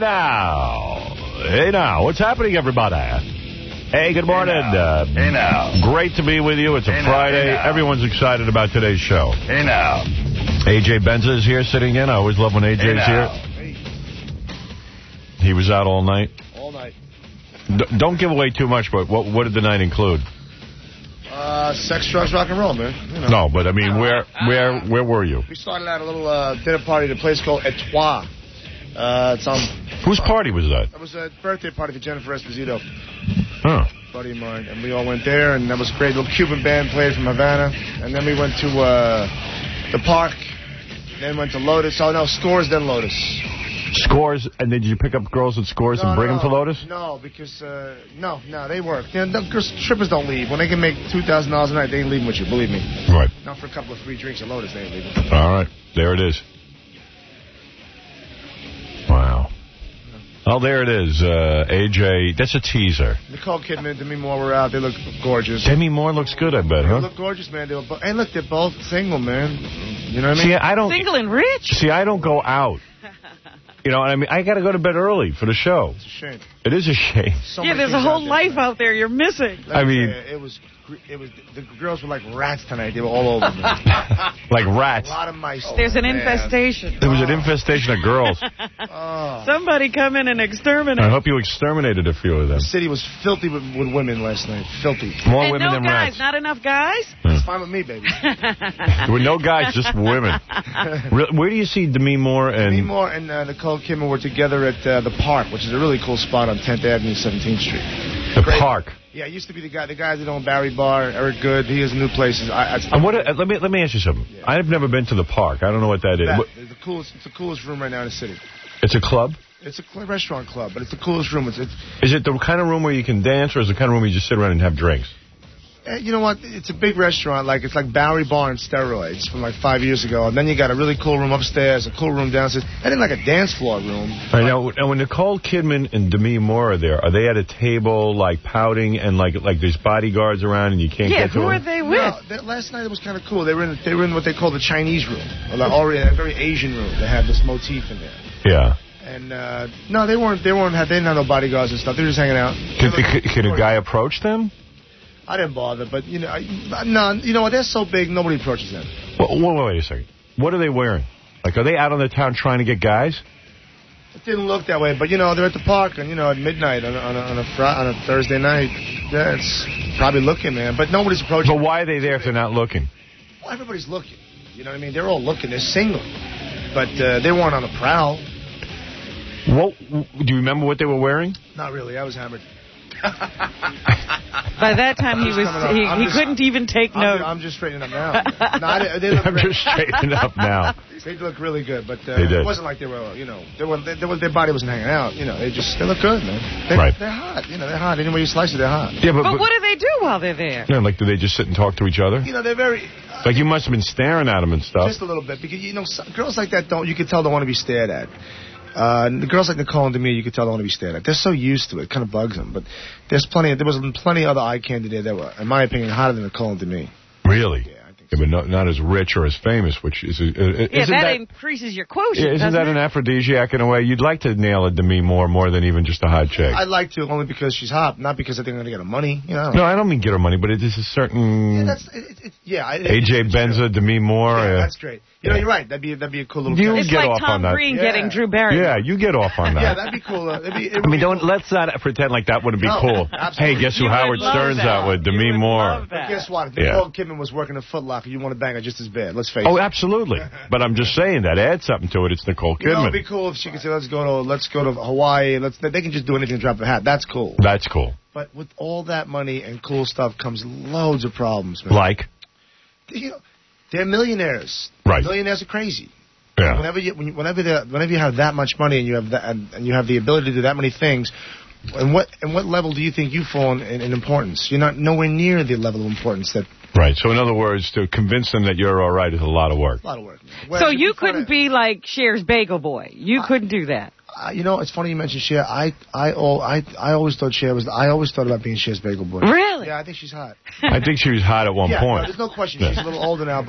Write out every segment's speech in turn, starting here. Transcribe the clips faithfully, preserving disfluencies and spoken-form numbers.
now. Hey, now. What's happening, everybody? Hey, good morning. Hey, now. Uh, hey, now. Great to be with you. It's a hey, Friday. now. Hey, Everyone's excited about today's show. Hey, now. A J Benza is here sitting in. I always love when A J's hey, here. He was out all night. All night. D don't give away too much, but what, what did the night include? Uh, sex, drugs, rock and roll, man. You know. No, but I mean, where where where were you? We started at a little uh, dinner party at a place called Etoile. Uh, it's on... Whose party was that? That was a birthday party for Jennifer Esposito. Huh. Buddy of mine. And we all went there, and that was a great little Cuban band played from Havana. And then we went to uh, the park. Then went to Lotus. Oh, no, Scores, then Lotus. Scores, and then did you pick up girls at Scores no, and bring no, them to Lotus? No, because, uh, no, no, they work. You know, the girls, strippers don't leave. When they can make two thousand dollars a night, they ain't leaving with you, believe me. Right. Not for a couple of free drinks at Lotus, they ain't leaving. All right, there it is. Wow. Oh, there it is, uh, A J. That's a teaser. Nicole Kidman and Demi Moore were out. They look gorgeous. Demi Moore looks good, I bet, huh? They look gorgeous, man. They were bo and look, they're both single, man. You know what I mean? See, I don't... Single and rich? See, I don't go out. You know what I mean? I got to go to bed early for the show. It's a shame. It is a shame. So yeah, there's a whole out life out there you're missing. Let I mean... It was... It was the girls were like rats tonight. They were all over me. Like rats. A lot of mice. There's oh, an man. infestation. There was an infestation of girls. Oh. Somebody come in and exterminate. I hope you exterminated a few of them. The city was filthy with, with women last night. Filthy. More and women no than guys. rats. Not enough guys? It's fine with me, baby. There were no guys, just women. Where do you see Demi Moore and... Demi Moore and uh, Nicole Kidman were together at uh, the Park, which is a really cool spot on tenth Avenue, seventeenth Street. The Great. Park. Yeah, it used to be the guy, the guys that own Barry Bar, Eric Good. He has new places. I, I and what? Uh, let me let me ask you something. Yeah. I've never been to the Park. I don't know what that is. That, what, it's the coolest. It's the coolest room right now in the city. It's a club. It's a cl restaurant club, but it's the coolest room. It's, it's. Is it the kind of room where you can dance, or is it the kind of room where you just sit around and have drinks? Uh, you know what? It's a big restaurant. Like it's like Barry Bar on steroids from like five years ago. And then you got a really cool room upstairs, a cool room downstairs. And then like a dance floor room. All right, now, now, when Nicole Kidman and Demi Moore are there, are they at a table like pouting and like like there's bodyguards around and you can't yeah, get to them? them? Yeah, who are they with? No, that, last night it was kind of cool. They were in they were in what they call the Chinese room, or like Orient, a very Asian room. They had this motif in there. Yeah. And uh, no, they weren't. They weren't. They didn't have no bodyguards and stuff. They were just hanging out. Could, could, could a guy approach them? I didn't bother, but you know, I, no, you know what? They're so big, nobody approaches them. Well, wait, wait a second. What are they wearing? Like, are they out on the town trying to get guys? It didn't look that way, but you know, they're at the park, and you know, at midnight on a, on a, on a, fr on a Thursday night. That's probably looking, man. But nobody's approaching. But why are they there if they're not looking? Well, everybody's looking. You know what I mean? They're all looking. They're single, but uh, they weren't on the prowl. What? Do you remember what they were wearing? Not really. I was hammered. By that time, he was he, he just, couldn't even take notes. I'm, I'm just straightening up now. No, I, they look I'm great. just straightening up now. They look really good, but uh, they did. It wasn't like they were, you know, they were, they, they were, their body wasn't hanging out. You know, they just they look good, man. They, right. They're hot. You know, they're hot. Any way you slice it, they're hot. Yeah, but, but, but what do they do while they're there? Yeah, like do they just sit and talk to each other? You know, they're very. Uh, like you must have been staring at them and stuff. Just a little bit, because you know, some, girls like that don't. You can tell they want to be stared at. Uh, the girls like Nicole and Demi, you could tell they want to be stared at. They're so used to it, it kind of bugs them. But there's plenty. There was plenty of other eye candy there that were, in my opinion, hotter than Nicole and Demi. Really? Yeah, I think so. Yeah, but not, not as rich or as famous, which is... Uh, yeah, isn't that, that increases your quotient, yeah, Isn't that it? an aphrodisiac in a way? You'd like to nail a Demi Moore more than even just a hot chick. I'd like to, only because she's hot, not because I think I'm going to get her money. You know. No, I don't mean get her money, but it is a certain... Yeah, that's... It, it, yeah, it, A J Benza, Demi Moore... Yeah, uh, that's great. You know, you're right. That'd be that'd be a cool little... You it's get like off Tom on that. Green yeah. getting Drew Barrymore. Yeah, you get off on that. Yeah, that'd be cool. Uh, it'd be, it I mean, don't cool. let's not pretend like that wouldn't be no, cool. Absolutely. Hey, guess who You Howard would love Stern's that. out with? Demi You would Moore. love that. But guess what? If Yeah. Nicole Kidman was working a Foot Locker, you want to bang her just as bad. Let's face Oh, it. absolutely. But I'm just saying that. Add something to it. It's Nicole You know, Kidman. it'd be cool if she could say, let's go to let's go to Hawaii. Let's They can just do anything, drop a hat. That's cool. That's cool. But with all that money and cool stuff comes loads of problems, man. Like? You know, they're millionaires. Right. Millionaires are crazy. Yeah. Whenever you when you, whenever whenever you have that much money and you have that and, and you have the ability to do that many things, and what and what level do you think you fall in, in, in importance? You're not nowhere near the level of importance that. Right. So in other words, to convince them that you're all right is a lot of work. A lot of work. So you couldn't be like Cher's Bagel Boy. You I, couldn't do that. Uh, you know, it's funny you mentioned Cher. I I all I I always thought Cher was. I always thought about being Cher's Bagel Boy. Really? Yeah, I think she's hot. I think she was hot at one yeah, point. No, there's no question. Yeah. She's a little older now, but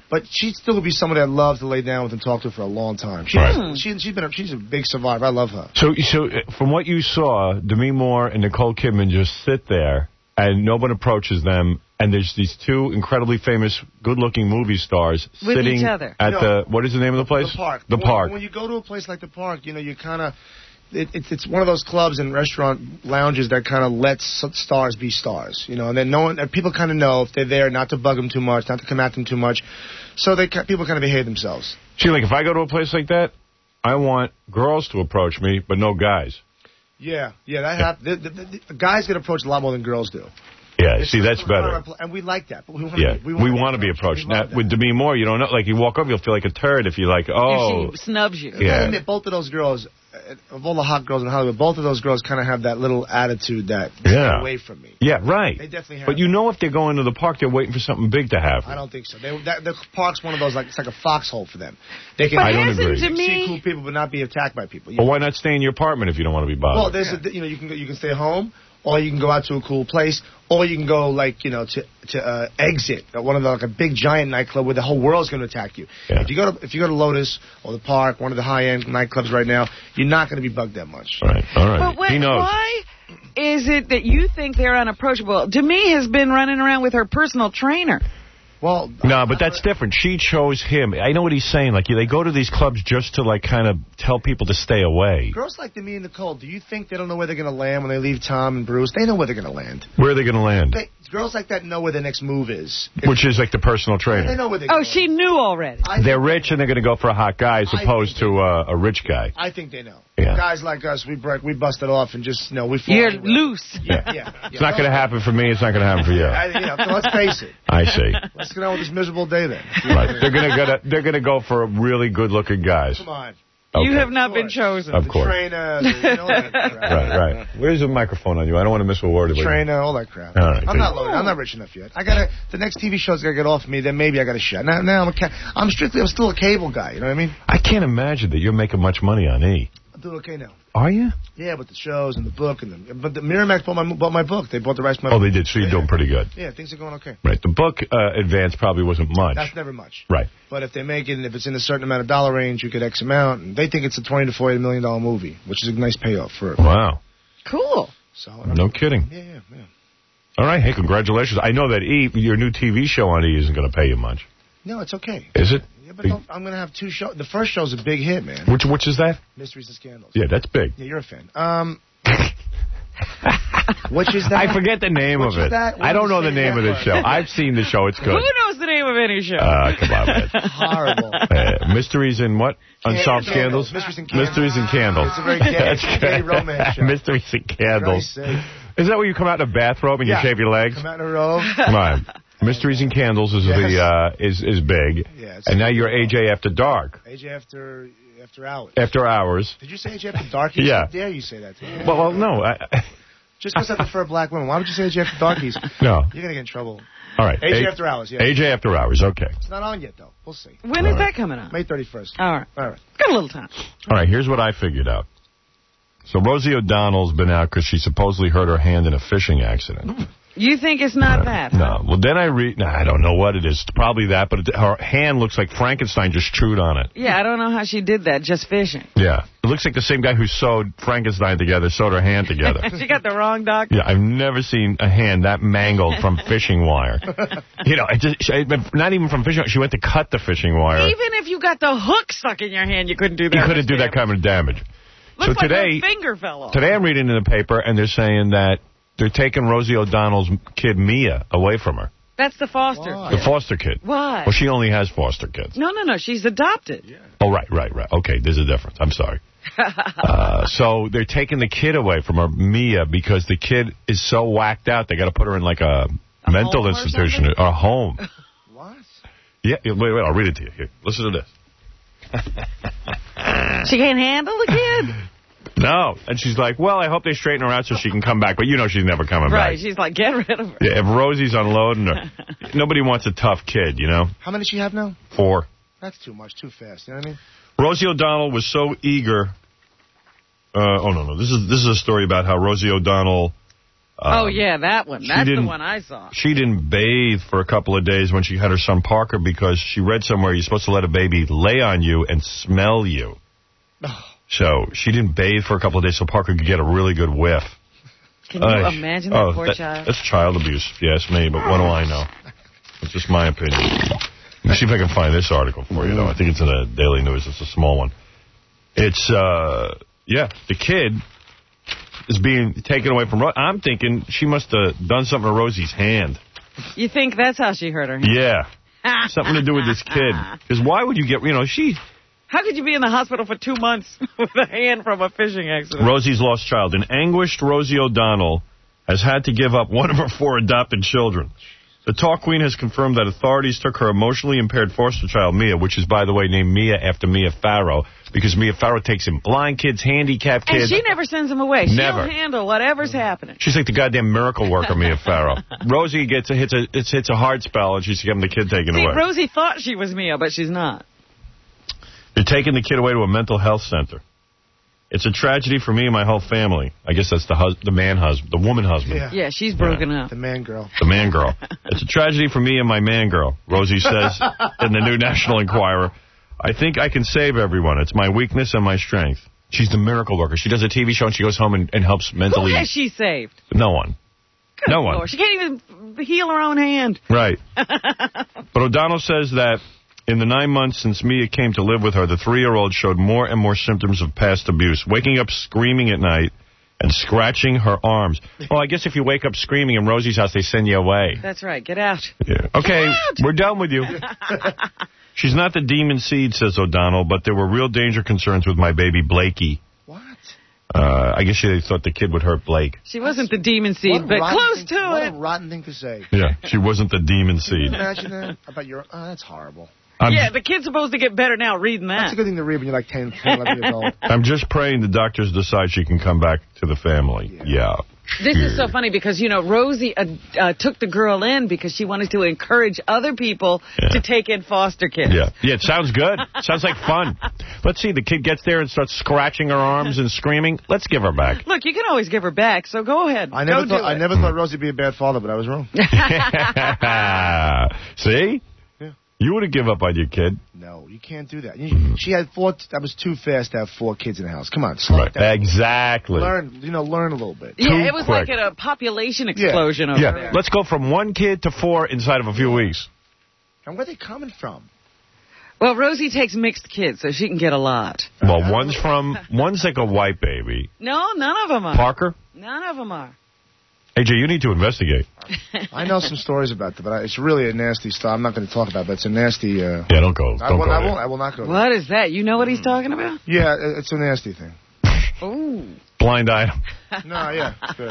But she still would be someone that I'd love to lay down with and talk to for a long time. She, Right. she, she's been a, she's a big survivor. I love her. So, so from what you saw, Demi Moore and Nicole Kidman just sit there, and no one approaches them, and there's these two incredibly famous, good-looking movie stars With sitting each other. at You know, the, what is the name of the place? The park. The when, park. When you go to a place like the park, you know, you kind of, it, it's it's one of those clubs and restaurant lounges that kind of lets stars be stars, you know, and then no one, and people kind of know if they're there not to bug them too much, not to come at them too much, so they people kind of behave themselves. See, like, if I go to a place like that, I want girls to approach me, but no guys. Yeah, yeah, that hap- the, the, the, the guys get approached a lot more than girls do. Yeah, It's see, just- that's better. And we like that. But we want Yeah, to be, we want to be approached. We Now, love that. with Demi Moore, you don't know. Like, you walk up, you'll feel like a turd if you're like, oh. If she snubs you. Yeah. I admit, both of those girls, uh, of all the hot girls in Hollywood, both of those girls kind of have that little attitude that Yeah. stay away from me. Yeah, right. They definitely have. But you know if they're going to the park, they're waiting for something big to happen. I don't think so. They, that, the park's one of those, like, it's like a foxhole for them. They can But I don't hasn't agree. to see me, cool people but not be attacked by people. You Well, why not stay in your apartment if you don't want to be bothered? Well, there's a, you know, you can go, you can stay home, or you can go out to a cool place, or you can go, like, you know, to to uh, Exit, uh, one of the, like a big giant nightclub where the whole world's going to attack you. Yeah. If you go to if you go to Lotus or the Park, one of the high end nightclubs right now, you're not going to be bugged that much. All right, all right. but what, he knows. why is it that you think they're unapproachable? Demi has been running around with her personal trainer. Well, No, but that's different. She chose him. I know what he's saying. Like, they go to these clubs just to, like, kind of tell people to stay away. girls like Demi and Nicole, do you think they don't know where they're going to land when they leave Tom and Bruce? They know where they're going to land. Where are they going to land? They, girls like that know where their next move is. Which is like the personal They trainer. know where they're Oh, going. she knew already. I They're think- rich and they're going to go for a hot guy as I opposed think to uh, a rich guy. I think they know. Yeah. Guys like us, we break, we bust it off and just, you know, we fall. You're anyway. loose. Yeah, yeah. It's not going to happen for me. It's not going to happen for you. I, you know, so let's face it. I see. Let's get on with this miserable day then. Right. They're going to go. They're going to go for really good-looking guys. Come on. You Okay. have not been course. chosen. Of The course. trainer, the, you know, all that crap. Right, right. Where's the microphone on you? I don't want to miss a word of it. Trainer, all that crap. All right, I'm good. not loaded. I'm not rich enough yet. I gotta. The next T V show's gotta get off me. Then maybe I gotta shut. Now, now I'm a. Ca- I'm strictly. I'm still a cable guy. You know what I mean? I can't imagine that you're making much money on E. I'm doing okay now. Are you? Yeah, with the shows and the book and the. But the Miramax bought my bought my book. They bought the rights to my. Oh, book. they did. So you're doing pretty good. Yeah, things are going okay. Right. The book uh, advance probably wasn't much. That's never much. Right. But if they make it, and if it's in a certain amount of dollar range, you get X amount. And they think it's a twenty to forty million dollar movie, which is a nice payoff for it. Wow. Cool. So No kidding. Yeah, yeah, yeah. All right. Hey, congratulations. I know that E, your new T V show on E isn't going to pay you much. No, it's okay. Is it? Yeah, but don't, I'm gonna have two shows. The first show's a big hit, man. Which which is that? Mysteries and Scandals. Yeah, that's big. Yeah, you're a fan. Um, which is that? I forget the name Which of is it. that? What I don't is know the it? name of the show. I've seen the show. It's Who good. knows the name of any show? Uh, come on, man. Horrible. Uh, mysteries and what? Unsolved Candles. Scandals? Mysteries and Candles. Mysteries and Candles. It's a very gay, That's gay good. romance show. Mysteries and Candles. Very safe. Is that where you come out in a bathrobe and Yeah. you shave your legs? Come out in a row. Come on. Mysteries and Candles is Yes. the uh, is is big. Yeah, it's and a now big you're deal. A J After Dark. A J after after hours. After Hours. Did you say A J after dark? Yeah. How dare you say that to me? Well, well no. I, Just because I prefer black women. Why would you say A J after darkies? no. You're gonna get in trouble. All right. A J A- after hours. Yeah. A J After Hours. Okay. It's not on yet though. We'll see. When All is right. that coming out? May thirty-first. All right. All right. Got a little time. All right. Here's what I figured out. So Rosie O'Donnell's been out because she supposedly hurt her hand in a fishing accident. You think it's not that? huh? No. Well, then I read. Nah, I don't know what it is. It's probably that, but it, her hand looks like Frankenstein just chewed on it. Yeah, I don't know how she did that, just fishing. Yeah. It looks like the same guy who sewed Frankenstein together sewed her hand together. She got the wrong doctor. Yeah, I've never seen a hand that mangled from fishing wire. You know, it just, she, not even from fishing wire. She went to cut the fishing wire. Even if you got the hook stuck in your hand, you couldn't do that. You couldn't much do that damage. kind of damage. Looks so like today, her finger fell off. today I'm reading in the paper, and they're saying that they're taking Rosie O'Donnell's kid, Mia, away from her. That's the foster. Why? The foster kid. Why? Well, she only has foster kids. No, no, no. She's adopted. Oh, right, right, right. Okay, there's a difference. I'm sorry. uh, so they're taking the kid away from her, Mia, because the kid is so whacked out, they got to put her in like a, A mental home or institution something? or a home. What? Yeah, wait, wait, I'll read it to you. Here, listen to this. She can't handle the kid. No. And she's like, well, I hope they straighten her out so she can come back. But you know she's never coming Right. back. She's like, get rid of her. Yeah, if Rosie's unloading her, nobody wants a tough kid, you know? How many does she have now? Four. That's too much. Too fast. You know what I mean? Rosie O'Donnell was so eager. Uh, oh, no, no. This is this is a story about how Rosie O'Donnell Um, oh, yeah, that one. That's the one I saw. She didn't bathe for a couple of days when she had her son Parker because she read somewhere you're supposed to let a baby lay on you and smell you. Oh. So she didn't bathe for a couple of days so Parker could get a really good whiff. Can you uh, imagine that oh, poor that, child? That's child abuse, if you ask me, but what do I know? It's just my opinion. Let me see if I can find this article for you, though. I think it's in the Daily News. It's a small one. It's, uh, yeah, the kid is being taken away from Rosie. I'm thinking she must have done something to Rosie's hand. You think that's how she hurt her hand? Yeah. Something to do with this kid. Because why would you get, you know, she... How could you be in the hospital for two months with a hand from a fishing accident? Rosie's lost child. An anguished Rosie O'Donnell has had to give up one of her four adopted children. The talk queen has confirmed that authorities took her emotionally impaired foster child, Mia, which is, by the way, named Mia after Mia Farrow, because Mia Farrow takes in blind kids, handicapped kids. And she never sends them away. Never. She'll handle whatever's happening. She's like the goddamn miracle worker, Mia Farrow. Rosie gets a, hits, a, hits a hard spell, and she's getting the kid taken See, away. Rosie thought she was Mia, but she's not. They're taking the kid away to a mental health center. It's a tragedy for me and my whole family. I guess that's the hus the man husband, the woman husband. Yeah, yeah she's broken yeah. up. The man girl. The man girl. It's a tragedy for me and my man girl, Rosie says in the New National Enquirer. I think I can save everyone. It's my weakness and my strength. She's the miracle worker. She does a T V show and she goes home and, and helps mentally. Who has she saved? No one. Good no Lord. one. She can't even heal her own hand. Right. But O'Donnell says that in the nine months since Mia came to live with her, the three-year-old showed more and more symptoms of past abuse, waking up screaming at night and scratching her arms. Well, I guess if you wake up screaming in Rosie's house, they send you away. That's right. Get out. Yeah. Okay, Get out. We're done with you. She's not the demon seed, says O'Donnell, but there were real danger concerns with my baby Blakey. What? Uh, I guess they thought the kid would hurt Blake. She wasn't the demon seed, but close thing, to what it. What a rotten thing to say. Yeah, she wasn't the demon seed. Can you imagine that? About your, oh, that's horrible. I'm yeah, the kid's supposed to get better now reading that. That's a good thing to read when you're like ten, eleven years old. I'm just praying the doctors decide she can come back to the family. Yeah. yeah. This is so funny because, you know, Rosie uh, uh, took the girl in because she wanted to encourage other people yeah. to take in foster kids. Yeah, yeah, it sounds good. Sounds like fun. Let's see, the kid gets there and starts scratching her arms and screaming. Let's give her back. Look, you can always give her back, so go ahead. I never, go thought, do I it. never thought Rosie would be a bad father, but I was wrong. See? You would have given up on your kid. No, you can't do that. You, she had four. That was too fast to have four kids in the house. Come on, slow right. it down. Exactly. Learn, you know, learn a little bit. Yeah, too it was quick. like a population explosion yeah. over yeah. there. Let's go from one kid to four inside of a few weeks. And where are they coming from? Well, Rosie takes mixed kids, so she can get a lot. Well, one's from, one's like a white baby. No, none of them are. Parker? None of them are. A J, you need to investigate. I know some stories about that, but I, it's really a nasty story. I'm not going to talk about it, but it's a nasty... Uh, yeah, don't go. Don't I, will, go I, there. won't, I will not go What there. Is that? You know what he's talking about? Yeah, it's a nasty thing. Ooh. Blind item. No, yeah, good.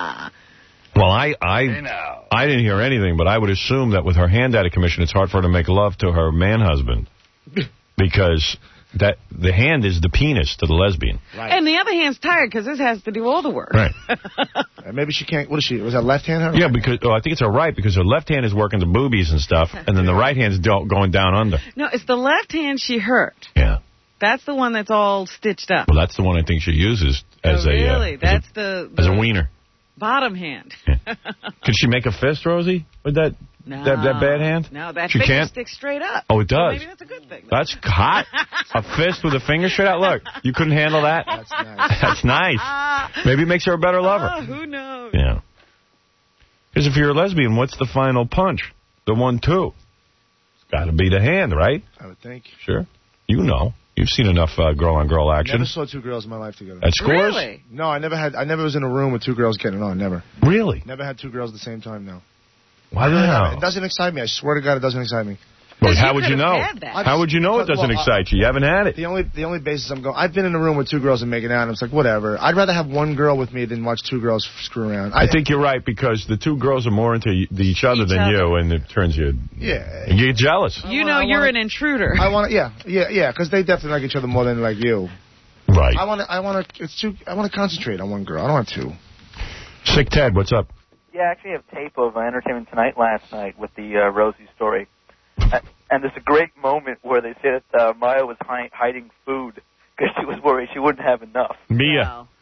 Well, I I, I didn't hear anything, but I would assume that with her hand out of commission, it's hard for her to make love to her man-husband. Because... That the hand is the penis to the lesbian. Right. And the other hand's tired because this has to do all the work. Right. Maybe she can't... What is she? Was that left hand? Her Yeah, right because oh, I think it's her right, because her left hand is working the boobies and stuff, and then the right hand's do going down under. No, it's the left hand she hurt. Yeah. That's the one that's all stitched up. Well, that's the one I think she uses as oh, a... Really? Uh, that's as a, the, the... As a wiener. Bottom hand. Yeah. Could she make a fist, Rosie, with that no, that, that bad hand? No, that she finger can't? sticks straight up. Oh, it does? So maybe that's a good thing. That's hot. A fist with a finger straight out? Look, you couldn't handle that? That's nice. That's nice. Maybe it makes her a better lover. Oh, who knows? Yeah. Because if you're a lesbian, what's the final punch? The one, two. It's got to be the hand, right? I would think. Sure. You know. You've seen enough uh, girl-on-girl action. Never saw two girls in my life together. At Scores? Really? No, I never had. I never was in a room with two girls getting it on. Never. Really? Never had two girls at the same time. No. Wow. It doesn't excite me. I swear to God, it doesn't excite me. Well, you how would you could've know? had that. How would you know it doesn't Well, excite you? You haven't had it. The only the only basis I'm going. I've been in a room with two girls and making out, and it's like whatever. I'd rather have one girl with me than watch two girls screw around. I, I think you're right, because the two girls are more into y- each other Each than other. you, and it turns you... Yeah. You get jealous. You I know wanna, you're wanna, an intruder. I want to. Yeah, yeah, yeah. Because they definitely like each other more than like you. Right. I want to. I want to. It's too. I want to concentrate on one girl. I don't want two. Sick Ted, what's up? Yeah, I actually have tape of uh, Entertainment Tonight last night with the uh, Rosie story. Uh, and there's a great moment where they say that uh, Maya was hi- hiding food because she was worried she wouldn't have enough. Mia. Wow.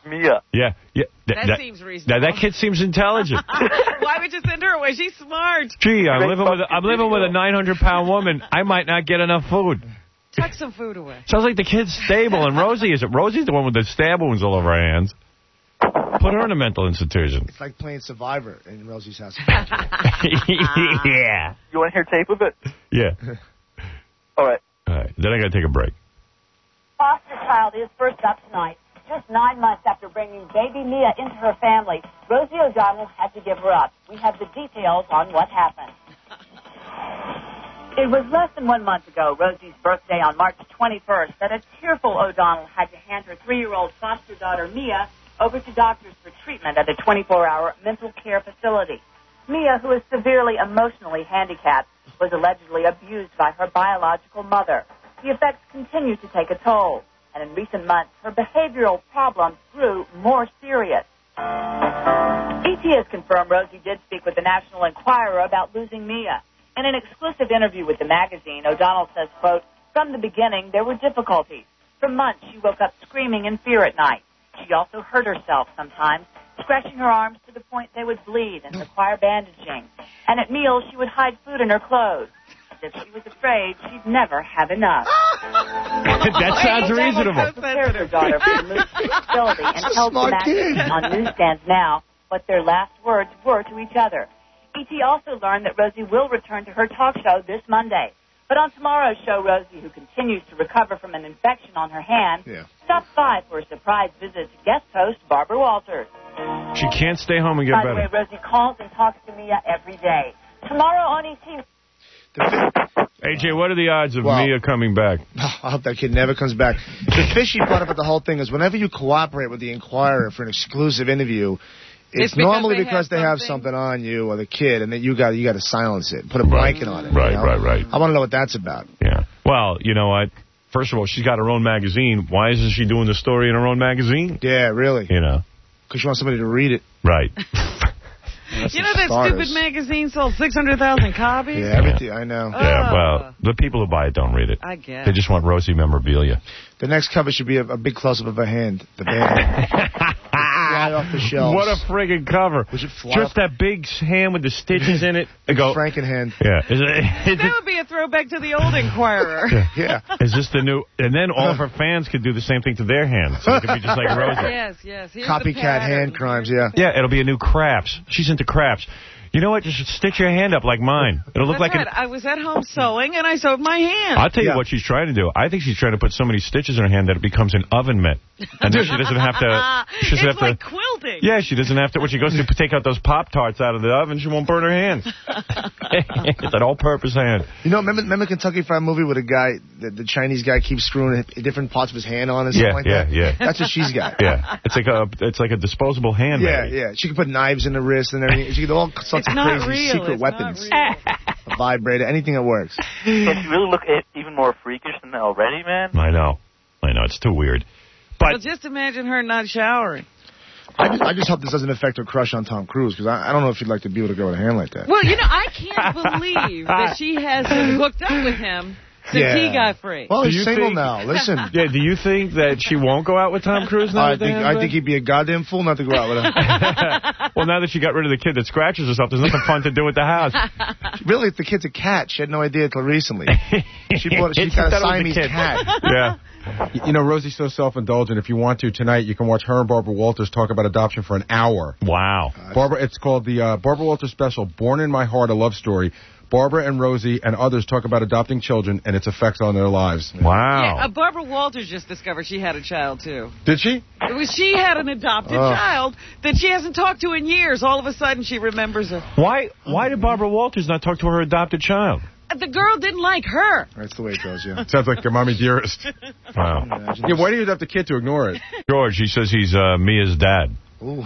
Mia. Yeah, yeah. That, that seems reasonable. That, that kid seems intelligent. Why would you send her away? She's smart. Gee, I'm living with a, I'm living with a nine hundred pound woman. I might not get enough food. Tuck some food away. Sounds like the kid's stable, and Rosie isn't. Rosie's the one with the stab wounds all over her hands. Put her in a mental institution. It's like playing Survivor in Rosie's house. Yeah. You want to hear tape of it? Yeah. All right. All right. Then I got to take a break. Foster child is first up tonight. Just nine months after bringing baby Mia into her family, Rosie O'Donnell had to give her up. We have the details on what happened. It was less than one month ago, Rosie's birthday on March twenty-first, that a tearful O'Donnell had to hand her three-year-old foster daughter Mia over to doctors for treatment at a twenty-four hour mental care facility. Mia, who is severely emotionally handicapped, was allegedly abused by her biological mother. The effects continue to take a toll, and in recent months, her behavioral problems grew more serious. E T has confirmed Rosie did speak with the National Enquirer about losing Mia. In an exclusive interview with the magazine, O'Donnell says, quote, "From the beginning, there were difficulties. For months, she woke up screaming in fear at night. She also hurt herself sometimes, scratching her arms to the point they would bleed and require bandaging. And at meals, she would hide food in her clothes. As if she was afraid she'd never have enough." That sounds reasonable. Prepared her daughter for the move to the facility and tells the magazine on newsstands now what their last words were to each other. E T also learned that Rosie will return to her talk show this Monday. But on tomorrow's show, Rosie, who continues to recover from an infection on her hand, yeah. stops by for a surprise visit to guest host Barbara Walters. She can't stay home and get by better. By the way, Rosie calls and talks to Mia every day. Tomorrow on E T... A J, what are the odds of well, Mia coming back? I hope that kid never comes back. The fishy part about the whole thing is whenever you cooperate with the Enquirer for an exclusive interview, it's, it's because normally they because they have something on you or the kid, and then you got you got to silence it, put a blanket right. on it. Right, you know? right, right. I want to know what that's about. Yeah. Well, you know what? First of all, she's got her own magazine. Why isn't she doing the story in her own magazine? Yeah, really. You know. Because she wants somebody to read it. Right. You know that starters. stupid magazine sold six hundred thousand copies? Yeah, everything, I know. Uh, yeah, well, the people who buy it don't read it. I guess. They just want Rosie memorabilia. The next cover should be a, a big close-up of her hand. The band. Fly off the shelves. What a friggin' cover. Was it fly Just that big hand with the stitches in it. Go, Frankenhand. Yeah. Is it, is that would be a throwback to the old Enquirer. Yeah. Is this the new... And then all of her fans could do the same thing to their hands. So it could be just like Rosie. Yes, yes. Here's copycat hand crimes, yeah. Yeah, it'll be a new crafts. She's into crafts. You know what? Just stitch your hand up like mine. It'll look That's like right. an... I was at home sewing, and I sewed my hand. I'll tell you yeah. what she's trying to do. I think she's trying to put so many stitches in her hand that it becomes an oven mitt. And then she doesn't have to... She doesn't it's have like to, quilting. Yeah, she doesn't have to... When she goes to take out those Pop-Tarts out of the oven, she won't burn her hand. It's an all-purpose hand. You know, remember, remember Kentucky Fried Movie where the guy, the, the Chinese guy keeps screwing different parts of his hand on and yeah, something like yeah, that? Yeah, yeah. That's what she's got. Yeah. It's like a it's like a disposable hand. Yeah, maybe. yeah. She can put knives in the wrist and everything. She can do all sorts it's of crazy real. secret it's weapons. A vibrator, anything that works. Don't you really look even more freakish than already, man? I know. I know. It's too weird. But well, just imagine her not showering. I just, I just hope this doesn't affect her crush on Tom Cruise, because I, I don't know if she'd like to be with a girl with a hand like that. Well, you know, I can't believe that she hasn't hooked up with him since yeah. he got free. Well, do he's you single think, now. Listen. Yeah, do you think that she won't go out with Tom Cruise now? I think I think he'd be a goddamn fool not to go out with him. Well, now that she got rid of the kid that scratches herself, there's nothing fun to do at the house. Really, the kid's a cat. She had no idea until recently. She bought. She got a Siamese cat. Yeah. You know, Rosie's so self-indulgent. If you want to, tonight, you can watch her and Barbara Walters talk about adoption for an hour. Wow. Barbara, it's called the uh, Barbara Walters special, Born in My Heart, a Love Story. Barbara and Rosie and others talk about adopting children and its effects on their lives. Wow. Yeah, uh, Barbara Walters just discovered she had a child, too. Did she? It was she had an adopted oh. child that she hasn't talked to in years. All of a sudden, she remembers her. Why, why did Barbara Walters not talk to her adopted child? The girl didn't like her. That's the way it goes, yeah. Sounds like your mommy dearest. Wow. Yeah, why do you adopt a kid to ignore it? George, he says he's uh, Mia's dad. Ooh.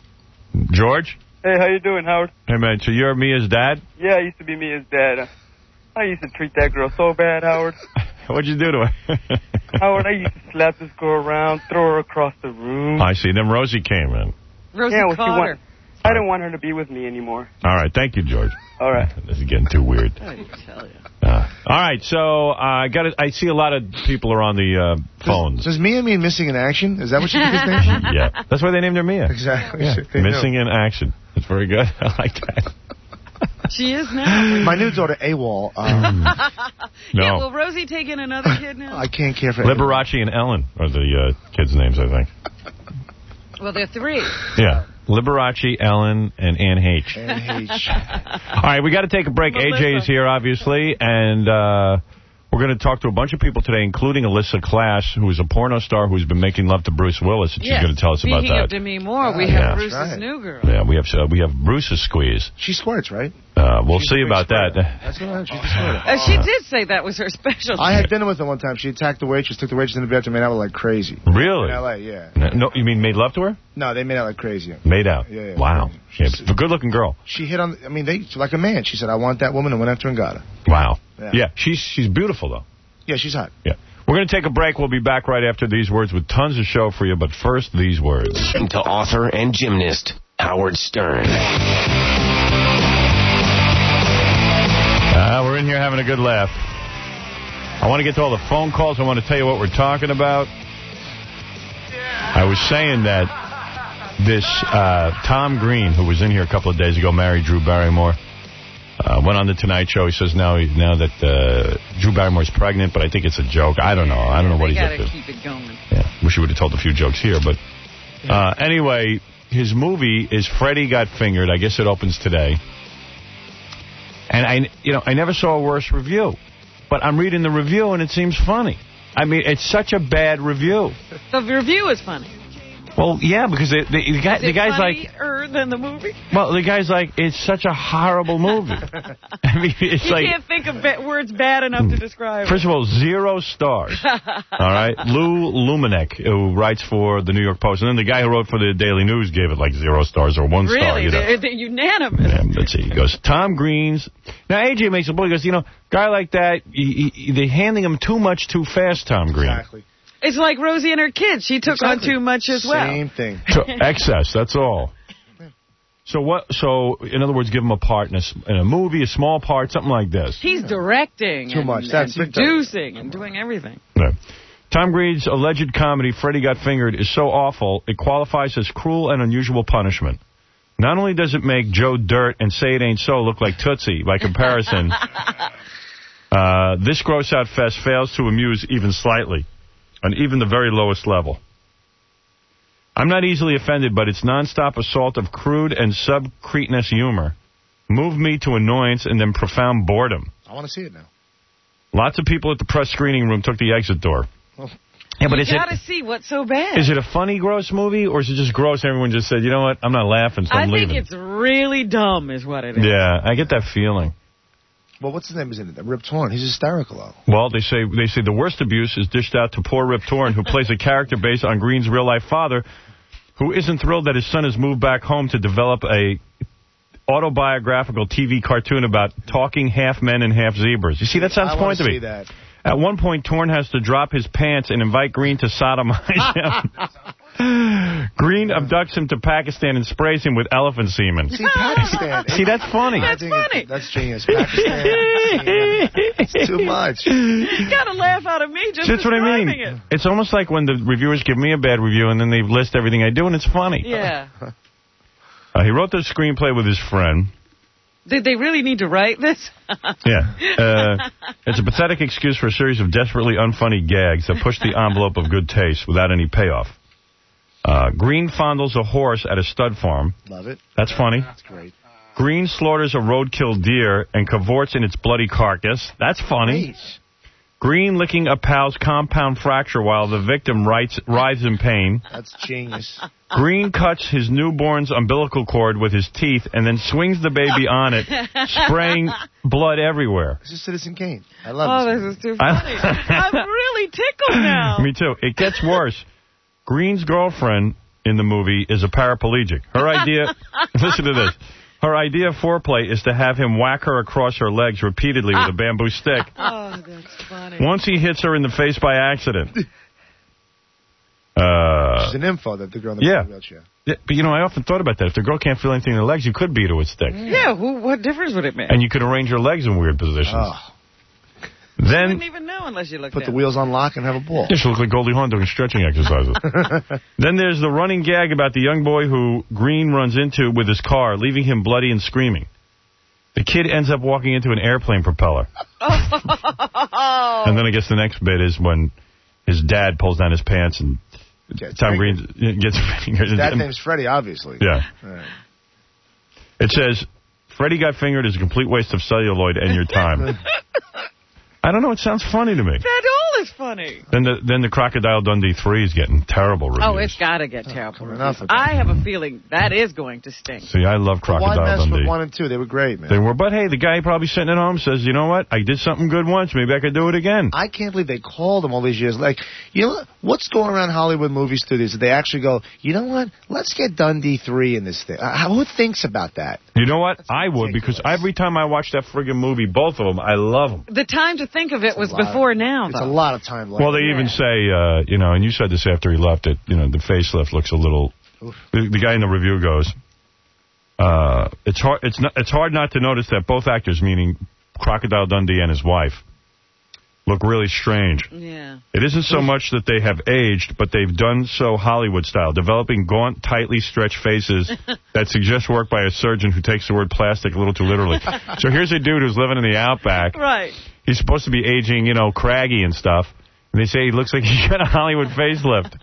George? Hey, how you doing, Howard? Hey, man, so you're Mia's dad? Yeah, I used to be Mia's dad. I used to treat that girl so bad, Howard. What'd you do to her? Howard, I used to slap this girl around, throw her across the room. I see. Then Rosie came in. Rosie yeah, well, caught she her. I didn't want her to be with me anymore. All right. Thank you, George. All right. This is getting too weird. I tell you. Uh, All right, so uh, I got. I see a lot of people are on the uh, phones. Does, does Mia mean missing in action? Is that what she did his name? Yeah, that's why they named her Mia. Exactly. Yeah. Missing in action. That's very good. I like that. She is now. My new daughter, AWOL. Um, no. Yeah, will Rosie take in another kid now? I can't care for Liberace and Ellen are the uh, kids' names, I think. Well, there are three. Yeah. Liberace, Ellen, and Ann H. Ann H. All right, we got to take a break. Melissa. A J is here, obviously, and uh, we're going to talk to a bunch of people today, including Alyssa Class, who is a porno star who's been making love to Bruce Willis, and Yes. she's going to tell us about Speaking that. of Demi Moore, we Oh, have yeah. Bruce's Right. new girl. Yeah, we have uh, we have Bruce's squeeze. She squirts, right? Uh, we'll She's see a big about squirter. that. That's what I heard. She's a squirter. Uh, she did say that was her specialty. I had dinner with her one time. She attacked the waitress, took the waitress in the bathroom, made out like crazy. Really? In L A, yeah. No, you mean made love to her? No, they made out like crazy. Made out. Yeah, yeah. Wow. Yeah, a good-looking girl. She hit on, I mean, they like a man. She said, I want that woman, and went after her and got her. Wow. Yeah. Yeah, she's she's beautiful, though. Yeah, she's hot. Yeah. We're going to take a break. We'll be back right after these words with tons of show for you. But first, these words. To author and gymnast Howard Stern. Uh, we're in here having a good laugh. I want to get to all the phone calls. I want to tell you what we're talking about. I was saying that this uh, Tom Green, who was in here a couple of days ago, married Drew Barrymore, uh, went on the Tonight Show. He says now, he, now that uh, Drew Barrymore's pregnant, but I think it's a joke. I don't know. I don't know what They he's up gotta to. keep it going. Yeah, wish he would have told a few jokes here, but uh, anyway, his movie is Freddie Got Fingered. I guess it opens today. And I, you know, I never saw a worse review, but I'm reading the review and it seems funny. I mean, it's such a bad review. The review is funny. Well, yeah, because the, the, the guy, Is the it guy's like, funnier than the movie? well, the guy's like, it's such a horrible movie. I mean, it's You like, can't think of ba- words bad enough to describe first it. of all, zero stars. All right, Lou Lumanek, who writes for the New York Post, and then the guy who wrote for the Daily News gave it like zero stars or one Really? star. You know? They're, they're unanimous. Yeah, let's see. He goes, Tom Green's. Now, A J makes a point. He goes, you know, guy like that, he, he, they're handing him too much too fast, Tom Green. Exactly. It's like Rosie and her kids. She took Exactly. on too much as well. Same thing. So, excess, that's all. So, what? So, in other words, give him a part in a, s- in a movie, a small part, something like this. He's directing Too and, much. and That's big time. producing and doing everything. Yeah. Tom Green's alleged comedy, Freddie Got Fingered, is so awful, it qualifies as cruel and unusual punishment. Not only does it make Joe Dirt and Say It Ain't So look like Tootsie, by comparison, uh, this gross-out fest fails to amuse even slightly, on even the very lowest level. I'm not easily offended, but its nonstop assault of crude and sub-cretinous humor moved me to annoyance and then profound boredom. I want to see it now. Lots of people at the press screening room took the exit door. Oh. Yeah, but you is gotta it, see what's so bad. is it a funny, gross movie, or is it just gross and everyone just said, you know what, I'm not laughing, so I I'm think leaving? it's really dumb is what it is. Yeah, I get that feeling. Well, what's his name is in it? Rip Torn. He's hysterical, though. Well, they say they say the worst abuse is dished out to poor Rip Torn, who plays a character based on Green's real-life father, who isn't thrilled that his son has moved back home to develop a autobiographical T V cartoon about talking half men and half zebras. You see, that sounds I point to want me. see that. At one point, Torn has to drop his pants and invite Green to sodomize him. Green abducts him to Pakistan and sprays him with elephant semen. See, Pakistan. See, that's funny. I That's think funny. It, that's genius. Pakistan. It's too much. You gotta laugh out of me just That's what I mean. describing it. It's almost like when the reviewers give me a bad review and then they list everything I do, and it's funny. Yeah. Uh, he wrote the screenplay with his friend. Did they really need to write this? Yeah. Uh, it's a pathetic excuse for a series of desperately unfunny gags that push the envelope of good taste without any payoff. Uh, Green fondles a horse at a stud farm. Love it. That's funny. That's great. Green slaughters a roadkill deer and cavorts in its bloody carcass. That's funny. Great. Green licking a pal's compound fracture while the victim writes, writhes in pain. That's genius. Green cuts his newborn's umbilical cord with his teeth and then swings the baby on it, spraying blood everywhere. This is Citizen Kane. I love Oh, this. this is too I- funny. I'm really tickled now. Me too. It gets worse. Green's girlfriend in the movie is a paraplegic. Her idea, listen to this. Her idea of foreplay is to have him whack her across her legs repeatedly with a bamboo stick. Oh, that's funny. Once he hits her in the face by accident. Uh, She's an info that the girl in the yeah. wheelchair. yeah, but you know, I often thought about that. If the girl can't feel anything in her legs, you could beat her with a stick. Yeah, who, what difference would it make? And you could arrange her legs in weird positions. Oh. You Then wouldn't even know unless you looked Put at the it. wheels on lock and have a ball. you should look like Goldie Hawn doing stretching exercises. Then there's the running gag about the young boy who Green runs into with his car, leaving him bloody and screaming. The kid ends up walking into an airplane propeller. Oh. And then I guess the next bit is when his dad pulls down his pants and Gets Tom fingered. Green gets fingered. That name's Freddie, obviously. Yeah. Right. It says, Freddie got fingered is a complete waste of celluloid and your time. I don't know. It sounds funny to me. That all is funny. Then the then the Crocodile Dundee three is getting terrible reviews. Oh, it's got to get terrible reviews. enough of that. I have a feeling that is going to stink. See, I love Why Crocodile mess Dundee. with one and two? They were great, man. They were, but hey, the guy probably sitting at home says, you know what? I did something good once. Maybe I could do it again. I can't believe they called them all these years. Like, you know, what's going around Hollywood movie studios? They actually go, you know what? Let's get Dundee three in this thing. Uh, who thinks about that? You know what? I would, because every time I watch that friggin' movie, both of them, I love them. The time to think of it was a lot. before now, It's though. a lot of time left. Well, they even say, uh, you know, and you said this after he left it, you know, the facelift looks a little... The, the guy in the review goes, uh, it's hard It's not, it's hard not to notice that both actors, meaning Crocodile Dundee and his wife, look really strange. Yeah. It isn't so much that they have aged, but they've done so Hollywood style, developing gaunt, tightly stretched faces that suggest work by a surgeon who takes the word plastic a little too literally. So here's a dude who's living in the outback. Right. He's supposed to be aging, you know, craggy and stuff. And they say he looks like he's got a Hollywood facelift.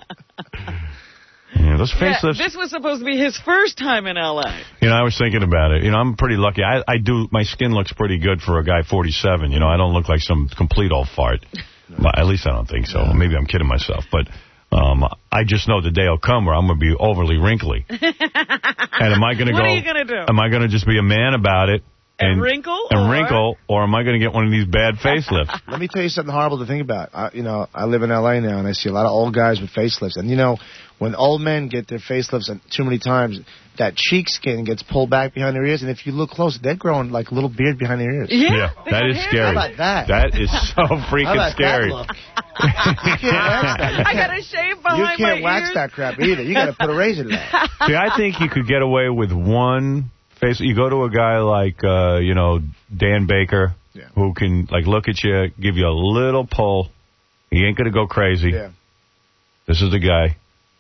Yeah, those facelifts. Yeah, this was supposed to be his first time in L A You know, I was thinking about it. You know, I'm pretty lucky. I, I do, my skin looks pretty good for a guy forty-seven. You know, I don't look like some complete old fart. Well, at least I don't think so. Maybe I'm kidding myself. But um, I just know the day will come where I'm going to be overly wrinkly. And am I going to go? What are you going to do? Am I going to just be a man about it? And, And wrinkle? And or? wrinkle, or am I going to get one of these bad facelifts? Let me tell you something horrible to think about. I, you know, I live in L A now, and I see a lot of old guys with facelifts. And, you know, when old men get their facelifts too many times, that cheek skin gets pulled back behind their ears. And if you look close, they're growing like a little beard behind their ears. Yeah, Yeah, that is scary. How about that? That is so How freaking about scary. that look? You can't wax that. I got to shave You behind my can't wax ears. that crap either. You got to put a razor to that. See, I think you could get away with one face. You go to a guy like, uh, you know, Dan Baker, Yeah. who can, like, look at you, give you a little pull. He ain't going to go crazy. Yeah. This is the guy.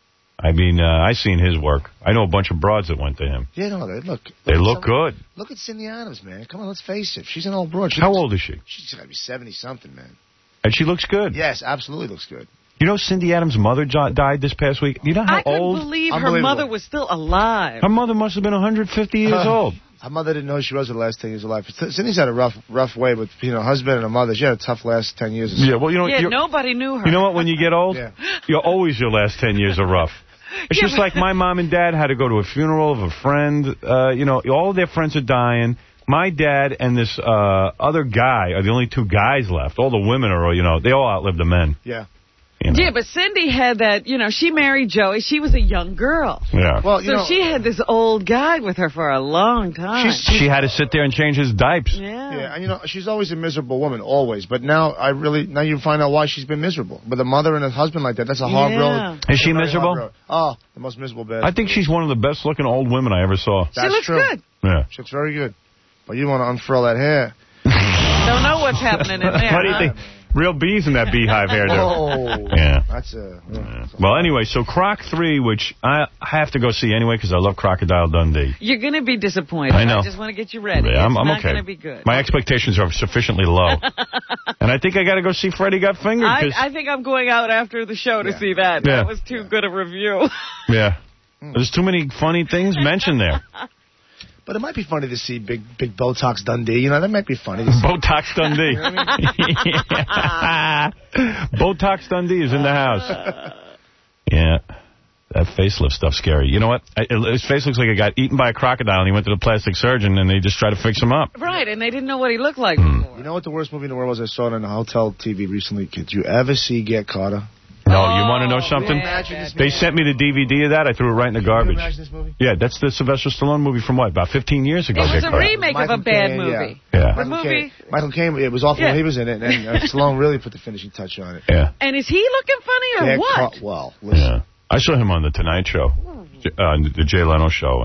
I mean, uh, I seen his work. I know a bunch of broads that went to him. Yeah, no, they look. They at look some- good. Look at Cindy Adams, man. Come on, let's face it. She's an old broad. She How looks- old is she? She's got to be seventy-something, man. And she looks good. Yes, absolutely looks good. You know, Cindy Adams' mother jo- died this past week. You know how I couldn't old? believe her Unbelievable. mother was still alive. Her mother must have been one hundred fifty years old. Her mother didn't know she was the last ten years of life. Cindy's had a rough, rough way with, you know, husband and a mother. She had a tough last ten years. Or so. Yeah, well, you know, Yeah, you're- nobody knew her. you know what? When you get old, Yeah. you're always your last ten years are rough. It's Yeah, just but- like my mom and dad had to go to a funeral of a friend. Uh, you know, all of their friends are dying. My dad and this uh, other guy are the only two guys left. All the women are, you know, they all outlived the men. Yeah. You know? Yeah, but Cindy had that, you know, she married Joey. She was a young girl. Yeah. Well, you So know, she had this old guy with her for a long time. She's- She had to sit there and change his diapers. yeah. yeah, and you know, she's always a miserable woman, always. But now I really, now you find out why she's been miserable. With a mother and a husband like that, that's a hard Yeah. road. Is she Very miserable? hard road. Oh, the most miserable bed. I think she's one of the best looking old women I ever saw. She That's looks true. good. Yeah. She looks very good. But you want to unfurl that hair. Don't know what's happening in there. What do you huh? think? Real bees in that beehive hairdo. Oh, Yeah. that's a. Yeah. Well, anyway, so Croc three, which I have to go see anyway because I love Crocodile Dundee. You're going to be disappointed. I know. I just want to get you ready. Yeah, I'm, it's I'm not okay. going to be good. My expectations are sufficiently low. And I think I got to go see Freddie Got Fingered. I, 'cause- I think I'm going out after the show to Yeah. see that. Yeah. That was too good a review. yeah. There's too many funny things mentioned there. But it might be funny to see big, big Botox Dundee. You know, that might be funny to see. Botox Dundee. Botox Dundee is in the house. Yeah. That facelift stuff's scary. You know what? I, his face looks like it got eaten by a crocodile, and he went to the plastic surgeon, and they just tried to fix him up. Right, and they didn't know what he looked like Hmm. before. You know what the worst movie in the world was? I saw it on the hotel T V recently. Did you ever see Get Carter? No, you want to know something? Yeah, They sent me the D V D of that. I threw it right in the Can you garbage. imagine this movie? Yeah, that's the Sylvester Stallone movie from what, about fifteen years ago? It was Get a Carter. remake Michael of a bad Caine, movie. Yeah. The Michael movie. Caine, Michael Caine, it was awful Yeah. when he was in it, and uh, Stallone really put the finishing touch on it. Yeah. And is he looking funny or Get what? Car- well, listen. Yeah. I saw him on The Tonight Show, uh, the Jay Leno show, and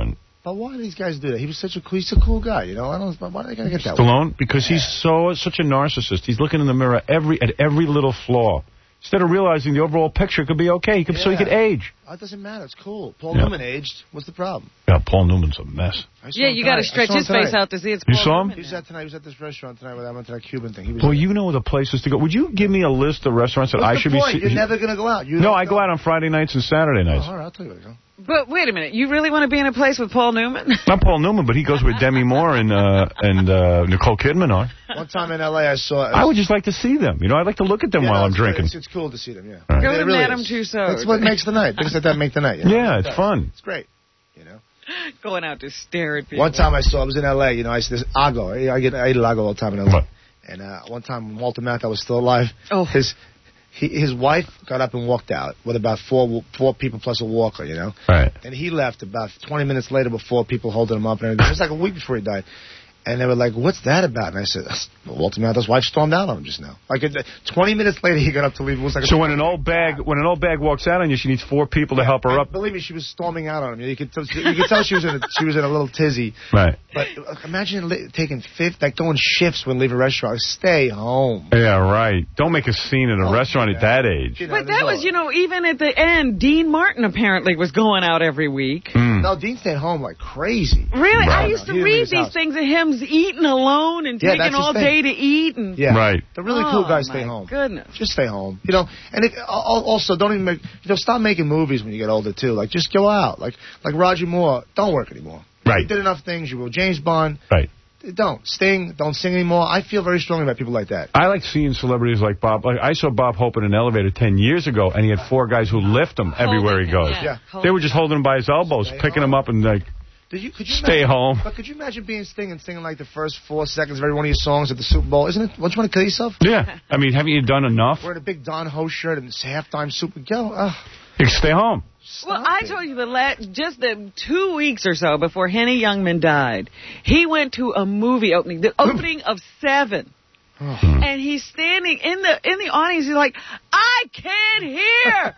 But why do these guys do that? He was such a he's a cool guy, you know. I don't. Why do they gotta get that? Stallone, because yeah. he's so such a narcissist. He's looking in the mirror every at every little flaw. Instead of realizing the overall picture could be okay, he could, yeah. so he could age. Oh, it doesn't matter. It's cool. Paul yeah. Newman aged. What's the problem? Yeah, Paul Newman's a mess. Yeah, you got to stretch his face out to see it's Paul You saw him? Newman. He was at tonight. He was at this restaurant tonight where I went to that Cuban thing. He was well, you know the places to go. Would you give me a list of restaurants that What's I should point? be? You're never gonna go out. You no, I go out on Friday nights and Saturday nights. Oh, all right, I'll tell you what to go. But wait a minute, you really want to be in a place with Paul Newman? Not Paul Newman, but he goes with Demi Moore and uh, and uh, Nicole Kidman on. One time in L A, I saw. I would just like to see them. You know, I'd like to look at them yeah, while no, I'm drinking. It's, it's cool to see them. Yeah. Right. Go it to really Madame is. Tussauds. That's what makes the night. Things like that make the night. You know? Yeah, it's fun. It's great. You know. Going out to stare at people. One time I saw, I was in L A. You know, I used this Ago. I get I eat Ago all the time in L A. What? And uh, one time when Walter Matthau was still alive, oh. his he, his wife got up and walked out with about four four people plus a walker. You know. Right. And he left about twenty minutes later with four people holding him up and everything. It was like a week before he died. And they were like, what's that about? And I said, well, Walter Matthau's wife stormed out on him just now. Like, twenty minutes later, he got up to leave. It was like so when an old bag when an old bag walks out on you, she needs four people yeah, to help her up. Believe me, she was storming out on him. You could tell, you could tell she was in a, she was in a little tizzy. Right. But uh, imagine li- taking fifth, like going shifts when leaving a restaurant. Stay home. Yeah, right. Don't make a scene at a oh, restaurant yeah. at that age. You know, but that was, all... you know, even at the end, Dean Martin apparently was going out every week. Mm. No, Dean stayed home like crazy. Really? Right. I used to no, read these house. things of him eating alone. And yeah, taking all day to eat, and yeah, right. The really oh, cool guys stay home. Goodness, just stay home. You know, and it, also don't even make. You know, stop making movies when you get older too. Like just go out. Like like Roger Moore, don't work anymore. Right. You did enough things. You were James Bond. Right. Don't sting. Don't sing anymore. I feel very strongly about people like that. I like seeing celebrities like Bob. Like I saw Bob Hope in an elevator ten years ago, and he had four guys who lift him holding everywhere he goes. Yeah. yeah. They were just holding him by his elbows, Stay picking home. him up, and like. Did you, could you Stay imagine, home. But could you imagine being Sting and singing like the first four seconds of every one of your songs at the Super Bowl? Isn't it? Don't you want to kill yourself? Yeah. I mean, haven't you done enough? Wearing a big Don Ho shirt and it's halftime Super Bowl. Uh, you stay home. Well, I told you the la- just the two weeks or so before Henny Youngman died, he went to a movie opening, the opening of Seven. Oh. And he's standing in the in the audience. He's like, I can't hear.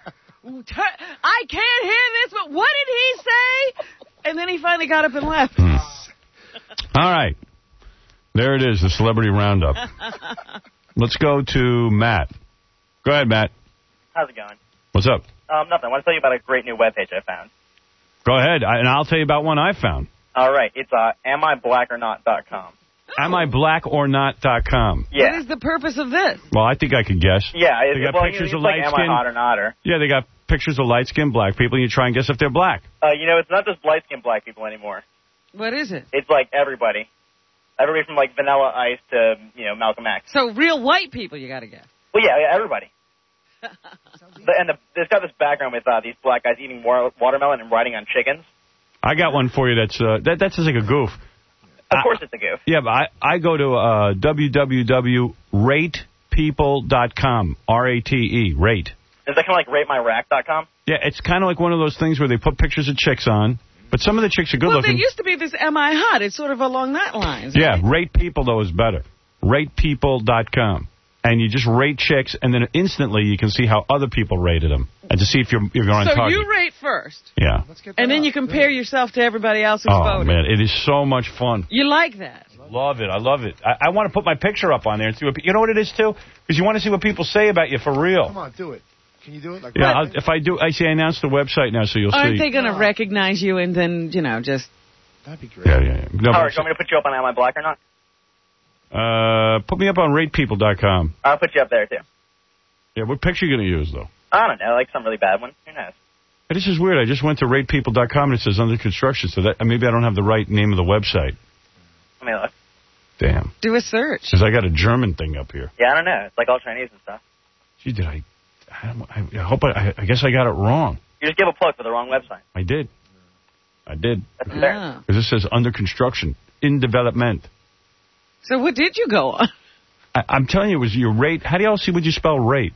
I can't hear this, but what did he say? And then he finally got up and left. Hmm. All right. There it is, the Celebrity Roundup. Let's go to Matt. Go ahead, Matt. How's it going? What's up? Um, nothing. I want to tell you about a great new webpage I found. Go ahead, I, and I'll tell you about one I found. All right. It's uh, am I black or not dot com. am I black or not dot com. Yeah. What is the purpose of this? Well, I think I could guess. Yeah. They got well, pictures you know, of like, light am skin. I hot or not? Or... Yeah, they got pictures of light-skinned black people, and you try and guess if they're black. Uh, you know, it's not just light-skinned black people anymore. What is it? It's like everybody. Everybody from, like, Vanilla Ice to, you know, Malcolm X. So real white people, you got to guess. Well, yeah, yeah everybody. the, and the, it's got this background with uh, these black guys eating war- watermelon and riding on chickens. I got one for you that's uh, that that's just like a goof. Of course it's a goof. Yeah, but I, I go to uh, w w w dot rate people dot com. R A T E, rate. Is that kind of like rate my rack dot com? Yeah, it's kind of like one of those things where they put pictures of chicks on, but some of the chicks are good well, looking. Well, there used to be this Am I Hot? It's sort of along that line. Yeah, rate people, though, is better. rate people dot com. And you just rate chicks, and then instantly you can see how other people rated them, and to see if you're, you're on so target. So you rate first. Yeah. And then up. you compare yeah. yourself to everybody else who's oh, voted. Oh, man, it is so much fun. You like that? Love it. I love it. I, I want to put my picture up on there and see what... You know what it is, too? Because you want to see what people say about you for real. Come on, do it. Can you do it? Like yeah, I'll, if I do... I see, I announced the website now, so you'll Aren't see. Aren't they going to oh. recognize you and then, you know, just... That'd be great. Yeah, yeah, yeah. No, Howard, do you want me to put you up on Am I Black or Not? Uh, put me up on rate people dot com. I'll put you up there, too. Yeah, what picture are you going to use, though? I don't know, like some really bad one. Who knows? Hey, this is weird. I just went to rate people dot com and it says under construction, so that maybe I don't have the right name of the website. Let me look. Damn. Do a search. Because I got a German thing up here. Yeah, I don't know. It's like all Chinese and stuff. Gee, did I... I, I hope I... I guess I got it wrong. You just gave a plug for the wrong website. I did. I did. That's fair. Because it says under construction, in development. So what did you go on? I, I'm telling you, it was your rate. How do y'all see what you spell rate?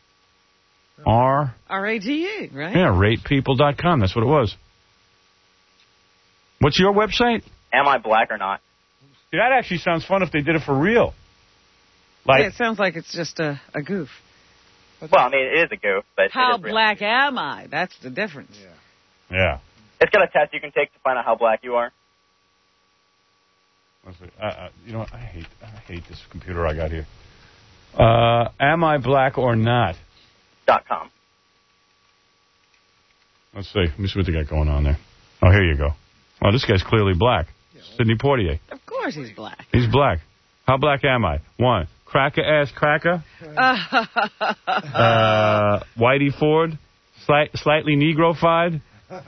R... R A T E, right? Yeah, rate people dot com. That's what it was. What's your website? Am I Black or Not? Yeah, that actually sounds fun if they did it for real. Like, yeah, it sounds like it's just a, a goof. Well, I mean, it is a goof, but how it is real. black am I? That's the difference. Yeah. Yeah. It's got a test you can take to find out how black you are. Let's see. Uh, uh, you know what? I hate I hate this computer I got here. Uh, am I black or not? Dot com. Let's see. Let me see what they got going on there. Oh, here you go. Oh, this guy's clearly black. Yeah, well, Sidney Poitier. Of course he's black. He's black. How black am I? One, cracker ass cracker. uh, Whitey Ford. Slight, slightly Negrofied.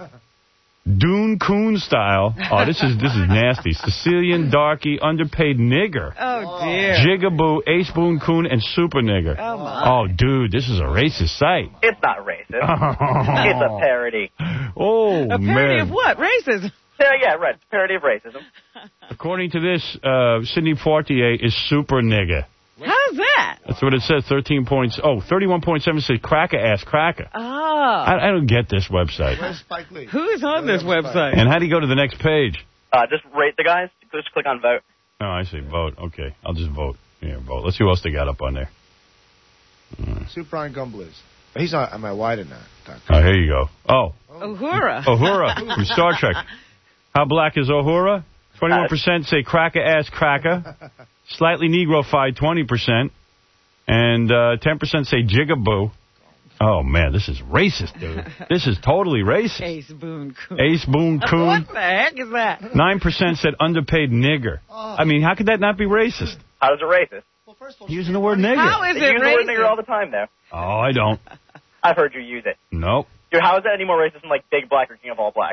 Dune Coon style. Oh, this is this is nasty. Sicilian, darky, underpaid nigger. Oh, dear. Jigaboo, Ace Boone Coon, and super nigger. Oh, my. Oh, dude, this is a racist site. It's not racist. It's a parody. Oh, a parody man. of what? Racism? Yeah, yeah, right. Parody of racism. According to this, uh, Sidney Poitier is super nigger. How's that? That's what it says. Thirteen points. Oh, thirty-one point seven says cracker ass cracker. Oh. I, I don't get this website. Where's Spike Lee? Who is on this website? And how do you go to the next page? Uh, just rate the guys. Just click on vote. Oh, I see. Vote. Okay, I'll just vote. Yeah, vote. Let's see who else they got up on there. Uh, Super Brian Gumbliz. He's not. Am I white or not? Oh, here you go. Oh. Uhura. Uhura from Star Trek. How black is Uhura? twenty-one percent say cracker ass cracker. Slightly Negrofied, twenty percent. And uh, ten percent say jigaboo. Oh, man, this is racist, dude. This is totally racist. Ace Boone Coon. Ace Boone Coon. What the heck is that? nine percent said underpaid nigger. I mean, how could that not be racist? How is it racist? Well, first of all, using the word nigger. How is You it use racist? the word nigger all the time, though. Oh, I don't. I've heard you use it. Nope. Dude, how is that any more racist than, like, Big Black or King of All Blacks?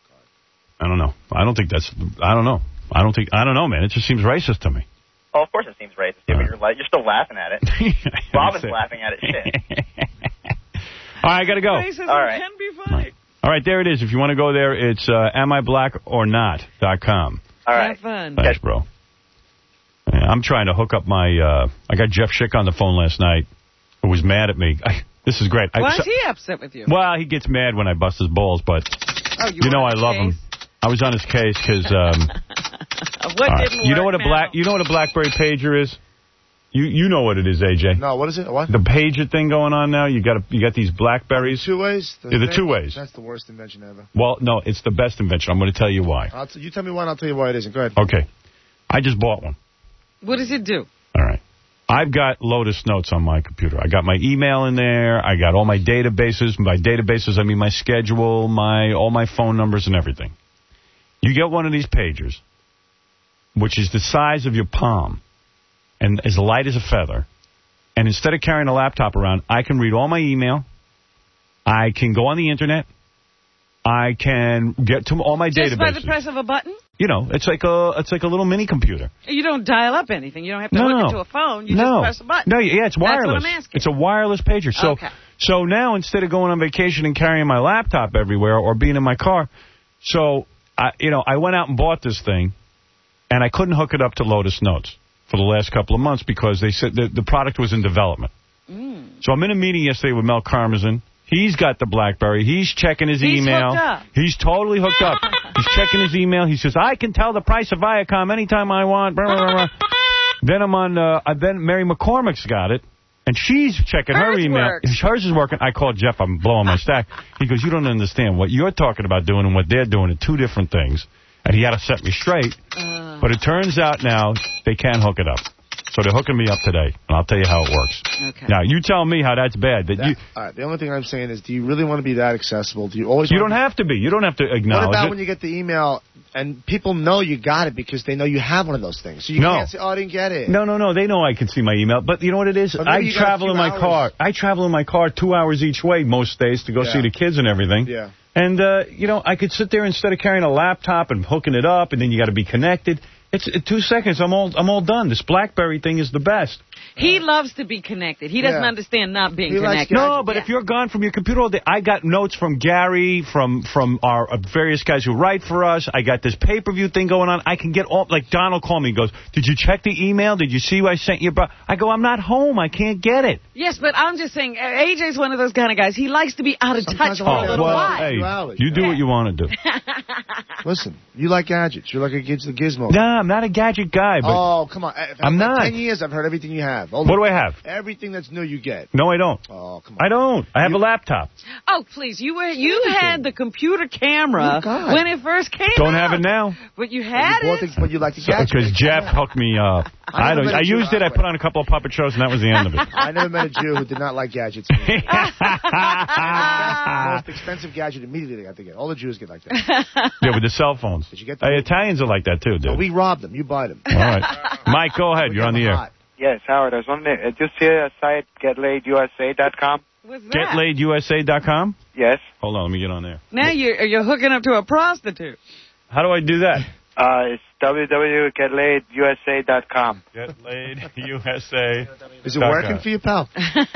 I don't know. I don't think that's... I don't know. I don't think... I don't know, man. It just seems racist to me. Oh, of course it seems racist. Yeah, Uh. but you're, la- you're still laughing at it. Robin's laughing at it. Shit. All right, I got to go. Racism All right. can be funny. All right, there it is. If you want to go there, it's uh, am I black or not dot com. All right. Have fun. Thanks, bro. Yeah, I'm trying to hook up my... Uh, I got Jeff Schick on the phone last night, who was mad at me. I, this is great. I, Why so, is he upset with you? Well, he gets mad when I bust his balls, but Oh, you, you know were I on love his him. I was on his case because... Um, case? What uh, didn't you know work what a now? black you know what a BlackBerry pager is? You you know what it is, A J. No, what is it? What? The pager thing going on now. You got a, you got these BlackBerries. Two ways? Yeah, the thing? two ways. That's the worst invention ever. Well, no, it's the best invention. I'm going to tell you why. I'll t- you tell me why, and I'll tell you why it isn't. Go ahead. Okay. I just bought one. What does it do? All right. I've got Lotus Notes on my computer. I got my email in there. I got all my databases. By databases, I mean my schedule, my all my phone numbers and everything. You get one of these pagers, which is the size of your palm and as light as a feather. And instead of carrying a laptop around, I can read all my email. I can go on the Internet. I can get to all my Just databases. by the press of a button? You know, it's like a it's like a little mini computer. You don't dial up anything. You don't have to No, hook no. it to a phone. You no. just press a button. No, yeah, it's wireless. That's what I'm asking. It's a wireless pager. So, Okay. so now instead of going on vacation and carrying my laptop everywhere or being in my car, so I, you know, I went out and bought this thing, and I couldn't hook it up to Lotus Notes for the last couple of months because they said the, the product was in development. Mm. So I'm in a meeting yesterday with Mel Karmazin. He's got the BlackBerry. He's checking his He's email. hooked up. He's totally hooked up. He's checking his email. He says, I can tell the price of Viacom anytime I want. Blah, blah, blah, blah. Then I'm on, uh, then Mary McCormick's got it, and she's checking her Hers email. works. Hers is working. I called Jeff. I'm blowing my stack. He goes, you don't understand. What you're talking about doing and what they're doing are two different things. And he had to set me straight. Uh. But it turns out now they can hook it up. So they're hooking me up today, and I'll tell you how it works. Okay. Now, you tell me how that's bad. That That, you all right, the only thing I'm saying is, do you really want to be that accessible? Do you always? you want don't to have to be. You don't have to What acknowledge about it. when you get the email and people know you got it because they know you have one of those things? So you No. can't say, oh, I didn't get it. No, no, no. They know I can see my email. But you know what it is? But maybe I you got a travel few in my hours. car. I travel in my car two hours each way most days to go Yeah. see the kids and everything. Yeah. And, uh, you know, I could sit there instead of carrying a laptop and hooking it up, and then you got to be connected. It's uh, two seconds. I'm all I'm all done. This BlackBerry thing is the best. He loves to be connected. He doesn't Yeah. understand not being He likes connected. No, but Yeah. if you're gone from your computer all day, I got notes from Gary, from from our uh, various guys who write for us. I got this pay-per-view thing going on. I can get all, like Donald called me and goes, did you check the email? Did you see what I sent you? Bro? I go, I'm not home. I can't get it. Yes, but I'm just saying, uh, A J's one of those kind of guys. He likes to be out of Sometimes touch I for a wanna little well, while. hey, Hours. you do Yeah. what you want to do. Listen, you like gadgets. You're like a giz- gizmo. Nah, I'm not a gadget guy, but Oh, come on. Uh, I'm for not. ten years, I've heard everything you have. have. Hold What on. do I have? Everything that's new you get. No, I don't. Oh, come on. I don't. I have a laptop. Oh, please. You were you had the computer camera Oh, when it first came Don't out. have it now. But you had you it? The, but you like the gadget. Because Jeff hooked me up. I, I don't. I used it. I put on a couple of puppet shows, and that was the end of it. I never met a Jew who did not like gadgets. The most expensive gadget immediately they got to get. All the Jews get like that. Yeah, with the cell phones. Did you get the Hey, Italians are like that, too, dude. No, we rob them. You buy them. All right. Mike, go ahead. You're on the air. Hot. Yes, Howard, I was wondering, uh, just see a site, get laid U S A dot com? What's that? get laid U S A dot com? Yes. Hold on, let me get on there. Now you're, you're hooking up to a prostitute. How do I do that? Uh, it's w w w dot get laid U S A dot com. Get laid U S A. Is it working for you, pal?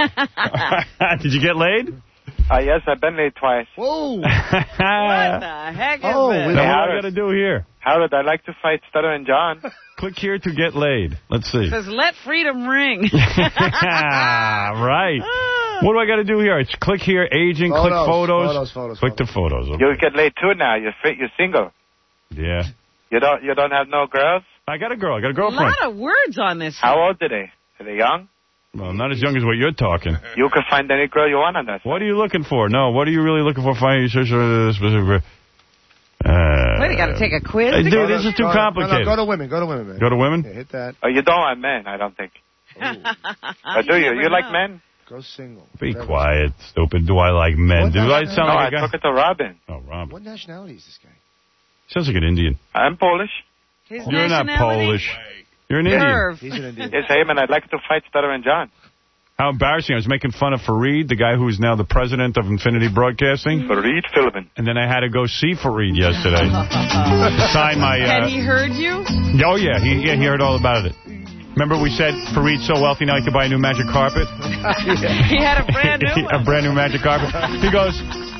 Did you get laid? Uh, yes, I've been laid twice. Whoa. What the heck is Oh, this? we Now, don't- what do I got to do here? Howard, I'd like to fight Stutter and John. Click here to get laid. Let's see. It says, let freedom ring. Right. What do I got to do here? It's click here, aging, click Photos, photos. photos, photos, click the photos. Okay. You get laid too now. You're fit. You're single. Yeah. You don't. You don't have no girls. I got a girl. I got a A girlfriend. lot of words on this. How old are they? Are they young? Well, not as young as what you're talking. You can find any girl you want on that. What are you looking for? No, what are you really looking for? Finding specific. Uh, Wait, you got to take a quiz? Hey, to dude, get- this is too Go- complicated. No, no, go to women. Go to women, man. Go to women? Yeah, hit that. Oh, you don't want men, I don't think. Or do you? never You like know. men? Go single. Be Whatever. quiet, stupid. Do I like men? What Do the I heck? sound No, like I a guy? took it to Robin. Oh, Rob. What nationality is this guy? Sounds like an Indian. I'm Polish. His You're not nationality? Polish. You're an Indian. Nerve. He's an Indian. Yes, I am, and I'd like to fight Stutter and John. How embarrassing. I was making fun of Fareed, the guy who is now the president of Infinity Broadcasting. Fareed Philbin. And then I had to go see Fareed yesterday to sign my... Had Uh, he heard you? oh, yeah. He, yeah, he heard all about it. Remember we said Fareed's so wealthy now he could buy a new magic carpet? He had a brand new a one. brand new magic carpet. He goes,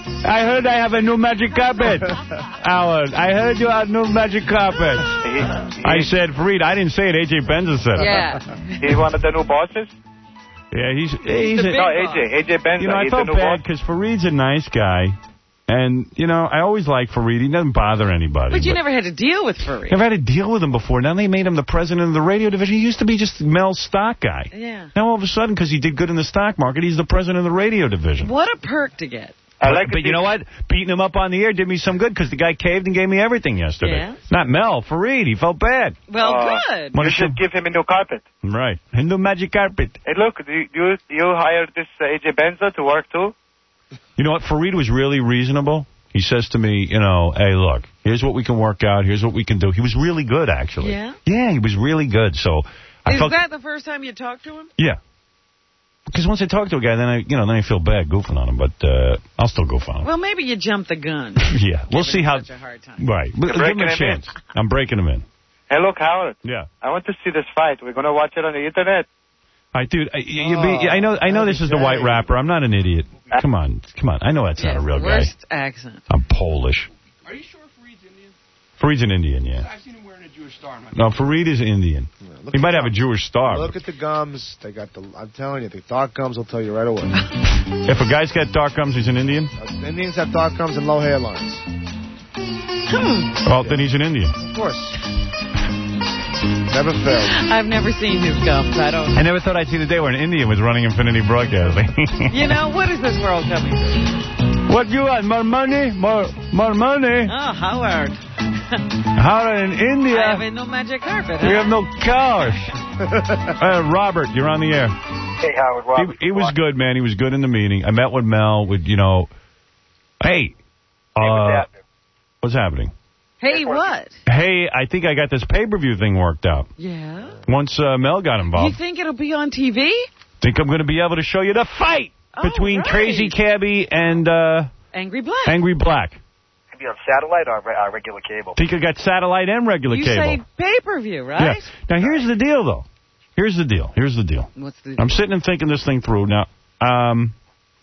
I heard I have a new magic carpet. Howard, I heard you have a new magic carpet. He, I said, Fareed, I didn't say it. A J Benza said it. Yeah. he's one of the new bosses? Yeah, he's... he's the a, big No, boss. A J. A J Benza. You know, I he's felt the new bad boss. because Fareed's a nice guy. And, you know, I always like Fareed. He doesn't bother anybody. But you never had to deal with Fareed. Never had to deal with him before. Now they made him the president of the radio division. He used to be just Mel's stock guy. Yeah. Now all of a sudden, because he did good in the stock market, he's the president of the radio division. What a perk to get. I But, like but it. you know what? Beating him up on the air did me some good because the guy caved and gave me everything yesterday. Yeah. Not Mel, Fareed. He felt bad. Well, Uh, good. Wanna You should see- give him a new carpet. Right. And the magic carpet. Hey, look, you you, you hired this uh, A J Benza to work too? You know what? Fareed was really reasonable. He says to me, you know, hey, look, here's what we can work out. Here's what we can do. He was really good, actually. Yeah? Yeah, he was really good. So I Is felt... that the first time you talked to him? Yeah. Because once I talk to a guy, then I, you know, then I feel bad goofing on him. But uh, I'll still goof on him. Well, maybe you jumped the gun. Yeah, we'll see how. Such a hard time. Right, but You're give him breaking a him chance. I'm breaking him in. Hey, look, Howard. Yeah. I want to see this fight. We're going to watch it on the internet. All right, dude. I, you, you be, I know. I know this is the white rapper. I'm not an idiot. Come on, come on. I know that's not a real guy. Worst accent. I'm Polish. Are you sure Fareed's Indian? Fareed's an Indian, yeah. I've seen him wearing a Jewish star. in my- No, Fareed is Indian. Look He at might the have a gums. Jewish star. Look at the gums. They got the. I'm telling you, the dark gums will tell you right away. If a guy's got dark gums, he's an Indian. Uh, Indians have dark gums and low hairlines. Well, then he's an Indian. Of course. Never failed. I've never seen his gums. I don't. I never thought I'd see the day where an Indian was running Infinity Broadcasting. You know, what is this world coming to? What you want? More money? More more money? Oh, Howard. How in India? I have a no magic carpet. We huh? have no cars. uh, Robert, you're on the air. Hey, Howard. Robert. He, he was good, man. He was good in the meeting. I met with Mel. With you know, hey, uh, what's happening? what's happening? Hey, what? Hey, I think I got this pay-per-view thing worked out. Yeah. Once uh, Mel got You involved, think it'll be on T V? think I'm going to be able to show you the fight Oh, between right. Crazy Cabbie and uh, Angry Black. Angry Black. Could be on satellite or re- uh, regular cable. Think I got satellite and regular you cable. say pay-per-view, right? Yeah. Now here's the deal, though. Here's the deal. Here's the deal. What's the I'm sitting and thinking this thing through. Now, um,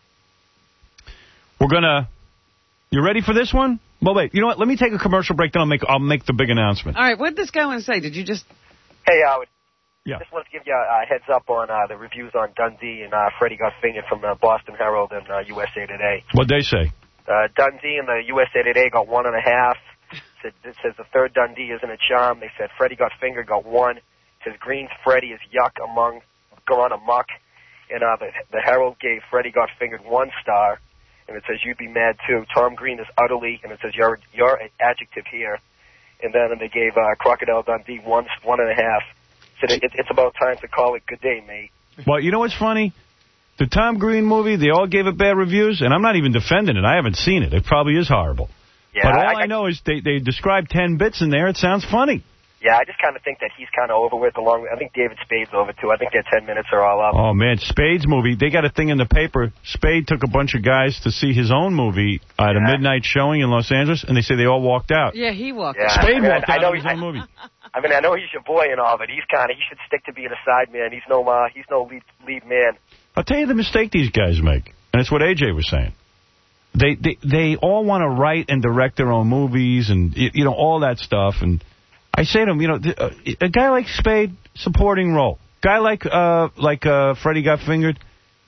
we're gonna. You ready for this one? Well, wait. You know what? Let me take a commercial break, then I'll make I'll make the big announcement. All right, what did this guy want to say? Did you just... Hey, Howard. Yeah. Just wanted to give you a, a heads up on uh, the reviews on Dundee and uh, Freddie got fingered from the Boston Herald and uh, U S A Today. What'd they say? Uh, Dundee and the U S A Today got one and a half. Said, it says the third Dundee isn't a charm. They said Freddie got fingered, got one. It says Green's Freddie is yuck among gone amok. And uh, the, the Herald gave Freddie Got Fingered one star, and it says you'd be mad too. Tom Green is utterly, and it says your your adjective here. And then and they gave uh, Crocodile Dundee one one and a half. Said it, it's about time to call it good day, mate. Well, you know what's funny? The Tom Green movie, they all gave it bad reviews, and I'm not even defending it. I haven't seen it. It probably is horrible. Yeah, but all I, I, I know is they, they described ten bits in there. It sounds funny. Yeah, I just kind of think that he's kind of over with. Along with, I think David Spade's over, too. I think their ten minutes are all up. Oh, man, Spade's movie, they got a thing in the paper. Spade took a bunch of guys to see his own movie at yeah. a midnight showing in Los Angeles, and they say they all walked out. Yeah, he walked yeah. out. Spade I mean, walked I, out I know of his I, own movie. I mean, I know he's your boy and all, but he's kind of, he should stick to being a side man. He's no, uh, he's no lead, lead man. I'll tell you the mistake these guys make, and it's what A J was saying. They they, they all want to write and direct their own movies and, you know, all that stuff, and I say to them, you know, a guy like Spade, supporting role. Guy like uh like uh Freddie Got Fingered,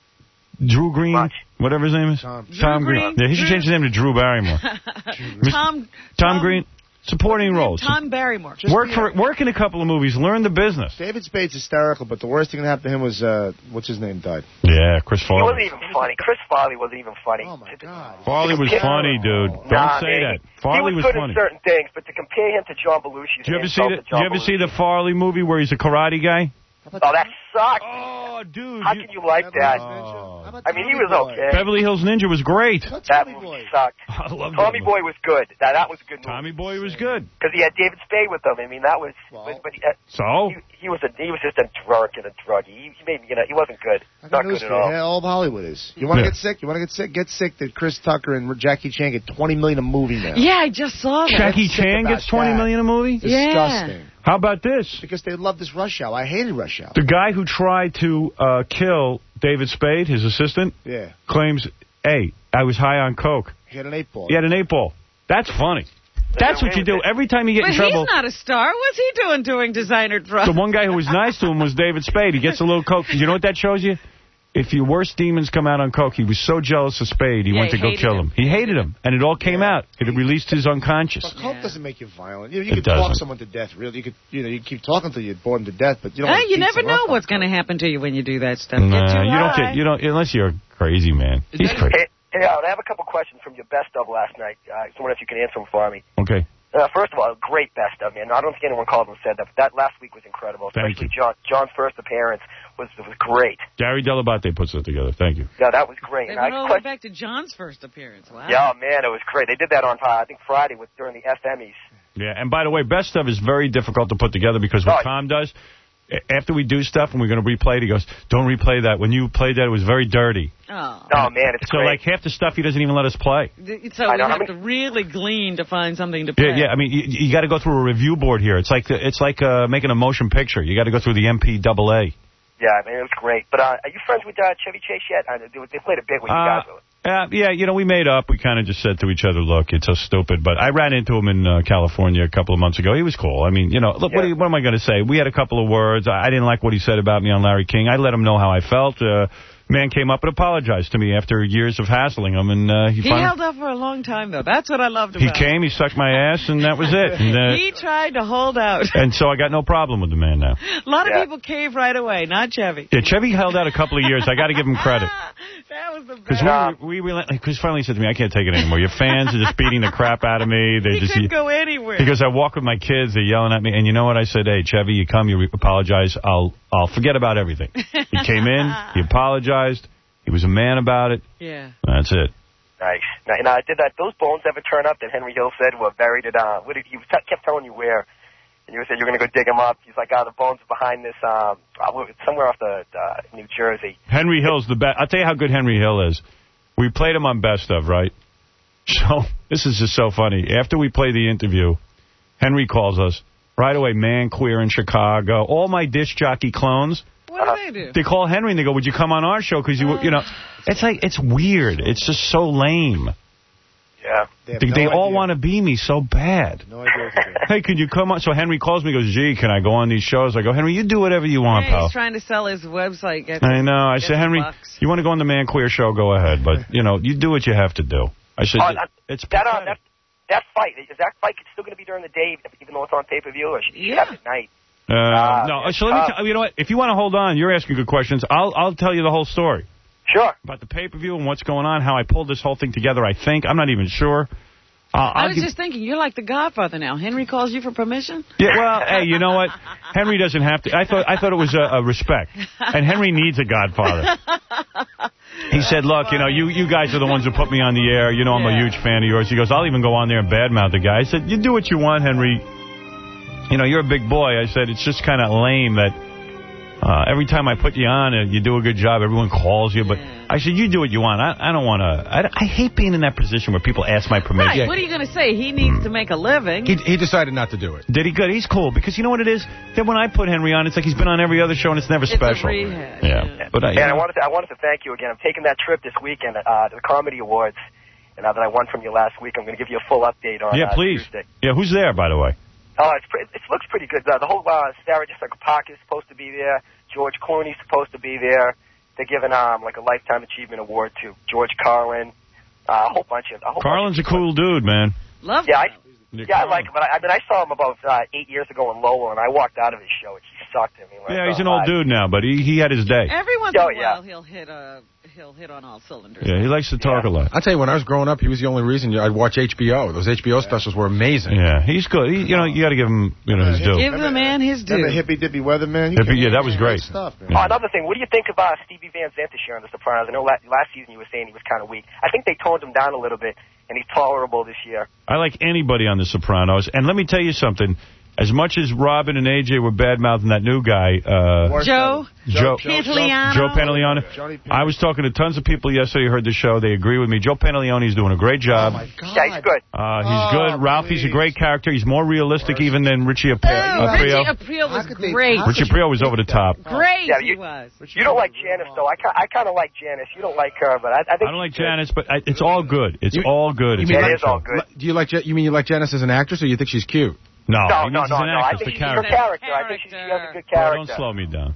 Drew Green, Much. whatever his name is. Tom, Tom Green. Green. Yeah, he should change his name to Drew Barrymore. Tom, Tom Tom Green, supporting roles. Tom Barrymore. Just work for work in a couple of movies. Learn the business. David Spade's hysterical, but the worst thing that happened to him was uh, what's his name died. Yeah, Chris Farley. He wasn't even funny. Chris Farley wasn't even funny. Oh my God. Farley was funny, dude. Don't nah, say man. that. Farley he was, was good funny. in certain things, but to compare him to John Belushi, Do you ever see the Do you ever see the Farley movie where he's a karate guy? Oh, that sucked. Oh, dude. How you, can you like that? Oh. I mean, he was okay. Beverly Hills Ninja was great. That movie sucked. I love Tommy that Boy was good. That that was a good movie. Tommy Boy was good. Because he had David Spade with him. I mean, that was... Well, but, but he, uh, so? He, he was a he was just a drunk and a druggie. He, he made, you know, he wasn't good. Not good at all. Yeah, all of Hollywood is. You want to Yeah. get sick? You want to get sick? Get sick that Chris Tucker and Jackie Chan get twenty million a movie now. Yeah, I just saw that. Jackie sick Chan about gets twenty that. million a movie? Disgusting. Yeah. How about this? Because they love this Rush Hour. I hated Rush Hour. The guy who tried to uh, kill David Spade, his assistant, Yeah. claims, hey, I was high on coke. He had an eight ball. He had an eight ball. That's funny. That's what you do. Every time you get But in trouble. he's not a star. What's he doing doing designer drugs? The one guy who was nice to him was David Spade. He gets a little coke. You know what that shows you? If your worst demons come out on coke, he was so jealous of Spade, he Yeah, went to he go hated kill him. him. He hated him, and it all came out. It released his unconscious. But coke Yeah. doesn't make you violent. You, know, you It could talk doesn't. someone to death. Really, you could. You know, you keep talking till you bore them to death. But you don't. Hey, you never know what's going going to happen to you when you do that stuff. Nah, Get too you don't high. get, you don't, unless you're a crazy man. He's crazy. Hey, hey, I have a couple questions from your best of last night. Uh, I wonder if you can answer them for me. Okay. Uh, first of all, great best of, man. I don't think anyone called and said that, but that last week was incredible. Thank Especially you. John, John's first appearance was was great. Gary Delabate puts it together. Thank you. Yeah, that was great. They And I went all the way question- back to John's first appearance. Wow. Yeah, man, it was great. They did that on, uh, I think, Friday with during the F Emmys. Yeah, and by the way, best stuff is very difficult to put together because what Oh. Tom does, a- after we do stuff and we're going to replay it, he goes, don't replay that. When you played that, it was very dirty. Oh. Oh, man, it's So, great. like, half the stuff he doesn't even let us play. Th- So I we know. have How many- to really glean to find something to play. Yeah, yeah. I mean, you, you got to go through a review board here. It's like the, it's like uh, making a motion picture. You got to go through the M P double A. Yeah, I mean, it was great. But uh, are you friends with uh, Chevy Chase yet? I know they, they played a bit with you Uh, guys. With. Uh, yeah, you know, we made up. We kind of just said to each other, look, it's so stupid. But I ran into him in uh, California a couple of months ago. He was cool. I mean, you know, look, Yeah. what, do you- what am I going to say? We had a couple of words. I, I didn't like what he said about me on Larry King. I let him know how I felt. Uh, man came up and apologized to me after years of hassling him. And uh, he, He finally, held up for a long time, though. That's what I loved he about came, he sucked my ass, and that was it. And, uh, He tried to hold out. and so I got no problem with the man now. A lot of Yeah. people caved right away, not Chevy. Yeah, Chevy held out a couple of years. I got to give him credit. That was the Because best. we, we, we, Chris finally said to me, I can't take it anymore. Your fans are just beating the crap out of me. They He just couldn't go anywhere. He goes, I walk with my kids. They're yelling at me. And you know what? I said, hey, Chevy, you come, you re- apologize. I'll I'll forget about everything. He came in. He apologized. He was a man about it. Yeah. That's it. Nice. Now, and I did that. Those bones ever turn up that Henry Hill said were buried at, uh, what did, he was t- kept telling you where. And you said you were going to go dig them up. He's like, ah, the bones are behind this, um, uh, somewhere off the, uh, New Jersey. Henry Hill's the best. I'll tell you how good Henry Hill is. We played him on Best Of, right? So, this is just so funny. After we play the interview, Henry calls us. Right away, Man Queer in Chicago. All my disc jockey clones. What do they do? They call Henry and they go, would you come on our show? Because, you, you know, it's like, it's weird. It's just so lame. Yeah. They, have They, no they all idea. want to be me so bad. No idea what to do. Hey, could you come on? So Henry calls me and goes, gee, can I go on these shows? I go, Henry, you do whatever you want, Yeah, pal. he's trying to sell his website. Get I know. I get said, some Henry, bucks. you want to go on the Man Queer show? Go ahead. But, you know, you do what you have to do. I said, Oh, that, it's that, uh, pathetic. that, that fight, is that fight still going to be during the day, even though it's on pay-per-view, or should you Yeah. have it at night? Uh, uh, no, so let me tell you know what? If you want to hold on, you're asking good questions. I'll I'll tell you the whole story. Sure. About the pay-per-view and what's going on, how I pulled this whole thing together, I think. I'm not even sure. Uh, I I'll was give... just thinking, you're like the Godfather now. Henry calls you for permission? Yeah, well, hey, you know what? Henry doesn't have to. I thought I thought it was a, a respect. And Henry needs a Godfather. He said, look, you know, you, you guys are the ones who put me on the air. You know, I'm yeah. a huge fan of yours. He goes, I'll even go on there and badmouth the guy. I said, you do what you want, Henry. You know, you're a big boy. I said, it's just kind of lame that uh, every time I put you on and you do a good job, everyone calls you. But I said, you do what you want. I, I don't want to. I, I hate being in that position where people ask my permission. Right. What are you going to say? He needs to make a living. He, he decided not to do it. Did he? Good. He's cool. Because you know what it is? Then when I put Henry on, it's like he's been on every other show and it's never it's special. A rehab. Yeah. yeah. But I, and I wanted, to, I wanted to thank you again. I'm taking that trip this weekend uh, to the Comedy Awards. And now that I won from you last week, I'm going to give you a full update on Yeah, uh, please. Tuesday. Yeah, who's there, by the way? Oh, it's pre- it looks pretty good. Uh, the whole uh, Sarah Jessica Parker is supposed to be there. George Clooney's supposed to be there. They're giving um like a Lifetime Achievement Award to George Carlin. Uh, a whole bunch of. A whole Carlin's bunch a cool dude, man. Love yeah, I, Nick yeah, I Carlin. like him. But I, I mean, I saw him about uh, eight years ago in Lowell, and I walked out of his show. It sucked him. He Yeah, he's an old dude now, but he he had his day. Every once oh, in a yeah. while, he'll hit a he'll hit on all cylinders. Yeah, he likes to talk yeah. a lot. I'll tell you, when I was growing up, he was the only reason I'd watch H B O. Those H B O yeah. specials were amazing. Yeah, he's good. He, you know, you got to give him, you know, his due. Give the man his due. Remember Hippy Dippy Weatherman? Hippy, yeah, that was great. Stuff, man. Yeah. Oh, another thing, what do you think of uh, Stevie Van Zandt this year on The Sopranos? I know la- last season you were saying he was kind of weak. I think they toned him down a little bit, and he's tolerable this year. I like anybody on The Sopranos. And let me tell you something. As much as Robin and A J were bad-mouthing that new guy... Uh, Joe? Joe Pantoliano? Joe Pantoliano. I was talking to tons of people yesterday who heard the show. They agree with me. Joe Pantoliano's doing a great job. Oh, my God. Yeah, he's good. Uh, he's oh, good. Ralphie's please. a great character. He's more realistic Worse. even than Richie Aprile. Oh, Richie Aprile was great. Richie Aprile was over the top. Great Yeah, he you, was. You don't like Janice, though. I, I kind of like Janice. You don't like her, but I, I think I don't like Janice, but I, it's all good. It's You- all good. you It's mean Yeah, a it great is all show. good. Do you like? Ja- You mean you like Janice as an actress, or you think she's cute? No, No, he no, means no, he's an no. I actress, think the she's a character. character. I think she, she has a good Oh, character. don't slow me down.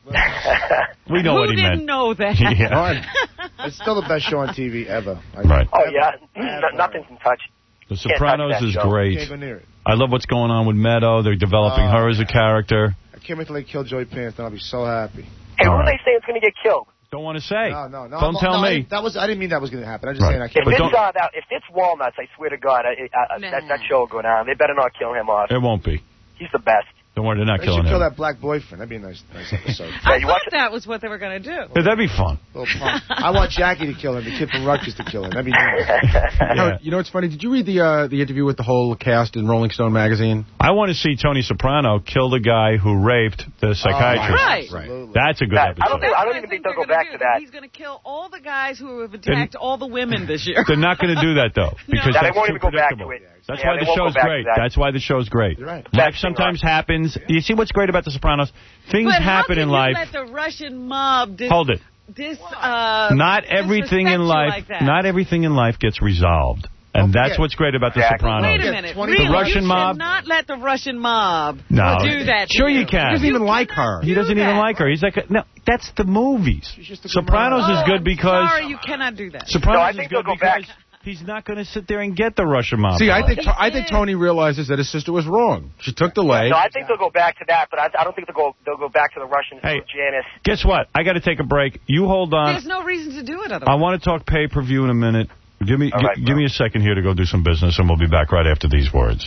We know Who what he didn't meant. know that? Yeah. It's still the best show on T V ever. I Right. Oh, yeah. No, nothing can touch. The Sopranos that is show. great. Can't go near it. I love what's going on with Meadow. They're developing Oh, her as a man. character. I can't wait till they kill Joey Pants. Then I'll be so happy. Hey, All who right. are they saying is going to get killed? Don't want to say. No, no, no. Don't I'm- tell no, me. I, that was. I didn't mean that was going to happen. I'm just Right. saying I If can't. But it's, don't- uh, that, if it's Walnuts, I swear to God, I, I, Nah. that, that show will go down. They better not kill him off. It won't be. He's the best. Don't worry, they're not They killing should kill him. that black boyfriend. That'd be a nice, nice episode. I you thought watch it? that was what they were going to do. Yeah, that'd be fun. Little punk. I want Jackie to kill him. The kid from Rutgers to kill him. That'd be nice. Yeah. You know what's funny? Did you read the uh, the interview with the whole cast in Rolling Stone magazine? I want to see Tony Soprano kill the guy who raped the psychiatrist. Right. Absolutely. That's a good That- I episode. don't think. I don't That's even what think they're they'll go gonna back do. to that. He's going to kill all the guys who have attacked all the women this year. They're not going to do that, though, because Yeah, they that's won't too even go back to predictable. it. That's Yeah, why they the won't go show's back to great. that. That's why the show's great. You're right. Life That's sometimes happens. You see what's great about The Sopranos? Things But how happen can in you life. let the Russian mob dis- Hold it. dis- uh, Not everything disrespect in you life. like that? Not everything in life gets resolved, and Don't that's forget. what's great about The Exactly. Sopranos. Wait a minute. twenty Really? The Russian you mob- should not let the Russian mob No. do that. to Sure you He can. doesn't even like her. He doesn't do even that. like her. He's like, a, no, that's the movies. just a Sopranos good is Oh, good I'm because sorry, you cannot do that. Sopranos No, I is think good they'll go because back. he's not going to sit there and get the Russian mob. See, I think He I think is. Tony realizes that his sister was wrong. She took the leg. No, I think they'll go back to that, but I, I don't think they'll go. They'll go back to the Russians. Hey. With Janice. Guess what? I got to take a break. You hold on. There's no reason to do it otherwise. I want to talk pay-per-view in a minute. Give me, All gi- right, give bro. me a second here to go do some business, and we'll be back right after these words.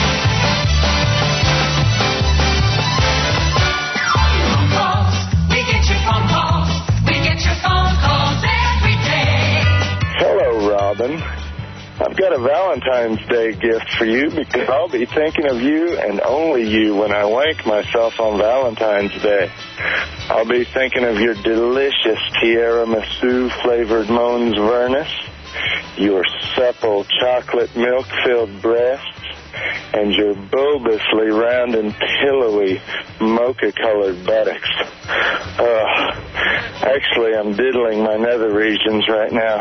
Hello, Robin. I've got a Valentine's Day gift for you because I'll be thinking of you and only you when I wank myself on Valentine's Day. I'll be thinking of your delicious tiramisu-flavored Mons Vernus, your supple chocolate milk-filled breasts, and your bulbously round and pillowy mocha-colored buttocks. Uh, actually, I'm diddling my nether regions right now.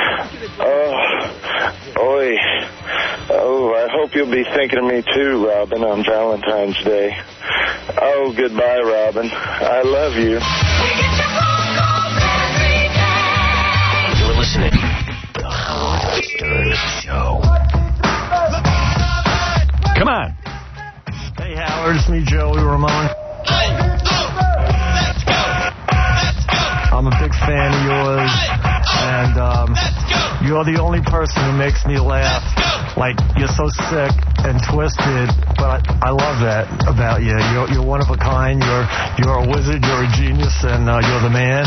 Oh, oi. Oh, I hope you'll be thinking of me too, Robin, on Valentine's Day. Oh, goodbye, Robin. I love you. You're listening to the Howard Stern Show. Come on. Hey, Howard, it's me, Joey Ramone. You're the only person who makes me laugh. Like, you're so sick and twisted, but I, I love that about you. You're, you're one of a kind. You're you're a wizard. You're a genius, and uh, you're the man.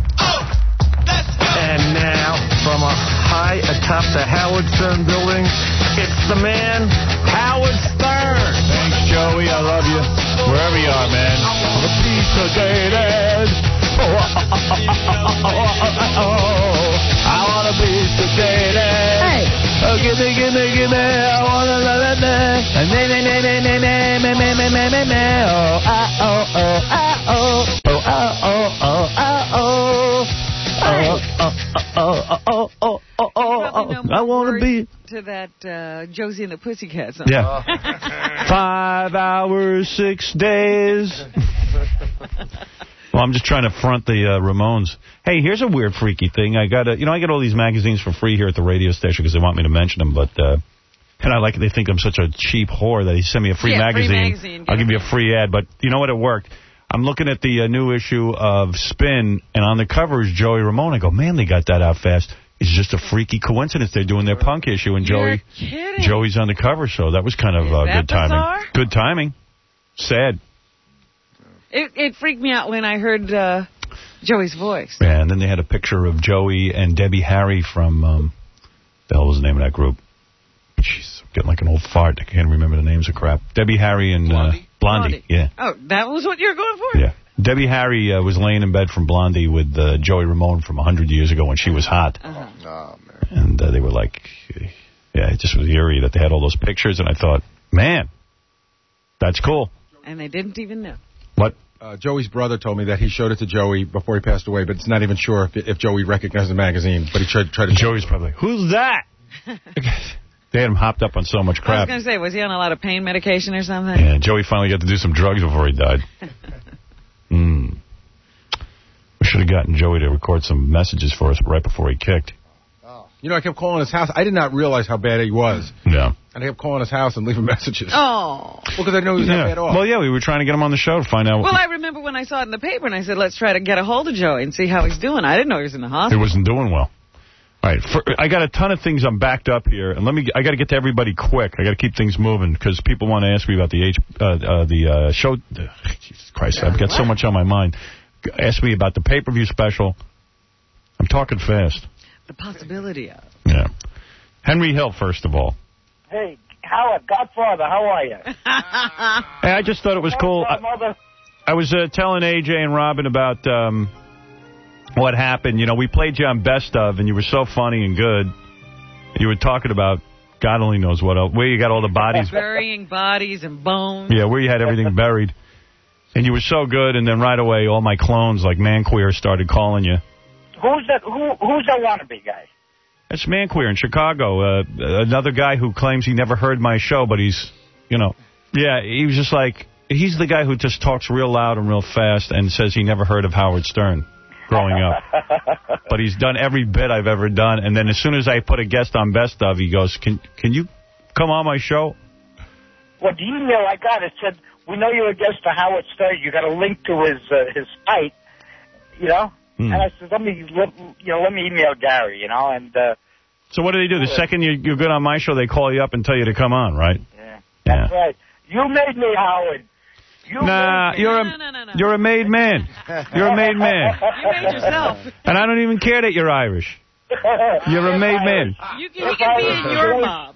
And now, from a high atop the Howard Stern building, it's the man, Howard Stern. Thanks, Joey. I love you. Wherever you are, man. I'm a piece of dated. Oh, oh, oh, oh, oh, oh. I want to be sedated. Hey. Oh, give me, give me, give me. I want to love it. And me, me, me, me, me, me, me, me, me, me, me, me. Oh, oh, oh, oh, oh, oh, oh, oh, oh, oh, oh. Oh, oh, oh, oh, oh, oh, oh, I want to be... To that uh, Josie and the Pussycats song. Yeah. Five hours, six days. Well, I'm just trying to front the uh, Ramones. Hey, here's a weird, freaky thing. I got, you know, I get all these magazines for free here at the radio station because they want me to mention them, but... Uh, and I like it. They think I'm such a cheap whore that they send me a free yeah, magazine. Free magazine. I'll give you a free ad, but you know what? It worked. I'm looking at the uh, new issue of Spin, and on the cover is Joey Ramone. I go, man, they got that out fast. It's just a freaky coincidence. They're doing their punk issue, and Joey, Joey's on the cover, so that was kind of uh, good timing. Bizarre? Good timing. Sad. It, it freaked me out when I heard uh, Joey's voice. Yeah, and then they had a picture of Joey and Debbie Harry from, um, the hell was the name of that group? Jeez, I'm getting like an old fart. I can't remember the names of crap. Debbie Harry and... Blondie? Uh, Blondie, Blondie, yeah. Oh, that was what you were going for? Yeah. Debbie Harry uh, was laying in bed from Blondie with uh, Joey Ramone from one hundred years ago when she was hot. Uh-huh. Oh, man. And uh, they were like, yeah, it just was eerie that they had all those pictures. And I thought, man, that's cool. And they didn't even know. What? Uh, Joey's brother told me that he showed it to Joey before he passed away, but it's not even sure if, if Joey recognized the magazine. But he tried, tried to... Joey's probably, who's that? They had him hopped up on so much crap. I was going to say, was he on a lot of pain medication or something? Yeah, Joey finally got to do some drugs before he died. Hmm. We should have gotten Joey to record some messages for us right before he kicked. Oh. You know, I kept calling his house. I did not realize how bad he was. Yeah. And I kept calling his house and leaving messages. Oh. Well, because I know he was yeah. that bad off. Well, yeah, we were trying to get him on the show to find out. Well, I remember when I saw it in the paper, and I said, let's try to get a hold of Joey and see how he's doing. I didn't know he was in the hospital. He wasn't doing well. All right, for, I got a ton of things I'm backed up here, and let me. I got to get to everybody quick. I got to keep things moving because people want to ask me about the H, uh, uh, the uh, show. Uh, Jesus Christ, I've got so much on my mind. Ask me about the pay-per-view special. I'm talking fast. The possibility of. Yeah. Henry Hill, first of all. Hey, Howard, Godfather, how are you? Hey, I just thought it was cool. I, I was uh, telling A J and Robin about. Um, What happened? You know, we played you on Best Of, and you were so funny and good. You were talking about God only knows what else. Where you got all the bodies. Burying bodies and bones. Yeah, where you had everything buried. And you were so good, and then right away, all my clones, like Manqueer, started calling you. Who's that? Who, who's that wannabe guy? That's Manqueer in Chicago. Uh, another guy who claims he never heard my show, but he's, you know. Yeah, he was just like, he's the guy who just talks real loud and real fast and says he never heard of Howard Stern growing up. But he's done every bit I've ever done. And then as soon as I put a guest on Best Of, he goes, can can you come on my show? Well, the email I got, it said, we know you're a guest for Howard Stern. You got a link to his uh, his site, you know? Mm. And I said, let me, let, you know, let me email Gary, you know? And uh, so what do they do? The second you, you're good on my show, they call you up and tell you to come on, right? Yeah, that's yeah. right. You made me, Howard. You nah, made me. you're a no, no, no, no. you're a made man. You're a made man. You made yourself. And I don't even care that you're Irish. You're a made man. You can, he can be in your mob.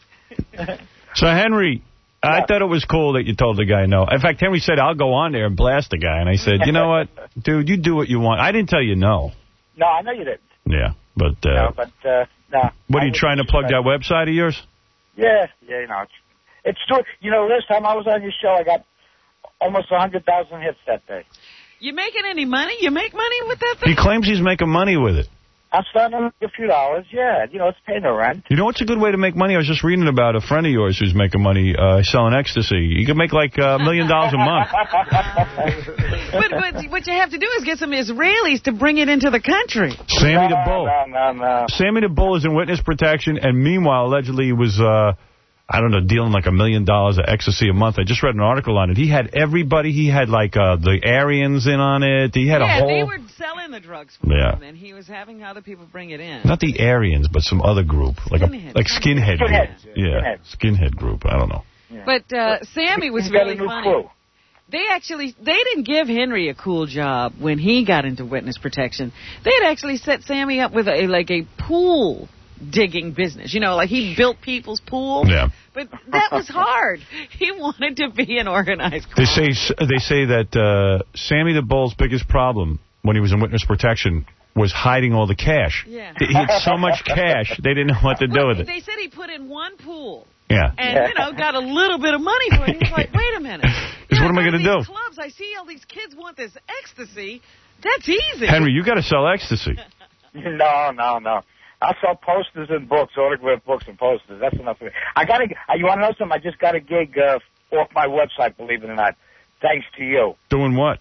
So, Henry, I thought it was cool that you told the guy no. In fact, Henry said, I'll go on there and blast the guy. And I said, you know what, dude, you do what you want. I didn't tell you no. No, I know you didn't. Yeah, but... Uh, no, but, uh, no. What, are you trying to plug that website of yours? Yeah, yeah, you know, it's, it's true. You know, last time I was on your show, I got almost one hundred thousand hits that day. You making any money? You make money with that thing? He claims he's making money with it. I'm starting to make a few dollars, yeah. You know, it's paying the rent. You know what's a good way to make money? I was just reading about a friend of yours who's making money uh, selling ecstasy. You can make like a million dollars a month. but, but what you have to do is get some Israelis to bring it into the country. Sammy no, the Bull. No, no, no. Sammy the Bull is in witness protection, and meanwhile, allegedly, he was... Uh, I don't know, dealing like a million dollars of ecstasy a month. I just read an article on it. He had everybody. He had like uh, the Aryans in on it. He had yeah, a whole... they were selling the drugs for Yeah. him, and he was having other people bring it in. Not the Aryans, but some other group. Like a Skinhead. like skinhead group. Skinhead. Yeah, skinhead group. I don't know. But uh, Sammy was He's got a really new funny. crew. They actually, they didn't give Henry a cool job when he got into witness protection. They had actually set Sammy up with a like a pool digging business. You know, like he built people's pools. Yeah. But that was hard. He wanted to be an organized crime. They say they say that uh, Sammy the Bull's biggest problem when he was in witness protection was hiding all the cash. Yeah. He had so much cash, they didn't know what to do with it. They said he put in one pool. Yeah. And, you know, got a little bit of money for it. He was like, wait a minute. Because what am I going to do? These clubs, I see all these kids want this ecstasy. That's easy. Henry, you got to sell ecstasy. No, no, no. I sell posters and books, autographed books and posters. That's enough for me. I got a, you want to know something? I just got a gig uh, off my website, believe it or not, thanks to you. Doing what?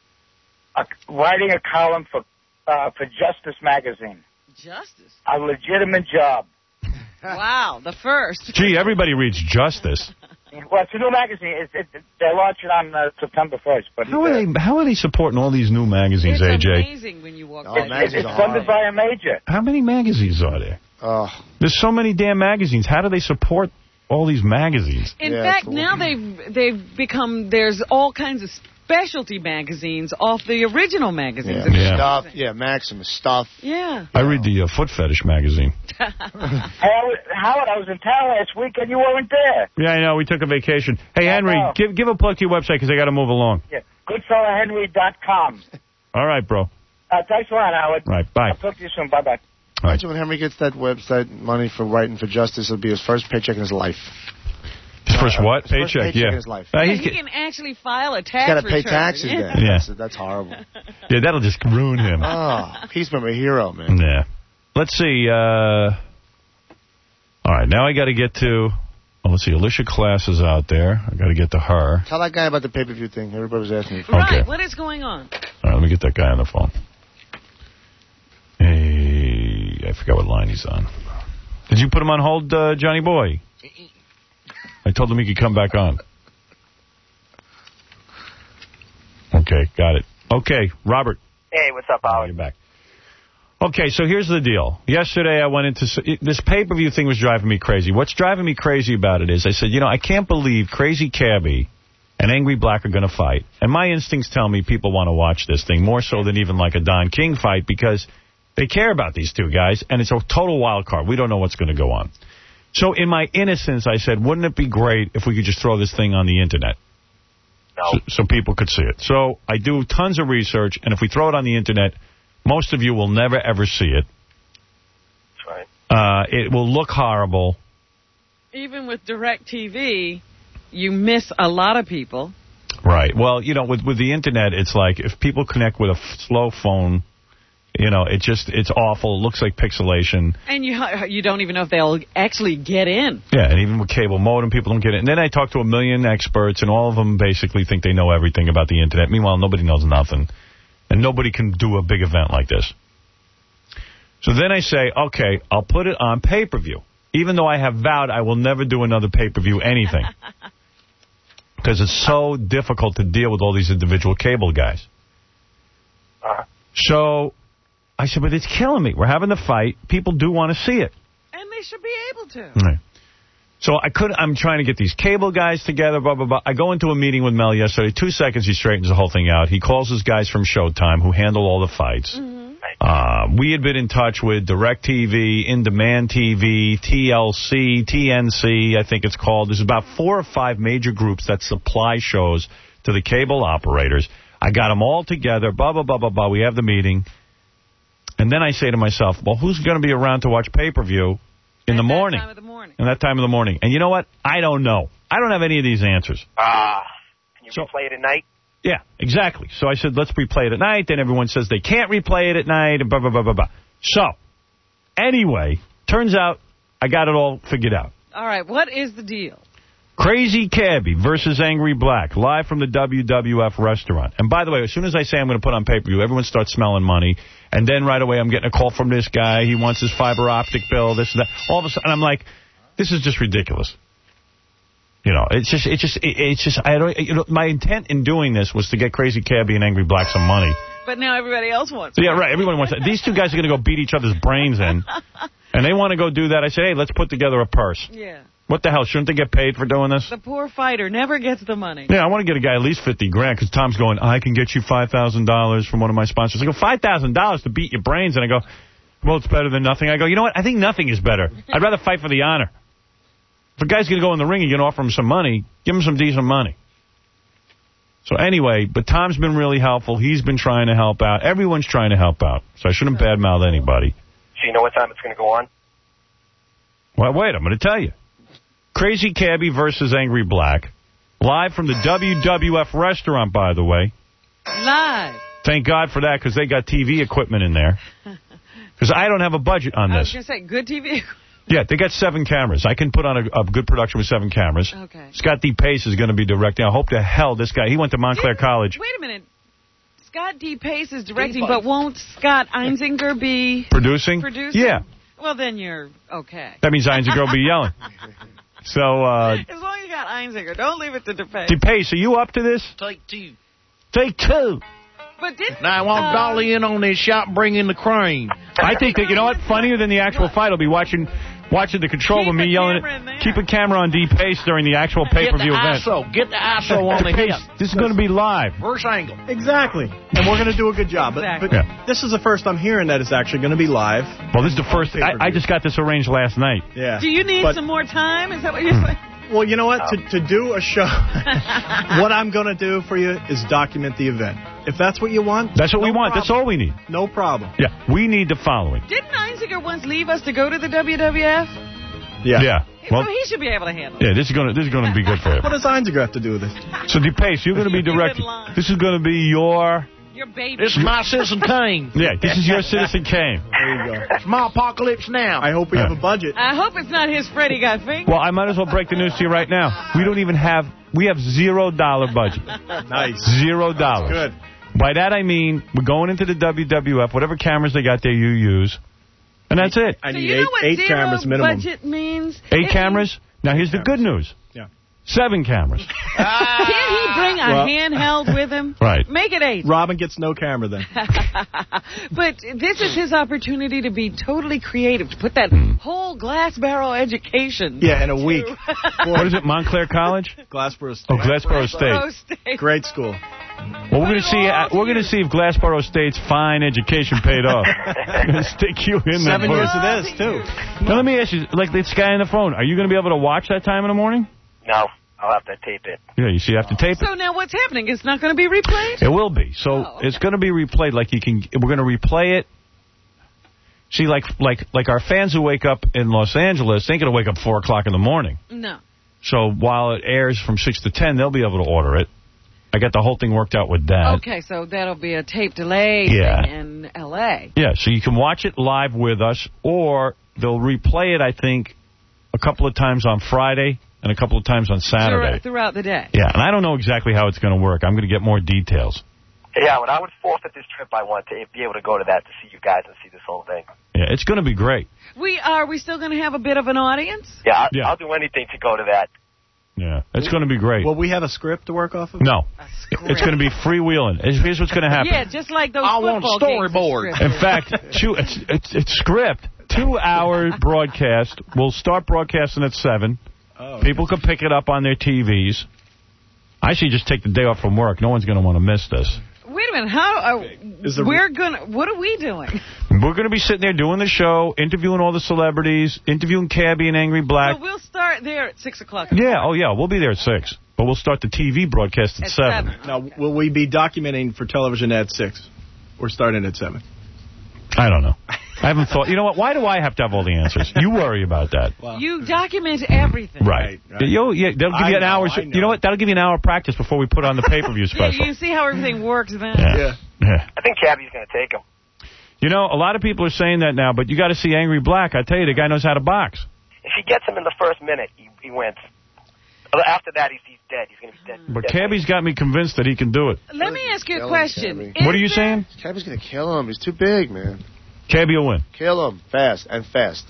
Uh, writing a column for uh, for Justice Magazine. Justice? A legitimate job. Wow, the first. Gee, everybody reads Justice. Well, it's a new magazine. It's, it, it, they're launching on uh, September first. But How are they How are they supporting all these new magazines, A J? It's amazing when you walk It's, it's, it's funded by a major. How many magazines are there? Oh. There's so many damn magazines. How do they support all these magazines? In fact, now they've they've become, there's all kinds of specialty magazines off the original magazines. Yeah, Yeah. stuff. Yeah, Maximus stuff. Yeah. I read the uh, Foot Fetish magazine. Hey, I was, Howard, I was in town last week and you weren't there. Yeah, I know. We took a vacation. Hey, I Henry, know. give give a plug to your website because I got to move along. Yeah, goodfella henry dot com. All right, bro. Uh, thanks a lot, Howard. All right, bye. I'll talk to you soon. Bye-bye. Imagine when Henry gets that website money for writing for justice, it'll be his first paycheck in his life. His first what? His first Paycheck, paycheck yeah. in his life. Uh, Yeah, he's he get- can actually file a He's tax got to pay return. taxes Yeah. then. Yeah. That's, that's horrible. yeah, that'll just ruin him. Oh, he's been a hero, man. Yeah. Let's see. Uh, all right, now I got to get to... Oh, let's see. Alicia Class is out there. I got to get to her. Tell that guy about the pay-per-view thing. Everybody was asking me. Right, Okay. what is going on? All right, let me get that guy on the phone. Hey, I forgot what line he's on. Did you put him on hold, uh, Johnny Boy? I told him he could come back on. Okay, got it. Okay, Robert. Hey, what's up, Howard? You're back. Okay, so here's the deal. Yesterday I went into... This pay-per-view thing was driving me crazy. What's driving me crazy about it is I said, you know, I can't believe Crazy Cabbie and Angry Black are going to fight. And my instincts tell me people want to watch this thing more so than even like a Don King fight because they care about these two guys, and it's a total wild card. We don't know what's going to go on. So in my innocence, I said, wouldn't it be great if we could just throw this thing on the Internet? No. So, so people could see it. So I do tons of research, and if we throw it on the Internet, most of you will never, ever see it. That's right. Uh, it will look horrible. Even with DirecTV, you miss a lot of people. Right. Well, you know, with, with the Internet, it's like if people connect with a f- slow phone, you know, it just, it's awful. It looks like pixelation. And you you don't even know if they'll actually get in. Yeah, and even with cable modem, people don't get it. And then I talk to a million experts, and all of them basically think they know everything about the Internet. Meanwhile, nobody knows nothing. And nobody can do a big event like this. So then I say, okay, I'll put it on pay-per-view. Even though I have vowed I will never do another pay-per-view anything. Because it's so difficult to deal with all these individual cable guys. Uh-huh. So I said, but it's killing me. We're having the fight. People do want to see it. And they should be able to. Right. So I couldn't, I'm trying to get these cable guys together, blah, blah, blah. I go into a meeting with Mel yesterday. Two seconds, he straightens the whole thing out. He calls his guys from Showtime who handle all the fights. Mm-hmm. Uh, we had been in touch with DirecTV, In Demand T V, T L C, T N C, I think it's called. There's about four or five major groups that supply shows to the cable operators. I got them all together, blah, blah, blah, blah, blah. We have the meeting. And then I say to myself, well, who's going to be around to watch pay-per-view in the morning? Time of the morning. In that time of the morning. And you know what? I don't know. I don't have any of these answers. Ah, can you So- replay it at night? Yeah, exactly. So I said, let's replay it at night. Then everyone says they can't replay it at night, and blah, blah, blah, blah, blah. So, anyway, turns out I got it all figured out. All right, what is the deal? Crazy Cabbie versus Angry Black, live from the W W F restaurant. And by the way, as soon as I say I'm going to put on pay-per-view, everyone starts smelling money. And then right away I'm getting a call from this guy. He wants his fiber optic bill, this and that. All of a sudden I'm like, this is just ridiculous. You know, it's just, it's just, it, it's just, I don't, you know, my intent in doing this was to get Crazy Cabbie and Angry Black some money. But now everybody else wants Yeah, right, everyone wants that. These two guys are going to go beat each other's brains in, and they want to go do that. I say, hey, let's put together a purse. Yeah. What the hell, shouldn't they get paid for doing this? The poor fighter never gets the money. Yeah, I want to get a guy at least fifty grand, because Tom's going, I can get you five thousand dollars from one of my sponsors. I go, five thousand dollars to beat your brains? And I go, well, it's better than nothing. I go, you know what? I think nothing is better. I'd rather fight for the honor. If a guy's going to go in the ring and you're going to offer him some money, give him some decent money. So anyway, but Tom's been really helpful. He's been trying to help out. Everyone's trying to help out. So I shouldn't badmouth anybody. So you know what time it's going to go on? Well, wait, I'm going to tell you. Crazy Cabbie versus Angry Black. Live from the W W F restaurant, by the way. Live. Thank God for that, because they got T V equipment in there. Because I don't have a budget on I was this. going to say, good T V. Yeah, they got seven cameras. I can put on a, a good production with seven cameras. Okay. Scott D. Pace is going to be directing. I hope to hell this guy, he went to Montclair College. Wait a minute. Scott D. Pace is directing, but won't Scott Einziger be... Producing? Producing? Yeah. Well, then you're okay. That means Einziger will be yelling. So, uh... As long as you got Einziger, don't leave it to DePace. D. Pace, are you up to this? Take two. Take two. But did, now I want uh, Dolly in on this shot and bring in the crane. I think that, you know what, funnier than the actual fight will be watching watching the control with me yelling at, keep a camera on D. Pace during the actual pay-per-view event. Get the I S O. Get the I S O on the hip. This is going to be live. First angle. Exactly. And we're going to do a good job. But, Exactly. but Yeah. this is the first I'm hearing that it's actually going to be live. Well, this is the first. I, I just got this arranged last night. Yeah. Do you need But- some more time? Is that what you're saying? Well, you know what? To, to do a show, what I'm going to do for you is document the event. If that's what you want, That's what no we want. problem. That's all we need. No problem. Yeah, we need the following. Didn't Einziger once leave us to go to the W W F? Yeah. Yeah. Well, so he should be able to handle it. yeah, this is going to this is going to be good for you. What does Einziger have to do with it? So, D. Pace, you're going to be directing. This is going to be your. Your baby. This is my Citizen Kane. Yeah, this is your Citizen Kane. There you go. It's my apocalypse now. I hope we Yeah. have a budget. I hope it's not his Freddy Got Fingered. Well, I might as well break the news to you right now. We don't even have. We have zero dollar budget. Nice. Zero dollars. Good. By that I mean we're going into the W W F. Whatever cameras they got there, you use, and that's it. I so need you know eight, what eight zero cameras minimum. budget means? Eight It cameras. Now here's the good news. Yeah. Seven cameras. Can't he bring a Well- handheld with him? Right. Make it eight. Robin gets no camera then. But this is his opportunity to be totally creative, to put that whole glass barrel education. Yeah, in a week. What is it, Montclair College? Glassboro State. Oh, Glassboro Oh, State. State. Great school. Well, we're going to see. Uh, we're going to see if Glassboro State's fine education paid off. We're going to stick you in Seven the years bush. of this, too. Now let me ask you, like this guy on the phone, are you going to be able to watch that time in the morning? No, I'll have to tape it. Yeah, you see, you have to tape it. So now what's happening? It's not going to be replayed? It will be. So Oh, okay. it's going to be replayed. Like you can. We're going to replay it. See, like like like our fans who wake up in Los Angeles, they ain't going to wake up four o'clock in the morning. No. So while it airs from six to ten, they'll be able to order it. I got the whole thing worked out with that. Okay, so that'll be a tape delay Yeah. thing in L A Yeah, so you can watch it live with us, or they'll replay it, I think, a couple of times on Friday and a couple of times on Saturday. throughout the day. Yeah, and I don't know exactly how it's going to work. I'm going to get more details. Yeah, when I would forfeit this trip, I want to be able to go to that to see you guys and see this whole thing. Yeah, it's going to be great. We are we still going to have a bit of an audience? Yeah, I, Yeah. I'll do anything to go to that. Yeah, it's going to be great. Will we have a script to work off of? No, it's going to be freewheeling. Here's what's going to happen. Yeah, just like those I want football games are storyboard. scripted. In fact, two, it's, it's, it's script. Two-hour broadcast. We'll start broadcasting at seven. Oh, People can pick it up on their T Vs. I should just take the day off from work. No one's going to want to miss this. Wait a minute, how uh, Is the- we're going to what are we doing? We're going to be sitting there doing the show, interviewing all the celebrities, interviewing Cabbie and Angry Black. So we'll start there at six o'clock. Yeah, oh yeah, we'll be there at six. But we'll start the T V broadcast at, At seven. seven. Now, will we be documenting for television at six? We're starting at seven. I don't know. I haven't thought. You know what? Why do I have to have all the answers? You worry about that. You document everything. Right. Right, right. Yo, yeah, that'll give I you an know, hour. I You know. know what? That'll give you an hour of practice before we put on the pay-per-view Yeah, special. you see how everything works then. Yeah. Yeah. Yeah. I think Cabbie's going to take him. You know, a lot of people are saying that now, but you got to see Angry Black. I tell you, the guy knows how to box. If he gets him in the first minute, he, he wins. After that, he's, he's dead. He's going to be dead. But dead. Cabbie's got me convinced that he can do it. Let me ask you a Kill him, question. Cabbie. What are you Is there- saying? Cabbie's going to kill him. He's too big, man. Cabbie will win. Kill him fast and fast.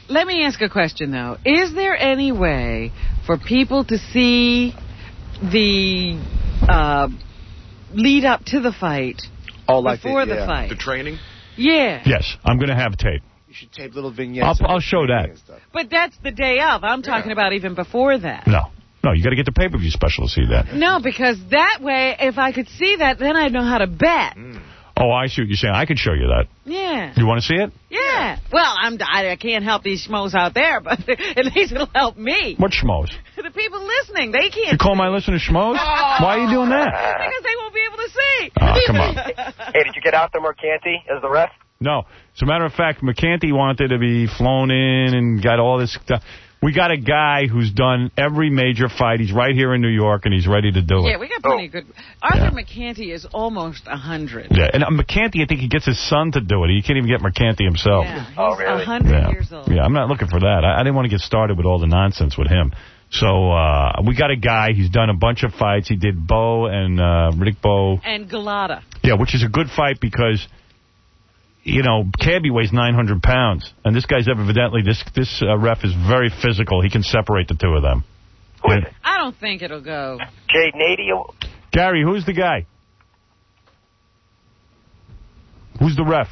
Let me ask a question, though. Is there any way for people to see the uh, lead up to the fight Oh, like before the, the yeah. fight? The training? Yeah. Yes, I'm going to have tape. You should tape little vignettes. I'll, I'll show that. But that's the day of. I'm talking about even before that. No. No, you got to get the pay-per-view special to see that. No, because that way, if I could see that, then I'd know how to bet. Oh, I see what you're saying. I could show you that. Yeah. You want to see it? Yeah. Well, I'm, I, I can't help these schmoes out there, but at least it'll help me. What schmoes? The people listening, they can't. You call my listeners schmoes? Why are you doing that? Because they won't be able to see. Oh, come on. Hey, did you get out there, Mercanti, as the ref? No. As a matter of fact, McCanty wanted to be flown in and got all this stuff. We got a guy who's done every major fight. He's right here in New York, and he's ready to do it. Yeah, we got plenty of good. Arthur McCanty is almost a hundred. Yeah, and uh, McCanty, I think he gets his son to do it. He can't even get McCanty himself. Yeah, he's Oh, really? a hundred Yeah. years old. Yeah, I'm not looking for that. I, I didn't want to get started with all the nonsense with him. So uh, we got a guy. He's done a bunch of fights. He did Bo and uh, Rick Bo. And Galata. Yeah, which is a good fight because, you know, Cabby weighs nine hundred pounds. And this guy's evidently, this this uh, ref is very physical. He can separate the two of them. Who is it? I don't think it'll go. Jade Nady? Gary, who's the guy? Who's the ref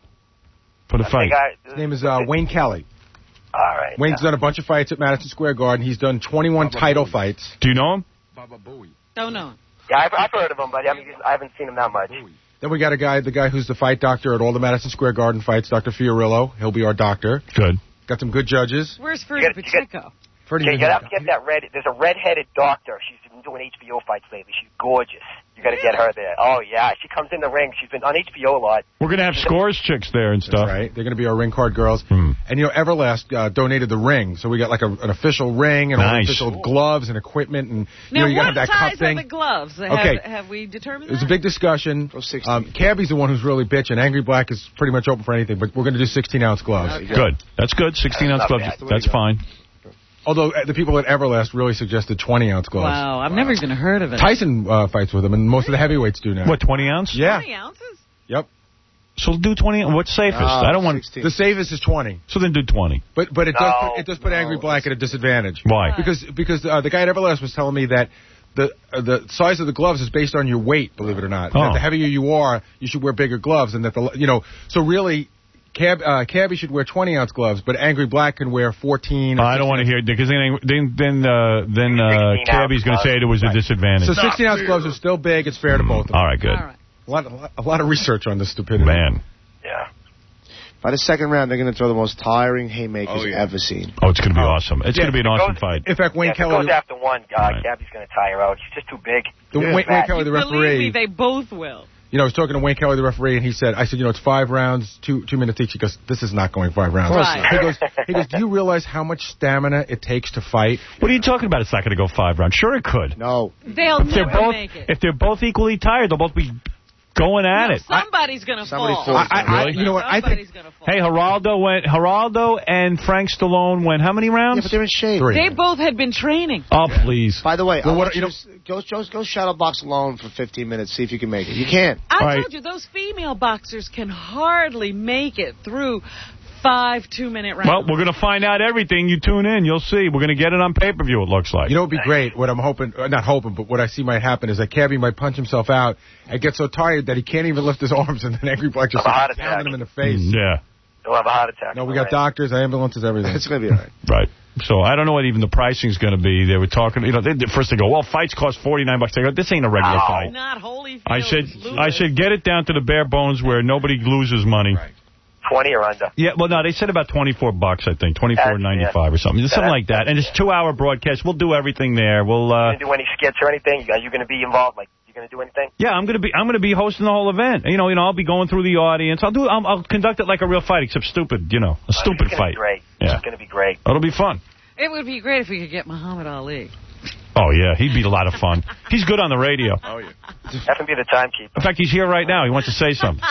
for the fight? His name is uh, Wayne Kelly. All right. Wayne's done a bunch of fights at Madison Square Garden. He's done twenty-one title fights. Do you know him? Don't know. Yeah, I've, I've heard of him, but I mean, I haven't seen him that much. Then we got a guy, the guy who's the fight doctor at all the Madison Square Garden fights, Doctor Fiorillo. He'll be our doctor. Good. Got some good judges. Where's Ferdy Pacheco? Ferdy Yeah, you gotta get that red. There's a red-headed doctor. She's been doing H B O fights lately. She's gorgeous. You gotta get her there. Oh yeah, she comes in the ring. She's been on H B O a lot. We're going to have scores chicks there and stuff. That's right. They're going to be our ring card girls. Hmm. And, you know, Everlast uh, donated the ring. So we got like a, an official ring and all the Nice. official gloves and equipment. And, you Now, know, you got what to have that size cup thing. are the gloves? Have, Okay. have we determined It was that? a big discussion. Um, Cabby's the one who's really bitching. Angry Black is pretty much open for anything, but we're going to do sixteen-ounce gloves. Okay. Good. That's good. sixteen-ounce gloves. That's fine. Although uh, the people at Everlast really suggested twenty-ounce gloves. Wow, I've never even heard of it. Tyson uh, fights with them, and most of the heavyweights do now. What, twenty ounce? Yeah. twenty ounces? Yep. So do twenty. What's safest? Uh, I don't want. The safest is twenty. So then do twenty. But but it does No. put, it does put Angry Black at a disadvantage. Why? Because because uh, the guy at Everlast was telling me that the uh, the size of the gloves is based on your weight. Believe it or not, Oh. that the heavier you are, you should wear bigger gloves, and that the you know so really. Cab, uh, Cabby should wear twenty-ounce gloves, but Angry Black can wear fourteen. I don't want to hear it because then then then uh, then uh, Cabby's going to say it was a disadvantage. So sixteen-ounce gloves are still big. It's fair to both of them. All right, good. All right. A lot, a lot, a lot of research on this stupidity. Man. Yeah. By the second round, they're going to throw the most tiring haymakers Oh, you've yeah. ever seen. Oh, it's going to be awesome. It's Yeah, going to be an if it awesome goes- fight. In fact, Wayne Yeah, if it Kelly, goes after one, uh, Cabby's gonna tire out. He's just too big. the, Too Wayne, Wayne fat. Kelly, the Believe referee. me, they both will. You know, I was talking to Wayne Kelly, the referee, and he said, I said, you know, it's five rounds, two two minutes each. He goes, this is not going five rounds. Right. He goes, he goes, do you realize how much stamina it takes to fight? What are you talking about? It's not going to go five rounds. Sure, it could. No. They'll If they're never both make it. if they're both equally tired, they'll both be going at No, it. somebody's going to Somebody fall. falls. I, I, Really? you know what? I Somebody's think going to fall. Hey, Geraldo went. Geraldo and Frank Stallone went. How many Yeah, rounds? but they're in shape. Three. They both had been training. Oh, please. By the way, Well, I what- want you you know- to go, go, go shadow box alone for fifteen minutes. See if you can make it. You can't. I Right. told you, those female boxers can hardly make it through five two-minute rounds. Well, we're going to find out everything. You tune in, you'll see. We're going to get it on pay-per-view, it looks like. You know what would be great? What I'm hoping, uh, not hoping, but what I see might happen is that Cabby might punch himself out and get so tired that he can't even lift his arms, and then Angry Black just Have a heart starts pounding attack. him in the face. Mm, yeah, He'll have a heart attack. No, we All got right. doctors, ambulances, everything. It's going to be all right. right. So I don't know what even the pricing's going to be. They were talking, you know, they, first they go, well, fights cost forty-nine bucks. They go, this ain't a regular No. fight. Not Holyfield. I said, Lewis. I said, get it down to the bare bones where nobody loses money. Right. twenty or under. Yeah, well, no, they said about twenty-four bucks, I think, twenty-four ninety-five or something, something like that. And it's two-hour broadcast. We'll do everything there. We'll, uh, You gonna do any skits or anything? Are you gonna be involved? Like, you gonna do anything? yeah, I'm gonna be, I'm gonna be hosting the whole event. You know, you know, I'll be going through the audience. I'll do, I'll, I'll conduct it like a real fight, except stupid. You know, a stupid it's gonna fight. Be great. Yeah, It's gonna be great. it'll be fun. It would be great if we could get Muhammad Ali. Oh yeah, he'd be a lot of fun. He's good on the radio. Oh, yeah. Have him be the timekeeper. In fact, he's here right now. He wants to say something.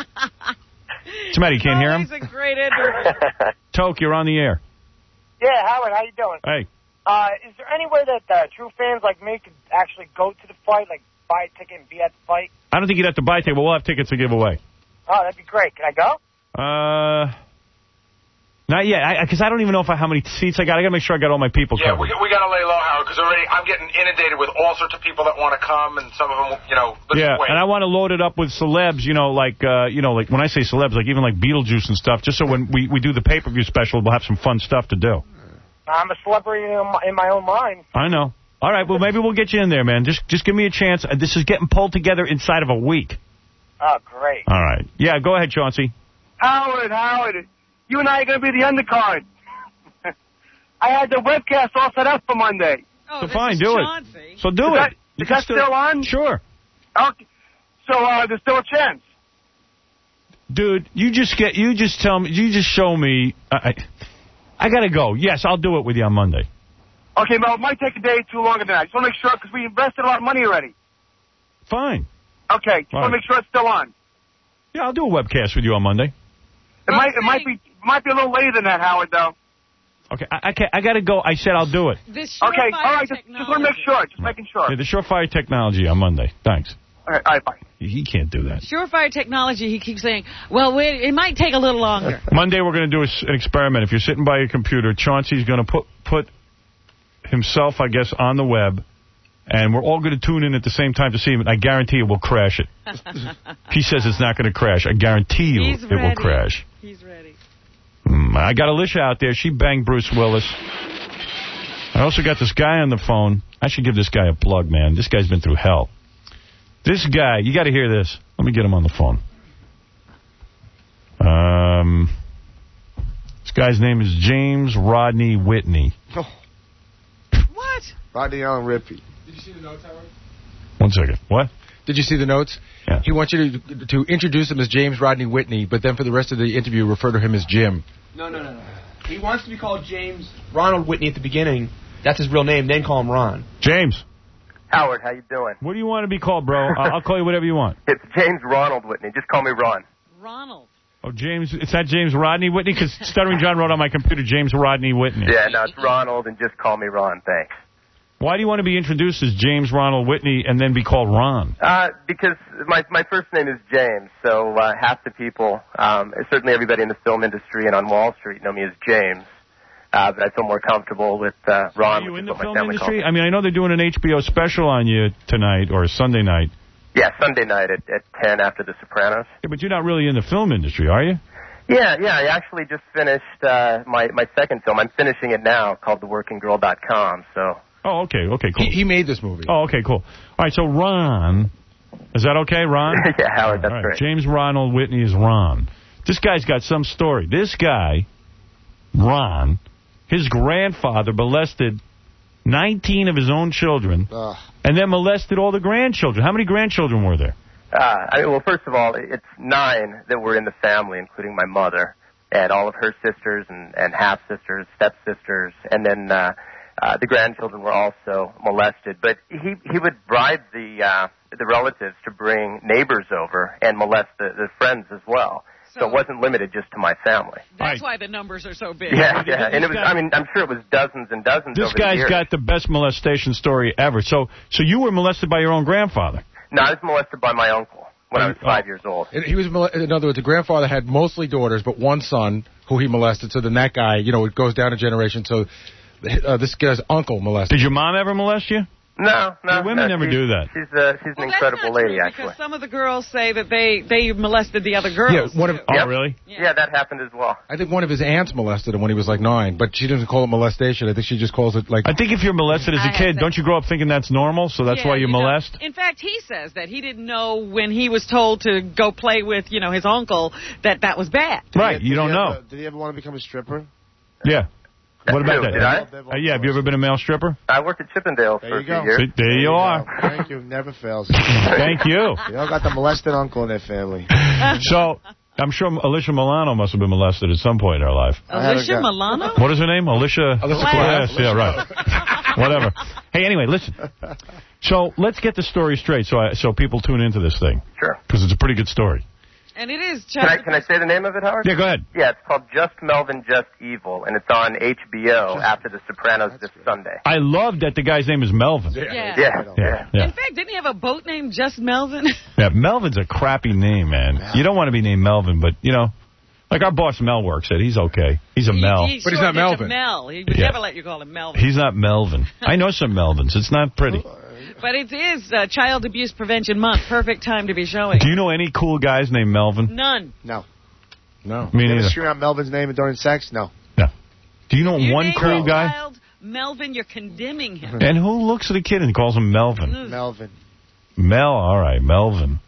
What's the matter? You can't hear him? He's a great entertainer. Toke, you're on the air. Yeah, Howard, how you doing? Hey. Uh, is there any way that uh, true fans like me could actually go to the fight, like buy a ticket and be at the fight? I don't think you'd have to buy a ticket, but we'll have tickets to give away. Oh, that'd be great. Can I go? Uh, Not yet, because I, I don't even know if I, how many seats I got. I got to make sure I got all my people Yeah, covered. we, we got to lay low, Howard, because already I'm getting inundated with all sorts of people that want to come, and some of them, you know, let's Yeah, wait. and I want to load it up with celebs, you know, like, uh, you know, like when I say celebs, like even like Beetlejuice and stuff, just so when we, we do the pay-per-view special, we'll have some fun stuff to do. I'm a celebrity in my, in my own mind. I know. All right, well, maybe we'll get you in there, man. Just just give me a chance. Uh, This is getting pulled together inside of a week. Oh, great. All right. Yeah, go ahead, Chauncey. Howard, Howard, you and I are going to be the undercard. I had the webcast all set up for Monday. Oh, So this fine, is do Chauncey. it. So do Is it. that, You is can that still on? Sure. Okay. So uh, there's still a chance. Dude, you just get, you just tell me, you just show me. I, I, I got to go. Yes, I'll do it with you on Monday. Okay, well, it might take a day or two longer than that. I just want to make sure, because we invested a lot of money already. Fine. Okay, just All want right. to make sure it's still on. Yeah, I'll do a webcast with you on Monday. It might, it might be, it might be a little later than that, Howard, though. Okay, I, I, can't, I got to go. I said I'll do it. This Okay, all right, just, just want to make sure, just making sure. Yeah, the Surefire technology on Monday. Thanks. All right, all right, bye. He can't do that. Surefire technology, he keeps saying, well, wait, it might take a little longer. Monday we're going to do a s an experiment. If you're sitting by your computer, Chauncey's going to put put himself, I guess, on the web, and we're all going to tune in at the same time to see him. And I guarantee you we'll crash it. He says it's not going to crash. I guarantee you He's it ready. will crash. He's ready. Mm, I got Alicia out there. She banged Bruce Willis. I also got this guy on the phone. I should give this guy a plug, man. This guy's been through hell. This guy, you got to hear this. Let me get him on the phone. Um, this guy's name is James Rodney Whitney. Oh. What? Rodney Allen Rippey. Did you see the notes, Howard? One second. What? Did you see the notes? Yeah. He wants you to, to introduce him as James Rodney Whitney, but then for the rest of the interview, refer to him as Jim. No, no, no, no. He wants to be called James Ronald Whitney at the beginning. That's his real name. Then call him Ron. James. Howard, how you doing? What do you want to be called, bro? I'll, I'll call you whatever you want. It's James Ronald Whitney. Just call me Ron. Ronald. Oh, James. It's not James Rodney Whitney? Because Stuttering John wrote on my computer James Rodney Whitney. Yeah, no, it's Ronald, and just call me Ron. Thanks. Why do you want to be introduced as James Ronald Whitney and then be called Ron? Uh, because my my first name is James, so uh, half the people, um, certainly everybody in the film industry and on Wall Street, know me as James. Uh, but I feel more comfortable with uh, Ron. Are you which in is the what my film family industry? calls me. I mean, I know they're doing an H B O special on you tonight or Sunday night. Yeah, Sunday night at, at ten after The Sopranos. Yeah, but you're not really in the film industry, are you? Yeah, yeah, I actually just finished uh, my, my second film. I'm finishing it now, called the working girl dot com, so... Oh, okay, okay, cool. He, he made this movie. Oh, okay, cool. All right, so Ron, is that okay, Ron? Yeah, Howard, that's All right, great. James Ronald Whitney is Ron. This guy's got some story. This guy, Ron, his grandfather molested nineteen of his own children Ugh. and then molested all the grandchildren. How many grandchildren were there? Uh, I mean, well, first of all, it's nine that were in the family, including my mother, and all of her sisters and, and half-sisters, step-sisters, and then uh, uh, the grandchildren were also molested. But he he would bribe the uh, the relatives to bring neighbors over and molest the, the friends as well. So, so it wasn't limited just to my family. That's why the numbers are so big. Yeah, yeah, and it was, I mean, I'm sure it was dozens and dozens This over the guy's years. got the best molestation story ever. So, so you were molested by your own grandfather? No, I was molested by my uncle when I was five years old. And he was, mole- in other words, the grandfather had mostly daughters, but one son who he molested. So then that guy, you know, it goes down a generation. So uh, this guy's uncle molested. Did your mom ever molest you? No, no. Yeah, women no, never she's, do that. She's uh, she's an Well, incredible that's not lady, true, actually. because some of the girls say that they, they molested the other girls. Yeah, one of, too. Oh, Yep. really? Yeah. yeah, that happened as well. I think one of his aunts molested him when he was like nine, but she doesn't call it molestation. I think she just calls it like... I think if you're molested as I a have kid, that. don't you grow up thinking that's normal, so that's Yeah, why you you don't- molest? In fact, he says that he didn't know when he was told to go play with, you know, his uncle that that was bad. Right, Did he- you did don't he know. ever- did he ever want to become a stripper? Yeah. What about Who, that? did I? Uh, yeah, have you ever been a male stripper? I worked at Chippendale There for a you few go. years. See, there you are. Thank you. Never fails. Thank you. They all got the molested uncle in their family. So, I'm sure Alicia Milano must have been molested at some point in her life. Alicia Milano? What is her name? Alicia? Alicia Glass. Glass. Yeah, right. Whatever. Hey, anyway, listen. So, let's get the story straight so I, so people tune into this thing. Sure. Because it's a pretty good story. And it is. Can I, can I say the name of it, Howard? Yeah, go ahead. Yeah, it's called Just Melvin, Just Evil, and it's on H B O after The Sopranos this Sunday. I love that the guy's name is Melvin. Yeah. Yeah, Yeah, yeah. In yeah. fact, didn't he have a boat named Just Melvin? Yeah, Melvin's a crappy name, man. You don't want to be named Melvin, but, you know, Like our boss Mel works at. He's okay. He's a Mel. He, he but he's not Melvin. Mel. He would yeah. never let you call him Melvin. He's not Melvin. I know some Melvins. It's not pretty. But it is uh, Child Abuse Prevention Month. Perfect time to be showing. Do you know any cool guys named Melvin? None. No. No. Me you neither. ever scream out Melvin's name during sex? No. No. Do you know you one cool guy? Child Melvin, you're condemning him. And who looks at a kid and calls him Melvin? Mm. Melvin. Mel. All right, Melvin.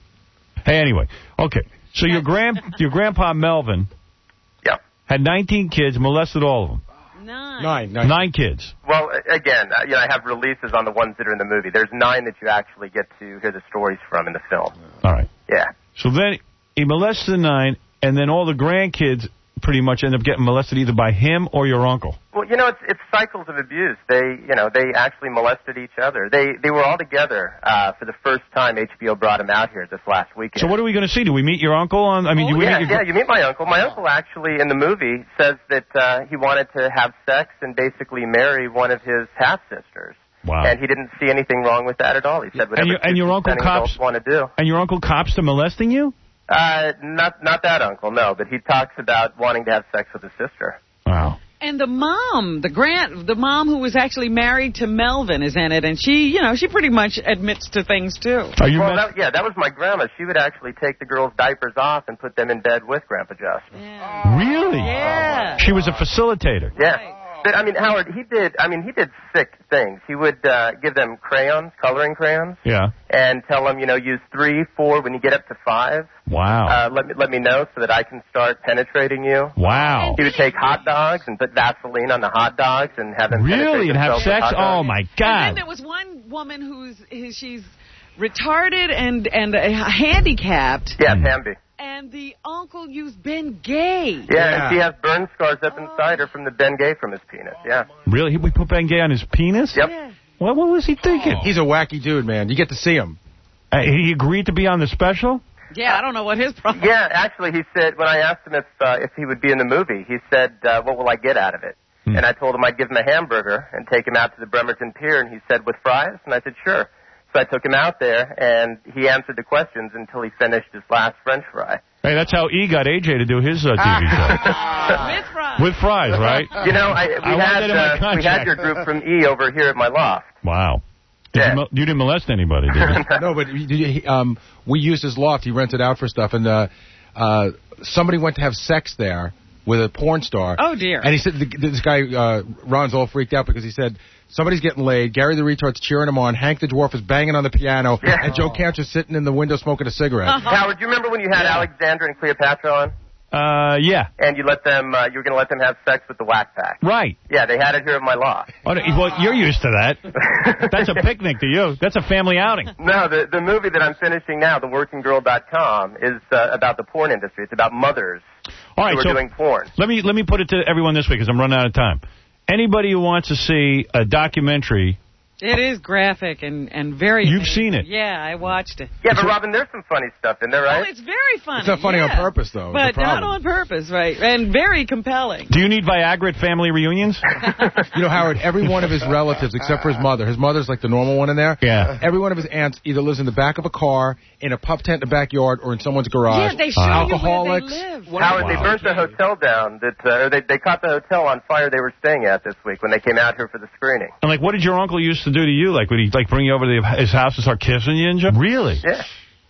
Hey, anyway. Okay. So your grand your grandpa Melvin. Yeah. Had nineteen kids, molested all of them. Nine. Nine. Nine, Nine kids. Well, again, uh, you know, I have releases on the ones that are in the movie. There's nine that you actually get to hear the stories from in the film. All right. Yeah. So then he molested the nine, and then all the grandkids pretty much end up getting molested either by him or your uncle. Well, you know, it's it's cycles of abuse. They, you know, they actually molested each other. They they were all together uh, for the first time. H B O brought them out here this last weekend. So what are we going to see? Do we meet your uncle on? I mean, oh, do we yeah, meet your yeah, you meet my uncle. My uncle actually in the movie says that uh, he wanted to have sex and basically marry one of his half sisters. Wow. And he didn't see anything wrong with that at all. He said whatever and your, and your uncle cops want to do. And your uncle cops to molesting you? Uh, not not that uncle, no. But he talks about wanting to have sex with his sister. Wow. And the mom, the grand, the mom who was actually married to Melvin is in it, and she, you know, she pretty much admits to things too. Are you well, that, yeah, that was my grandma. She would actually take the girls' diapers off and put them in bed with Grandpa Just. Yeah. Really? Yeah. She was a facilitator. Yeah. Right. But, I mean, Howard, he did, I mean, he did sick things. He would uh, give them crayons, coloring crayons. Yeah. And tell them, you know, use three, four, when you get up to five. Wow. Uh, let me let me know so that I can start penetrating you. Wow. He would take hot dogs and put Vaseline on the hot dogs and have them really and have sex. Oh my God! And then there was one woman who's she's retarded and and uh, handicapped. Yeah, Tambi. And the uncle used Bengay. Yeah, Yeah. and she has burn scars up inside her from the Bengay from his penis. Yeah. Really? We put Bengay on his penis? Yep. Yeah. What, what was he thinking? He's a wacky dude, man. You get to see him. Uh, he agreed to be on the special? Yeah, I don't know what his problem. Yeah, actually, he said when I asked him if uh, if he would be in the movie, he said, uh, "What will I get out of it?" Hmm. And I told him I'd give him a hamburger and take him out to the Bremerton Pier, and he said, "With fries?" And I said, "Sure." So I took him out there, and he answered the questions until he finished his last French fry. Hey, that's how E got A J to do his uh, T V show. With fries. With fries, right? You know, I, we I want had that in my uh, we contract. had your group from E over here at my loft. Wow. Did Yeah. you, mol- you didn't molest anybody, did you? No, but he, um, we used his loft. He rented out for stuff, and uh, uh, somebody went to have sex there with a porn star. Oh, dear. And he said, the, this guy, uh, Ron's all freaked out because he said, somebody's getting laid, Gary the Retard's cheering him on, Hank the Dwarf is banging on the piano, Yeah. and Joe Cantor's sitting in the window smoking a cigarette. Uh-huh. Howard, do you remember when you had Yeah. Alexandra and Cleopatra on? Uh, yeah. And you let them, uh, you were going to let them have sex with the whack pack. Right. Yeah, they had it here at my loft. Oh, no, well, you're used to that. That's a picnic to you. That's a family outing. No, the the movie that I'm finishing now, the working girl dot com, is uh, about the porn industry. It's about mothers All right, who are so doing porn. let me let me put it to everyone this way because I'm running out of time. Anybody who wants to see a documentary, It is graphic and, and very... You've amazing. seen it. Yeah, I watched it. Yeah, but Robin, there's some funny stuff in there, right? Oh, it's very funny. It's not funny on yeah. purpose, though. But It's a not problem. on purpose, right? And very compelling. do you need Viagra at family reunions? You know, Howard, every one of his relatives, except for his mother, his mother's like the normal one in there. Yeah. Every one of his aunts either lives in the back of a car, in a pup tent in the backyard, or in someone's garage. Yeah, they show Alcoholics. you where they live. Howard, Wow. they burnt the hotel down. That uh, or they they caught the hotel on fire they were staying at this week when they came out here for the screening. And like, what did your uncle used to do to you? Like, would he like bring you over to the, his house and start kissing you and stuff? Really? Yeah.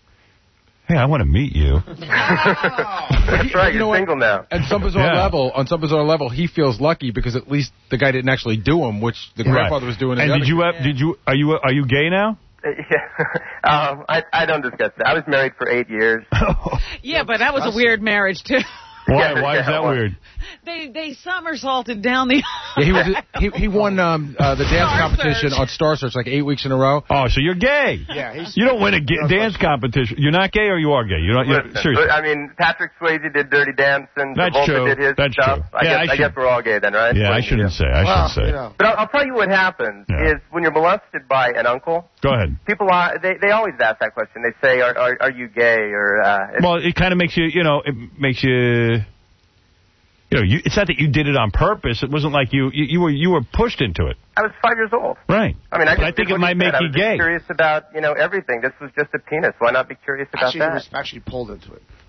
Hey, I want to meet you. That's right. You know You're what? single now. And some bizarre Yeah. level, on some bizarre level, he feels lucky because at least the guy didn't actually do him, which the grandfather was doing. to And the did other you kid. have, did you are you are you gay now? Yeah. um, I I don't discuss that. I was married for eight years. Yeah, but that was a weird marriage, too. Why? Yeah, Why is yeah, that well- weird? They they somersaulted down the... Yeah, he was he he won um, uh, the dance Star competition Search. on Star Search like eight weeks in a row. Oh, so you're gay? Yeah, he's. You don't win a ga- dance competition. You're not gay, or you are gay? You're not. You're, Listen, seriously. I mean, Patrick Swayze did Dirty Dancing. That's Travolta true. did his That's stuff. true. I, Yeah, guess, I I, should- guess we're all gay then, right? Yeah, What I do you shouldn't do? say. I Well, shouldn't say. you know. But I'll, I'll tell you what happens Yeah. is when you're molested by an uncle, Go ahead. people are, they they always ask that question. They say, "Are are, are you gay?" Or uh, it's- Well, it kind of makes you, you know, it makes you, you know, you, it's not that you did it on purpose. It wasn't like you, you, you were, you were pushed into it. I was five years old. Right. I mean, I, But just I think did it what might you said. make I you was gay. just curious about, you know, everything. This was just a penis. Why not be curious about Actually, he that? was actually pulled into it.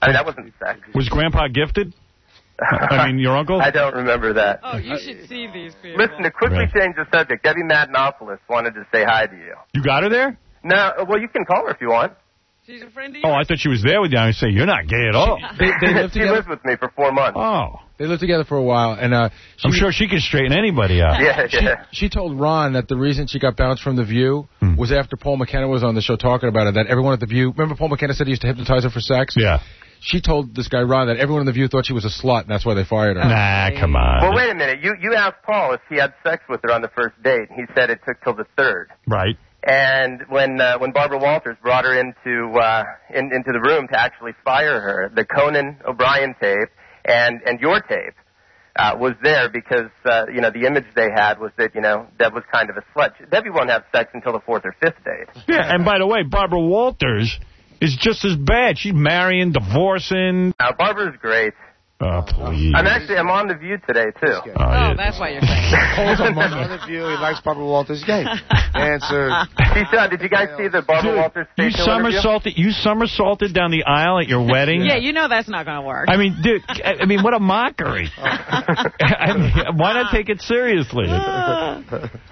I mean, that wasn't sex. Was Grandpa gifted? I mean, your uncle? I don't remember that. Oh, you should see these people. Listen, to quickly Right. change the subject, Debbie Madnopoulos wanted to say hi to you. You got her there? No, well, you can call her if you want. She's a friend of Oh, I thought she was there with you. I say, you're not gay at all. They, they lived She together. lived with me for four months. Oh. They lived together for a while, and uh, she, I'm sure she can straighten anybody out. Yeah, she, yeah. she told Ron that the reason she got bounced from The View Hmm. was after Paul McKenna was on the show talking about it, that everyone at The View... Remember Paul McKenna said he used to hypnotize her for sex? Yeah. She told this guy, Ron, that everyone in The View thought she was a slut, and that's why they fired her. Nah, come on. Well, wait a minute. You you asked Paul if he had sex with her on the first date, and he said it took till the third. Right. And when uh, when Barbara Walters brought her into uh, in, into the room to actually fire her, the Conan O'Brien tape and and your tape uh, was there because uh, you know the image they had was that you know Deb was kind of a slut. Debbie won't have sex until the fourth or fifth date. Yeah, and by the way, Barbara Walters is just as bad. She's marrying, divorcing. Now Barbara's great. Oh, please. I'm actually I'm on The View today too. Oh, Oh, yeah. that's why you're saying. Calls on Monday. View. He likes Barbara Walters. Gay. Answer. Keisha, did you guys see the Barbara Dude, Walters you facial interview? somersaulted, you somersaulted down the aisle at your wedding? Yeah, you know that's not going to work. I mean, dude, I I mean, what a mockery. I mean, why not take it seriously? Uh,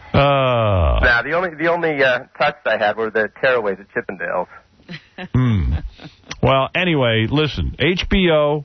Nah, the only the only uh, touch I had were the tearaways at Chippendales. hmm. Well, anyway, listen, H B O.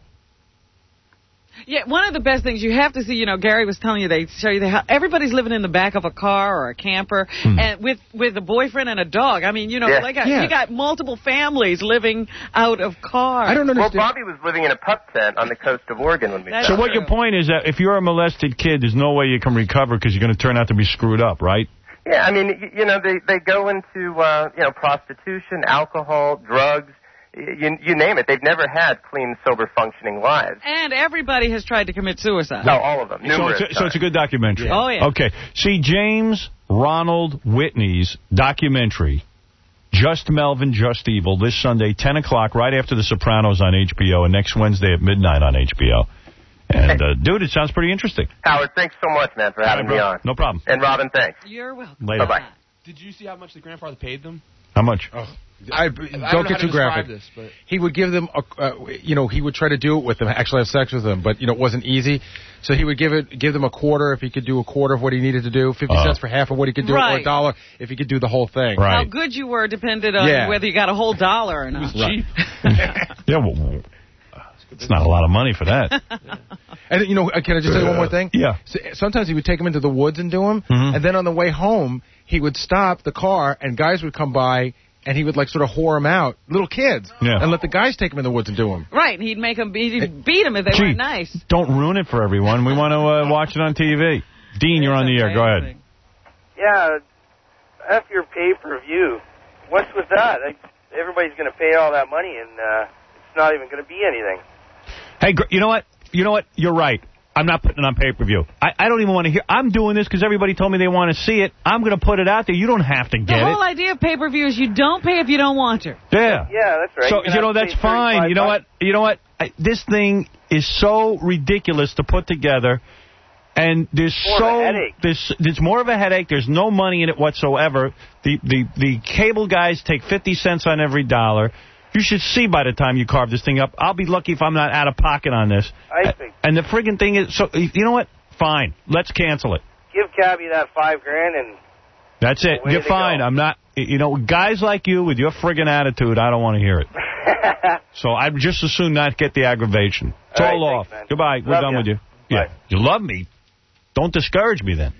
Yeah, one of the best things you have to see, you know, Gary was telling you, they show you how everybody's living in the back of a car or a camper Hmm. and with with a boyfriend and a dog. I mean, you know, Yeah. like a, Yeah. you got multiple families living out of cars. I don't Well, understand. Bobby was living in a pup tent on the coast of Oregon when we That's So found what her. your point is that if you're a molested kid, there's no way you can recover because you're going to turn out to be screwed up, right? Yeah, I mean, y- you know, they they go into uh, you know prostitution, alcohol, drugs, y- you you name it. They've never had clean, sober, functioning lives. And everybody has tried to commit suicide. No, all of them. So Numerous it's, a, so it's a good documentary. Yeah. Oh, yeah. Okay. See, James Ronald Whitney's documentary, Just Melvin, Just Evil, this Sunday, ten o'clock, right after The Sopranos on H B O, and next Wednesday at midnight on H B O. And, uh, dude, it sounds pretty interesting. Howard, thanks so much, man, for having me on. No problem. And Robin, thanks. You're welcome. Later. Bye-bye. Did you see how much the grandfather paid them? How much? Oh, I, don't know get how to too describe graphic. this, but- He would give them, a, uh, you know, he would try to do it with them, actually have sex with them, but you know, it wasn't easy. So he would give it, give them a quarter if he could do a quarter of what he needed to do, fifty Uh. cents for half of what he could do, or Right. a dollar if he could do the whole thing. Right. How good you were depended on Yeah. whether you got a whole dollar or not. Right. Yeah, well, it's not a lot of money for that. And you know, can I just say one more thing? Yeah. So, sometimes he would take them into the woods and do them, Mhm. and then on the way home he would stop the car, and guys would come by, and he would like sort of whore them out, little kids, Yeah. and let the guys take them in the woods and do them. Right, and he'd make them beat, he'd beat them if they Gee, weren't nice. Don't ruin it for everyone. We want to uh, watch it on T V. Dean, you're on the air. Go ahead. Yeah, F your pay-per-view. What's with that? I, everybody's going to pay all that money, and uh, it's not even going to be anything. Hey, gr- you know what? You know what? You're right. I'm not putting it on pay-per-view. I, I don't even want to hear. I'm doing this because everybody told me they want to see it. I'm going to put it out there. You don't have to The get whole it. idea of pay-per-view is you don't pay if you don't want to. Yeah. Yeah, that's right. So, You're you gonna know, have to that's pay fine. You know thirty-five what? You know what? I, this thing is so ridiculous to put together. And there's More of so a headache. there's there's more of a headache. There's no money in it whatsoever. The the the cable guys take fifty cents on every dollar. You should see by the time you carve this thing up. I'll be lucky if I'm not out of pocket on this. I think. And the friggin' thing is, so you know what? Fine, let's cancel it. Give Cabby that five grand, and That's it. Way You're to fine. go. I'm not. You know, guys like you with your friggin' attitude, I don't want to hear it. So I'd just as soon not get the aggravation. It's All all, right, off. thanks, man. Goodbye. We're Love done ya. with you. Yeah. You love me. Don't discourage me then.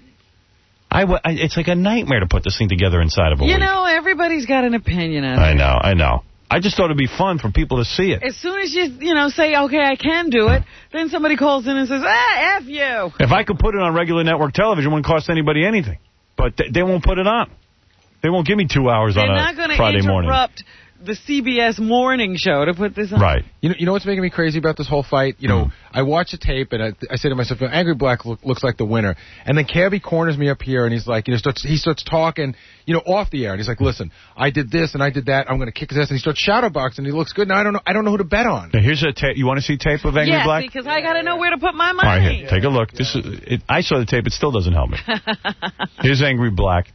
I, w- I It's like a nightmare to put this thing together inside of a You week. know, everybody's got an opinion on it. I know. I know. I just thought it'd be fun for people to see it. As soon as you, you know, say, okay, I can do it, then somebody calls in and says, ah, F you. If I could put it on regular network television, it wouldn't cost anybody anything. But th- they won't put it on. They won't give me two hours They're on not a going to Friday morning. interrupt the C B S morning show to put this on. Right. You know, you know what's making me crazy about this whole fight? You know, I watch the tape and I, I say to myself, you know, Angry Black look, looks like the winner. And then Cabby corners me up here and he's like, you know, starts, he starts talking, you know, off the air. And he's like, listen, I did this and I did that. I'm going to kick his ass. And he starts shadowboxing. And he looks good. Now I don't know. I don't know who to bet on. Now, here's a tape. You want to see tape of Angry Yes, Black? because I got to know where to put my All right, money. here, take a look. This is. It, I saw the tape. It still doesn't help me. Here's Angry Black.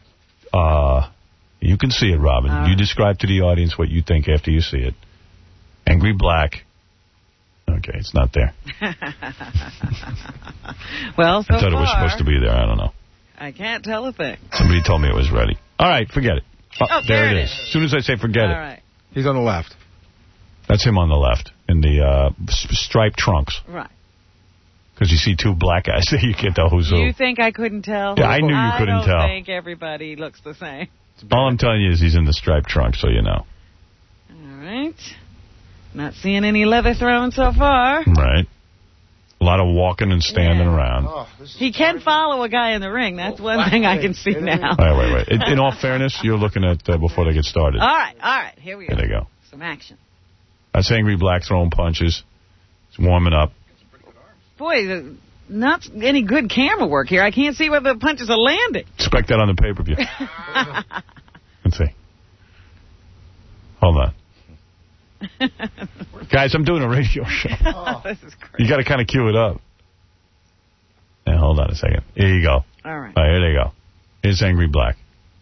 Uh, you can see it, Robin. Uh. You describe to the audience what you think after you see it. Angry Black Okay, it's not there. Well, so I thought far, it was supposed to be there. I don't know. I can't tell a thing. Somebody told me it was ready. All right, forget it. Oh, Oh, there, there it it is. As soon as I say forget All it. right. He's on the left. That's him on the left in the uh, striped trunks. Right. Because you see two black guys there, you can't tell who's who. You think I couldn't tell? Yeah, I knew you couldn't I don't tell. think everybody looks the same. All I'm telling you is he's in the striped trunks, so you know. All right. Not seeing any leather thrown so far. Right. A lot of walking and standing Yeah. around. Oh, He can follow a guy in the ring. That's one thing I can see now. Wait, wait, wait. In, in all fairness, you're looking at uh, before they get started. All right, all right. Here we go. There they go. Some action. That's Angry Black throwing punches. It's warming up. Boy, the, not any good camera work here. I can't see where the punches are landing. Expect that on the pay-per-view. Let's see. Hold on. Guys, I'm doing a radio show. Oh, this is crazy. You got to kind of cue it up. Yeah, hold on a second. Here you go. All right. All right, here they go. Here's Angry Black.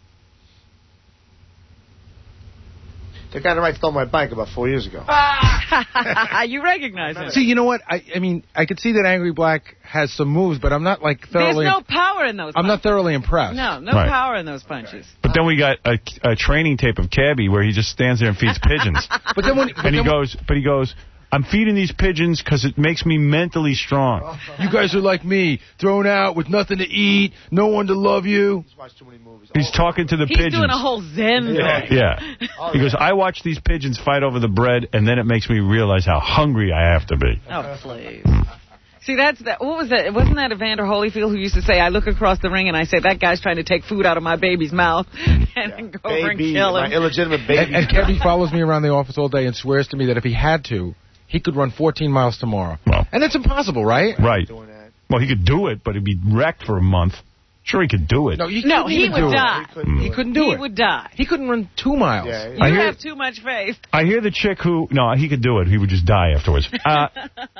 The guy that I stole my bike about four years ago. You recognize him. See, you know what? I, I mean, I could see that Angry Black has some moves, but I'm not like There's thoroughly. no power in those I'm punches. not thoroughly impressed. No, no Right. power in those punches. But then we got a, a training tape of Cabby where he just stands there and feeds pigeons. But then when, but and he then when- goes, but he goes, I'm feeding these pigeons because it makes me mentally strong. you guys are like me, thrown out with nothing to eat, no one to love you. He's talking to the He's pigeons. doing a whole Zen Yeah. thing. yeah. He goes, I watch these pigeons fight over the bread, and then it makes me realize how hungry I have to be. Oh, please. See, that's that. What was that? Wasn't that Evander Holyfield who used to say, I look across the ring and I say, that guy's trying to take food out of my baby's mouth and then go over and Baby, kill my him. illegitimate baby. And, and Kevin follows me around the office all day and swears to me that if he had to, he could run fourteen miles tomorrow. Well, and that's impossible, right? Right. Well, he could do it, but he'd be wrecked for a month. Sure, he could do it. No, you No, couldn't he even would do die. It. He, couldn't, he couldn't do he it. would die. He couldn't run two miles. Yeah, You I hear- have too much faith. I hear the chick who... No, he could do it. He would just die afterwards. Uh,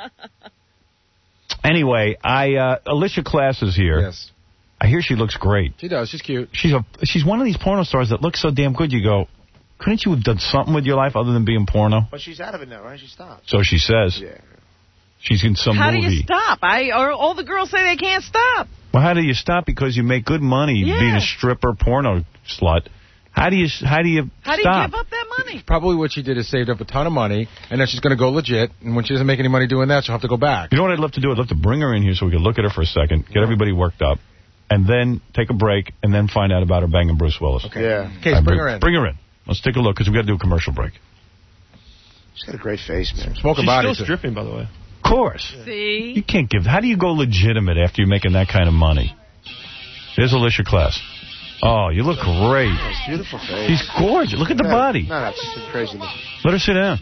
anyway, I uh, Alicia Class is here. Yes. I hear she looks great. She does. She's cute. She's a she's one of these porno stars that looks so damn good. You go, couldn't you have done something with your life other than being porno? But she's out of it now, right? She stopped. So she says. Yeah. She's in some How movie. do you stop? I or all the girls say they can't stop. Well, how do you stop? Because you make good money Yeah. being a stripper porno slut. How do you how do you How do stop? you give up that money? Probably what she did is saved up a ton of money, and then she's going to go legit, and when she doesn't make any money doing that, she'll have to go back. You know what I'd love to do? I'd love to bring her in here so we could look at her for a second, get everybody worked up, and then take a break, and then find out about her banging Bruce Willis. Okay. Yeah. Okay, All right, bring her in. Bring her in. Let's take a look, because we got to do a commercial break. She's got a great face, man. Smoking She's body. still stripping, by the way. Of course. See? You can't give... How do you go legitimate after you're making that kind of money? There's Alicia Class. Oh, you look great. Nice, beautiful face. She's gorgeous. Look at the No, body. No, no, it's just crazy look. Let her sit down.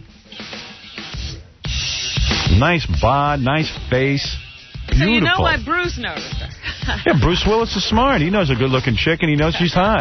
Nice bod, nice face. Beautiful. So you know what? Bruce noticed her. Yeah, Bruce Willis is smart. He knows a good-looking chick, and he knows she's hot.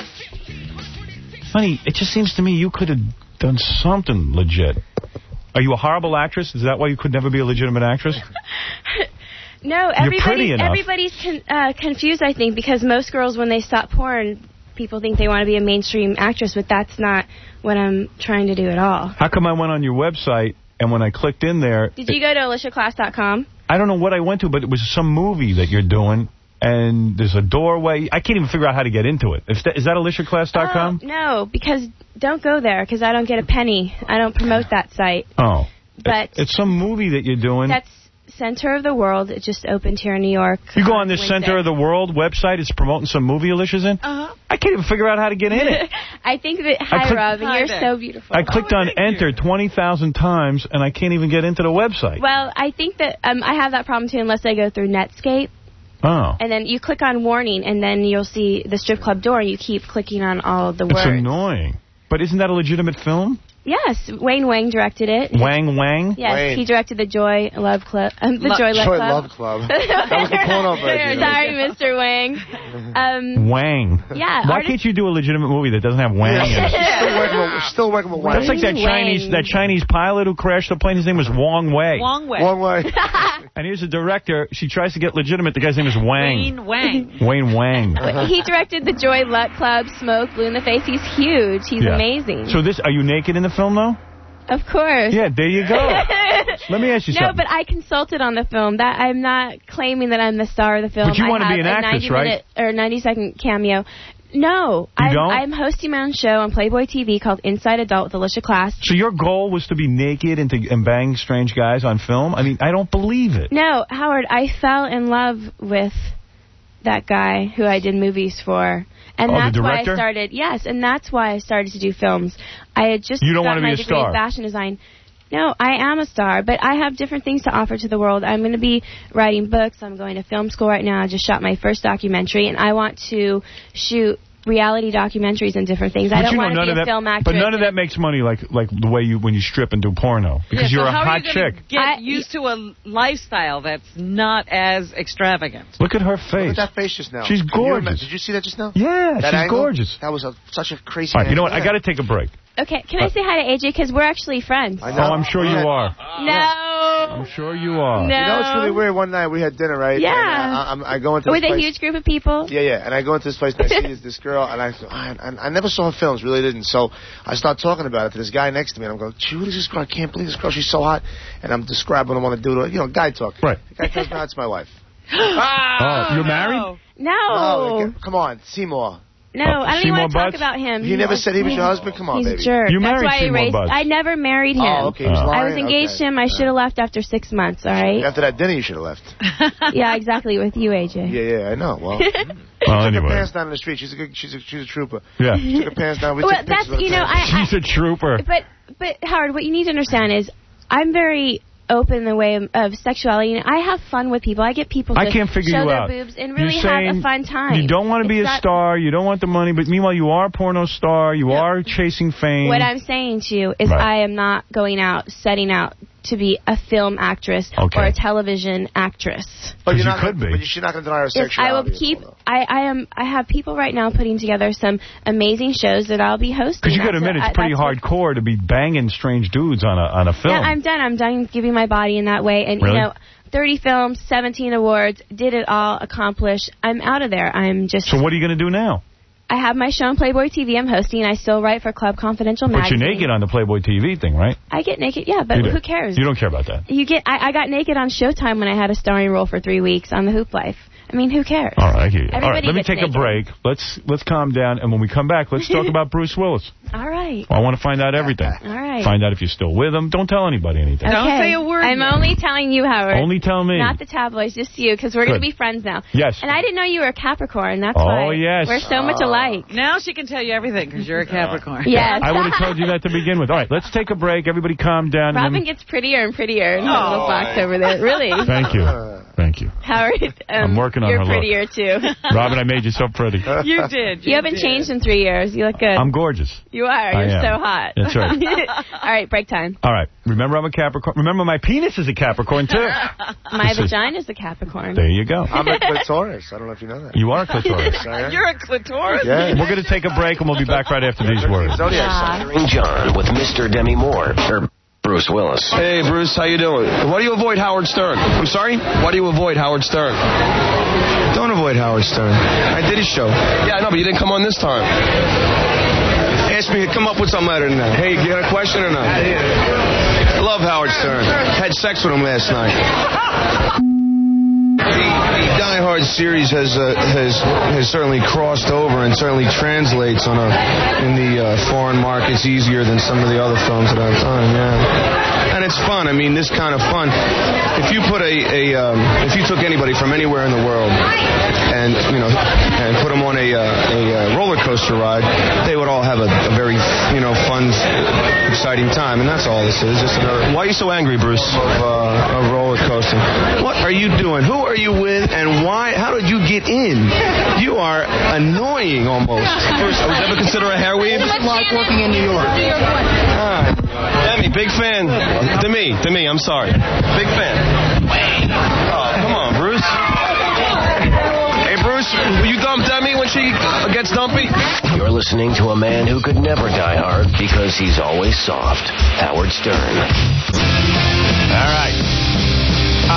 Honey, it just seems to me you could have done something legit. Are you a horrible actress? Is that why you could never be a legitimate actress? No, pretty everybody, enough. everybody's con, uh, confused, I think, because most girls, when they stop porn, people think they want to be a mainstream actress, but that's not what I'm trying to do at all. How come I went on your website, and when I clicked in there... Did you go to alicia class dot com? I don't know what I went to, but it was some movie that you're doing, and there's a doorway. I can't even figure out how to get into it. Is that, is that alicia class dot com? Oh, no, because don't go there, because I don't get a penny. I don't promote that site. Oh. But It's some movie that you're doing. that's Center of the World. It just opened here in New York. You go on this Wednesday. Center of the World website, it's promoting some movie Alicia's in? Uh-huh. I can't even figure out how to get in it. I think that, hi, clicked- Rob, and Hi you're there. so beautiful. I clicked on enter twenty thousand times, and I can't even get into the website. Well, I think that um, I have that problem, too, unless I go through Netscape. Oh. And then you click on warning, and then you'll see the strip club door, and you keep clicking on all of the It's words. annoying. But isn't that a legitimate film? Yes, Wayne Wang directed it. Wang Wang? Yes, Wayne. he directed the Joy Love Club. Um, the Lo- Joy Love Joy Club. Love Club. That was the porno version. Sorry, Mister Wang. Um, Wang. Yeah, Why artist- can't you do a legitimate movie that doesn't have Wang in it? Still working with, still working with Wang. That's like that Wang. Chinese that Chinese pilot who crashed the plane. His name was Wong Wei. Wong Wei. One way. And here's the director. She tries to get legitimate. The guy's name is Wang. Wayne Wang. Wayne Wang. he directed the Joy Luck Club, Smoke, Blue in the Face. He's huge. He's Yeah. amazing. So this, are you naked in the film though? Of course. Yeah, there you go. Let me ask you No, something. but I consulted on the film. That I'm not claiming that I'm the star of the film. But you I wanna have be an a actress, ninety right? minute or ninety second cameo. No, You I'm, don't? I'm hosting my own show on Playboy T V called Inside Adult with Alicia Class. So your goal was to be naked and, to, and bang strange guys on film? I mean, I don't believe it. No, Howard, I fell in love with that guy who I did movies for. And Oh, the that's why I director? started, yes, and that's why I started to do films. I had just You don't got wanna be my a degree star? in fashion design. No, I am a star, but I have different things to offer to the world. I'm going to be writing books. I'm going to film school right now. I just shot my first documentary, and I want to shoot reality documentaries and different things. I But don't you know, want to none be of a that, film actress. But none of that makes money like like the way you when you strip and do porno because Yeah, you're so a how hot are you gonna chick. Get used to a lifestyle that's not as extravagant. Look at her face. Look at that face just now. She's Can you ima- gorgeous. Did you see that just now? Yeah, That she's angle? gorgeous. That was a, such a crazy All right, you know what? angle. I got to take a break. Okay, can I say hi to A J? Because we're actually friends. I Oh, I'm sure you are. No. I'm sure you are. No. You know, it's really weird. One night we had dinner, right? Yeah. And, uh, I, I'm- I go into With this a place. huge group of people. Yeah, yeah. And I go into this place and I see this, this girl, and I, I, I never saw her films, really didn't. So I start talking about it to this guy next to me, and I'm going, gee, who is this girl? I can't believe this girl. She's so hot. And I'm describing what I want to do to her. You know, guy talk. Right. The guy tells me, no, it's my wife. Oh, you're married? No. No, come on, Seymour. No, I don't even Seymour want to talk Butts? about him. He never said he was your husband? Come on, He's baby. a jerk. You That's married why I Seymour erased. Butts. I never married him. Oh, okay, he was I lying? was engaged Okay. to him. I should have left after six months. All right. After that dinner, you should have left. Yeah, exactly. With you, A J. Yeah, yeah, I know. Well, Well, she took her anyway. pants down in the street. She's a good, she's a, she's a trooper. Yeah. She took her pants down. We Well, took pictures that's of her you know pants. I. She's a trooper. But but Howard, what you need to understand is I'm very open in the way of, of sexuality. And I have fun with people. I get people to I can't figure show you their out. boobs and You're really have saying a fun time. You don't want to be It's a not- star. You don't want the money. But meanwhile, you are a porno star. You are chasing fame. What I'm saying to you is Right. I am not going out, setting out to be a film actress Okay. or a television actress. But you're you not could gonna, be. But she's not going to deny her If I sexuality. will keep. I, I am. I have people right now putting together some amazing shows that I'll be hosting. Because you got to That's admit, what it's I- pretty that's what- hardcore to be banging strange dudes on a on a film. Yeah, I'm done. I'm done giving my body in that way. And Really? you know, thirty films, seventeen awards, did it all, accomplished. I'm out of there. I'm just. So what are you going to do now? I have my show on Playboy T V. I'm hosting. I still write for Club Confidential But magazine. you're naked on the Playboy T V thing, right? I get naked, yeah, but You do. who cares? You don't care about that. You get. I, I got naked on Showtime when I had a starring role for three weeks on The Hoop Life. I mean, who cares? All right, I hear you. All right, Everybody let me gets take naked. a break. Let's let's calm down, and when we come back, let's talk about Bruce Willis. All right. I want to find out everything. All right. Find out if you're still with him. Don't tell anybody anything. Okay. Don't say a word I'm yet. only telling you, Howard. Only tell me. Not the tabloids, just you, because we're going Good. to be friends now. Yes. And I didn't know you were a Capricorn. That's Oh, why. yes. We're so much alike. Now she can tell you everything because you're a Capricorn. Yes. I would have told you that to begin with. All right, let's take a break. Everybody calm down. and Robin then- gets prettier and prettier in that little box over there. Really. Thank you. Thank you. Howard, um, I'm working on you're her look. prettier, too. Robin, I made you so pretty. You did. You, haven't changed in three years. You look good. I'm gorgeous. You are. I You're am. so hot. That's right. All right, break time. All right. Remember, I'm a Capricorn. Remember, my penis is a Capricorn, too. My This is- vagina's a Capricorn. There you go. I'm a clitoris. I don't know if you know that. You are a clitoris. You're a clitoris. Yeah. We're going to take a break, and we'll be back right after these words. Zodiac sign. Ring John with Mister Demi Moore. Or Bruce Willis. Hey, Bruce, how you doing? Why do you avoid Howard Stern? I'm sorry? Why do you avoid Howard Stern? Don't avoid Howard Stern. I did his show. Yeah, I know, but you didn't come on this time. Ask me to come up with something better than that. Hey, you got a question or not? I love Howard Stern. Had sex with him last night. The, the Die Hard series has uh, has has certainly crossed over and certainly translates on a in the uh, foreign markets easier than some of the other films that I've done. Yeah, and it's fun. I mean, this kind of fun. If you put a, a um, if you took anybody from anywhere in the world and you know and put them on a uh, a uh, roller coaster ride, they would all have a, a very you know fun, exciting time, and that's all this is. Just another. Why are you so angry, Bruce? Of, uh, of roller coaster. What are you doing? Who are you with? And why? How did you get in? You are annoying almost. Bruce, would you ever consider a hair weave? What's it like working in New York? Ah, Demi, big fan. Demi, Demi, I'm sorry. Big fan. Oh, come on, Bruce. Hey, Bruce, will you dump Demi when she gets dumpy? You're listening to a man who could never die hard because he's always soft. Howard Stern. All right. Ah,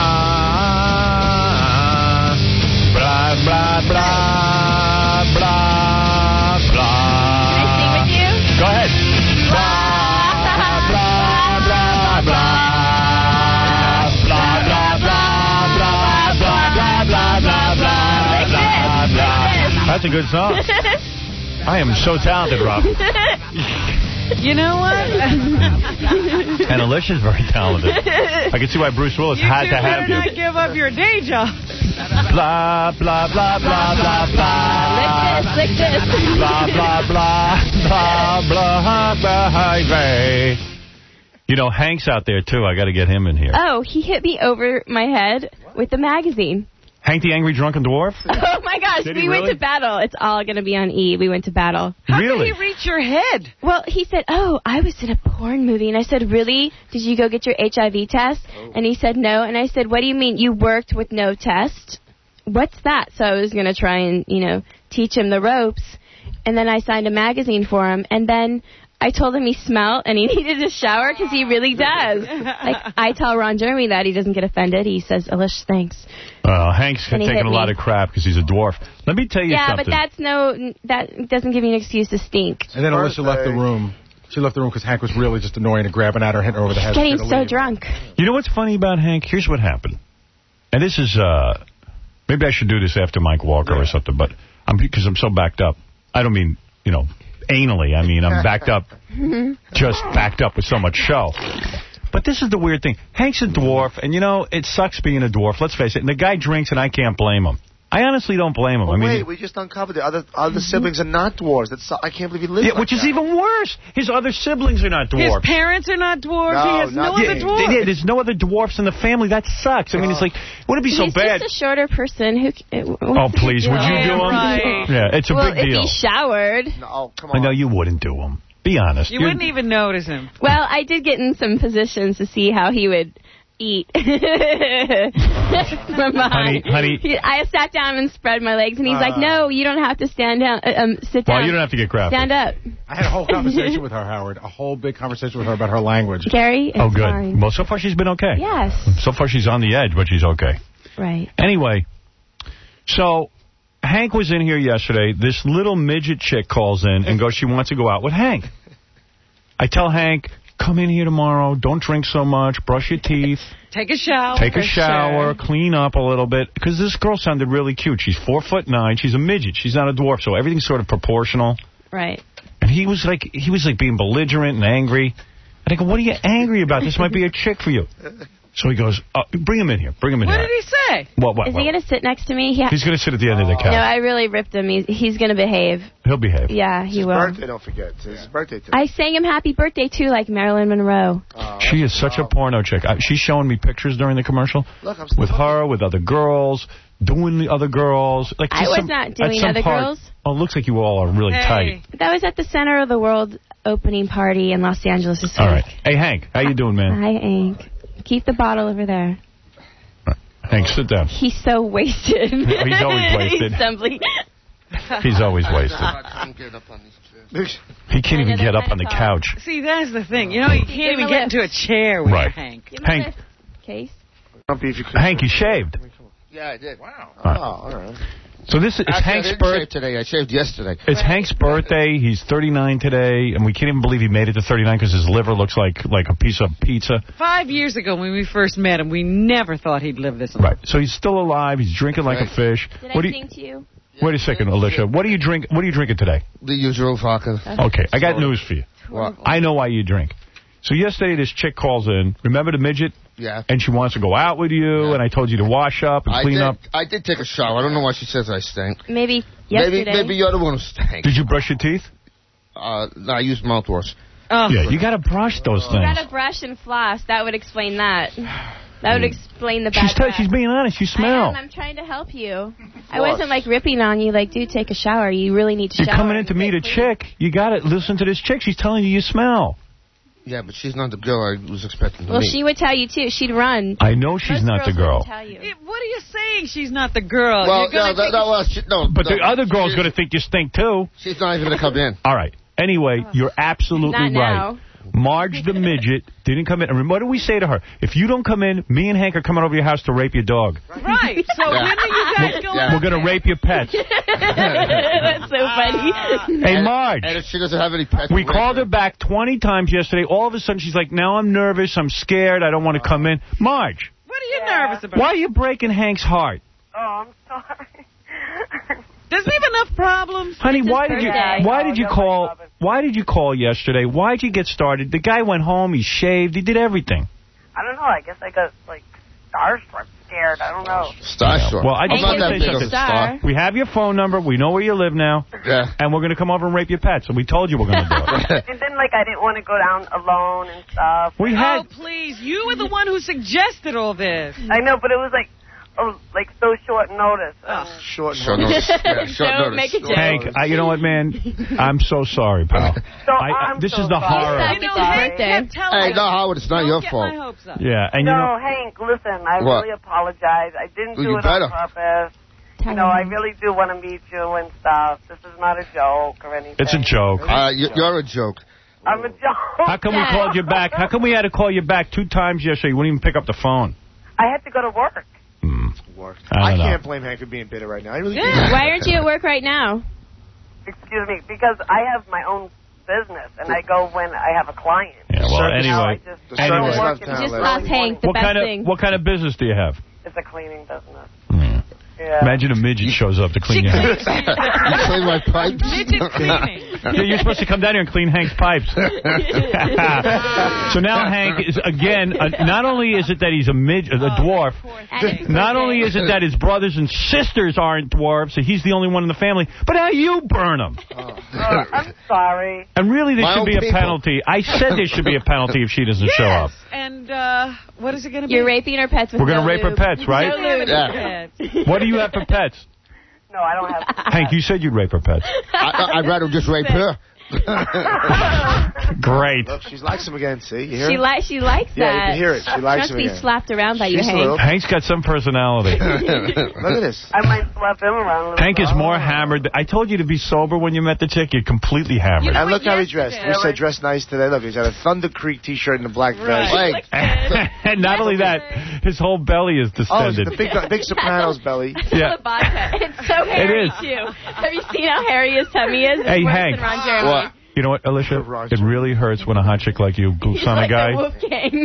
blah, blah, blah, blah, blah. Can I sing with you? Go ahead. Blah, blah, blah, blah. That's a good song. I am so talented, Rob. You know what? And Alicia's very talented. I can see why Bruce Willis you had two to have better you. not give up your day job. Blah, blah, blah, blah, blah, blah. Lick this, lick this. Blah, blah, blah, blah, blah, blah, blah. You know, Hank's out there, too. I got to get him in here. Oh, he hit me over my head with the magazine. Hank the Angry Drunken Dwarf? Oh, my gosh. Did we he went really? to battle. It's all going to be on E. We went to battle. How Really? did he reach your head? Well, he said, oh, I was in a porn movie. And I said, really? Did you go get your H I V test? And he said, no. And I said, what do you mean you worked with no test? What's that? So I was going to try and, you know, teach him the ropes. And then I signed a magazine for him. And then I told him he smelled and he needed a shower because he really does. Like, I tell Ron Jeremy that. He doesn't get offended. He says, Alish, thanks. Uh, Hank's And he taking hit a lot me. of crap because he's a dwarf. Let me tell you Yeah, something. but that's no, that doesn't give you an excuse to stink. And then Alicia left the room. She left the room because Hank was really just annoying and grabbing at her, hitting her over the head. Getting She had to so leave. drunk. You know what's funny about Hank? Here's what happened. And this is, uh, maybe I should do this after Mike Walker or something, but I'm because I'm so backed up. I don't mean, you know, anally. I mean, I'm backed up, just backed up with so much show. But this is the weird thing. Hank's a dwarf, and, you know, it sucks being a dwarf. Let's face it. And the guy drinks, and I can't blame him. I honestly don't blame him. Oh, I mean, wait, we just uncovered it. Other other siblings are not dwarves. That's I can't believe he lives yeah, like which is that. even worse. His other siblings are not His dwarfs. parents are not dwarves. No, he has no not other yet. dwarves. Yeah, there's no other dwarfs in the family. That sucks. I mean, it's like, wouldn't it be so He's bad? just a shorter person. Who? c- Oh, please, would you do Yeah, them? right. Yeah, it's a well, big deal. if he showered. No, oh, come I on. know you wouldn't do them. Be honest. You You're- wouldn't even notice him. Well, I did get in some positions to see how he would eat. From behind. Honey, honey. He, I sat down and spread my legs, and he's like, "No, you don't have to stand down. Uh, um, sit down. Well, you don't have to get graphic. Stand up." I had a whole conversation with her, Howard. A whole big conversation with her about her language. Gary, it's Oh, good. fine. Well, so far she's been okay. Yes. So far she's on the edge, but she's okay. Right. Anyway, so Hank was in here yesterday. This little midget chick calls in and goes, she wants to go out with Hank. I tell Hank, come in here tomorrow. Don't drink so much. Brush your teeth. Take a shower. Take a for shower. sure. Clean up a little bit. Because this girl sounded really cute. She's four foot nine. She's a midget. She's not a dwarf, so everything's sort of proportional. Right. And he was like, he was like being belligerent and angry. And I go, what are you angry about? This might be a chick for you. So he goes, oh, bring him in here. Bring him in What here. did he say? What, what, Is what? he going to sit next to me? Yeah. He's going to sit at the end of the No, couch. I really ripped him. He's, he's going to behave. He'll behave. Yeah, he His will. birthday, don't forget. It's his birthday today. I sang him happy birthday, too, like Marilyn Monroe. She is such a porno chick. I, she's showing me pictures during the commercial Look, I'm still with her, with other girls, doing the other girls. Like I just was some- not at doing some other part- girls. Oh, it looks like you all are really Hey. tight. That was at the Center of the World opening party in Los Angeles this All week. right. Hey, Hank, how you doing, man? Hi, Hank. Keep the bottle over there. Hank, sit down. He's so wasted. Oh, he's always wasted. He's stumbling. He's always wasted. He can't even get up on the couch. See, that's the thing. You know, you can't Give him even a get lift. into a chair with Right. Hank. Give him Hank. a case. Hank, you shaved. Yeah, I did. Wow. Oh, all right. So this is it's Actually, Hank's I didn't birthday. shave today. I shaved yesterday. It's Hank's birthday. He's thirty-nine today, and we can't even believe he made it to thirty-nine because his liver looks like like a piece of pizza. Five years ago when we first met him, we never thought he'd live this long. Right. So he's still alive. He's drinking like a fish. Did What I do you, sing to you? wait a second, Alicia. What do you drink? What are you drinking today? The usual vodka. Okay, I got news for you. What? I know why you drink. So yesterday, this chick calls in. Remember the midget? Yeah. And she wants to go out with you, Yeah. and I told you to wash up and I clean did, up. I did take a shower. I don't know why she says I stink. Maybe yesterday. Maybe maybe you're the one who stank. Did you brush your teeth? Uh, no, I used mouthwash. Oh. Yeah, you got to brush those You things. got to brush and floss. That would explain that. That would explain the bad She's, t- breath. she's being honest. You I smell. am. I'm trying to help you. I wasn't like ripping on you. Like, dude, take a shower. You really need to You're shower. coming in to meet a chick. You got to listen to this chick. She's telling you you smell. Yeah, but she's not the girl I was expecting to Well, meet. she would tell you too. She'd run. I know she's Most not the girls girl. wouldn't Tell you. It- what are you saying? She's not the girl. Well, You're gonna no, that, take that a- was she, no. But no, the other girl's she's- going to think you stink, too. She's not even gonna come in. All right. Anyway, you're absolutely Not right. now. Marge the midget didn't come in. And what did we say to her? If you don't come in, me and Hank are coming over your house to rape your dog. Right. So Yeah. when are you guys going Yeah. We're going to rape your pets. That's so funny. Hey, Marge. And if she doesn't have any pets, We we'll called rape her back twenty times yesterday. All of a sudden, she's like, now I'm nervous. I'm scared. I don't want to come in. Marge, What are you nervous about? why are you breaking Hank's heart? Oh, I'm sorry. Doesn't even know enough problems? Honey, It's his why did you birthday. why did you call why did you call yesterday? Why did you get started? The guy went home, he shaved, he did everything. I don't know. I guess I got, like, starstruck, scared. I don't know. Starstruck. Well, I just I'm not want to that say big of something. a star. We have your phone number. We know where you live now. Yeah. And we're going to come over and rape your pets. And we told you we're going to do it. And then, like, I didn't want to go down alone and stuff. We had. Oh, please. You were the one who suggested all this. I know, but it was, like, oh, like, so short notice. Um, Short Short notice. notice. Yeah, short Don't notice. make a joke. Hank, I, you know what, man? I'm so sorry, pal. So I, I, I'm this so is the sorry. horror. You know, Hank kept telling Hey, me- no, Howard, it's not your get fault. my hopes up. Yeah, and you no, know. Hank, listen, I What? really apologize. I didn't Well, do you it better. on purpose. You know, I really do want to meet you and stuff. This is not a joke or anything. It's a joke. Uh, you, you're a joke. I'm a joke. How come we called you back? How come we had to call you back two times yesterday? You wouldn't even pick up the phone. I had to go to work. Work. I don't I know. can't blame Hank for being bitter right now. I really Yeah. Why aren't you at work right now? Excuse me, because I have my own business, and I go when I have a client. Yeah, well, Circus- anyway. No, I just- The anyway. circus left You town just last lost week. Hank, the What best kind of thing. what kind of business do you have? It's a cleaning business. Mm. Yeah. Imagine a midget shows up to clean your house. You clean my pipes? Midget cleaning. Yeah, you're supposed to come down here and clean Hank's pipes. So now Hank is, again, uh, not only is it that he's a midget, a dwarf, not only is it that his brothers and sisters aren't dwarfs, so he's the only one in the family, but now you burn him. Oh, I'm sorry. And really, there My should own be a people. penalty. I said there should be a penalty if she doesn't show up. And uh, what is it going to be? You're raping her pets with We're gonna no rape her lube. pets, right? No lube. Yeah. What do you have for pets? No, I don't have. Hank, you said you'd rape her pets. I, I'd rather just rape her. Great. Look, she likes him again. See, you hear She it? likes. She likes Yeah, you that. can hear it. She likes must him be again. slapped around by you, She's a Hank. little- Hank's got some personality. Look at this. I might slap him around a little Hank is bit. more hammered. I told you to be sober when you met the chick. You're completely hammered. You know And look what, how he yesterday- dressed. We said dressed nice today. Look, he's got a Thunder Creek T-shirt and a black vest. Right. And not only that, his whole belly is Oh, it's distended. the big, big Sopranos belly. Yeah. The vodka. It's so hairy, is. too. Have you seen how hairy his tummy is? It's Hey, worse Hank. than Ron Jeremy. What? You know what, Alicia? It really hurts when a hot chick like you goofs He's on a like guy. the Wolfgang.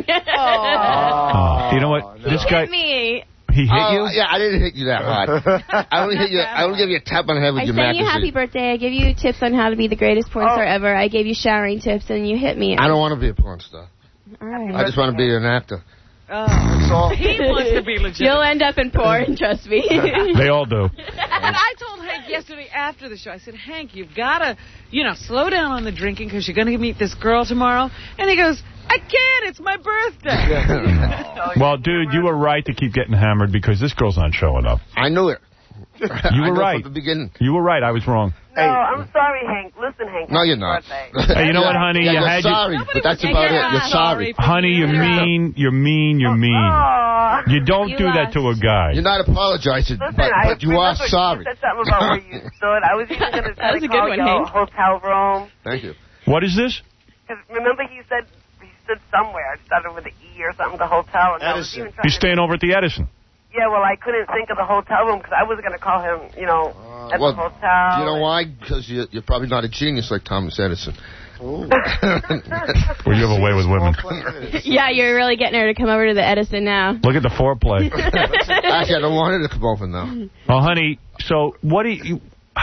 Oh, you know what? This guy, Hit me. he hit Oh, you? yeah, I didn't hit you that hard. I only hit you. I only give you a tap on the head with I your sang you magazine. happy birthday. I gave you tips on how to be the greatest porn Oh. star ever. I gave you showering tips, and you hit me. I don't want to be a porn star. All right. I just want to be an actor. Oh. He wants to be legit. You'll end up in porn, trust me. They all do. And I told Hank yesterday after the show, I said, Hank, you've got to, you know, slow down on the drinking because you're going to meet this girl tomorrow. And he goes, I can't. It's my birthday. Well, dude, you were right to keep getting hammered because this girl's not showing up. I knew it. You I were knew right. from the beginning. You were right. I was wrong. No, I'm sorry, Hank. Listen, Hank. No, happy you're not. birthday. Hey, you know what, honey? Yeah, you you're had sorry, your... but that's Yeah, about you're it. You're not sorry. Honey, you're mean. You're mean. You're mean. Aw. You don't You do that to a guy. You're not apologizing, Listen, but, I but you are remember sorry. You said something about where you stood. I was even going to try was to a good call one, your Hank. hotel room. Thank you. What is this? 'Cause remember he said he stood somewhere. It started with an E or something, the hotel. And I was Edison. even trying You're to, staying over at the Edison. yeah, well, I couldn't think of the hotel room because I was going to call him, you know, Uh, at well, the hotel. Do you know why? Because you're, you're probably not a genius like Thomas Edison. Well, you have a way with women. Yeah, you're really getting her to come over to the Edison now. Look at the foreplay. Actually, I don't want her to come over now. Oh, honey, so what do you...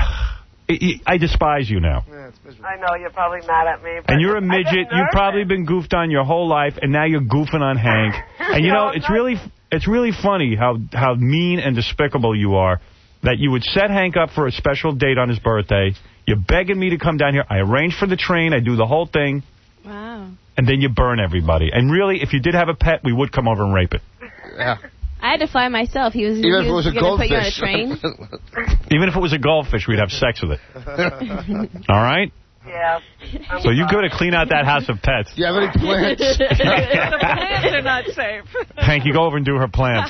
I despise you now. I know, you're probably mad at me. But And you're a I get midget. You've nervous. probably been goofed on your whole life, and now you're goofing on Hank. And you know, No, it's not- really it's really funny how, how mean and despicable you are that you would set Hank up for a special date on his birthday. You're begging me to come down here. I arrange for the train. I do the whole thing. Wow. And then you burn everybody. And really, if you did have a pet, we would come over and rape it. Yeah. I had to fly myself. He was, Even he if it was a going to put you on a goldfish. train. Even if it was a goldfish, we'd have sex with it. All right? Yeah. I'm So you sorry. go to clean out that house of pets. Do you have any plants? The plants are not safe. Hank, you go over and do her plants.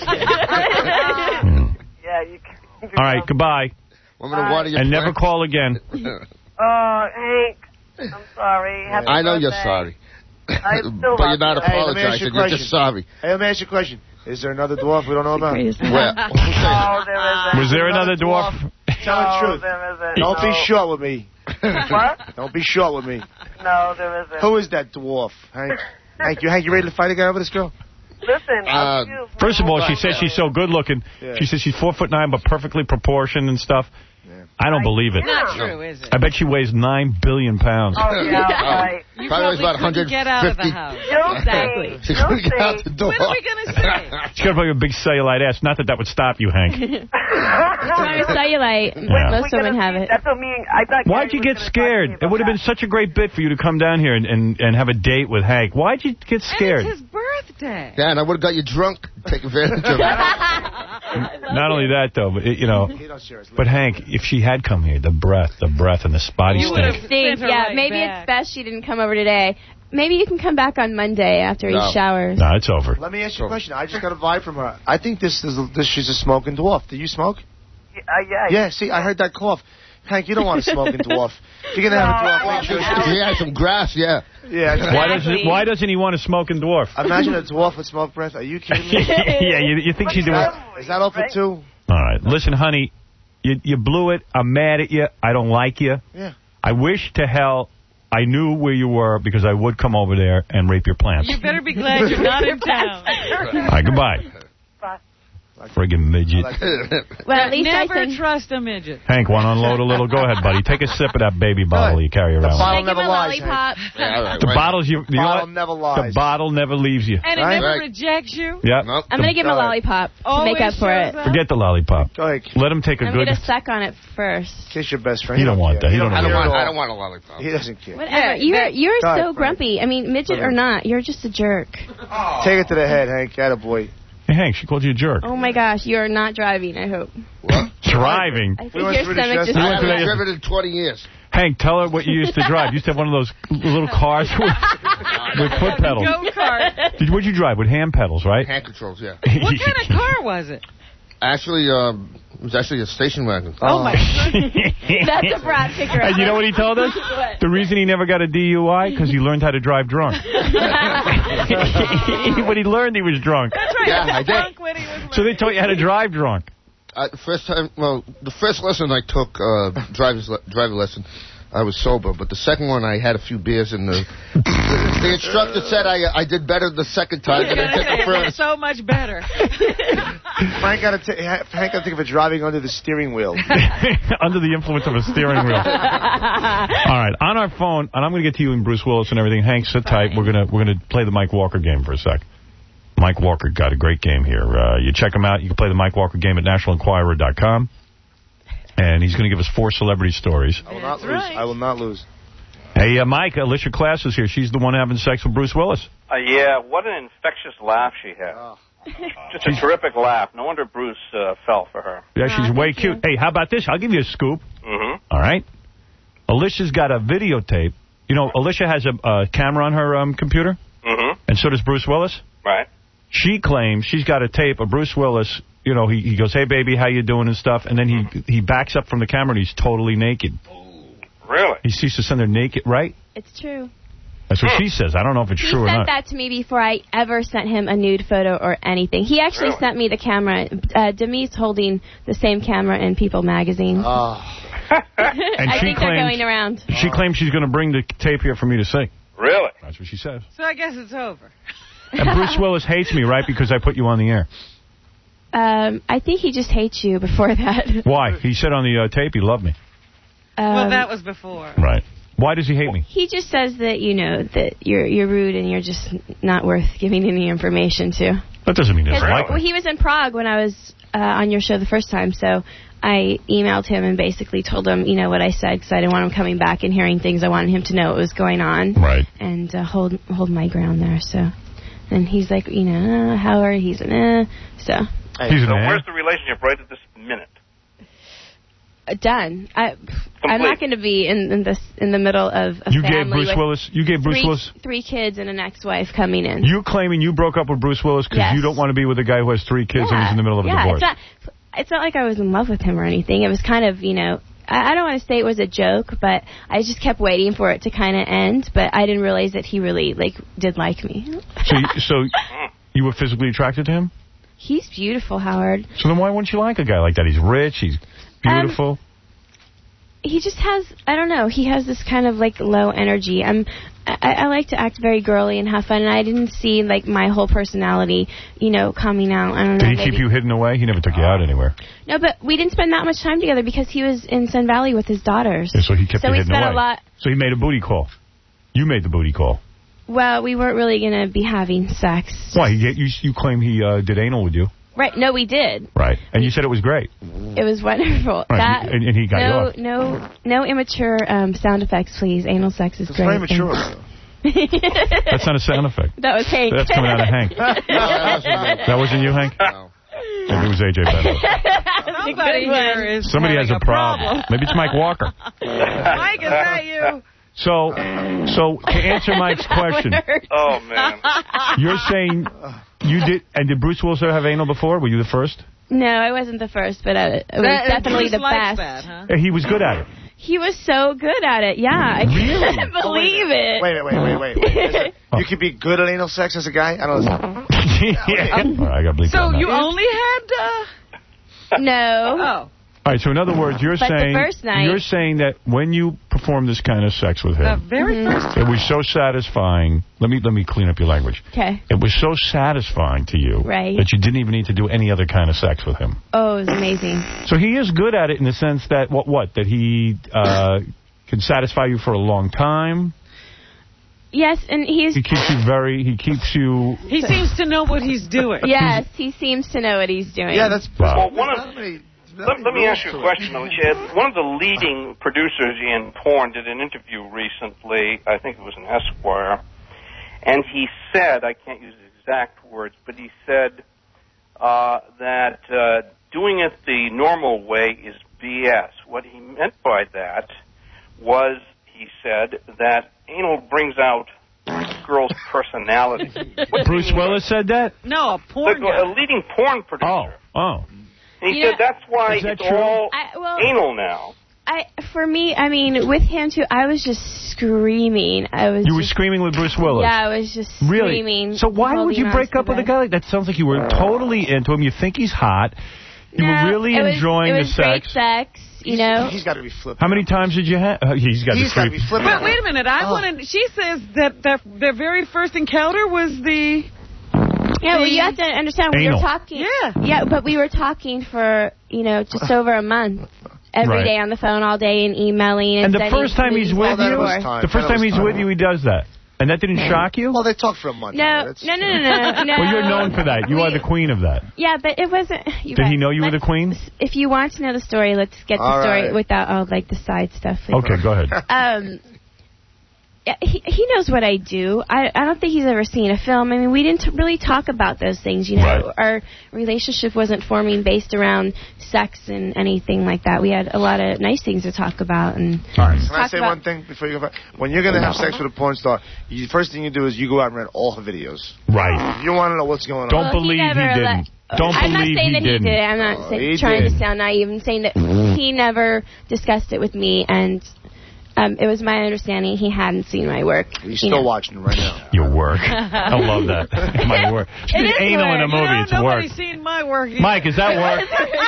Yeah, you can. All right, goodbye. I'm going to water your And never plants. call again. Oh, Hank, I'm sorry. Happy I know you're birthday. sorry. I still But you're love not you. Hey, let me ask you a apologizing. You're question. just sorry. Hey, let me ask you a question. Is there another dwarf we don't know about? Where? No, there isn't. Was there another dwarf? Tell no, the truth. there isn't. Don't no. be short with me. What? Don't be short with me. No, there isn't. Who is that dwarf? Hank, Hank, you, Hank, you ready to fight again over this girl? Listen, Uh, I'll do First of all, she says she's so good looking. Yeah. She says she's four foot nine but perfectly proportioned and stuff. Yeah. I don't believe it. Not true, is it? I bet she weighs nine billion pounds. Oh, yeah, right. You Probably weighs about couldn't get out of the house. You'll Exactly. She couldn't get out the door. What are we going to say? She's got a big cellulite ass. Not that that would stop you, Hank. Trying to cellulite. Yeah. Most women have it. That's what me. I thought. Why'd you get scared? It would have been such a great bit for you to come down here and, and, and have a date with Hank. Why'd you get scared? And it's his birthday. Yeah, and I would have got you drunk. Take advantage of it. Not only that, though, but, it, you know, but Hank, if she had come here, the breath, the breath and the body You would stink. have think, her yeah, right maybe back. it's best she didn't come over today. Maybe you can come back on Monday after No. he showers. No, it's over. Let me ask you a question. I just got a vibe from her. I think this is this she's a smoking dwarf. Do you smoke? Uh, yeah. Yeah. See, I heard that cough. Hank, you don't want a smoking dwarf. If you're gonna have a dwarf, make sure He had some grass, yeah. Yeah. Why doesn't Why doesn't he want a smoking dwarf? Imagine a dwarf with smoke breath. Are you kidding me? Yeah, you, you think she's doing? Is that all for two? All right, listen, honey, you you blew it. I'm mad at you. I don't like you. Yeah. I wish to hell I knew where you were because I would come over there and rape your plants. You better be glad you're not in town. All right, goodbye. Friggin' midget. Well, at least I Never can... trust a midget. Hank, want to unload a little? Go ahead, buddy. Take a sip of that baby bottle you carry around. bottle Can I give never him a lies, lollipop? The bottle's you. you know bottle what? never The lies. bottle never leaves you. And it Right. never Right. rejects you. Yep. I'm going to give him a lollipop to Always make up for shows it. up. Forget the lollipop. Go ahead. Let him take a I'm good. going to suck on it first. Kiss your best friend. He don't want care. that. He don't I don't care. want. at I all. don't want a lollipop. He doesn't care. Whatever. You're, you're Go ahead, so Frank. grumpy. I mean, midget or not, you're just a jerk. Take it to the head, Hank. Attaboy. Hey, Hank, she called you a jerk. Oh, my gosh. You're not driving, I hope. Driving. I think We went your through this stomach just... yesterday. I went to haven't the- driven in twenty years. Hank, tell her what you used to drive. You used to have one of those little cars with, with foot pedals. Go-kart. Did, what'd you drive? With hand pedals, right? Hand controls, yeah. What kind of car was it? Actually, um, it was actually a station wagon. Oh, my goodness. That's a brat picker. And you know what he told us? What? The reason he never got a D U I, because he learned how to drive drunk. When he learned he was drunk. That's right. Yeah, he was I did. drunk when he was So they taught you how to drive drunk. Uh, the first time, well, the first lesson I took, uh, driver's le- driver lesson, I was sober. But the second one, I had a few beers, and the the, the instructor said I I did better the second time than I did the first. so much better. Frank got to Hank got to think of it driving under the steering wheel. Under the influence of a steering wheel. All right, on our phone, and I'm going to get to you and Bruce Willis and everything. Hank, sit tight. We're gonna we're gonna play the Mike Walker game for a sec. Mike Walker got a great game here. Uh, you check him out. You can play the Mike Walker game at national enquirer dot com. And he's going to give us four celebrity stories. I will not That's lose. right. I will not lose. Hey, uh, Mike, Alicia Klass is here. She's the one having sex with Bruce Willis. Uh, yeah, what an infectious laugh she had. Just a terrific laugh. No wonder Bruce uh, fell for her. Yeah, she's way cute. Hey, how about this? I'll give you a scoop. Mm-hmm. All right. Alicia's got a videotape. You know, Alicia has a, a camera on her um, computer, Mm-hmm. and so does Bruce Willis. Right. She claims she's got a tape of Bruce Willis. You know, he, he goes, "Hey, baby, how you doing?" and stuff, and then he he backs up from the camera and he's totally naked. Really? He sees to send her naked, right? It's true. That's what she says. I don't know if it's He true or sent not. that to me before I ever sent him a nude photo or anything. He actually Really? sent me the camera. Uh, Demi's holding the same camera in People magazine. And I she think they're claims going around. she claims she's going to bring the tape here for me to see. Really? That's what she says. So I guess it's over. And Bruce Willis hates me, right? Because I put you on the air. Um, I think he just hates you before that. Why? He said on the uh, tape he loved me. Um, Well, that was before. Right. Why does he hate me? He just says that, you know, that you're you're rude and you're just not worth giving any information to. That doesn't mean he doesn't like Well, me. he was in Prague when I was uh, on your show the first time, so I emailed him and basically told him, you know, what I said, because I didn't want him coming back and hearing things. I wanted him to know what was going on. Right. And uh, hold hold my ground there, so. And he's like, you know, uh, Howard, he's an eh, so. He's an So ass. where's the relationship right at this minute? Uh, done. I, I'm not going to be in, in this in the middle of a You family gave Bruce with Willis. You gave Bruce three, Willis. three kids and an ex-wife coming in. You claiming you broke up with Bruce Willis because Yes. you don't want to be with a guy who has three kids and Yeah. he's in the middle of a yeah, divorce. it's not. It's not like I was in love with him or anything. It was kind of, you know, I, I don't want to say it was a joke, but I just kept waiting for it to kind of end. But I didn't realize that he really like did like me. So, you, so you were physically attracted to him? He's beautiful, Howard. So then why wouldn't you like a guy like that? He's rich. He's beautiful. he just has, I don't know, he has this kind of like low energy. I'm, I, I like to act very girly and have fun, and I didn't see like my whole personality, you know, coming out. I don't know. Did he maybe. keep you hidden away? He never took you out anywhere. No, but we didn't spend that much time together because he was in Sun Valley with his daughters. Yeah, so he kept so you we hidden spent away. a lot. So he made a booty call. You made the booty call. Well, we weren't really going to be having sex. Why? You, you, you claim he uh, did anal with you. Right. No, we did. Right. And you said it was great. It was wonderful. Right, That and, and he got no, you off. No, no immature um, sound effects, please. Anal sex is It's great. very mature. That's not a sound effect. That was Hank. That's coming out of Hank. That wasn't you, Hank? No. Maybe it was A J Bennett. Somebody here is Somebody has having a problem. Maybe it's Mike Walker. Mike, is that you? So, so to answer Mike's question, Oh, man. you're saying you did, and did Bruce Willis ever have anal before? Were you the first? No, I wasn't the first, but uh, it was That- definitely Bruce the likes best. that, huh? Yeah, he was good at it. He was so good at it. Yeah, I Really? can't believe it. Wait, wait, wait, wait, wait. Is it- You could be good at anal sex as a guy? I don't know. Yeah. All right, I got to bleep So that you out. only had... Uh, No. oh. All right, so in other words, you're But the saying first night- you're saying that when you performed this kind of sex with The him, very Mhm. first... it was so satisfying. Let me let me clean up your language. Okay. It was so satisfying to you Right. that you didn't even need to do any other kind of sex with him. Oh, it was amazing. So he is good at it in the sense that what what that he uh, can satisfy you for a long time. Yes, and he's... He keeps you very. He keeps you. He seems to know what he's doing. Yes, he seems to know what he's doing. Yeah, that's... Wow. Well, one of, let, let me ask you a question, though, Chad. One of the leading producers in porn did an interview recently, I think it was in Esquire, and he said, I can't use the exact words, but he said uh, that uh, doing it the normal way is B S. What he meant by that was, he said, that anal brings out girls' personality. Bruce Willis said that? No, a porn The- guy. a leading porn producer. Oh, oh. And he You said know- that's why Is that it's true? all I, well, anal now. I, for me, I mean, with him too, I was just screaming. I was You were just, screaming with Bruce Willis. Yeah, I was just Really? screaming. So why would holding you on break to up the with a bed. guy like that? Sounds like you were totally into him. You think he's hot. You No, were really it was, enjoying it the was great sex. sex, you know. He's got to be flipping. How many times did you have? Uh, he's got He's to got to be be flipping. But wait a minute. I Oh. wanted... She says that their, their very first encounter was the... Yeah, well, you have to understand, we Anal. were talking. Yeah. Yeah, but we were talking for, you know, just over a month. Every Right. day on the phone all day and emailing. And, And the sending first time he's movies with back and you, forth. time. the first That time was he's time. with you, he does that. And that didn't shock you? Well, they talk for a month. No, That's- no, no, no, no, no. Well, you're known for that. You are the queen of that. Yeah, but it wasn't. You Did he guys, know you were the let's- queen? If you want to know the story, let's get the All story right. without all like the side stuff. Please. Okay, go ahead. Um, yeah, he he knows what I do. I I don't think he's ever seen a film. I mean, we didn't really talk about those things. You know, Right. our relationship wasn't forming based around sex and anything like that. We had a lot of nice things to talk about. And All right. Can I talk say about- one thing before you go back? When you're going to have sex with a porn star, you, first thing you do is you go out and read all her videos. Right. If you want to know what's going on. Don't Well, he believe he, never didn't. let- Don't I'm not believe saying he that didn't. he did. I'm not Oh, say, he trying did. to sound naive. I'm saying that he never discussed it with me, and um, it was my understanding he hadn't seen my work. He's you still know. watching right now. Your work. I love that. My work. She It did is anal in a work. movie. You know, It's work. nobody's seen my work either. Mike, is that work?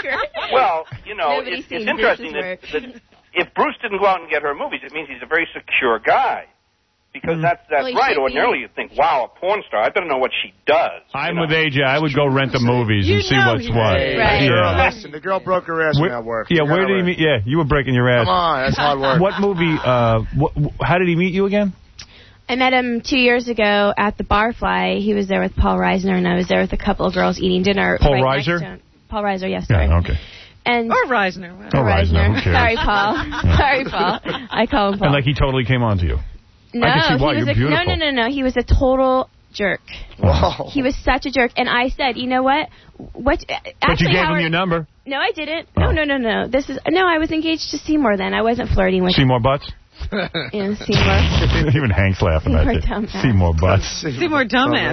Well, you know, Nobody's it's, seen it's interesting Bruce's that, that if Bruce didn't go out and get her movies, it means he's a very secure guy. Because that's that's Well, he right. should Ordinarily, be. you'd think, wow, a porn star. I better know what she does. I'm with A J. I would go rent the movies You and see know what's you what. did. Right. Girl, Yeah. listen, the girl broke her ass Where- when that worked. yeah, You where gotta did he work. meet? Yeah, you were breaking your ass. Come on, that's hard work. What movie? Uh, what, how did he meet you again? I met him two years ago at the Barfly. He was there with Paul Reisner, and I was there with a couple of girls eating dinner. Paul right next Reiser? to him. Paul Reiser, yes, sorry. Yeah, okay. And Or Reisner. Or Reisner, who cares? Sorry, Paul. Sorry, Paul. I call him Paul. And like he totally came on to you. no, I can see why. he was You're a, no, beautiful. no, no, no. He was a total jerk. Whoa. He was such a jerk, and I said, you know what? What? Actually, But you gave Howard, him your number. No, I didn't. Oh. No, no, no, no. This is no. I was engaged to Seymour then. I wasn't flirting with See more butts? you know, Seymour. Even Hank's laughing at Seymour you. dumbass. See more butts. See more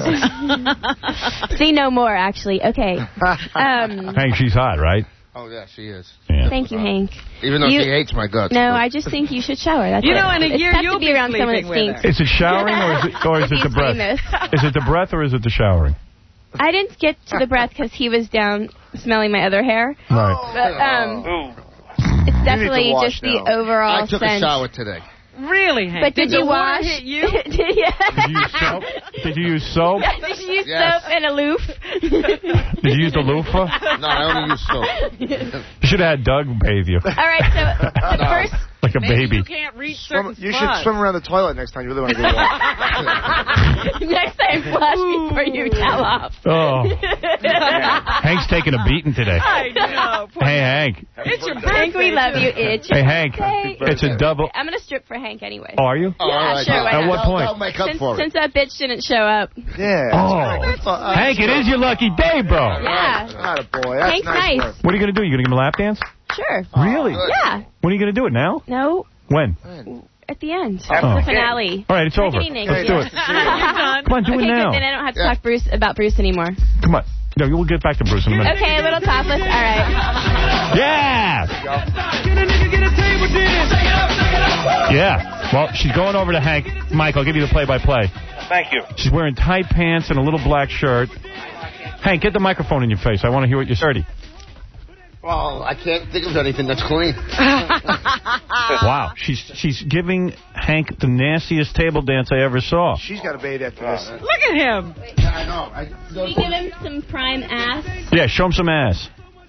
dumbass. See no more, actually. Okay. Um, Hank, she's hot, right? Oh, yeah, she is. Yeah. thank you, Hank. Even though You- she hates my guts. No, but- I just think you should shower. That's You it. know, in a it's year tough you'll to be, be around someone that sleeping with stinks. Is it showering or is it, or is it the He's breath? famous. Is it the breath or is it the showering? I didn't get to the breath because he was down smelling my other hair. Right. But um, Ooh. it's definitely wash just the now. overall I took scent. a shower today. Really, Hank? But did, Did you the water wash? hit you? did, yeah. Did you use soap? Did you use soap? Did you use Yes. soap and a loof? Did you use the loofah? No, I only use soap. You should have had Doug bathe you. All right, so the first. Like a Maybe baby. you can't reach Swim, certain you should spots. swim around the toilet next time you really want to get water. Next time, flush before you towel off. Oh. Hank's taking a beating today. I know. Poor Hey, Hank. It's your birthday. Hank, we love you. It's your Hey, Hank. birthday. It's a double. I'm going to strip for Hank anyway. Oh, are you? Oh, Yeah, all right. sure, why At not? what That'll- point? That'll make up Since, for it. since that bitch didn't show up. Yeah. Oh. That's right. Uh, Hank, it is your lucky day, bro. Yeah. Not a boy. That's Hank's nice. nice. work. What are you going to do? You going to give him a lap dance? Sure. Really? Yeah. When are you going to do it? Now? No, When? at the end. Oh. The finale. All right, it's over. Beginning. Let's do it. Come on, do okay, it now. good. Then I don't have to talk Bruce about Bruce anymore. Come on. No, we'll get back to Bruce in a minute. Okay, a little topless. All right. Yeah! Yeah. Well, she's going over to Hank. Mike, I'll give you the play-by-play. Thank you. She's wearing tight pants and a little black shirt. Hank, get the microphone in your face. I want to hear what you're saying. Well, I can't think of anything that's clean. Wow. She's she's giving Hank the nastiest table dance I ever saw. She's got to bathe after this. Look at him. Yeah, I know. I, Can you give him some prime ass? Yeah, show him some ass.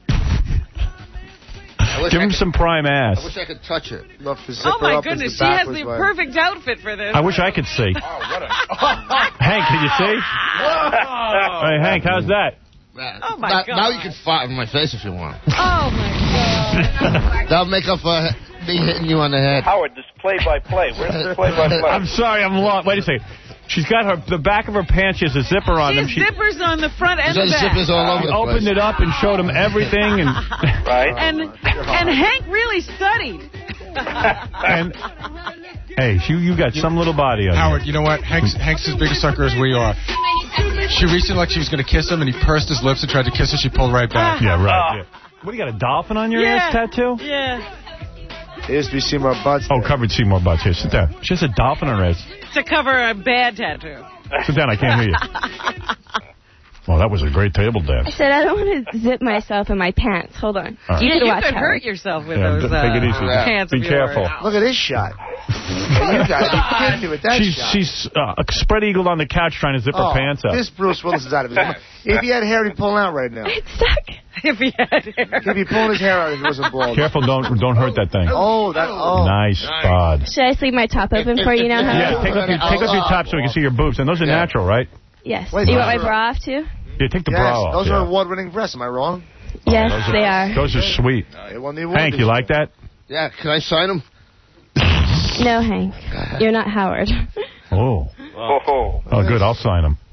I wish Give I him could, some prime I ass. wish I could touch it. Love to zip Oh, her my up as goodness. the She has backwards the way. perfect outfit for this. I wish I could see. Oh, what a... Hank, can you see? Hey, Hank, how's that? Oh, my now, God. now you can fart in my face if you want. Oh, my God. That'll make up for me hitting you on the head. Howard, this play-by-play. Where's the play-by-play? I'm sorry, I'm lost. Wait a second. She's got her the back of her pants. She has a zipper on them. She She, has zippers on the front and the There's back. zippers all over she the place. opened it up and showed him everything. And Right? And and Hank really studied. and hey, you you got some little body on Howard, you know what? Hank's, Hank's as big a sucker as we are. She reached in like she was going to kiss him, and he pursed his lips and tried to kiss her. She pulled right back. you. Yeah, right. Yeah. What, do you got a dolphin on your Yeah. ass tattoo? Yeah. There used to be Seymour Butts. Oh, covered Seymour Butts. Here, sit down. She has a dolphin on her ass. To cover a bad tattoo. Sit down, I can't hear you. Well, that was a great table I dance. said I don't want to zip myself in my pants. Hold on. All right. You You, need to you watch could Howard. hurt yourself with Yeah, those take it uh, easy. pants Be of yours. careful. Look at this shot. You got to be kidding me with that She's shot. she's uh, spread eagled on the couch trying to zip Oh, her pants up. This Bruce Willis is out of his mind. If he had hair, he'd pull out right now. It's stuck. If he had hair. He'd be pulling his hair out if he wasn't bald. Careful, don't don't hurt that thing. Oh, that. Oh. Nice, God. Should I leave my top open for you now, Howard? Yeah, take off your take off your top so we can see your boobs, and those are natural, right? Yes. Wait, Do you those want my are- bra off, too? Yeah, take the Yes, bra off. those yeah. are award-winning breasts. Am I wrong? Yes, Those they are. Those are sweet. They won the award Hank, this you year. like that? Yeah, can I sign him? No, Hank. You're not Howard. Oh. Oh, Oh, good. I'll sign him.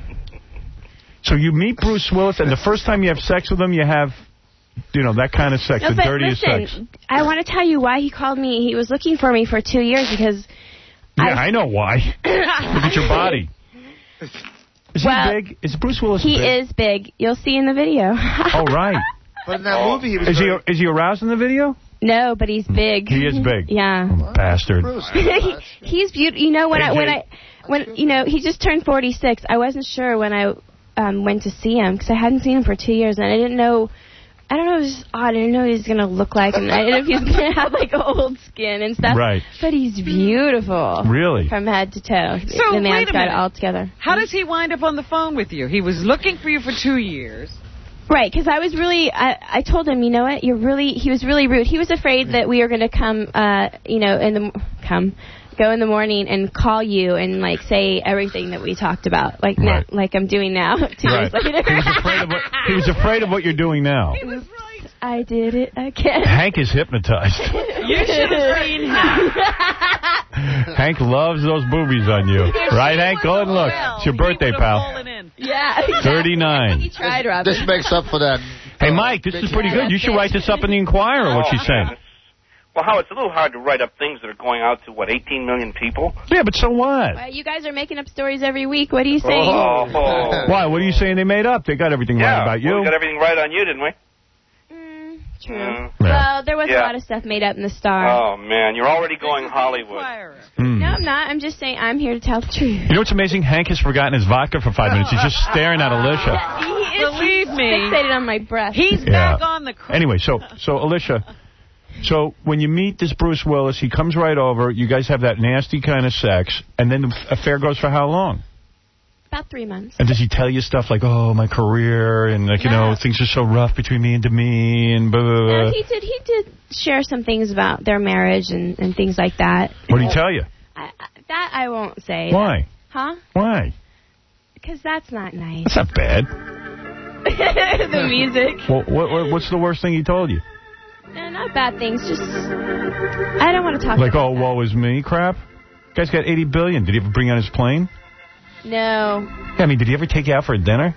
So you meet Bruce Willis, and the first time you have sex with him, you have, you know, that kind of sex, No, the but dirtiest listen, sex. I want to tell you why he called me. He was looking for me for two years because... Yeah, I, know why. Look at your body. Is Well, he big? Is Bruce Willis He big? is big. You'll see in the video. Oh, right. But in that movie, he was. Is he very- is he aroused in the video? No, but he's big. He is big. Yeah. Bastard. He- he's beautiful. You know, when Hey, I when Jay. I when you know he just turned forty-six. I wasn't sure when I um, went to see him because I hadn't seen him for two years, and I didn't know. I don't know. It was just odd. I didn't know what he was gonna look like, and I didn't know if he was gonna have like old skin and stuff. Right. But he's beautiful. Really? From head to toe. So, the man's wait a got it minute. all together. How does he wind up on the phone with you? He was looking for you for two years. Right, because I was really, I, I told him, you know what, you're really, he was really rude. He was afraid that we were going to come, uh, you know, in the, come, go in the morning and call you and, like, say everything that we talked about, like Right. now, like I'm doing now, two Right. years later. He was afraid of what he was afraid of what you're doing now. I did it again. Hank is hypnotized. You should have seen him. Hank loves those boobies on you. Right, Hank? Go and look. It's your birthday, pal. Yeah. thirty-nine. He tried, Robin. This makes up for that. Hey, Mike, this is pretty good. You should write this up in the Inquirer, what she's saying. Well, Howard, it's a little hard to write up things that are going out to, what, eighteen million people? Yeah, but so what? Well, you guys are making up stories every week. What are you saying? Oh. Why? What are you saying they made up? They got everything Yeah, right about you. well, we got everything right on you, didn't we? True. Mm. Well, there was Yeah. a lot of stuff made up in the Star. Oh, man, you're already going Hollywood. Mm. No, I'm not. I'm just saying I'm here to tell the truth. You know what's amazing? Hank has forgotten his vodka for five minutes. He's just staring at Alicia. He is Believe me. fixated on my breath. He's Yeah. back on the... Cr- Anyway, so so Alicia, So when you meet this Bruce Willis, he comes right over. You guys have that nasty kind of sex, and then the affair goes for how long? About three months. And does he tell you stuff like, oh, my career, and like, you No. know, things are so rough between me and Demi, and blah, blah, blah. No, he did. He did share some things about their marriage and, and things like that. What did he tell you? I, I, that I won't say. Why? Huh? Why? Because that's not nice. That's not bad. The music. Well, what, what, what's the worst thing he told you? No, not bad things. Just I don't want to talk. Like, about oh, woe is me crap? Guy's got eighty billion dollars. Did he ever bring you on his plane? No. Yeah, I mean, did he ever take you out for a dinner?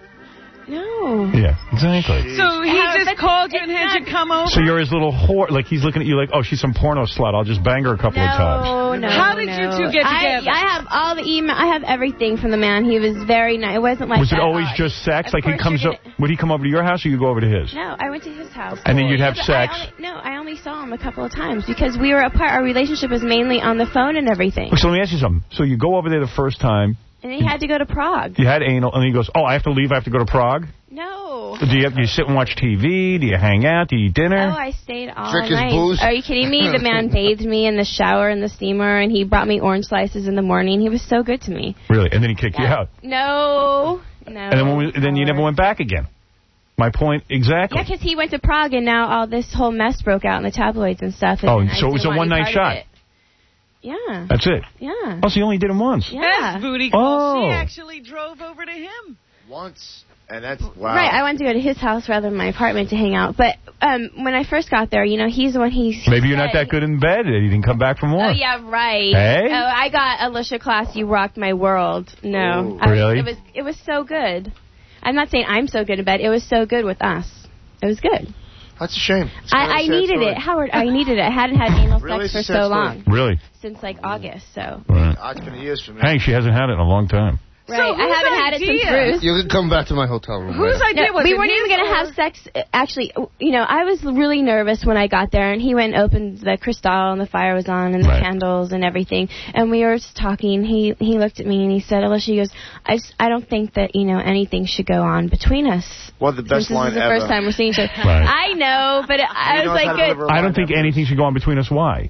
No. Yeah, exactly. So he Uh, just called you and had you come over? So you're his little whore. Like, he's looking at you like, oh, she's some porno slut. I'll just bang her a couple of times. No, no. How did no. you two get I, together? I have all the email. I have everything from the man. He was very nice. It wasn't like Was it that always hard. just sex? Of Like, he course comes you're up, would he come over to your house or you go over to his? No, I went to his house. And then you'd have But sex? I only, no, I only saw him a couple of times because we were apart. Our relationship was mainly on the phone and everything. So let me ask you something. So you go over there the first time, And then he had to go to Prague. you had anal, and he goes, oh, I have to leave, I have to go to Prague? No. Do you, have, do you sit and watch T V? Do you hang out? Do you eat dinner? Oh, I stayed all Drink his night. booze? Are you kidding me? The man bathed me in the shower in the steamer, and he brought me orange slices in the morning. He was so good to me. Really? And then he kicked you out? No. No. And then, when we, then you never went back again? My point, exactly. Yeah, because he went to Prague, and now all this whole mess broke out in the tabloids and stuff. And Oh, I so it was didn't a want any one-night part of shot? it. Yeah. That's it? Yeah. Oh, so you only did it once? Yeah. That's booty call. Oh. She actually drove over to him. Once. And that's, wow. Right, I wanted to go to his house rather than my apartment to hang out. But um, when I first got there, you know, he's the one he's... Maybe you're not that good in bed. You didn't come back for more. Oh, yeah, right. Hey? Oh, I got Alicia Class, You Rocked My World. No. Ooh. I was- Really? It was, it was so good. I'm not saying I'm so good in bed. It was so good with us. It was good. That's a shame. It's I, kind of a I sad needed story. it. Howard, I needed it. I hadn't had anal Really? sex for It's a so sad story. long. Really? Since, like, August, so... Right. Ah, it's been years for me. Hank, she hasn't had it in a long time. Right, I haven't had it since Bruce. You can come back to my hotel room. Whose later. idea was we weren't even going to have sex. uh, Actually, you know, I was really nervous when I got there, and he went and opened the crystal, and the fire was on, and the Right. candles and everything. And we were just talking. He he looked at me and he said, "Alicia," he goes, "I just, I don't think that you know anything should go on between us." Well, the best Since line this is the ever. first time we're seeing each other. Right. I know, but it, I He was knows how like, to good. deliver a I line don't think ever. anything should go on between us. Why?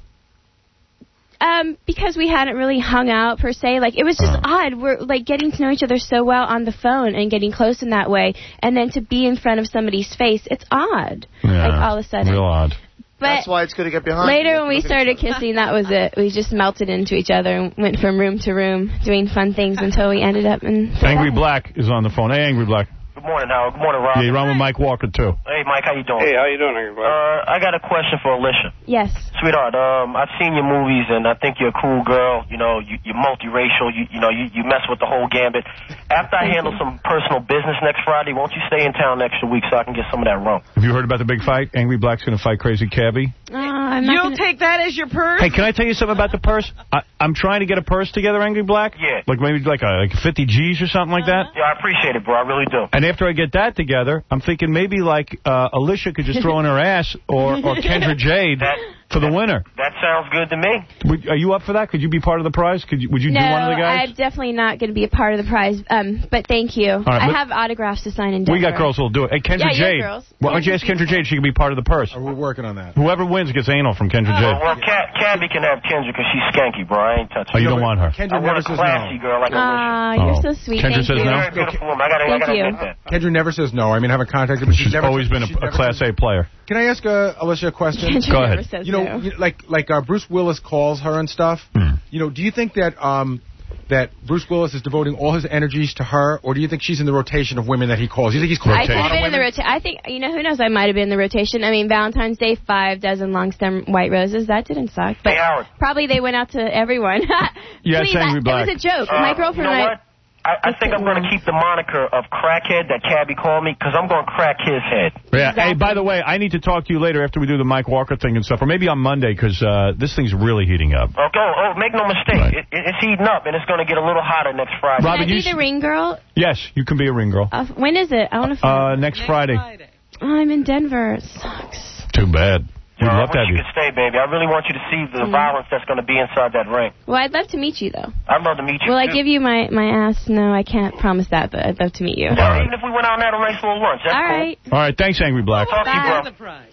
Um, because we hadn't really hung out per se. Like it was just Uh-huh. odd. We're like getting to know each other so well on the phone and getting close in that way, and then to be in front of somebody's face, it's odd. Yeah. Like all of a sudden. Real odd. But That's why it's good to get behind. later you. when we Look at started each other. kissing, that was it. We just melted into each other and went from room to room doing fun things until we ended up in. Angry Black is on the phone. Hey, Angry Black. Good morning, Howard. Good morning, Rob. Yeah, you're on with Mike Walker, too. Hey, Mike, how you doing? Hey, how you doing, Angry Black? Uh, I got a question for Alicia. Yes. Sweetheart, um, I've seen your movies, and I think you're a cool girl. You know, you, you're multiracial. You, you know, you, you mess with the whole gambit. After I handle some personal business next Friday, won't you stay in town next week so I can get some of that rum? Have you heard about the big fight? Angry Black's going to fight Crazy Cabbie. Uh, I'm not You'll gonna- take that as your purse? Hey, can I tell you something about the purse? I, I'm trying to get a purse together, Angry Black. Yeah. Like maybe like a like fifty G's or something like that. Yeah, I appreciate it, bro. I really do. And after I get that together, I'm thinking maybe like uh, Alicia could just throw in her ass or, or Kendra Jade That- for the winner. That sounds good to me. Would, are you up for that? Could you be part of the prize? Could you, would you no, do one of the guys? I'm definitely not going to be a part of the prize. Um, but thank you. right, I but- have autographs to sign in Denver. We got girls who'll do it. Hey, Kendra Yeah, you're Jade. girls. Why don't you ask Kendra Jade? She can be part of the purse. We're working on that. Whoever wins gets anal from Kendra Uh, Jade. well, Cat, Cabby can have Kendra because she's skanky, bro. I ain't touching Oh, you her. don't want her. Kendra I want never a says classy no. girl like Alicia. Ah, you're Oh. so sweet. Kendra Thank says you. no? Very beautiful woman. I gotta, I Thank gotta you. admit that. Kendra never says no. I mean, I haven't contacted her, but she's, She's never always been she's a, a never Class said- A player. Can I ask uh, Alicia a question? Kendra Go never ahead. says You know, no. you, like like uh, Bruce Willis calls her and stuff. Hmm. You know, do you think that um that Bruce Willis is devoting all his energies to her, or do you think she's in the rotation of women that he calls? Do you think he's calling I could a lot have of been in the women? rotation. I think, you know, who knows? I might have been in the rotation. I mean, Valentine's Day, five dozen long stem white roses. That didn't suck. But Hey, Howard. probably they went out to everyone. Yes, Please, Angry I, Black. It was a joke. Uh, My girlfriend you know and I. what? I, I think I'm going to keep the moniker of crackhead that Cabby called me because I'm going to crack his head. Yeah. Hey, by the way, I need to talk to you later after we do the Mike Walker thing and stuff, or maybe on Monday because uh, this thing's really heating up. Okay, oh, oh, make no mistake. Right. It, it, it's heating up, and it's going to get a little hotter next Friday. Robin, Can I you be the s- ring girl? Yes, you can be a ring girl. Uh, when is it? I want to. Uh, next Friday. Oh, I'm in Denver. It sucks. Too bad. We'd Uh, I love to wish have you you. could stay, baby. I really want you to see the Mm. violence that's going to be inside that ring. Well, I'd love to meet you though. I'd love to meet you. Will I too. give you my my ass? No, I can't promise that, but I'd love to meet you. Yeah, even if we went out and had a nice little lunch, that's All cool. right. All right, thanks, Angry Black. Talk to you, bro. Right.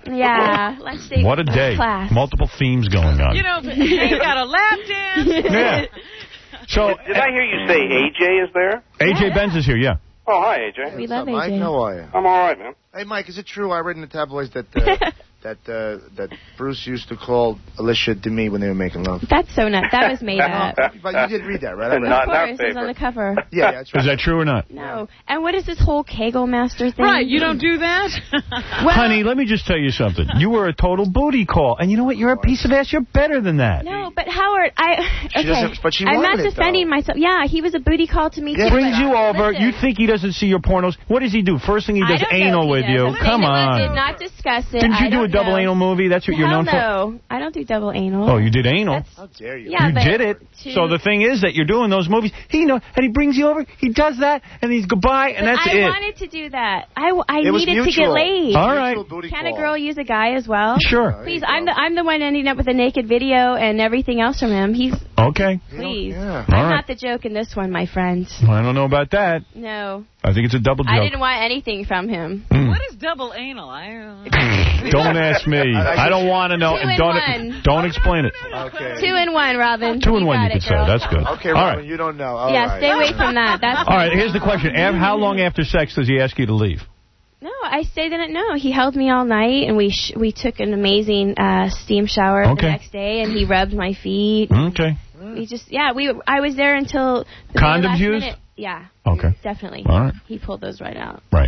Yeah, let's stay What a day. class. Multiple themes going on. You know, he got a lap dance. Yeah. So, Did, did I hear you say A J is there? A J Benz is here, yeah. Oh, hi, A J. We love What's up, A J. Mike? How are you? I'm all right, man. Hey, Mike, is it true I read in the tabloids that uh, that uh, that Bruce used to call Alicia Demi when they were making love? That's so nuts. That was made up. But you did read that, right? I read Not- Of not course, it was on the cover. Yeah, that's right. Is that true or not? No. And what is this whole Kegel Master thing? Right, you don't do that? Well, Honey, let me just tell you something. You were a total booty call. And you know what? You're a piece of ass. You're better than that. no, but Howard, I... She Okay, doesn't- but she I'm not wanted it, defending though. myself. Yeah, he was a booty call to me, He too. brings you over. Listen, You think he doesn't see your pornos. What does he do? First thing he I does don't know anal if he with does. you. I'm saying Come that we did on. not discuss it. Didn't you I do a don't double know. anal movie? That's what you're Hell known for? no. I don't do double anal. Oh, you did anal? How dare you? Yeah, you but did it. to- So the thing is that you're doing those movies. He know, and he brings you over. He does that, and he's goodbye, and But that's I it. wanted to do that. I, w- I It was needed to get mutual. laid. All right. Mutual booty Can a call. girl use a guy as well? Sure. Please, I'm the I'm the one ending up with a naked video and everything else from him. He's Okay. please. Yeah. I'm All right. not the joke in this one, my friend. I don't know about that. No, I think it's a double I joke. didn't want anything from him. Mm. What is double anal? I uh... Don't ask me. I don't want to know. Two in don't one. don't explain it. Okay. Two in one, Robin. Two in one, got you it, could say. girl. That's good. Okay, All Robin, right. you don't know. All yeah, right. stay away from that. That's All right. Here's the question: Av- How long after sex does he ask you to leave? No, I still didn't know. He held me all night, and we sh- we took an amazing uh, steam shower Okay. the next day, and he rubbed my feet. Okay. We just yeah, we I was there until the very Condoms last used? minute. Yeah. Okay. Definitely. All right. He pulled those right out. Right.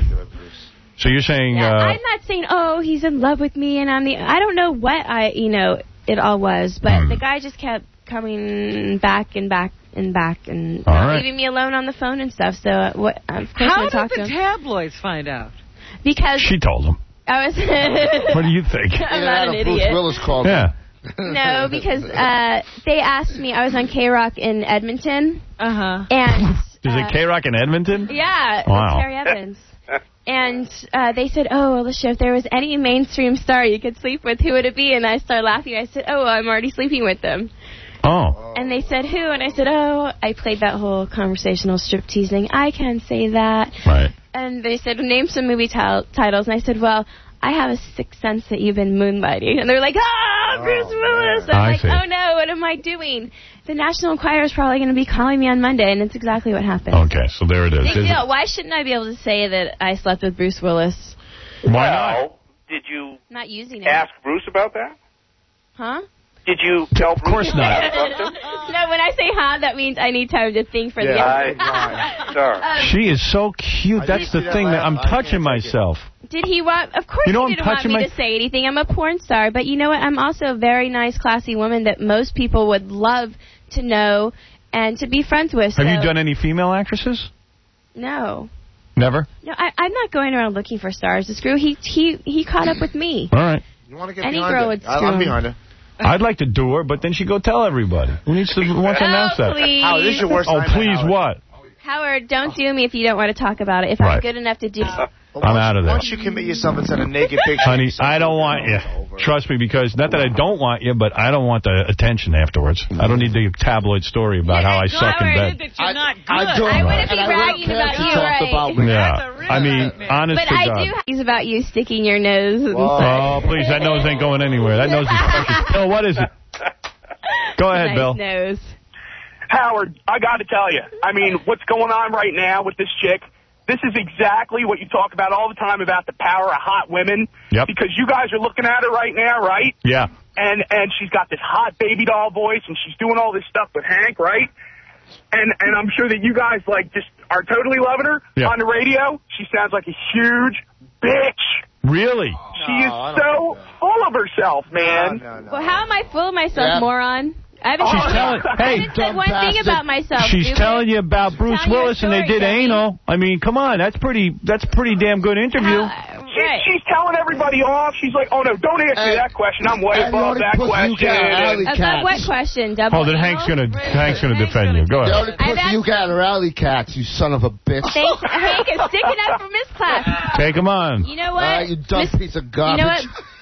So you're saying? Yeah, uh, I'm not saying oh he's in love with me and I'm the I don't know what I you know it all was, but Hmm. the guy just kept coming back and back and back and All not right. leaving me alone on the phone and stuff. So uh, what? Of course How I did talked the to him tabloids find out? because She told him. I was. What do you think? I'm not an Bruce idiot. Willis called Yeah. No, because uh, they asked me. I was on K-Rock in Edmonton, Uh huh. and Is uh, it K-Rock in Edmonton? yeah, with Wow. Terry Evans. And uh, they said, oh, Alicia, if there was any mainstream star you could sleep with, who would it be? And I started laughing. I said, oh, I'm already sleeping with them. Oh. And they said, who? And I said, oh, I played that whole conversational striptease thing. I can say that. Right. And they said, name some movie til- titles. And I said, well, I have a sixth sense that you've been moonlighting. And they're like, ah, Bruce Willis. I'm I like, see. oh, no, what am I doing? The National Enquirer is probably going to be calling me on Monday, and it's exactly what happened. Okay, so there it is. Big Is it- deal. Why shouldn't I be able to say that I slept with Bruce Willis? Why not? Well, did you Not using it. ask Bruce about that? Huh? Did you tell Bruce? Of course not. No, when I say huh, that means I need time to think for the I, answer. sure. Um, She is so cute. I That's did see the that thing that last- I'm I can't touching take it. myself. Did he want? Of course, You know he I'm didn't want touching me my- to say anything. I'm a porn star, but you know what? I'm also a very nice, classy woman that most people would love to know and to be friends with. Have so- you done any female actresses? No. Never. No, I, I'm not going around looking for stars to screw. He he he caught up with me. All right. You want to get Any behind girl her. would I- screw I'm him. behind her. I'd like to do her, but then she go tell everybody. Who needs to want to Oh, announce that? please. Howard, this is your worst Oh, nightmare, please, Howard. what? Howard, don't do me if you don't want to talk about it. If Right. I'm good enough to do. Well, I'm once- out of there. Once you commit yourself and send a naked picture. Honey, I don't want you. Trust me, because not that I don't want you, but I don't want the attention afterwards. I don't need the tabloid story about how I suck in Howard, bed. That you're not good. I don't. I wouldn't be and I bragging wouldn't about care you, to talk right? about me. Yeah. I mean, honest But to I God. do have things about you sticking your nose and Whoa. such. Oh, please, that nose ain't going anywhere. That nose is precious. Bill, what is it? Go ahead, nice Bill. nose. Howard, I got to tell you, I mean, what's going on right now with this chick, this is exactly what you talk about all the time about the power of hot women. Yep. Because you guys are looking at her right now, right? Yeah. And and she's got this hot baby doll voice, and she's doing all this stuff with Hank, right? And and I'm sure that you guys, like, just are totally loving her Yeah. on the radio. She sounds like a huge bitch. Really? She is so full of herself, man. Well, how am I full of myself, Yeah. moron? I haven't, She's Oh, telling- I hey, haven't said one thing about myself. She's stupid. telling you about Bruce telling you a Willis, and they story, did dummy. anal. I mean, come on, that's pretty. That's a pretty damn good interview. She, she's telling everybody off. She's like, oh, no, don't ask me that question. I'm way and above the that only pussy you question. got, alley And- About what question? Double Oh, then anal? Hank's gonna Hank's gonna defend you. Go The ahead. only pussy you got are alley cats, you son of a bitch. Thanks. Hank is sticking up for Miss Class. Take him on. You know what? Ah, you dumb Miss- piece of garbage. You know what?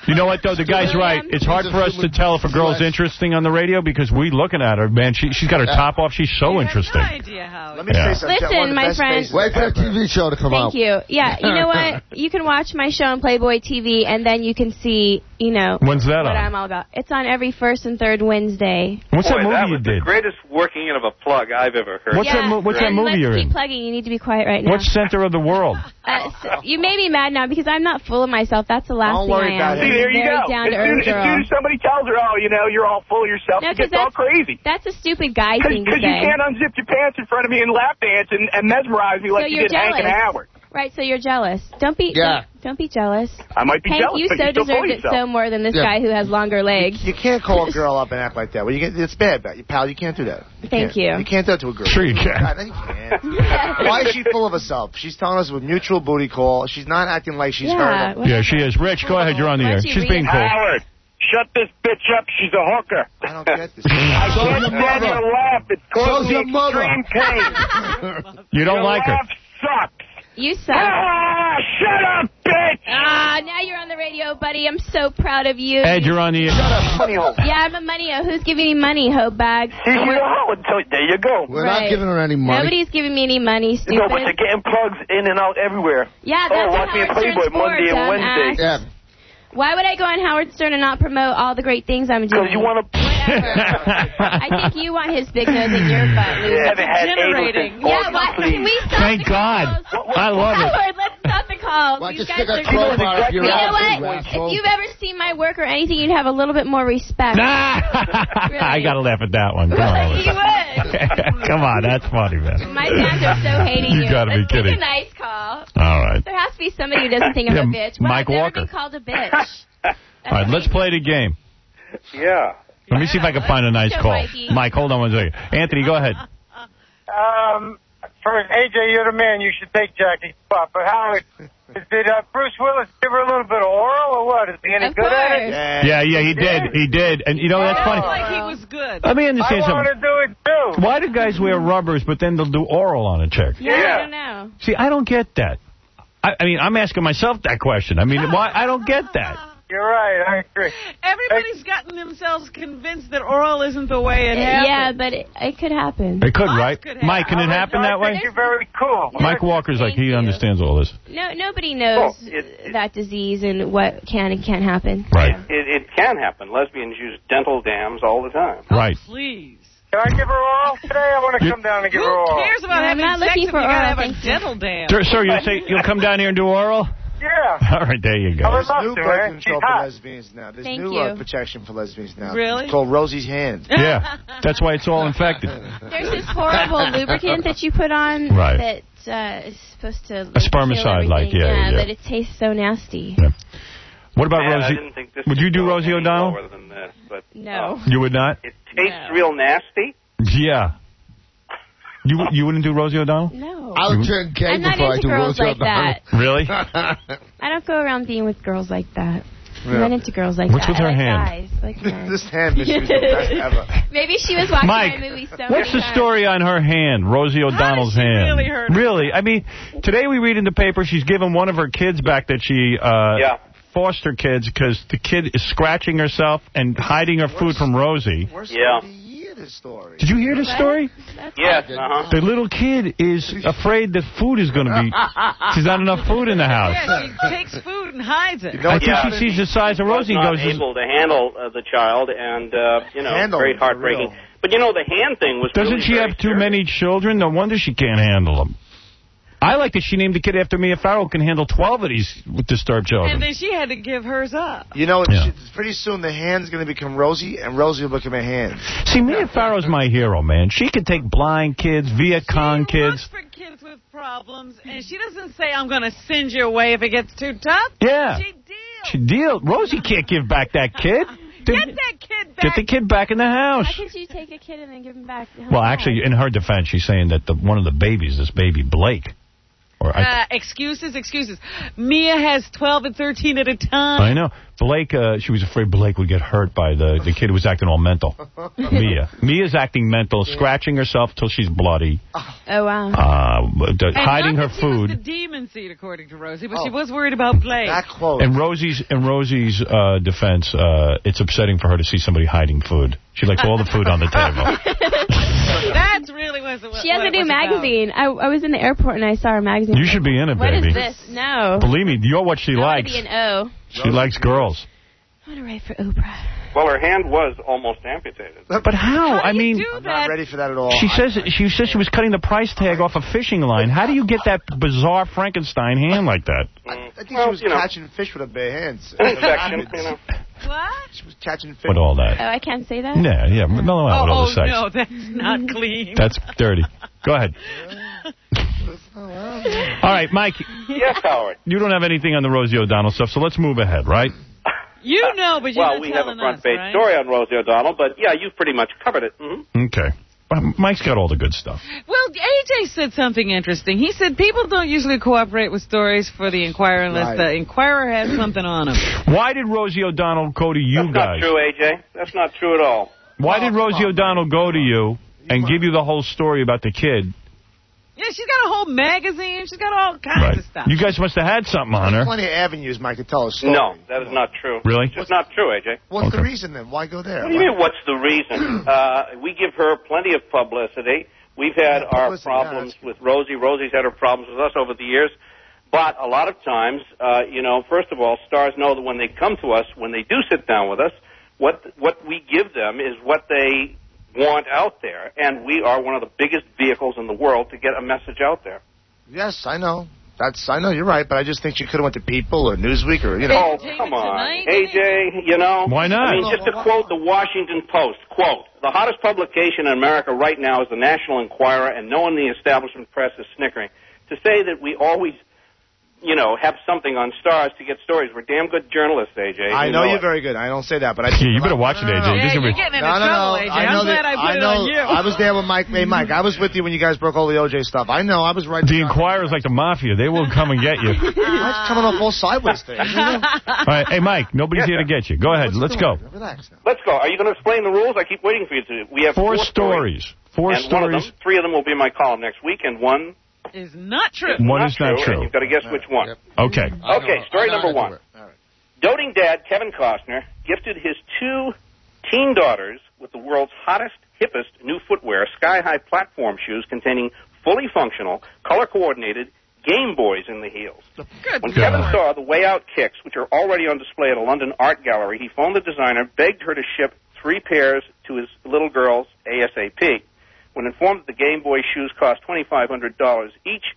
You know what, though? The guy's right. It's hard for us to tell if a girl's interesting on the radio because we looking at her, man. She, she's got her top off. She's so interesting. No idea how. Let me Yeah. say something. Listen, my friend. Wait for the T V show to come out. Thank you. Yeah, you know what? You can watch my show on Playboy T V, and then you can see, you know, When's that what on? I'm all about. It's on every first and third Wednesday. What's Boy, that movie that you was did? the greatest working in of a plug I've ever heard. What's yeah. that, mo- what's that And movie let's you're keep in? plugging. You need to be quiet right now. What center of the world? Uh, so you may be mad now because I'm not full of myself. That's the last Don't thing worry I about am. it. See, there I'm a you very go. down As to soon, earth as soon girl. as somebody tells her, oh, you know, you're all full of yourself, No, she gets 'cause all crazy. That's a stupid guy thing to Because you say. can't unzip your pants in front of me and lap dance and, and mesmerize me like So you you're did Hank and jealous. Howard. Right, so you're jealous. Don't be Yeah. don't, don't be jealous. I might be Hank, jealous, you but so you're still full deserved of it yourself. so more than this Yeah. guy who has longer legs. You can't call a girl up and act like that. Well, you get, it's bad, pal. You can't do that. You Thank can't. you. You can't do that to a girl. Sure you can. God, no, you can't. Why is she full of herself? She's telling us with mutual booty call. She's not acting like she's Yeah, heard. Yeah, she is. Rich, go ahead. You're on the Why air. don't you She's read being it? cool. Howard, shut this bitch up. She's a hooker. I don't get this. I So's can't your stand mother. your laugh. It So's causes me your mother. extreme pain. You don't your like her. laugh sucks. You suck. Ah, shut up, bitch! Ah, now you're on the radio, buddy. I'm so proud of you. Ed, you're on the air. Shut up, money hole. Yeah, I'm a money-o. Who's giving me money, hoe bag? See, you know, so there you go. We're Right. not giving her any money. Nobody's giving me any money, stupid. No, but you're getting plugs in and out everywhere. Yeah, Oh, that's watch what me in Howard Stern's Playboy for, Monday and dumbass. Wednesday. Yeah. Why would I go on Howard Stern and not promote all the great things I'm doing? Because you want to... I think you want his big nose in your butt, Lou. Yeah, haven't had Generating. anal since Yeah, why, August, can we stop Thank the God. calls? I love it. Howard, let's stop the calls. Why These just guys stick a are crowbar up your You know ass, what? you asshole. If you've ever seen my work or anything, you'd have a little bit more respect. I got to laugh at that one. Come on. You would. Come on, that's funny, man. My fans are so hating you. You gotta be Let's kidding. Take a nice call. All right. There has to be somebody who doesn't think I'm Yeah, a bitch. Well, Mike I've never Walker. been called a bitch. All right, let's play the game. Yeah. Let me see if I can find a nice Go, call. Mikey. Mike, hold on one second. Anthony, go ahead. Um, for A J, you're the man. You should take Jackie's spot. But Howard, did uh, Bruce Willis give her a little bit of oral or what? Is he any Of good at it? Yeah, yeah, he did. He did. And, you know, that's Sounds funny. like he was good. Let me I understand want something. to do it too. Why do guys wear rubbers, but then they'll do oral on a chick? Yeah, I don't know. See, I don't get that. I, I mean, I'm asking myself that question. I mean, why? I don't get that. You're right. I agree. Everybody's gotten themselves convinced that oral isn't the way it happens. Yeah, but it, it could happen. It could, Lots right? could happen. Mike, can it happen I that way? think you're very cool. Mike Walker's like, Thank he you. understands all this. No, nobody knows Oh, it- it- that disease and what can and can't happen. Right, It, it can happen. Lesbians use dental dams all the time. right. Please. Can I give her oral today? I want to You- come down and give Who her oral. cares about No, I'm having not sex looking if for you gotta oral, have a thank you. dental dam? Sir, sir, you say you'll come down here and do oral? Yeah. All right, there you go. I would love New to, birth man. control She's for hot. lesbians now. There's Thank new you. uh, protection for lesbians now. Really? It's called Rosie's Hand. Yeah, that's why it's all infected. There's this horrible lubricant that you put on Right. that uh, is supposed to... A spermicide, like, yeah, yeah, yeah. but it tastes so nasty. Yeah. What about Man, I Rosie? didn't think this Would you do go Rosie any O'Donnell? lower than this, but No. You would not? it tastes No. real nasty. Yeah. You you wouldn't do Rosie O'Donnell? No. I'll turn gay I'm not before I into do girls Rosie like that. Really? I don't go around being with girls like that. I'm Yeah. not into girls like What's that. with her I like hand? Guys, like men. This hand mystery is the best ever. Maybe she was watching Mike, my movie so what's many the story on her hand, Rosie O'Donnell's she hand? really hurt Really? I mean, today we read in the paper she's given one of her kids back that she uh, Yeah. foster kids because the kid is scratching herself and hiding her food from Rosie. Worst Yeah. of the year, this story. Did you hear this story? Yes. Uh huh. The little kid is afraid that food is going to be... She's not enough food in the house. Yeah, she takes food and hides it. I think Yeah. she sees the size of Rosie and was goes... not able to handle uh, the child, and uh, you know, Handle very him, for heartbreaking. real. But you know, the hand thing was. Doesn't really she very have too serious. many children? No wonder she can't handle them. I like that she named the kid after Mia Farrow, can handle twelve of these disturbed children. And then she had to give hers up. You know, Yeah. she, pretty soon the hand's going to become Rosie, and Rosie will become a hand. See, Mia Farrow's my hero, man. She can take blind kids, Viet Cong She kids. looks for kids with problems, and she doesn't say, I'm going to send you away if it gets too tough. Yeah. She deals. She deal. Rosie can't give back that kid. Get that kid back. Get the kid back in the house. How could you take a kid and then give him back? Well, actually, in her defense, she's saying that the one of the babies, this baby Blake, or I, Uh, excuses, excuses. Mia has twelve and thirteen at a time. I know Blake. Uh, she was afraid Blake would get hurt by the the kid who was acting all mental. Mia, Mia's acting mental, scratching herself till she's bloody, Oh, wow. uh, d- And hiding not her that she was food. the demon seat, according to Rosie, but Oh. she was worried about Blake. That close. In Rosie's in Rosie's uh, defense, uh, it's upsetting for her to see somebody hiding food. She likes all the food on the table. That's really what it was. She has a new magazine. I, I was in the airport and I saw her magazine. You should be in it, What baby. is this? No. Believe me, you're what she I want likes. to be an O. She likes girls. I want to write for Oprah. Well, her hand was almost amputated. But how? I mean, I'm not ready for that at all. she says she says she was cutting the price tag off a fishing line. How do you get that bizarre Frankenstein hand like that? I think Well, she was you know. catching fish with her bare hands. An infection, you know. What? She was catching fish. With all that. Oh, I can't say that? Yeah, yeah. No, no, no, with all Oh, the sex. no, that's not clean. That's dirty. Go ahead. All right, Mike. Yes, Howard. You don't have anything on the Rosie O'Donnell stuff, so let's move ahead, right? You know, but you're Well, not we have a telling front us, page right? story on Rosie O'Donnell, but yeah, you've pretty much covered it. Mm-hmm. Okay. But Mike's got all the good stuff. Well, A J said something interesting. He said people don't usually cooperate with stories for the Inquirer unless Right. the Inquirer has something on him. Why did Rosie O'Donnell go to you That's guys? not true, A J. That's not true at all. Why did Rosie O'Donnell go to you and give you the whole story about the kid? Yeah, she's got a whole magazine. She's got all kinds Right. of stuff. You guys must have had something on her. Plenty of avenues, Mike, to tell a story. No, that is not true. Really? It's just not true, A J. What's Okay. the reason then? Why go there? What do you mean, what's the reason? uh, we give her plenty of publicity. We've had Yeah, our publicity, problems yeah, with Rosie. Rosie's had her problems with us over the years. But a lot of times, uh, you know, first of all, stars know that when they come to us, when they do sit down with us, what what we give them is what they want out there. And we are one of the biggest vehicles in the world to get a message out there. Yes, I know. That's I know you're right, but I just think she could have went to People or Newsweek or you know. Oh, come on. A J, you know. Why not? I mean, just to quote the Washington Post, quote, the hottest publication in America right now is the National Enquirer, and no one in the establishment press is snickering. To say that we always, you know, have something on stars to get stories. We're damn good journalists, A J. I You know it. you're very good. I don't say that, but I. Yeah, you better watch it, A J. No, no, no. This is Yeah, gonna you're be- getting in No, no, trouble, no. A J. I I'm know glad that, I put I it know. on you. I was there with Mike. Hey, Mike, I was with you when you guys broke all the O J stuff. I know. I was right. The Inquirer's like the mafia. They will come and get you. Mike's coming off all sideways there. isn't he? All right, hey, Mike, nobody's Yes, here to get you. Go ahead. Let's go. Relax. Now. Let's go. Are you going to explain the rules? I keep waiting for you to. We have Four four, stories. Four and one of stories. them, three of them will be in my column next week, and one Is not true. is One not is not true. true. And you've got to guess which one. Okay. Okay, story number one. All right. Doting dad Kevin Costner gifted his two teen daughters with the world's hottest, hippest new footwear, sky-high platform shoes containing fully functional, color-coordinated Game Boys in the heels. Good When God. Kevin saw the Way Out kicks, which are already on display at a London art gallery, he phoned the designer, begged her to ship three pairs to his little girls ASAP. When informed that the Game Boy shoes cost twenty-five hundred dollars each,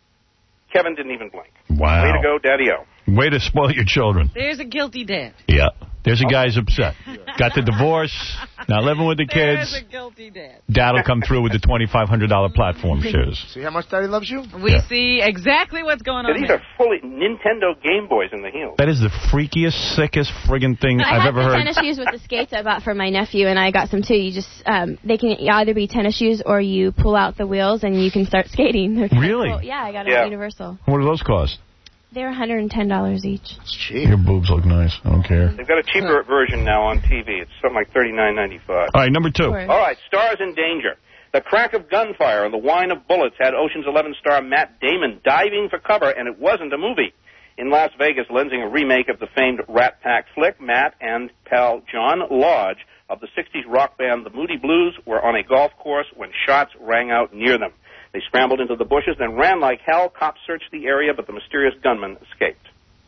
Kevin didn't even blink. Wow. Way to go, Daddy-O. Way to spoil your children. There's a guilty dad. Yeah. There's a guy's upset. Got the divorce, now living with the There's kids. a guilty dad. Dad'll come through with the twenty-five hundred dollars platform shoes. See how much Daddy loves you? We Yeah. see exactly what's going Yeah, on these here. are fully Nintendo Game Boys in the heels. That is the freakiest, sickest friggin' thing I I've have ever the heard. tennis shoes with the skates I bought for my nephew, and I got some too. You just um, they can either be tennis shoes or you pull out the wheels and you can start skating. They're kinda Really? cool. Yeah, I got them Yeah. at Universal. What do those cost? They're one hundred ten dollars each. It's cheap. Your boobs look nice. I don't care. They've got a cheaper version now on T V. It's something like thirty-nine ninety-five. All right, number two. Sure. All right, stars in danger. The crack of gunfire and the whine of bullets had Ocean's Eleven star Matt Damon diving for cover, and it wasn't a movie. In Las Vegas, lensing a remake of the famed Rat Pack flick, Matt and pal John Lodge of the sixties rock band The Moody Blues were on a golf course when shots rang out near them. They scrambled into the bushes, then ran like hell. Cops searched the area, but the mysterious gunman escaped.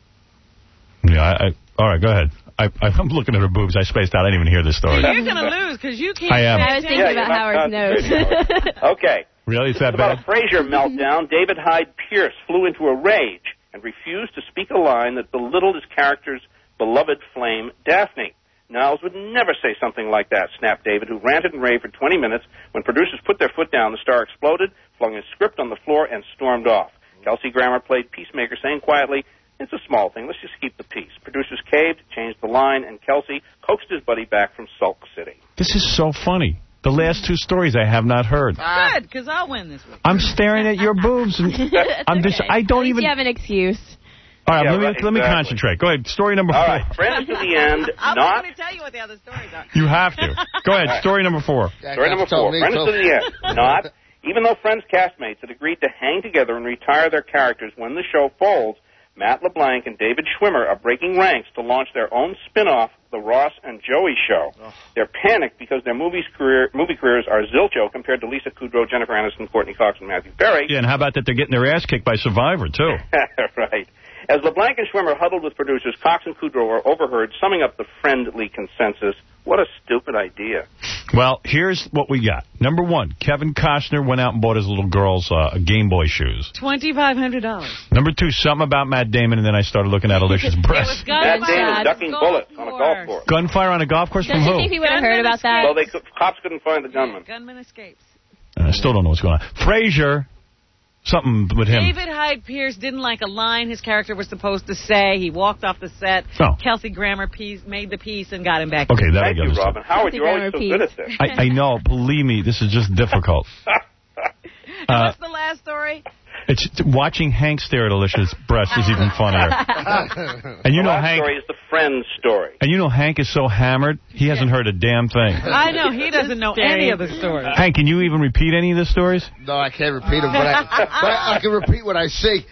Yeah, I, I, all right, go ahead. I, I'm looking at her boobs. I spaced out. I didn't even hear this story. You're going to lose because you can't. I am. I was thinking Yeah, about you're not Howard's nose. concentrating. Okay. Really? It's that It's about bad? a Frasier meltdown. David Hyde Pierce flew into a rage and refused to speak a line that belittled his character's beloved flame, Daphne. Niles would never say something like that, snapped David, who ranted and raved for twenty minutes. When producers put their foot down, the star exploded, flung his script on the floor, and stormed off. Kelsey Grammer played peacemaker, saying quietly, "It's a small thing. Let's just keep the peace." Producers caved, changed the line, and Kelsey coaxed his buddy back from Sulk City. This is so funny. The last two stories I have not heard. Good, because I'll win this week. I'm staring at your boobs. And I'm just, I don't At least even. you have an excuse. All right, Yeah, let me right, let me exactly. concentrate. Go ahead. Story number All four. right, friends to the end, I'm not... going to tell you what the other stories are. You have to. Go ahead. All right. Story number four. Story number Tell four, me, friends too. to the end, not... Even though Friends castmates had agreed to hang together and retire their characters when the show folds, Matt LeBlanc and David Schwimmer are breaking ranks to launch their own spin-off, The Ross and Joey Show. Oh. They're panicked because their movies career, movie careers are zilcho compared to Lisa Kudrow, Jennifer Aniston, Courtney Cox, and Matthew Perry. Yeah, and how about that they're getting their ass kicked by Survivor, too? Right. As LeBlanc and Schwimmer huddled with producers, Cox and Kudrow are overheard summing up the friendly consensus. What a stupid idea. Well, here's what we got. Number one, Kevin Costner went out and bought his little girl's uh, Game Boy shoes. twenty-five hundred dollars. Number two, something about Matt Damon, and then I started looking at Alicia's breasts. Matt Damon ducking bullets on a golf course. Gunfire on a golf course from Don't you who? think we would have heard about that? Well, they could, cops couldn't find the gunman. Gunman escapes. And I still don't know what's going on. Frasier, something with him. David Hyde Pierce didn't like a line his character was supposed to say. He walked off the set. Oh. Kelsey Grammer piece, made the piece and got him back. Okay, that I Thank you, understand. Robin. Howard, you're always so good at this. I, I know. Believe me, this is just difficult. Uh, What's the last story? It's watching Hank stare at Alicia's breast is even funnier. And you the know last Hank. story is the Friends story. And you know Hank is so hammered, he hasn't heard a damn thing. I know, he doesn't know any of the stories. Hank, can you even repeat any of the stories? No, I can't repeat them, but I, but I can repeat what I see.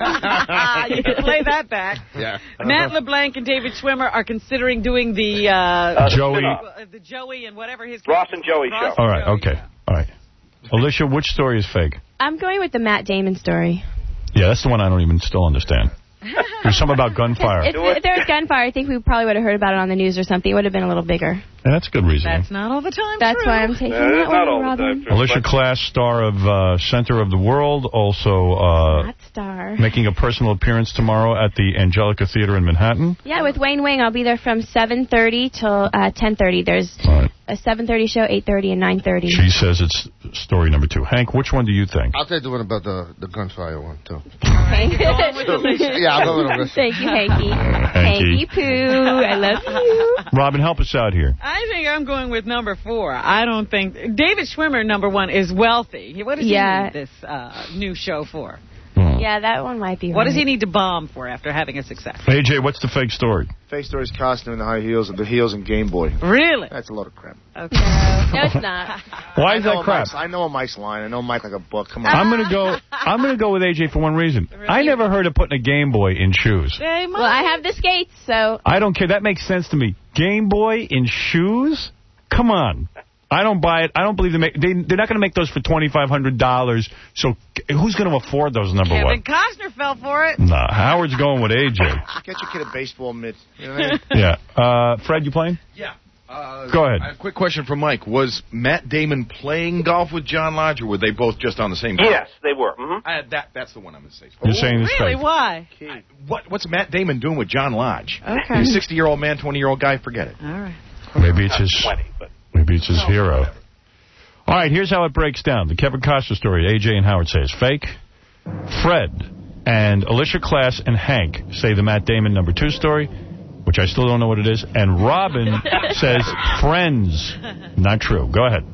Yeah. You can play that back. Yeah. Matt LeBlanc and David Schwimmer are considering doing the uh, Joey. uh, the Joey and whatever his Ross and Joey Ross show. All right, okay. All right. Alicia, which story is fake? I'm going with the Matt Damon story. Yeah, that's the one I don't even still understand. There's something about gunfire. If, if there was gunfire, I think we probably would have heard about it on the news or something. It would have been a little bigger. Yeah, that's a good reasoning. That's not all the time That's true. why I'm taking That that, is not one, all the Robin. time true. Alicia Class, star of uh, Center of the World, also uh, Not star. making a personal appearance tomorrow at the Angelica Theater in Manhattan. Yeah, with Wayne Wing, I'll be there from seven thirty till uh, ten thirty. There's Right. a seven thirty show, eight thirty, and nine thirty. She says it's story number two. Hank, which one do you think? I'll take the one about the, the gunfire one, too. Okay. Yeah, I'll go with Alicia. Thank you, Hanky. Hanky. Hanky Poo. I love you. Robin, help us out here. I think I'm going with number four. I don't think David Schwimmer, number one, is wealthy. What does Yeah. he need this uh, new show for? Yeah, that one might be What right. does he need to bomb for after having a success? A J, what's the fake story? Fake story is Costner in the high heels, the heels and Game Boy. Really? That's a load of crap. Okay. No, it's not. Why I is know that crap? Mike's, I know Mike's line. I know Mike like a book. Come on. I'm gonna go. I'm gonna go with A J for one reason. I never heard of putting a Game Boy in shoes. Well, I have the skates, so... I don't care. That makes sense to me. Game Boy in shoes? Come on. I don't buy it. I don't believe they make. They, they're not going to make those for twenty-five hundred dollars. So who's going to afford those? Number Kevin one. Costner fell for it. No, Howard's going with A J. Get your kid a baseball mitt. You know what I mean? Yeah. Uh, Fred, you playing? Yeah. Uh, Go ahead. I have a quick question for Mike. Was Matt Damon playing golf with John Lodge, or were they both just on the same team? Yes, they were. Mm-hmm. I, that, that's the one I'm going to say. You're saying it's Really? fake. Why? I, what, what's Matt Damon doing with John Lodge? Okay. He's a sixty-year-old man, twenty-year-old guy. Forget it. All right. Maybe it's his. twenty, but Maybe it's his hero. All right, here's how it breaks down. The Kevin Costner story, A J and Howard say is fake. Fred and Alicia Class and Hank say the Matt Damon number two story, which I still don't know what it is. And Robin says Friends. Not true. Go ahead.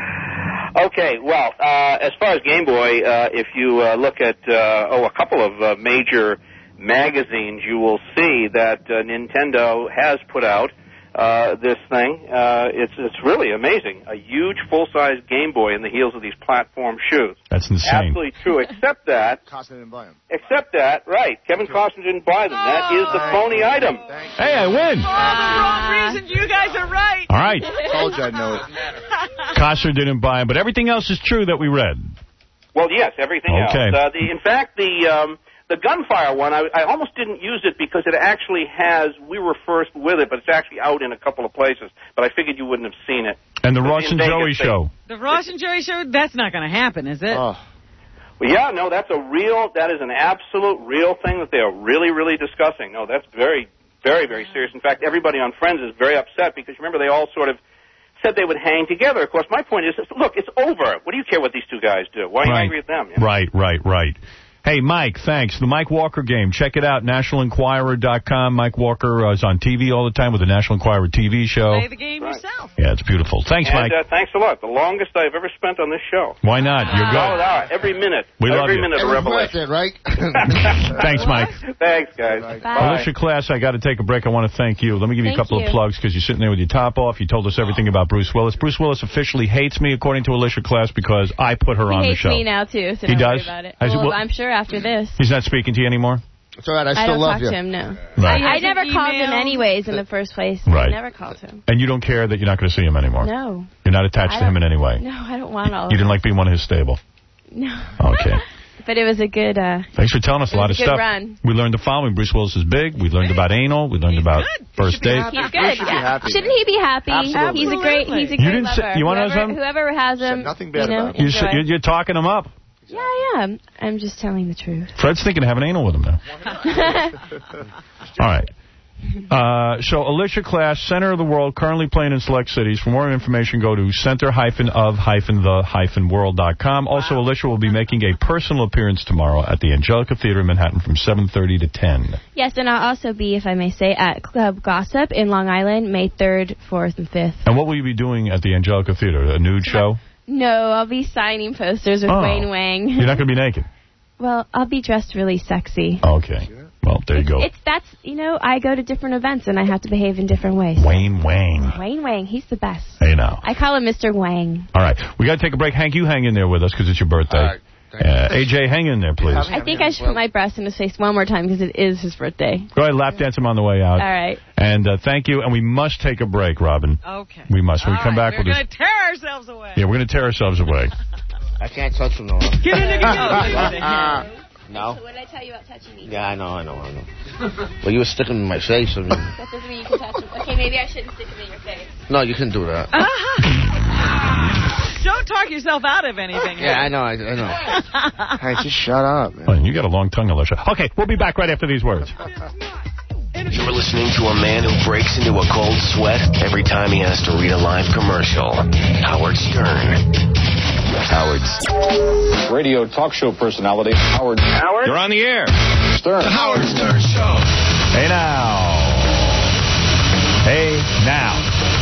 Okay, well, uh, as far as Game Boy, uh, if you uh, look at, uh, oh, a couple of uh, major magazines, you will see that uh, Nintendo has put out uh, this thing. Uh, it's it's really amazing. A huge full-size Game Boy in the heels of these platform shoes. That's insane. Absolutely true, except that... Costner didn't buy them. Except that, right, Kevin Costner didn't buy them. That is the phony item. Hey, I win. For all the wrong reasons, you guys are right. All right. Told you I'd know it. Costner didn't buy them, but everything else is true that we read. Well, yes, everything Okay. else. Uh, the, in fact, the um, the gunfire one, I, I almost didn't use it because it actually has, we were first with it, but it's actually out in a couple of places. But I figured you wouldn't have seen it. And the But Ross in and Vegas, Joey they- show. The Ross and Jerry show, that's not going to happen, is it? Oh. Well, yeah, no, that's a real, that is an absolute real thing that they are really, really discussing. No, that's very, very, very serious. In fact, everybody on Friends is very upset because, remember, they all sort of said they would hang together. Of course, my point is, look, it's over. What do you care what these two guys do? Why are you Right. angry at them? You know? Right, right, right. Hey, Mike, thanks. The Mike Walker game. Check it out, national enquirer dot com. Mike Walker uh, is on T V all the time with the National Enquirer T V show. Play the game right. yourself. Yeah, it's beautiful. Thanks, and, Mike. Uh, thanks a lot. The longest I've ever spent on this show. Why not? You're good. Oh, no, every minute. We every love you. minute of revelation. It, right? Thanks, Mike. Thanks, guys. Bye. Bye. Alicia Class, I got to take a break. I want to thank you. Let me give you Thank a couple you. of plugs because you're sitting there with your top off. You told us everything about Bruce Willis. Bruce Willis officially hates me, according to Alicia Class, because I put her He on the hates show. me now, too, so He don't worry does? about it. Has he- Well, well- I'm sure after this. He's not speaking to you anymore? It's all right. I still I don't love talk you. to him, no. Right. I, I never Email. called him anyways in the first place. Right. I never called him. And you don't care that you're not going to see him anymore? No. You're not attached I to him in don't- any way? No, I don't want all of You didn't it. like being one of his stable? No. Okay. But it was a good, uh, Thanks for telling us It a lot was of a good stuff. run. We learned the following. Bruce Willis is big. We learned about anal. We learned about first date. he's good. Yeah. Shouldn't he be happy? Absolutely. He's a great, he's a You great didn't say- lover. you wanna know whoever, something? whoever has him, Said nothing bad you know, about him. You're, enjoy. you're, you're talking him up. Yeah, I am. I'm just telling the truth. Fred's thinking of having anal with him now. All right. Uh, so, Alicia Class, Center of the World, currently playing in select cities. For more information, go to center of the world dot com. Also, Alicia will be making a personal appearance tomorrow at the Angelica Theater in Manhattan from seven thirty to ten. Yes, and I'll also be, if I may say, at Club Gossip in Long Island, May third, fourth, and fifth. And what will you be doing at the Angelica Theater? A nude show? No, I'll be signing posters with Oh. Wayne Wang. You're not going to be naked? Well, I'll be dressed really sexy. Okay. Well, there you go. It's that's you know I go to different events and I have to behave in different ways. Wayne Wang. Wayne Wang, he's the best. Hey, now. I call him Mister Wang. All right. We got to take a break. Hank, you hang in there with us because it's your birthday. All right. Uh, A J, hang in there, please. I think I should put my breast in his face one more time because it is his birthday. Go ahead, lap dance him on the way out. All right. And uh, thank you. And we must take a break, Robin. Okay. We must. When we All come right, back we're with going this. to tear ourselves away. Yeah, we're going to tear ourselves away. I can't touch him, no. Get in the No. So what did I tell you about touching me? Yeah, I know, I know, I know. Well, you were sticking in my face. I mean, That doesn't mean you can touch him. Okay, maybe I shouldn't stick him in your face. no, you can do that. Don't talk yourself out of anything. Yeah, I know, I, I know. Hey, just shut up, man. Well, you got a long tongue, Alicia. Okay, we'll be back right after these words. You're listening to a man who breaks into a cold sweat every time he has to read a live commercial. Howard Stern. Howard's radio talk show personality, Howard. Howard? You're on the air. Stern. The Howard Stern Show. Hey, now. Hey, now.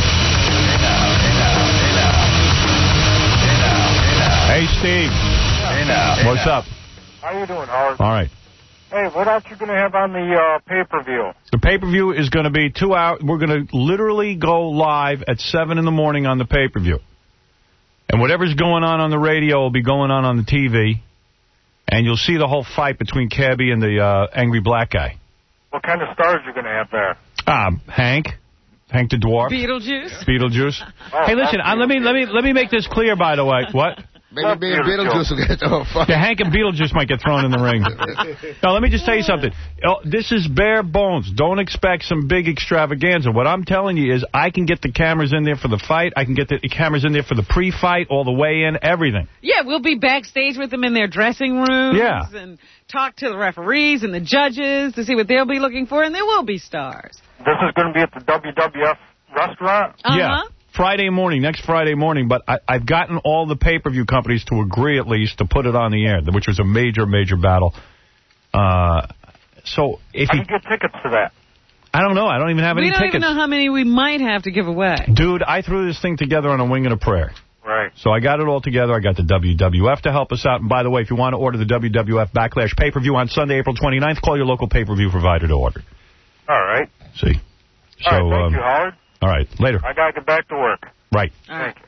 Hey, Steve. Hey now. What's up? How you doing, Howard? All right. Hey, what else you going to have on the uh, pay-per-view? The pay-per-view is going to be two hours. We're going to literally go live at seven in the morning on the pay-per-view. And whatever's going on on the radio will be going on on the T V. And you'll see the whole fight between Cabby and the uh, angry black guy. What kind of stars you going to have there? Um, Hank. Hank the Dwarf. Beetlejuice. Beetlejuice. Oh, Hey, listen, uh, let me let me let me make this clear, by the way. What? Maybe me and Beetlejuice will get oh, fuck. Yeah, Hank and Beetlejuice might get thrown in the ring. Now, let me just tell you something. Oh, this is bare bones. Don't expect some big extravaganza. What I'm telling you is I can get the cameras in there for the fight. I can get the cameras in there for the pre-fight, all the way in, everything. Yeah, we'll be backstage with them in their dressing rooms. Yeah. And talk to the referees and the judges to see what they'll be looking for, and there will be stars. This is going to be at the W W F restaurant? Uh-huh. Yeah. Friday morning, next Friday morning, but I, I've gotten all the pay-per-view companies to agree at least to put it on the air, which was a major, major battle. Uh, so if How do you, you get tickets to that? I don't know, I don't even have We any don't tickets. even know how many we might have to give away. Dude, I threw this thing together on a wing and a prayer. Right. So I got it all together. I got the W W F to help us out. And by the way, if you want to order the W W F Backlash pay-per-view on Sunday, April twenty-ninth, call your local pay-per-view provider to order. All right. See? So, All right, thank um, you, Howard. All right, later. I got to get back to work. Right. All right.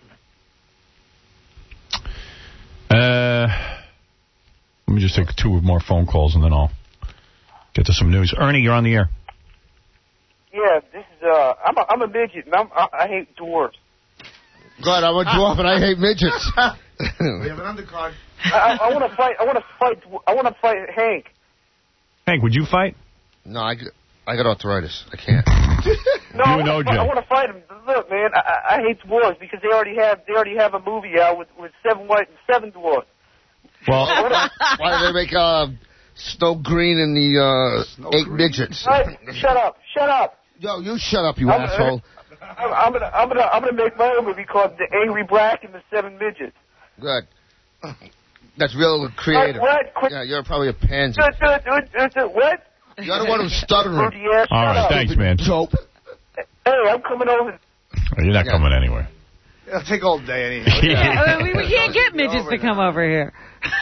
Uh, let me just take two more phone calls and then I'll get to some news. Ernie, you're on the air. Yeah, this is, uh, I'm a, I'm a midget, and I'm, I, I hate dwarfs. God, I'm a dwarf and I hate midgets. We have an undercard. I, I want to fight, I want to fight, I want to fight Hank. Hank, would you fight? No, I, got- I got arthritis. I can't. No, You I and wanna, O J. fi- I want to fight him. Look, man, I, I I hate dwarfs because they already have, they already have a movie out with, with seven white and seven dwarfs. Well, Why do they make uh, Snow Green and the uh, eight midgets? Right, shut up, shut up. Yo, you shut up, you I'm, asshole. I'm, I'm gonna, I'm gonna, I'm gonna make my own movie called The Angry Black and the Seven Midgets. Good. That's real creative. What? What? Yeah, you're probably a pansy. Uh, uh, uh, uh, What? You're the one who's stuttering. All right, thanks, man. Dope. Hey, I'm coming over. Oh, you're not Yeah. coming anywhere. It'll take all day anyhow. Yeah, we, we can't get midgets to come over here.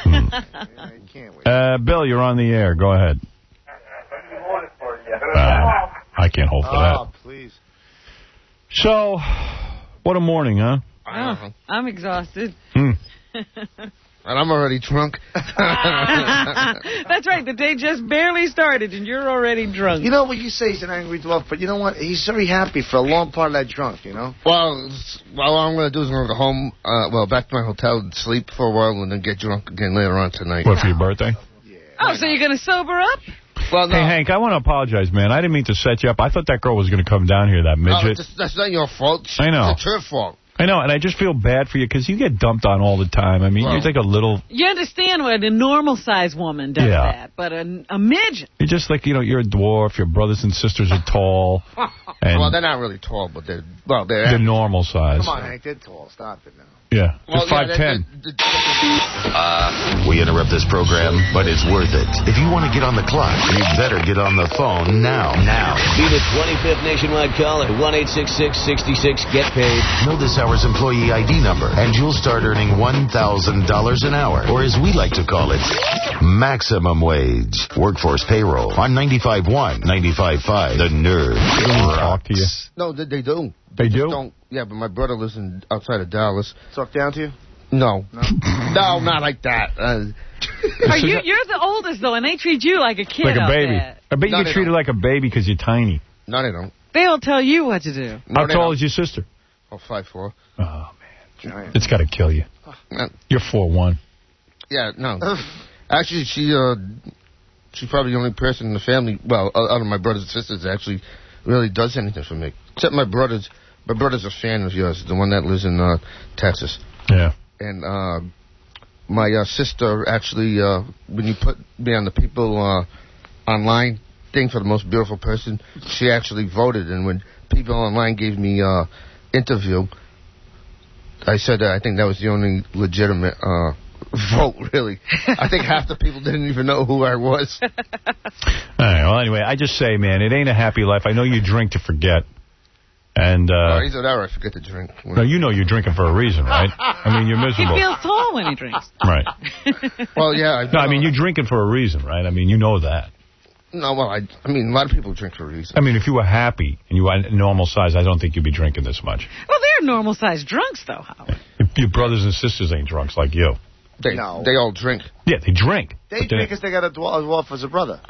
Uh, Bill, you're on the air. Go ahead. Uh, I can't hold for that. Oh, please. So, what a morning, huh? Oh, I'm exhausted. Hmm. And I'm already drunk. That's right. The day just barely started, and you're already drunk. You know what you say? He's an angry dwarf, but you know what? He's very happy for a long part of that drunk, you know? Well, s- well, what I'm going to do is I'm going to go home, uh, well, back to my hotel and sleep for a while and then get drunk again later on tonight. What, for your birthday? Oh, so you're going to sober up? Well, no. Hey, Hank, I want to apologize, man. I didn't mean to set you up. I thought that girl was going to come down here, that No, midget. that's, that's not your fault. I know. It's her fault. I know, and I just feel bad for you because you get dumped on all the time. I mean, Well. you're like a little... You understand what a normal-sized woman does Yeah. that, but a, a midget. You're just like, you know, you're a dwarf. Your brothers and sisters are tall. And Well, they're not really tall, but they're, well, they're... they're normal size. Come on, Hank. They're tall. Stop it now. Yeah, Well, just yeah, five they- ten. they- they- Uh, we interrupt this program, but it's worth it. If you want to get on the clock, you better get on the phone now. Now. Be the twenty-fifth nationwide caller. one eight six six, six six, get paid. Know this hour's employee I D number, and you'll start earning one thousand dollars an hour, or as we like to call it, maximum wage. Workforce payroll on ninety-five point one, ninety-five point five, The Nerd. Talk to you. No, they, they do. They just do? Don't, yeah, but my brother lives in, outside of Dallas. Talk down to you? No. No, no not like that. Uh, Are you, you're the oldest, though, and they treat you like a kid. Like a out baby. there. I bet you No, get they treated don't. like a baby because you're tiny. no, they don't. They'll tell you what to do. No, How they tall don't. is your sister? Oh, five four. Oh, man. Giant. It's got to kill you. Uh, You're four one. yeah, no. Actually, she, uh, she's probably the only person in the family, well, o- out of my brothers and sisters, that actually really does anything for me. Except my brothers. My brother's a fan of yours, the one that lives in uh, Texas. Yeah. And uh, my uh, sister actually, uh, when you put me on the people uh, online thing for the most beautiful person, she actually voted. And when people online gave me uh, interview, I said that I think that was the only legitimate uh, vote, really. I think half the people didn't even know who I was. All right, well, anyway, I just say, man, it ain't a happy life. I know you drink to forget. And, uh... Oh, either that or I forget to drink. No, you know you're drinking for a reason, right? I mean, you're He miserable. feels tall when he drinks. Right. Well, yeah. I, No, I mean, you're drinking for a reason, right? I mean, you know that. No, well, I, I mean, a lot of people drink for a reason. I mean, if you were happy and you were normal size, I don't think you'd be drinking this much. Well, they're normal-sized drunks, though, Howard. Your, your brothers and sisters ain't drunks like you. They, No. they all drink. Yeah, they drink. They but drink because they got a dwarf, a dwarf as a brother.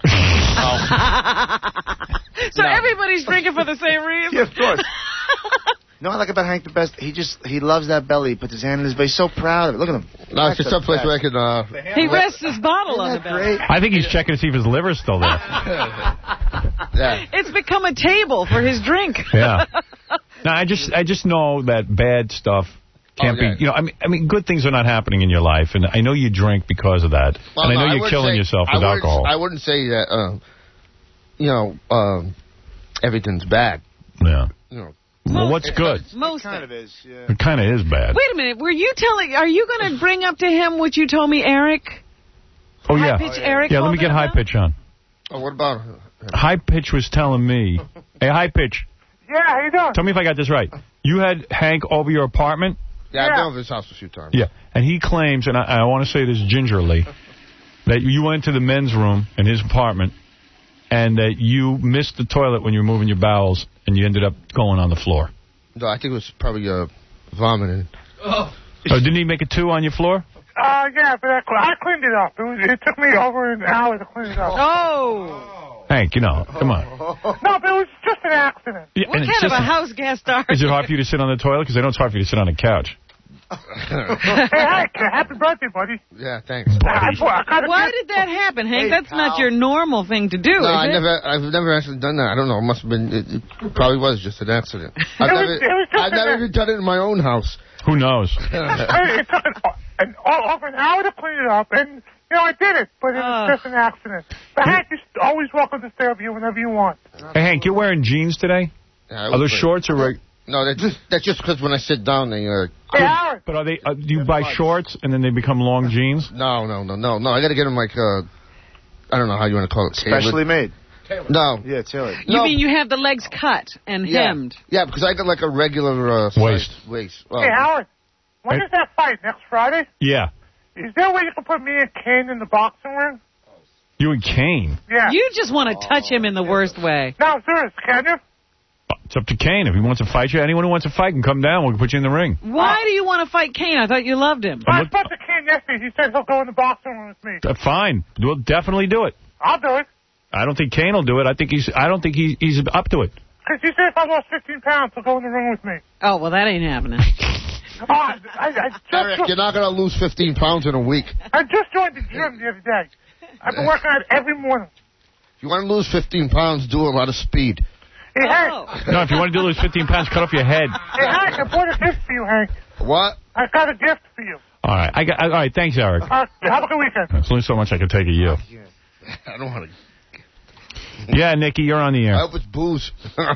So everybody's drinking for the same reason? Yeah, of course. You know what I like about Hank the best? He just, he loves that belly. He puts his hand in his belly. He's so proud of it. Look at him. No, it's just That's some place the where I can... Uh, He rests his bottle on the Isn't that belly. great? I think he's checking to see if his liver's still there. yeah. It's become a table for his drink. Yeah. No, I just, I just know that bad stuff can't Oh, yeah. be, you know, I mean, I mean, good things are not happening in your life, and I know you drink because of that, Well, and I no, know you're wouldn't killing say- yourself I with wouldn't- alcohol. I wouldn't say that, uh, you know, um, everything's bad. Yeah. You know, Well, what's good? Most kind of is, yeah. It kind of is bad. Wait a minute. Were you telling, are you going to bring up to him what you told me, Eric? Oh, yeah. High pitch Eric Yeah, let me called get that high about? pitch on. oh, what about... High pitch was telling me, hey, high pitch, Yeah, how you doing? tell me if I got this right. You had Hank over your apartment? Yeah, I've Yeah. been over his house a few times. Yeah. And he claims, and I, I want to say this gingerly, that you went to the men's room in his apartment and that you missed the toilet when you were moving your bowels and you ended up going on the floor. No, I think it was probably uh, vomiting. Oh. Oh, didn't he make a two on your floor? Uh, yeah, but I, I cleaned it up. It, was, it took me over an hour to clean it up. Oh. Hank, you know, come on. No, but it was just an accident. Yeah, What and it's kind of just a house guest are Is it you? hard for you to sit on the toilet? Because I know it's hard for you to sit on a couch. Hey, Hank, happy birthday, buddy. Yeah, thanks. I, I got a Why gift. did that happen, Hank? Hey, That's pal. not your normal thing to do, No, is I it? never, I've never actually done that. I don't know. It must have been, it, it probably was just an accident. I've It was- never, it was just I've an never ac- even done it in my own house. Who knows? Hey, it took an, an, over an hour to clean it up, and, you know, I did it, but it was Oh. just an accident. But Hank, you're always welcome to stay over here whenever you want. Hey, Hank, you're wearing jeans today? Yeah, I Are was those great. shorts or reg- No, that's, that's just because when I sit down, they... Uh, Hey, Howard. But are they? Uh, do you buy shorts and then they become long jeans? No, no, no, no, no. I got to get them like, uh, I don't know how you want to call it. Specially tailored. made. No. Yeah, tailored. You no. mean you have the legs cut and yeah. hemmed? Yeah, because I got like a regular uh, waist. Waist. Well, Hey, Howard. When Hey. is that fight? Next Friday? Yeah. Is there a way you can put me and Kane in the boxing ring? You and Kane. Yeah. You just want to touch him in the worst way. No, serious, can you? It's up to Kane. If he wants to fight you, anyone who wants to fight can come down. We'll put you in the ring. Why do you want to fight Kane? I thought you loved him. I spoke to Kane yesterday. He said he'll go in the boxing room with me. Uh, fine. We'll definitely do it. I'll do it. I don't think Kane will do it. I think he's. I don't think he, he's up to it. Because he said if I lost fifteen pounds, he'll go in the ring with me. Oh, well, that ain't happening. Oh, I, I, I just Eric, you're not going to lose fifteen pounds in a week. I just joined the gym the other day. I've been working out every morning. If you want to lose fifteen pounds, do a lot of speed. Hey, Hank. No, if you want to do lose fifteen pounds, cut off your head. Hey, Hank, I bought a gift for you, Hank. What? I got a gift for you. All right. I got. All right. Thanks, Eric. Uh, have a good weekend. There's only so much I can take of you. I don't want to. Yeah, Nikki, you're on the air. I hope it's booze.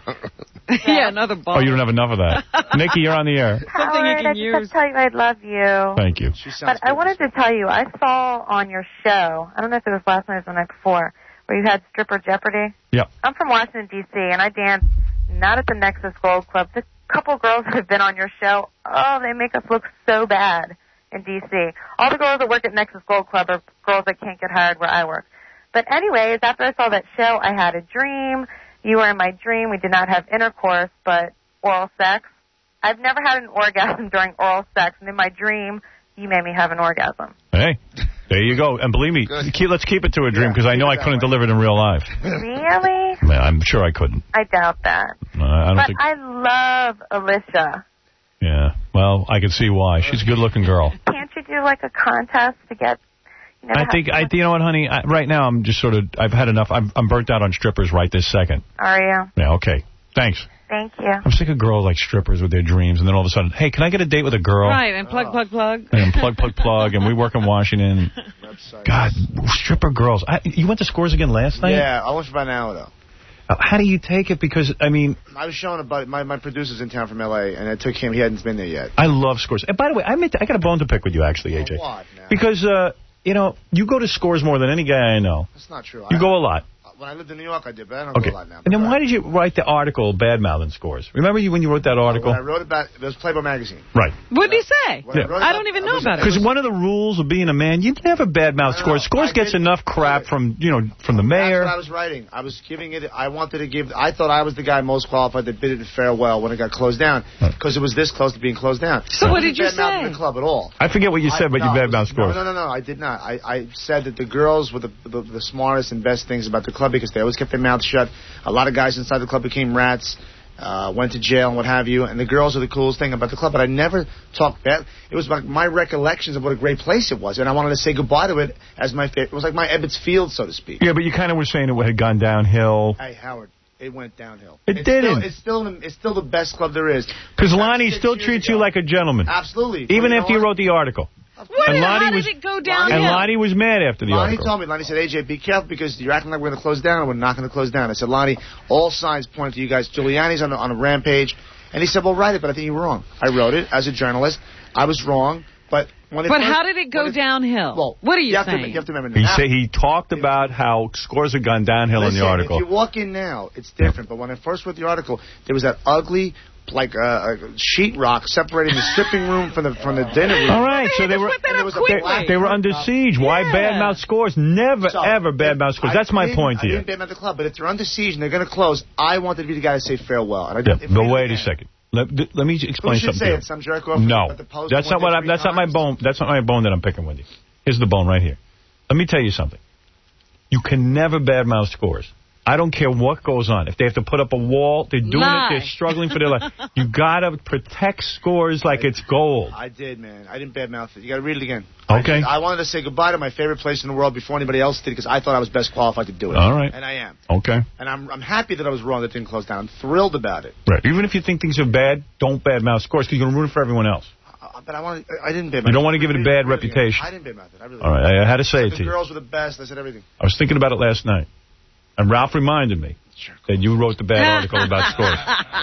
Yeah, another ball. Oh, you don't have enough of that. Nikki, you're on the air. Something you Howard, can I just use. have to tell you I love you. Thank you. But I wanted to tell you, I saw on your show, I don't know if it was last night or the night before, where you had Stripper Jeopardy. Yep. I'm from Washington, D C, and I danced not at the Nexus Gold Club. The couple girls that have been on your show, oh, they make us look so bad in D C. All the girls that work at Nexus Gold Club are girls that can't get hired where I work. But anyways, after I saw that show, I had a dream. You were in my dream. We did not have intercourse, but oral sex. I've never had an orgasm during oral sex, and in my dream, you made me have an orgasm. Hey, there you go. And believe me, keep, let's keep it to a dream because I know I couldn't deliver it in real life. Really? Man, I'm sure I couldn't. I doubt that. Uh, I don't but think. I love Alicia. Yeah. Well, I can see why. She's a good-looking girl. Can't you do like a contest to get? You know, I think, I, you know what, honey? I, right now, I'm just sort of, I've had enough. I'm, I'm burnt out on strippers right this second. Are you? Yeah, okay. Thanks. Thank you. I'm sick of girls like strippers with their dreams, and then all of a sudden, hey, can I get a date with a girl? Right, and plug, plug, plug. And plug, plug, plug, and we work in Washington. God, stripper girls. I, you went to Scores again last night? Yeah, I went for about an hour, though. Uh, how do you take it? Because, I mean... I was showing a buddy, my, my producer's in town from L A, and I took him. He hadn't been there yet. I love Scores. And by the way, I, meant to, I got a bone to pick with you, actually, A J. What now? Because, uh, you know, you go to Scores more than any guy I know. That's not true. You I, go a lot. When I lived in New York, I did, but I don't Okay. go a lot now. And then why did you write the article bad-mouthing Scores? Remember you when you wrote that article? When I wrote about it was Playboy magazine. Right. What did he say? When I Yeah. wrote I about- don't even I know was- about it. Because one of the rules of being a man, you never badmouth Scores. Scores gets enough crap from, you know, from the That's mayor. what I was writing. I was giving it. I wanted to give. I thought I was the guy most qualified that bid it farewell when it got closed down because it was this close to being closed down. So I what didn't did you badmouth say? The club at all. I forget what you said, I- but no, you it was- badmouth Scores. No, no, no, no. I did not. I, I said that the girls were the, the the smartest and best things about the club because they always kept their mouths shut. A lot of guys inside the club became rats, uh, went to jail and what have you, and the girls are the coolest thing about the club. But I never talked bad. It was like my recollections of what a great place it was, and I wanted to say goodbye to it as my favorite. It was like my Ebbets Field, so to speak. Yeah, but you kind of were saying it had gone downhill. Hey, Howard, it went downhill. It it's didn't. Still, it's still it's still the best club there is. Because Lonnie still treats you like a gentleman. Absolutely. Even Well, you after know you what? wrote the article. What? And Lonnie How was- did it go And downhill? Lonnie was mad after the Lonnie article. told me, Lonnie said, A J, be careful because you're acting like we're going to close down and we're not going to close down. I said, Lonnie, all signs point to you guys. Giuliani's on a, on a rampage. And he said, well, write it, but I think you were wrong. I wrote it as a journalist. I was wrong, but when it But first- how did it go when it- downhill? Well, what are you, you have saying? To, you have to remember He now. said he talked about how Scores had gone downhill Listen, in the article. if you walk in now, it's different. But when I first wrote the article, there was that ugly, like, uh, sheetrock separating the stripping room from the from the dinner room. All right, so they were and there was a they, black they were under siege. Why Yeah. badmouth Scores? Never, So, ever badmouth Scores. I That's my didn't- point I here. didn't badmouth the club, but if they're under siege and they're going to close, I wanted to be the guy to say farewell. And I Yeah, did, but wait a second. Let, th- let me explain Who should something say to you. it? Some jerk off No, at the post that's one not what. day I'm, three that's not my times? bone. That's not my bone that I'm picking with you. Here's the bone right here. Let me tell you something. You can never badmouth Scores. I don't care what goes on. If they have to put up a wall, they're doing Lie. it. They're struggling for their life. You gotta protect Scores like it's gold. I did, man. I didn't badmouth it. You got to read it again. Okay. I, I wanted to say goodbye to my favorite place in the world before anybody else did because I thought I was best qualified to do it. All right. And I am. Okay. And I'm I'm happy that I was wrong that it didn't close down. I'm thrilled about it. Right. Even if you think things are bad, don't badmouth Scores because you're gonna ruin it for everyone else. Uh, but I want I didn't badmouth You don't want to it. give it a Read bad read again. reputation. I didn't badmouth it. I really All right. I had to say it The to you. girls were the best. I said everything. I was thinking about it last night, and Ralph reminded me that you wrote the bad article about Scores.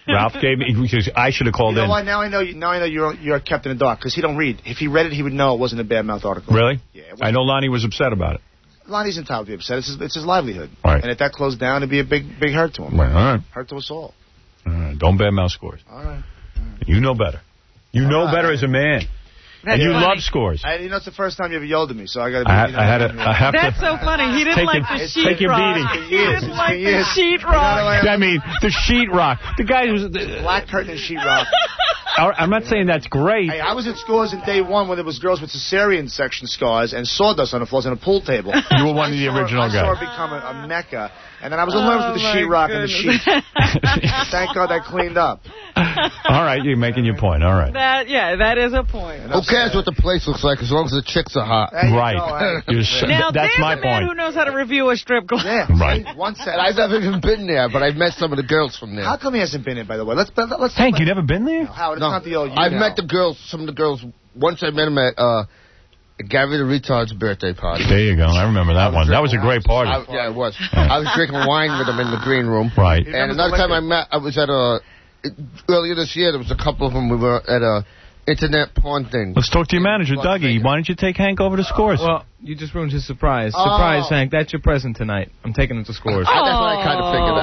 Ralph gave me. Because I should have called You know in. what? Now I know. You, now I know you're you're kept in the dark because he don't read. If he read it, he would know it wasn't a bad mouth article. Really? Yeah. I know Lonnie was upset about it. Lonnie's entitled to be upset. It's his, it's his livelihood. Right. And if that closed down, it'd be a big big hurt to him. Right, all right. Hurt to us all. All right. Don't badmouth scores. All right. You know better. You know better as a man. That's and you funny. love scores. I, you know, it's the first time you ever yelled at me, so I got to. I, I had a. I have That's to. so funny. He didn't Take like your- the take sheet your rock. beating. He didn't like the years. sheet You know rock. what I mean, the sheetrock. The guy was. Black curtain and sheetrock. I'm not saying that's great. Hey, I was at scores in day one when there was girls with cesarean section scars and sawdust on the floors and a pool table. You were one of the I saw- original I guys. saw it become a, a mecca, and then I was alone Oh, with the my sheetrock and the goodness. sheets. Thank God that cleaned up. All right, you're making your point. All right. That yeah, that is a point. Who cares what the place looks like as long as the chicks are hot? Right. You're so- Now that's there's my a man point. who knows how to review a strip club. Yeah. Right. One set. And I've never even been there, but I've met some of the girls from there. How come he hasn't been in, by the way? Let's let's. Hank, you never been there? Howard, it's No, not the old you I've now. met the girls, some of the girls. Once I met them at uh, Gary the Retard's birthday party. There you go. I remember that one. That was a great party. I, yeah, it was. I was drinking wine with them in the green room. Right. And another time I met, I was at a, earlier this year, there was a couple of them, we were at a internet porn thing. Let's talk to your manager, Dougie. Why don't you take Hank over to scores? Well, you just ruined his surprise. Oh. Surprise, Hank. That's your present tonight. I'm taking him to scores. I, that's what I kind of figured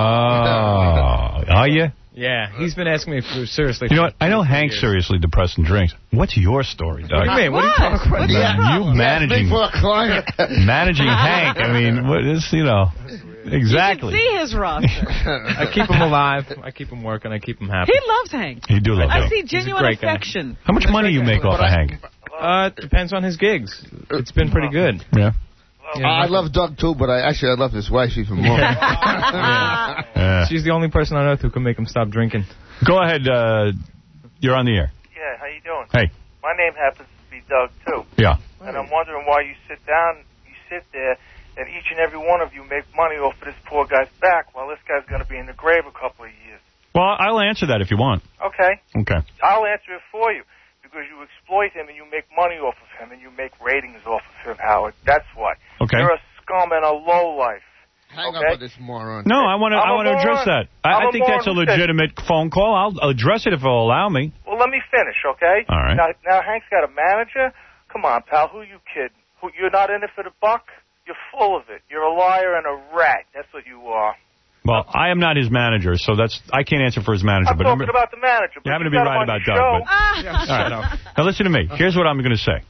out. Oh, are you? Yeah, he's been asking me for seriously. You know what? I know Hank's seriously depressed and drinks. What's your story, Doug? What do you mean? What, are you talking about? Yeah. You managing, For a client. managing Hank. I mean, what is, you know, exactly. You can see his roster. I keep him alive. I keep him working. I keep him happy. He loves Hank. You do love I Hank. see He's a genuine great guy. affection. How much money you make off of Hank? Uh, it depends on his gigs. It's been pretty good. Yeah. Yeah, I love Doug too, but I actually I love his wife even more. Yeah. Yeah. She's the only person on earth who can make him stop drinking. Go ahead. Uh, you're on the air. Yeah, how you doing? Hey. My name happens to be Doug, too. Yeah. And I'm wondering why you sit down, you sit there, and each and every one of you make money off of this poor guy's back while this guy's going to be in the grave a couple of years. Well, I'll answer that if you want. Okay. Okay. I'll answer it for you because you exploit him and you make money off of him and you make ratings off of him, Howard. That's why. Okay. You're a scum and a lowlife. Hang okay? up on this moron. No, I want to. I I'm a want to address moron. that. I, I'm I a think that's a moron who said- legitimate phone call. I'll, I'll address it if it'll allow me. Well, let me finish, okay? All right. Now, now Hank's got a manager. Come on, pal. Who you kidding? Who, you're not in it for the buck? You're full of it. You're a liar and a rat. That's what you are. Well, I am not his manager, so that's I can't answer for his manager. I'm but talking remember, about the manager. you but happen to you be got him right on about your Doug. show. But, all right. Now listen to me. Here's what I'm going to say.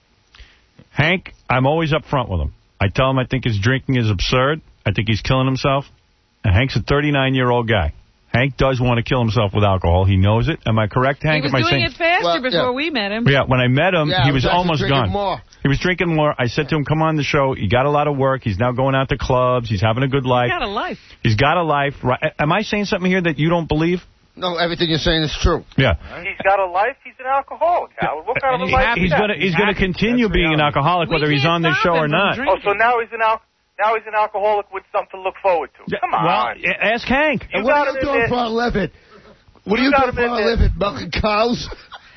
Hank, I'm always up front with him. I tell him I think his drinking is absurd. I think he's killing himself. And Hank's a thirty-nine-year-old guy. Hank does want to kill himself with alcohol. He knows it. Am I correct, Hank? He was Am I doing saying? it faster Well, before yeah. we met him. Yeah, when I met him, Yeah, he I was was actually almost drinking gone. more. He was drinking more. I said to him, come on the show. He got a lot of work. He's now going out to clubs. He's having a good He life. got a life. He's got a life. Right? Am I saying something here that you don't believe? No, everything you're saying is true. Yeah. He's got a life. He's an alcoholic, Howard. What kind of a He- life he's is that? gonna he's gonna continue being an alcoholic whether he's on this show or not. Oh, so now he's an al- now he's an alcoholic with something to look forward to. Come on. Well, a- ask Hank. You And what got are him you in doing there. for a living? What are You you got doing him for in a there. living? Milking cows?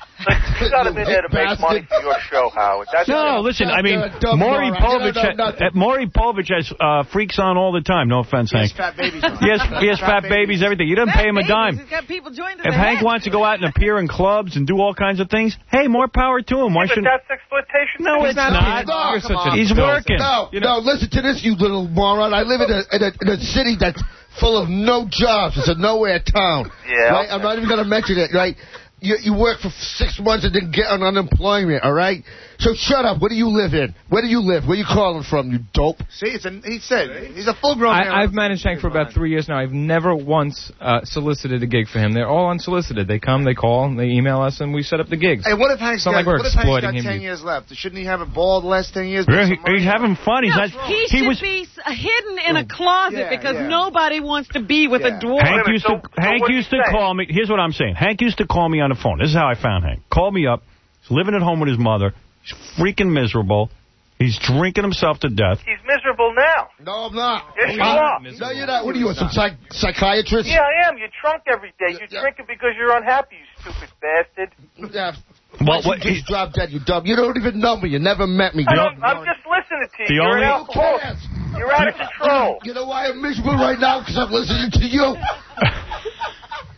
You got him in there to make Bastard. money for your show, Howard. That's No, it. listen, I mean, You're a dumb Maury moron. You Povich, don't know ha- nothing. uh, Maury Povich has uh, freaks on all the time. No offense, Hank. He has fat babies on. He has, he has fat babies, everything. You didn't pay him a dime. He's got people joined to If the Hank head. wants to go out and appear in clubs and do all kinds of things, hey, more power to him. Why Yeah, but shouldn't? that's exploitation. No, too. it's not. No, You're come such a on. He's dope. working. No, no, listen to this, you little moron. I live in a, in a, in a city that's full of no jobs. It's a nowhere town. Yeah. Right? I'm not even going to mention it, right? You, you work for six months and then get on unemployment, all right? So shut up. Where do you live in? Where do you live? Where you calling from, you dope? See, it's a, he said he's a full-grown man. I, I've managed Hank for about three years now. I've never once uh, solicited a gig for him. They're all unsolicited. They come, they call, they email us, and we set up the gigs. Hey, what if Hank's It's not got, like we're what if Hank's got exploiting him. ten years left? Shouldn't he have a ball the last ten years? Yeah, he- he's having fun. He's No, not. he, He should was. be s- hidden in a closet Yeah, because yeah. nobody wants to be with Yeah. a dwarf. Hank Wait a used minute, to so- so Hank what are you used to saying? call me. Here's what I'm saying. Hank used to call me on the phone. This is how I found Hank. Called me up. He's living at home with his mother. He's freaking miserable. He's drinking himself to death. He's miserable now. No, I'm not. Yes, you I'm are. No, you're not. What are you, some psych- psychiatrist? Yeah, I am. You're drunk every day. You're drinking because you're unhappy, you stupid bastard. Yeah. Well, Why what- you just drop dead, you dumb. You don't even know me. You never met me. I You don't, don't- I'm just listening to you. The You're only- an alcoholic. You're out of control. You know why I'm miserable right now? Because I'm listening to you.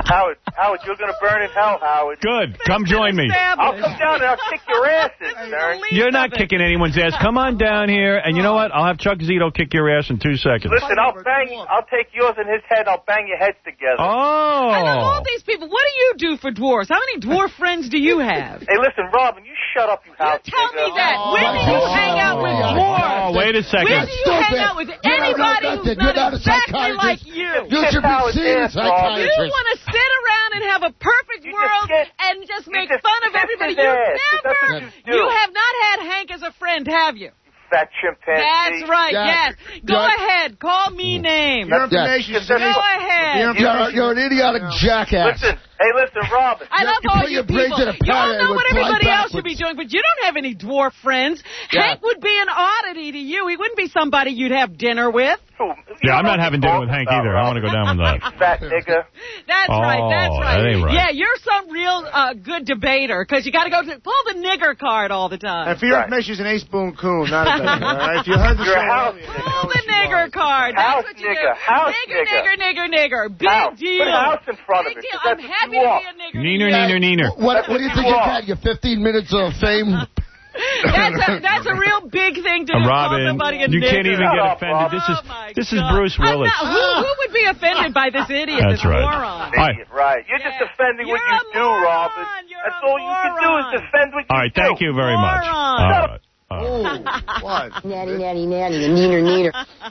Howard, Howard, you're going to burn in hell, Howard. Good. Come join me. I'll come down and I'll kick your asses, Stern. You're not kicking anyone's ass. Come on down here, and you know what? I'll have Chuck Zito kick your ass in two seconds. Listen, I'll bang. I'll take yours and his head. I'll bang your heads together. Oh. I love all these people. What do you do for dwarves? How many dwarf friends do you have? Hey, listen, Robin, you shut up, you house You tell nigga. me that. When do you hang out with dwarves? Oh, wait a second. When do you hang out with anybody who's not exactly like you? You should be seen a psychiatrist. You want to sit around and have a perfect world and just make fun of everybody. You never, you have not had Hank as a friend, have you? Fat chimpanzee. That's right, Yeah. yes. Go Yeah. ahead. Call me names. Your information is- Go ahead. You're, you're an idiotic jackass. Listen, hey, listen, Robin. I love you all put you your brains people. in a You all parrot know and what would fly everybody else should backwards. be doing, but you don't have any dwarf friends. Yeah. Hank would be an oddity to you. He wouldn't be somebody you'd have dinner with. Yeah, I'm not having dinner with Hank either. I want to go down with that. Fat nigga. That's Oh, right, that's right. that ain't right. Yeah, you're some real uh, good debater, because you got to go to, pull the nigger card all the time. And for your information, she's an ace-boon coon, not a baby, all right? If you heard the You're show a house earlier, nigga. Pull the nigger card. House That's what you nigga, do. house nigger, nigga. nigger, nigger, nigger. Big House. deal. Put house in front of Big it, deal. 'cause I'm that's happy what to you be a nigger. Neener, neener, neener. What, what do you think you are. got? Your fifteen minutes of fame? That's a, that's a real big thing to do. Uh, Call Robin, somebody a you nigger. can't even Shut get up, offended. Robin. This is Oh, this is God. Bruce I'm Willis. not- who, who would be offended by this idiot, That's this right. moron? All right. Right. You're just defending what you do, Robin. That's all you can do is defend what you do. All right, thank you very much. All right. All right. What? Natty, natty, natty, and neener, neener.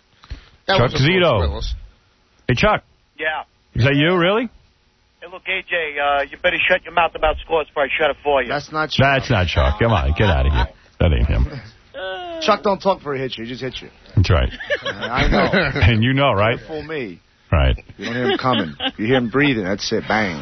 That Chuck was a Bruce Zito. Willis. Hey, Chuck. Yeah. Is that you, really? Hey, look, A J, uh, you better shut your mouth about scores before I shut it for you. That's not Chuck. That's not Chuck. Come on, get out of here. That ain't him. Chuck don't talk before he hits you. He just hits you. That's right. I know. And you know, right? Don't fool me. Right. You don't hear him coming. You hear him breathing. That's it. Bang.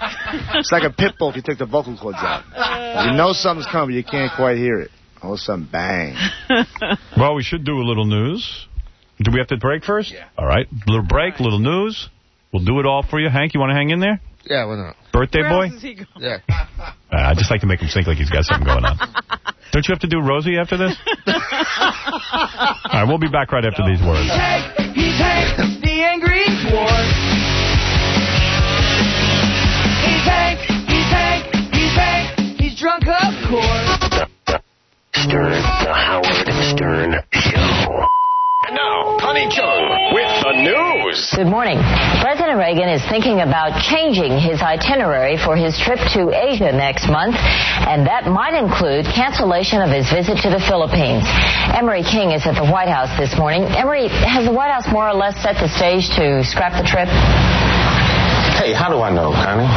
It's like a pit bull if you take the vocal cords out. You know something's coming, you can't quite hear it. All of a sudden, bang. Well, we should do a little news. Do we have to break first? Yeah. All right. Little break, little news. We'll do it all for you. Hank, you want to hang in there? Yeah, why not? Birthday Where boy? else is he going? Yeah. Uh, I just like to make him think like he's got something going on. Don't you have to do Rosie after this? All right, we'll be back right after these words. He's Hank, he's Hank, the angry dwarf. He's Hank, he's Hank, he's Hank, he's drunk, of course. Stern, the Howard Stern Show. And now, Connie Chung with the news. Good morning. President Reagan is thinking about changing his itinerary for his trip to Asia next month, and that might include cancellation of his visit to the Philippines. Emery King is at the White House this morning. Emery, has the White House more or less set the stage to scrap the trip? Hey, how do I know, Connie?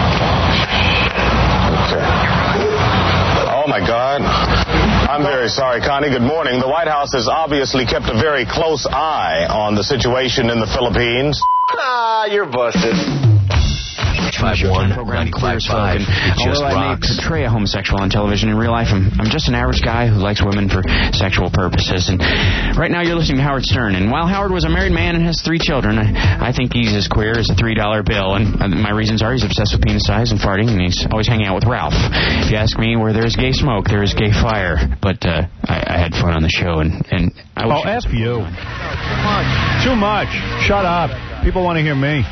Okay. Oh, my God. I'm very sorry, Connie. Good morning. The White House has obviously kept a very close eye on the situation in the Philippines. Ah, you're busted. five one ninety-five five. Although I may portray a homosexual on television, in real life, I'm, I'm just an average guy who likes women for sexual purposes. And right now you're listening to Howard Stern. And while Howard was a married man and has three children, I, I think he's as queer as a three dollar bill. And uh, my reasons are he's obsessed with penis size and farting, and he's always hanging out with Ralph. If you ask me, where there's gay smoke, there is gay fire. But uh, I, I had fun on the show, and, and I Oh, ask you. Too much. Shut up. People want to hear me.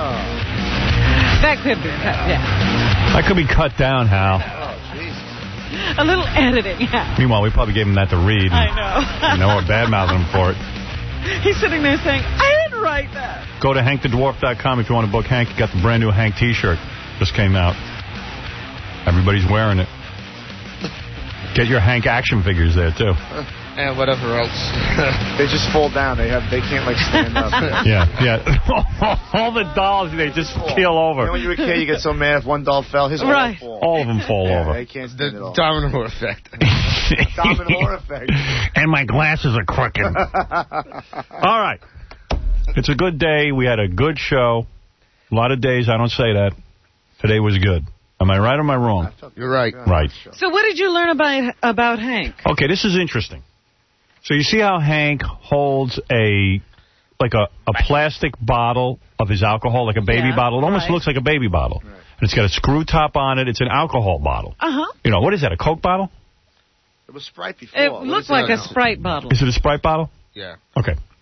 That could be cut, yeah. That could be cut down, Hal. A little editing, yeah. Meanwhile, we probably gave him that to read. I know. You know, we're bad-mouthing him for it. He's sitting there saying, I didn't write that. Go to hank the dwarf dot com if you want to book Hank. You got the brand new Hank T-shirt. Just came out. Everybody's wearing it. Get your Hank action figures there, too. And whatever else. They just fall down. They have. They can't, like, stand up. Yeah, yeah. All the dolls, they just keel over. You know, when you were a kid, you get so mad if one doll fell, his Right. all fall. All of them fall Yeah, over. They can't stand it all. Domino effect. Domino effect. And my glasses are crooked. All right. It's a good day. We had a good show. A lot of days, I don't say that. Today was good. Am I right or am I wrong? You're right. Right. So what did you learn about about Hank? Okay, this is interesting. So you see how Hank holds a, like a, a plastic bottle of his alcohol, like a baby Yeah, bottle. It almost right. looks like a baby bottle. Right. And it's got a screw top on it. It's an alcohol bottle. Uh-huh. You know, what is that, a Coke bottle? It was Sprite before. It What looked is like that a now? Sprite bottle. Is it a Sprite bottle? Yeah. Okay.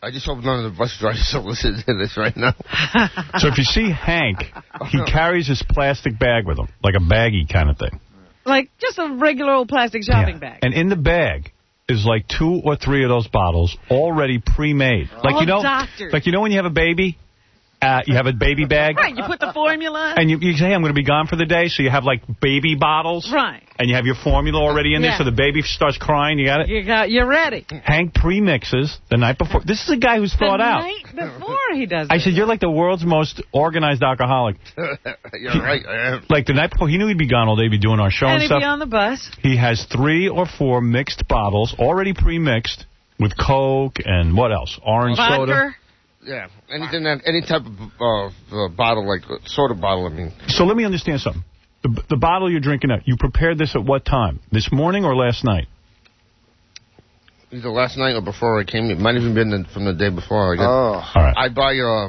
I just hope none of the bus drivers are listening to this right now. So if you see Hank, he carries his plastic bag with him, like a baggie kind of thing. Like just a regular old plastic shopping bag. And in the bag is like two or three of those bottles already pre-made. Like, Oh, you know, doctors. like you know when you have a baby? Uh, you have a baby bag. Right, you put the formula. And you, you say, hey, I'm going to be gone for the day, so you have, like, baby bottles. Right. And you have your formula already in there, Yeah. so the baby starts crying. You got it? You got, you're ready. Hank pre-mixes the night before. This is a guy who's thought the out. night before he does I this. said, you're like the world's most organized alcoholic. You're right, I am. Like, the night before, he knew he'd be gone all day, be doing our show And and he'd stuff. be on the bus. He has three or four mixed bottles, already pre-mixed, with Coke and what else? Orange Vodka. soda. Yeah, anything that, any type of uh, uh, bottle, like uh, soda bottle, I mean. So let me understand something. The, the bottle you're drinking out, you prepared this at what time? This morning or last night? Either last night or before I came. It might have even been the, from the day before. I get, Oh. All right. I buy, uh,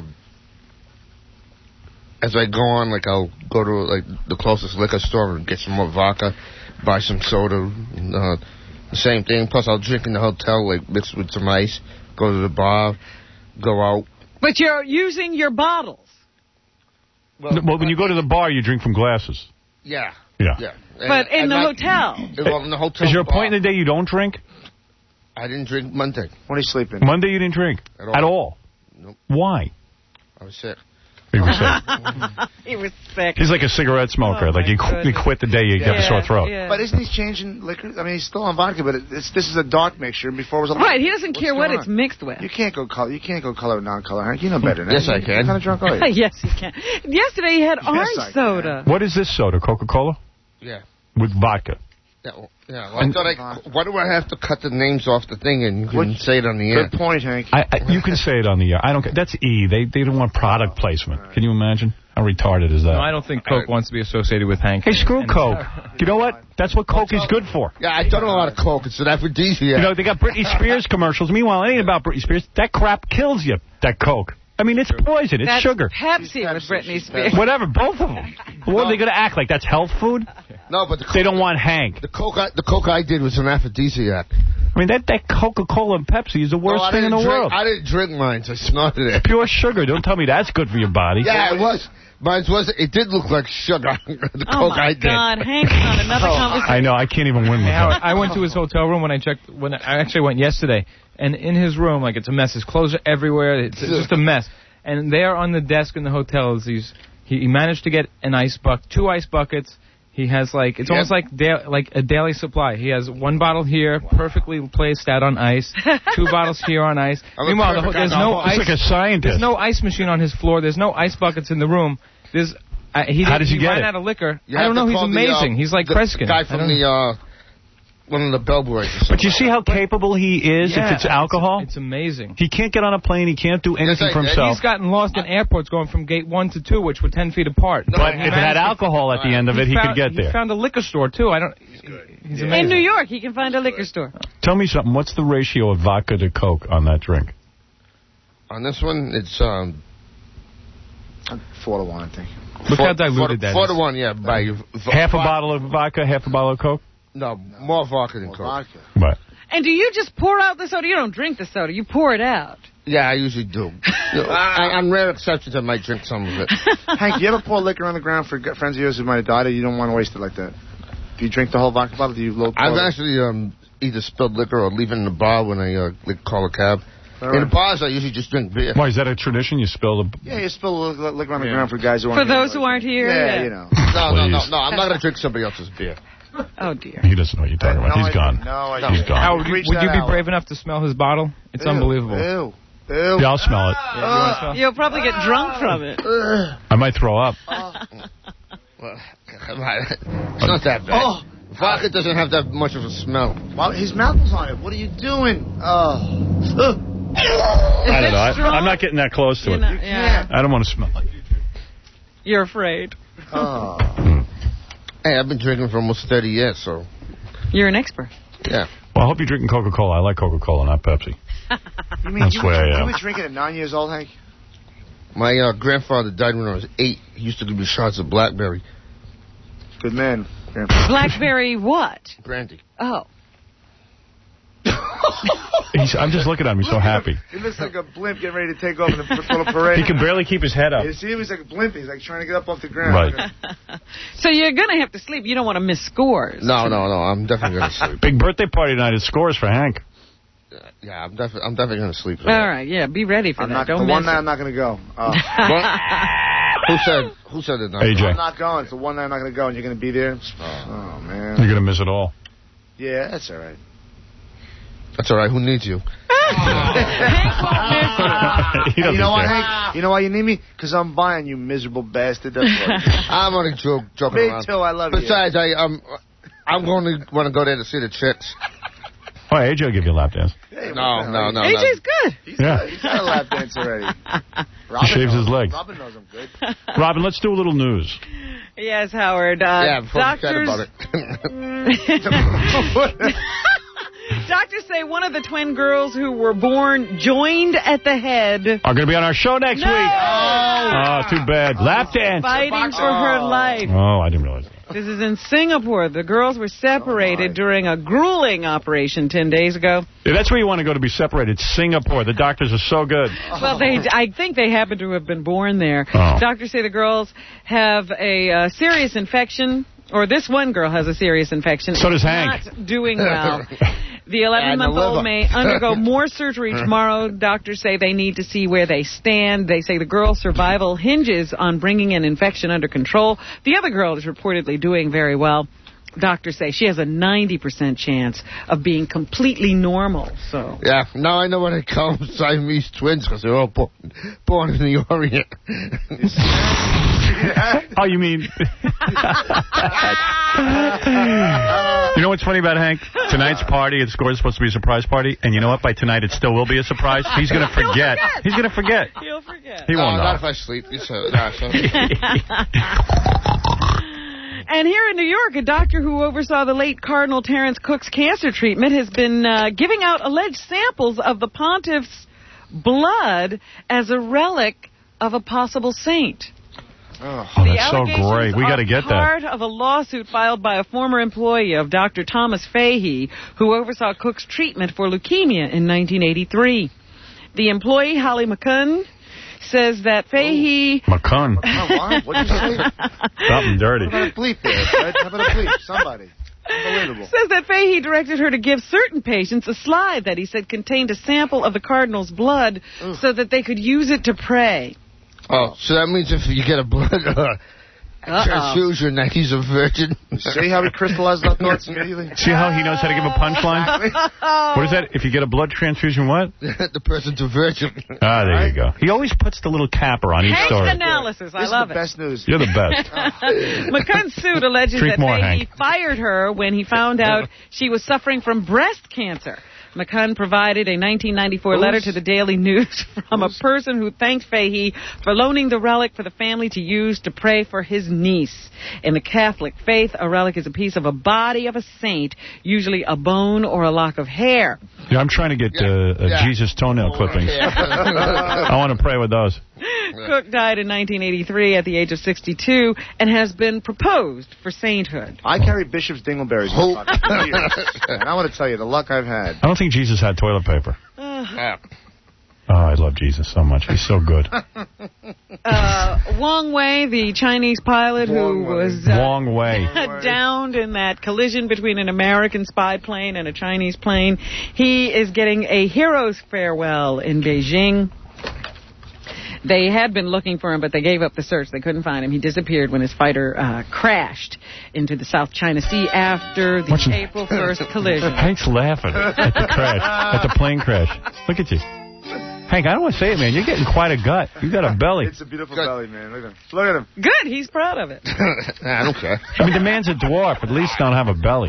as I go on, like, I'll go to, like, the closest liquor store and get some more vodka, buy some soda, and, uh, the same thing. Plus, I'll drink in the hotel, like, mixed with some ice, go to the bar, go out. But you're using your bottles. Well, well when you go to the bar, you drink from glasses. Yeah. Yeah. Yeah. But in and the I- hotel. Well, in the hotel Is there a bar. point in the day you don't drink? I didn't drink Monday. When are you sleeping? Monday you didn't drink? At all. At all? Nope. Why? I was sick. He was sick. He was sick. He's like a cigarette smoker. Oh, like you, qu- you quit the day you get a sore throat. But isn't he changing liquor? I mean, he's still on vodka, but it's, this is a dark mixture. And before it was a Right, he doesn't What's care what going it's on? mixed with. You can't go color. You can't go color non-color, Hank. You know better than Yes, that. I can. What kind of drunk are you? Yes, he can. Yesterday he had orange I can. soda. What is this soda? Coca-Cola? Yeah. With vodka. Yeah, well, yeah. Well, I thought I, why do I have to cut the names off the thing and you can What- say it on the air? Good point, Hank. I, I, you can say it on the air. I don't care. That's E. They they don't want product placement. Can you imagine? How retarded is that? No, I don't think Coke wants to be associated with Hank. Hey, screw And- Coke. You know what? That's what Coke is good for. Yeah, I don't know a lot of Coke. It's an aphrodisiac. You know, they got Britney Spears commercials. Meanwhile, it ain't about Britney Spears. That crap kills you, that Coke. I mean, it's poison. It's That's sugar. Pepsi with Britney Spears. Whatever, both of them. What are they going to act like? That's health food? No, but the They don't want Hank. The Coke, I, the Coke I did was an aphrodisiac. I mean, that, that Coca-Cola and Pepsi is the worst no, I thing in the didn't drink, world. I didn't drink mine, so I snorted it. Pure sugar. Don't tell me that's good for your body. Yeah, it was. Mine was. It did look like sugar. the Oh Coke my I did. God, Hank's on another conversation. I know. I can't even win with Hey, Howard, that. I went to his hotel room when I checked. When I actually went yesterday, and in his room, like it's a mess. His clothes are everywhere. It's, it's just a mess. And there on the desk in the hotel is these. He, he managed to get an ice bucket, two ice buckets. He has like it's Yep. almost like da- like a daily supply. He has one bottle here, perfectly placed out on ice. Two bottles here on ice. I'm a Meanwhile, the, ho- perfect there's no alcoholic. ice. He's like a scientist. There's no ice machine on his floor. There's no ice buckets in the room. There's. Uh, he How did, does he get ran it? out of liquor. You I have don't to know. He's call the, amazing. uh, He's like the Kreskin. guy I from don't the know. uh, one of the bellboys. But you see how capable he is Yeah, if it's alcohol? It's, it's amazing. He can't get on a plane. He can't do anything I for did. himself. He's gotten lost in airports going from gate one to two, which were ten feet apart. But He if it had managed to- alcohol at the end of it, he found, could get He there. found a liquor store too. I don't. He's amazing. In New York, he can find a liquor store. Tell me something. What's the ratio of vodka to Coke on that drink? On this one, it's um. Four to one, I think. Look four, how diluted four to, that four is. to one, yeah. By Half a bottle of vodka, half a bottle of Coke? No, more vodka than Coke. Vodka. What? And do you just pour out the soda? You don't drink the soda. You pour it out. Yeah, I usually do. You know, I, on rare exceptions, I might drink some of it. Hank, you ever pour liquor on the ground for g- friends of yours who might have died, or you don't want to waste it like that? Do you drink the whole vodka bottle? Do you low pour I've it? actually um, either spilled liquor or leave it in the bar when I uh, like, call a cab. All In right. the bars, I usually just drink beer. Why, is that a tradition? You spill the... Yeah, you spill li- liquor on the ground for guys who aren't For here, those like- who aren't here. Yeah, you know. No, no, no, Please. no. I'm not going to drink somebody else's beer. Oh dear. He doesn't know what you're talking about. No, He's I- gone. No, I He's gone. Howard, would you, Reach would you that be out. brave enough to smell his bottle? It's Ew, unbelievable. Ew. Ew. Yeah, I'll smell it. Yeah, you wanna smell? You'll probably get drunk from it. Ugh. I might throw up. Well, come on. It's not that bad. Oh. Vodka doesn't have that much of a smell. Well, his mouth was on it. What are you doing? Oh. Ugh. I don't know. I, strong? I'm not getting that close to You're it. not- yeah. I don't want to smell it. You're afraid. Oh. Hey, I've been drinking for almost thirty years, so You're an expert. yeah. Well, I hope you're drinking Coca-Cola. I like Coca-Cola, not Pepsi. You mean That's you, the way were, I you am. were drinking at nine years old, Hank? My uh, grandfather died when I was eight. He used to give me shots of blackberry Good man. Blackberry what? brandy. Oh. He's, I'm just looking at him. He's so happy. He looks like a blimp getting ready to take off in a little parade. He can barely keep his head up. You see him? He's like a blimp. He's like trying to get up off the ground. Right. So you're going to have to sleep. You don't want to miss scores. No, no, no. I'm definitely going to sleep. Big birthday party tonight is Scores for Hank. Yeah, I'm, defi- I'm definitely going to sleep. All right, yeah, be ready for I'm that. not, Don't the miss one night it. I'm not going to go. Uh, Who said Who said it? Not A J. I'm not going. It's the one night I'm not going to go, and you're going to be there. Oh, oh man. You're going to miss it all. Yeah, that's all right. That's all right. Who needs you? He you doesn't know why, care. Hank? You know why you need me? Because I'm buying you, miserable bastard. That's why. I'm only joke, joking Me around. too. I love Besides, I, I'm I'm going to want to go there to see the chicks. Oh, A J will give you a lap dance. Hey, No, no, no. A J's good. He's, Yeah. got, he's got a lap dance already. He shaves knows, his legs. Robin knows I'm good. Robin, let's do a little news. Yes, Howard. Uh, Yeah, before we chat doctors, about it. doctors say one of the twin girls who were born joined at the head, Are going to be on our show next No! week. Oh, too bad. Lap dance. fighting for her life. Oh, I didn't realize that. This is in Singapore. The girls were separated Oh, during a grueling operation ten days ago. Yeah, that's where you want to go to be separated. Singapore. The doctors are so good. Well, they, I think they happen to have been born there. Oh. Doctors say the girls have a uh, serious infection, or this one girl has a serious infection. So does It's Hank. Not doing well. The And the eleven-month-old liver. may undergo more surgery tomorrow. Doctors say they need to see where they stand. They say the girl's survival hinges on bringing an infection under control. The other girl is reportedly doing very well. Doctors say she has a ninety percent chance of being completely normal. So Yeah, now I know when they call them Siamese twins because they're all born, born in the Orient. Oh, you mean... You know what's funny about Hank? Tonight's party at Scores is supposed to be a surprise party, and you know what? By tonight, it still will be a surprise. He's going to forget. He's going to forget. He'll forget. He no, won't know. not if I sleep. It's, uh, nah, so- And here in New York, a doctor who oversaw the late Cardinal Terrence Cook's cancer treatment has been uh, giving out alleged samples of the pontiff's blood as a relic of a possible saint. Oh, The that's so allegations great. We got to are get that. part of a lawsuit filed by a former employee of Doctor Thomas Fahey, who oversaw Cook's treatment for leukemia in nineteen eighty-three. The employee, Holly McCunn, says that Fahey... McCunn. Oh, what? What did you say? Something dirty. How about a bleep there, Fred? How about a bleep? Somebody. Unbelievable. Says that Fahey directed her to give certain patients a slide that he said contained a sample of the cardinal's blood so that they could use it to pray. Oh, so that means if you get a blood uh, transfusion that he's a virgin. See how he crystallized our thoughts immediately? See how he knows how to give a punchline? What is that? If you get a blood transfusion, what? The person's a virgin. Ah, there you go. He always puts the little capper on each Hank story. analysis. I This love is the it. best news. You're the best. McCunn's suit alleges Drink that more, Fahey Hank. fired her when he found out she was suffering from breast cancer. McCunn provided a nineteen ninety-four letter to the Daily News from a person who thanked Fahey for loaning the relic for the family to use to pray for his niece. In the Catholic faith, a relic is a piece of a body of a saint, usually a bone or a lock of hair. Yeah, I'm trying to get uh, uh, Yeah. Jesus toenail clippings. I want to pray with those. Cook died in nineteen eighty-three at the age of sixty-two and has been proposed for sainthood. I carry Bishop's dingleberries in my pocket for years. And I want to tell you, the luck I've had. I don't think Jesus had toilet paper. Yeah. Oh, I love Jesus so much. He's so good. Uh, Wang Wei, the Chinese pilot who was uh, Long way. downed in that collision between an American spy plane and a Chinese plane, he is getting a hero's farewell in Beijing. They had been looking for him, but they gave up the search. They couldn't find him. He disappeared when his fighter uh, crashed into the South China Sea after the What's- April first collision. Hank's laughing at the crash, at the plane crash. Look at you. Hank, I don't want to say it, man. You're getting quite a gut. You got a belly. It's a beautiful belly, man. Look at him. Look at him. Good. He's proud of it. I don't care. I mean, the man's a dwarf. At least don't have a belly.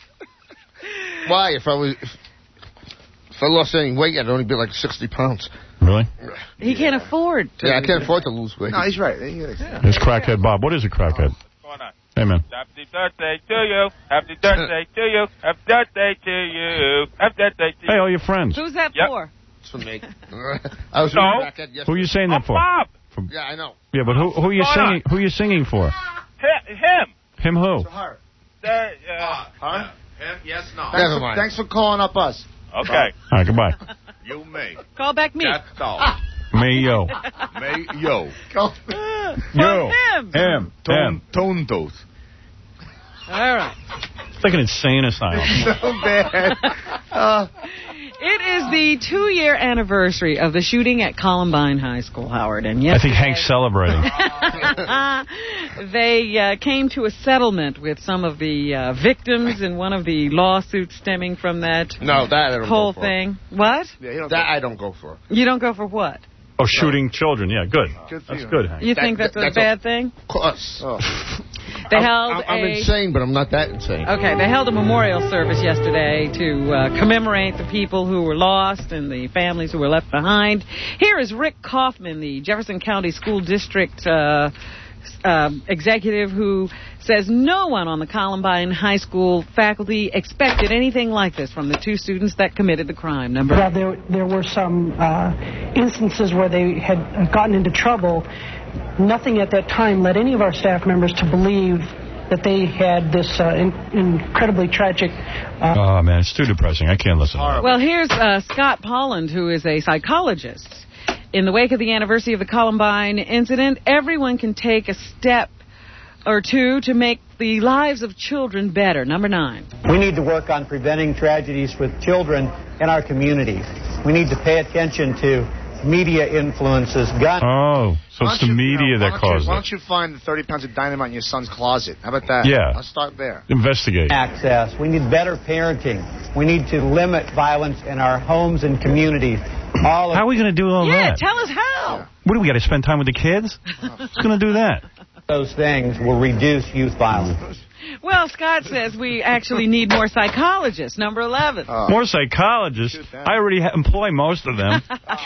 Why? If I was, if, if I lost any weight, I'd only be like sixty pounds. Really? He can't afford to. Yeah, I can't afford to lose weight. No, he's right. Yeah. This crackhead Bob. What is a crackhead? Hey, man. Happy birthday to you. Happy birthday to you. Happy birthday to you. Happy birthday to you. Hey, all your friends. Who's that Yep. for? It's for me. I was No. reading back at yesterday. Who are you saying that for? Bob. Yeah, I know. Yeah, but who who are you What's going singing? Who are you singing for? Hi- Him. Him who? The, uh, Huh? Him? Yes, no. Never Thanks for, mind. thanks for calling up us. Okay. All right, goodbye. You may. Call back me. Mayo. Mayo. Call Yo. him. Him. Him. Tone tooth. All right. It's like an insane asylum. So bad. Uh, It is the two-year anniversary of the shooting at Columbine High School, Howard. And I think Hank's celebrating. They uh, came to a settlement with some of the uh, victims in one of the lawsuits stemming from that No, that I don't whole go for. thing. What? Yeah, that I don't go for. You don't go for what? Oh, shooting children. Yeah, good. Good for That's you. good, Hank. You That- think that's that- a that's bad a- thing? Of course. Oh. They I'm, held I'm, I'm a... insane, but I'm not that insane. Okay, they held a memorial service yesterday to uh, commemorate the people who were lost and the families who were left behind. Here is Rick Kaufman, the Jefferson County School District uh, uh, executive, who says no one on the Columbine High School faculty expected anything like this from the two students that committed the crime. Number Well, there, there were some uh, instances where they had uh, gotten into trouble. Nothing at that time led any of our staff members to believe that they had this uh, in, incredibly tragic... Uh, Oh, man, it's too depressing. I can't listen to that. Well, here's uh, Scott Polland, who is a psychologist. In the wake of the anniversary of the Columbine incident, everyone can take a step or two to make the lives of children better. Number nine. We need to work on preventing tragedies with children in our communities. We need to pay attention to media influences, gun... Oh, so Why it's the don't you- media no, why that don't you- caused Why it. don't you find the thirty pounds of dynamite in your son's closet? How about that? Yeah. I'll start there. Investigate. access. We need better parenting. We need to limit violence in our homes and communities. All of How are we going to do all Yeah, that? tell us how. What do we got to spend time with the kids? Who's going to do that? those things will reduce youth violence. Well, Scott says we actually need more psychologists. Number eleven. More psychologists? I already ha- employ most of them.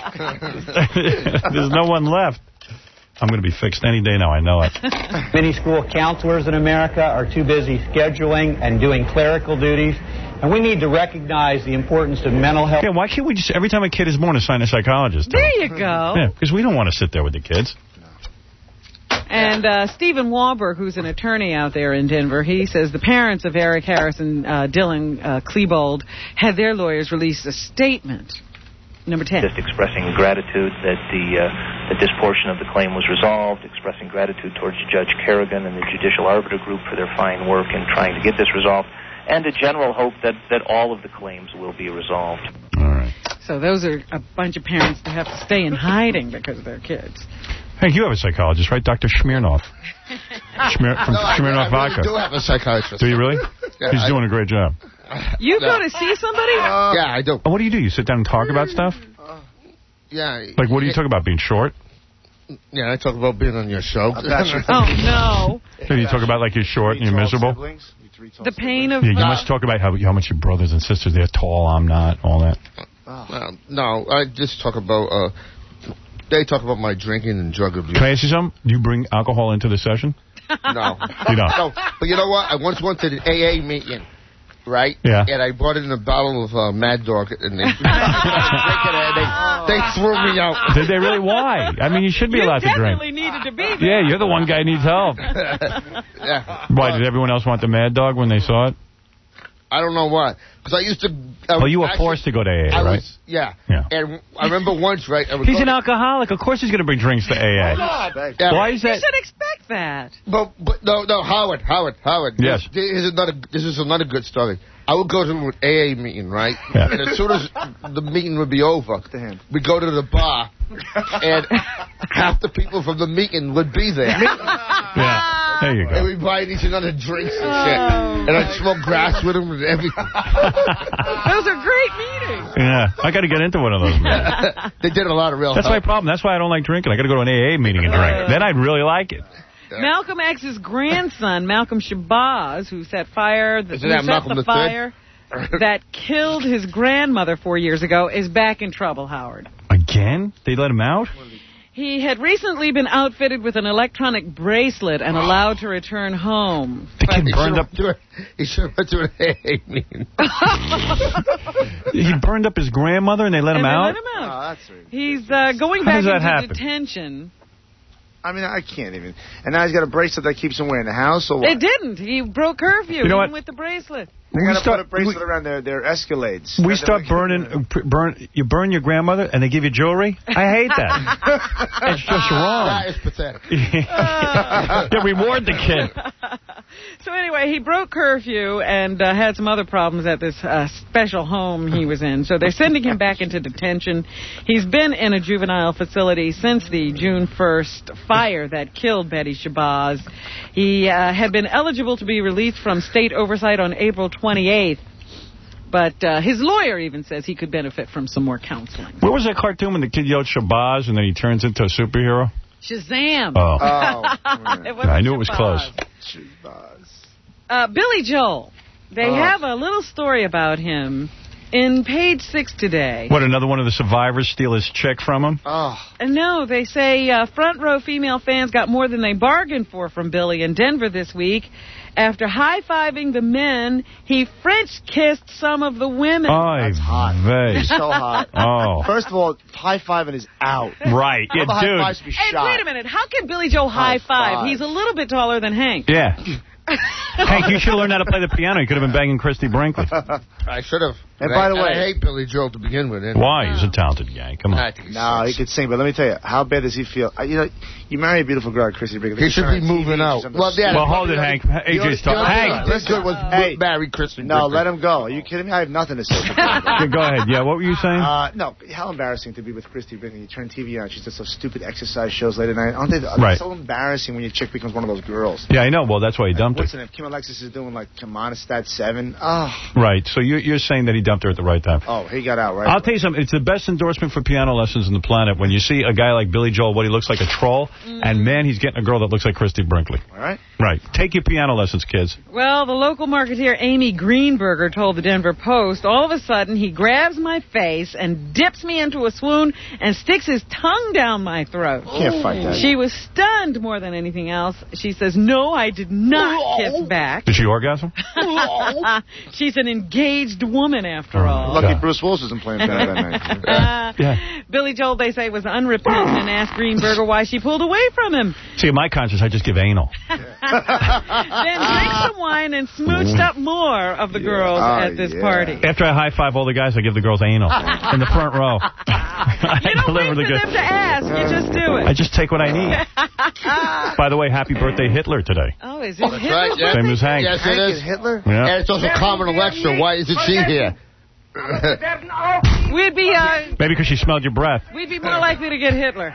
There's no one left. I'm going to be fixed any day now. I know it. Many school counselors in America are too busy scheduling and doing clerical duties, and we need to recognize the importance of mental health. Yeah, why can't we just, every time a kid is born, assign a psychologist? There you go. Yeah, because we don't want to sit there with the kids. And uh, Stephen Wahlberg, who's an attorney out there in Denver, he says the parents of Eric Harris and uh, Dylan uh, Klebold had their lawyers release a statement. Number ten. Just expressing gratitude that the uh, that this portion of the claim was resolved, expressing gratitude towards Judge Kerrigan and the Judicial Arbiter Group for their fine work in trying to get this resolved, and a general hope that, that all of the claims will be resolved. All right. So those are a bunch of parents that have to stay in hiding because of their kids. Hank, you have a psychologist, right? Doctor Smirnoff. Schmier, from No, I- Smirnoff I really Vodka. do have a psychiatrist. Do you really? Yeah, He's I- doing a great job. You No. go to see somebody? Uh, yeah, I do. Oh, what do you do? You sit down and talk about stuff? Yeah. Like, what do you talk about? Being short? Yeah, I talk about being on your show. Oh, no. So you talk about, like, you're short and you're miserable? The pain of... Yeah, you uh, must talk about how, how much your brothers and sisters, they're tall, I'm not, all that. Uh, no, I just talk about... Uh, they talk about my drinking and drug abuse. Can I ask you something? Do you bring alcohol into the session? No. You don't? No, but you know what? I once went to the A A meeting, right? Yeah. And I brought in a bottle of uh, Mad Dog, and they, they, they threw me out. Did they really? Why? I mean, you should be you allowed to drink. definitely needed to be there. Yeah, you're the one guy who needs help. Yeah. Why, did everyone else want the Mad Dog when they saw it? I don't know why. Because I used to... I Well, you were actually- forced to go to A A, I right? was, yeah. Yeah. And I remember once, right? I was He's going- an alcoholic. Of course he's going to bring drinks to A A. Yeah. Why is You that? should expect that. But, but no, no, Howard, Howard, Howard. Yes. This, this is another. This is another good story. I would go to an A A meeting, right? Yeah. And as soon as the meeting would be over, we'd go to the bar, and half the people from the meeting would be there. Yeah. There you And go. we'd buy each another drinks and shit. And I'd smoke grass with them and everything. Those are great meetings. Yeah. I got to get into one of those. Man. They did a lot of real That's my help. problem. That's why I don't like drinking. I got to go to an A A meeting and drink. Then I'd really like it. Malcolm X's grandson, Malcolm Shabazz, who set fire, the, Isn't who that set Malcolm the the Third? fire that killed his grandmother four years ago, is back in trouble, Howard. Again? They let him out? He had recently been outfitted with an electronic bracelet and allowed to return home. The kid He burned should up. have went to a- He should have went to an A A meeting. He burned up his grandmother and they let him And they out? let him out. He's uh, going How back does that into happen? detention I mean, I can't even. And now he's got a bracelet that keeps him wearing the house, or what? It didn't. He broke curfew You know even what? with the bracelet. They We got to start- put a bracelet around their, their Escalades. We They're start like- burning, uh, pr- burn. You burn your grandmother, and they give you jewelry. I hate that. It's just wrong. That is pathetic. Yeah, reward the kid. So anyway, he broke curfew and uh, had some other problems at this uh, special home he was in. So they're sending him back into detention. He's been in a juvenile facility since the June first fire that killed Betty Shabazz. He uh, had been eligible to be released from state oversight on April twenty-eighth. But uh, his lawyer even says he could benefit from some more counseling. Where was that cartoon when the kid yelled Shabazz and then he turns into a superhero? Shazam! Oh. It wasn't I knew it was Shabazz. close. Uh, Billy Joel. They Oh. have a little story about him in page six today. What, another one of the survivors steal his chick from him? Oh. Uh, No, they say uh, front row female fans got more than they bargained for from Billy in Denver this week. After high-fiving the men, he French-kissed some of the women. That's hot. Vey. So hot. Oh. First of all, high-fiving is out. Right. Yeah, All the dude. high-fives should be Hey, shot. wait a minute. How can Billy Joel high-five? High-five. He's a little bit taller than Hank. Yeah. Hank, you should have learned how to play the piano. You could have been banging Christy Brinkley. I should have. And by the I, way- I hate Billy Joel to begin with. Anyway. Why? He's a talented guy. Come on. I think he No, he sucks. could sing, but let me tell you, how bad does he feel? Uh, you know, you marry a beautiful girl, Chrissy Brinkley. He should be moving out. Well, yeah, Well, hold it, Hank. A J's talking. Hank. This good was Hey. marry Kristen. No, Brinkley. let him go. Are you kidding me? I have nothing to say. Yeah, go ahead. Yeah, what were you saying? Uh, no, how embarrassing to be with Christy Brinkley. You turn T V on, she does those stupid exercise shows late at night. Aren't they? Right. It's so embarrassing when your chick becomes one of those girls. Yeah, I know. Well, that's why he dumped What's her. her name? Kim Alexis is doing like Kemonistat seven. Oh, Right. So you're, you're saying that he dumped her at the right time. oh, he got out right. I'll tell you something. It's the best endorsement for piano lessons on the planet when you see a guy like Billy Joel, what he looks like a troll, and man, he's getting a girl that looks like Christy Brinkley. All right. Right. Take your piano lessons, kids. Well, the local marketeer Amy Greenberger told the Denver Post, all of a sudden he grabs my face and dips me into a swoon and sticks his tongue down my throat. Can't fight that. She was stunned more than anything else. She says, no, I did not kiss back. Did she orgasm? She's an engaged woman, after all. Lucky Yeah. Bruce Willis isn't playing piano that night. Uh, Yeah. Billy Joel, they say, was unrepentant and asked Greenberger why she pulled away from him. See, in my conscience, I just give anal. Then drank some wine and smooched up more of the girls Oh, at this yeah. party. After I high-five all the guys, I give the girls anal in the front row. I You don't wait deliver for the them to ask. You just do I it. just take what I need. By the way, happy birthday, Hitler, today. Oh, is it That's Hitler's right, yeah. Same as Hank. Yes, Hank it and is. Hitler? Yeah. And it's also Carmen Electra. Why isn't she here? We'd be uh, Maybe because she smelled your breath. we'd be more likely to get Hitler.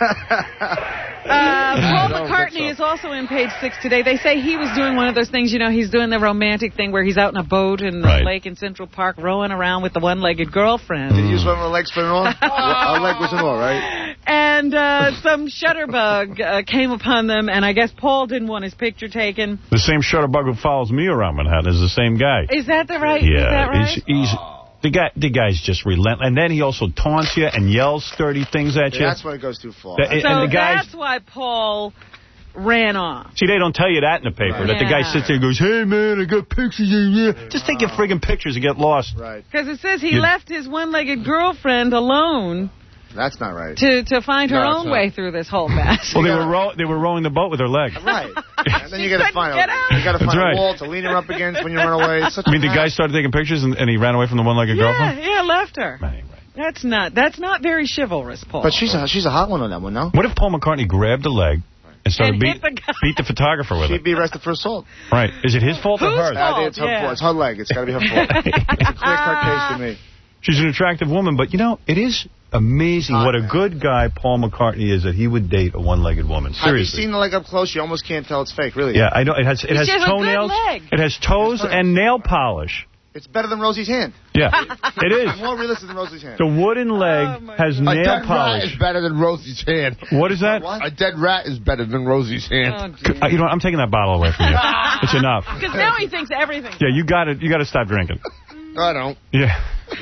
Uh, Paul McCartney is also in page six today. They say he was doing one of those things, you know, he's doing the romantic thing where he's out in a boat in the Right. lake in Central Park rowing around with the one-legged girlfriend. Did you use one of the legs for an oar? A leg was an oar, right? And uh, some shutterbug uh, came upon them, and I guess Paul didn't want his picture taken. The same shutterbug who follows me around Manhattan is the same guy. Is that the right? Is Yeah, that right? he's, he's the guy. The guy's just relentless, and then he also taunts you and yells sturdy things at you. Yeah, that's when it goes too far. The- and so the guys, that's why Paul ran off. see, they don't tell you that in the paper. Right. That the guy Yeah. sits there and goes, "Hey man, I got pictures of you." Just take your friggin' pictures and get lost. Right. Because it says he You- left his one-legged girlfriend alone That's not right. to, to find her No, it's own not. way through this whole mess. Well, they were row- they were rowing the boat with their leg. Right. And then you got to couldn't find get a, out. you got to That's find right. a wall to lean her up against when you run away. It's such I mean, a the guy started taking pictures and, and he ran away from the one-legged yeah, girlfriend. yeah, left her. Right, right. That's not that's not very chivalrous, Paul. But she's a she's a hot one on that one, no? What if Paul McCartney grabbed the leg and started And beat hit the guy. beat the photographer with She'd it? be arrested for assault. Right? Is it his fault or Whose hers? fault? I think it's her yeah. fault. It's her leg. It's got to be her fault. It's a clear-cut case to me. She's an attractive woman, but you know, it is amazing Hot, what a man. good guy Paul McCartney is that he would date a one-legged woman. Have you Seriously. seen the leg up close? You almost can't tell it's fake, really. Yeah, I know. It has it It's has just a good toenails. leg. It has toes That's right. and nail polish. It's better than Rosie's hand. Yeah, it is. It's more realistic than Rosie's hand. The wooden leg Oh, my has A nail dead rat polish. is better than Rosie's hand. What is that? What? A dead rat is better than Rosie's hand. Oh, Uh, you know what? I'm taking that bottle away from you. It's enough. because now he thinks everything. Yeah, you got to You got to stop drinking. I don't. Yeah.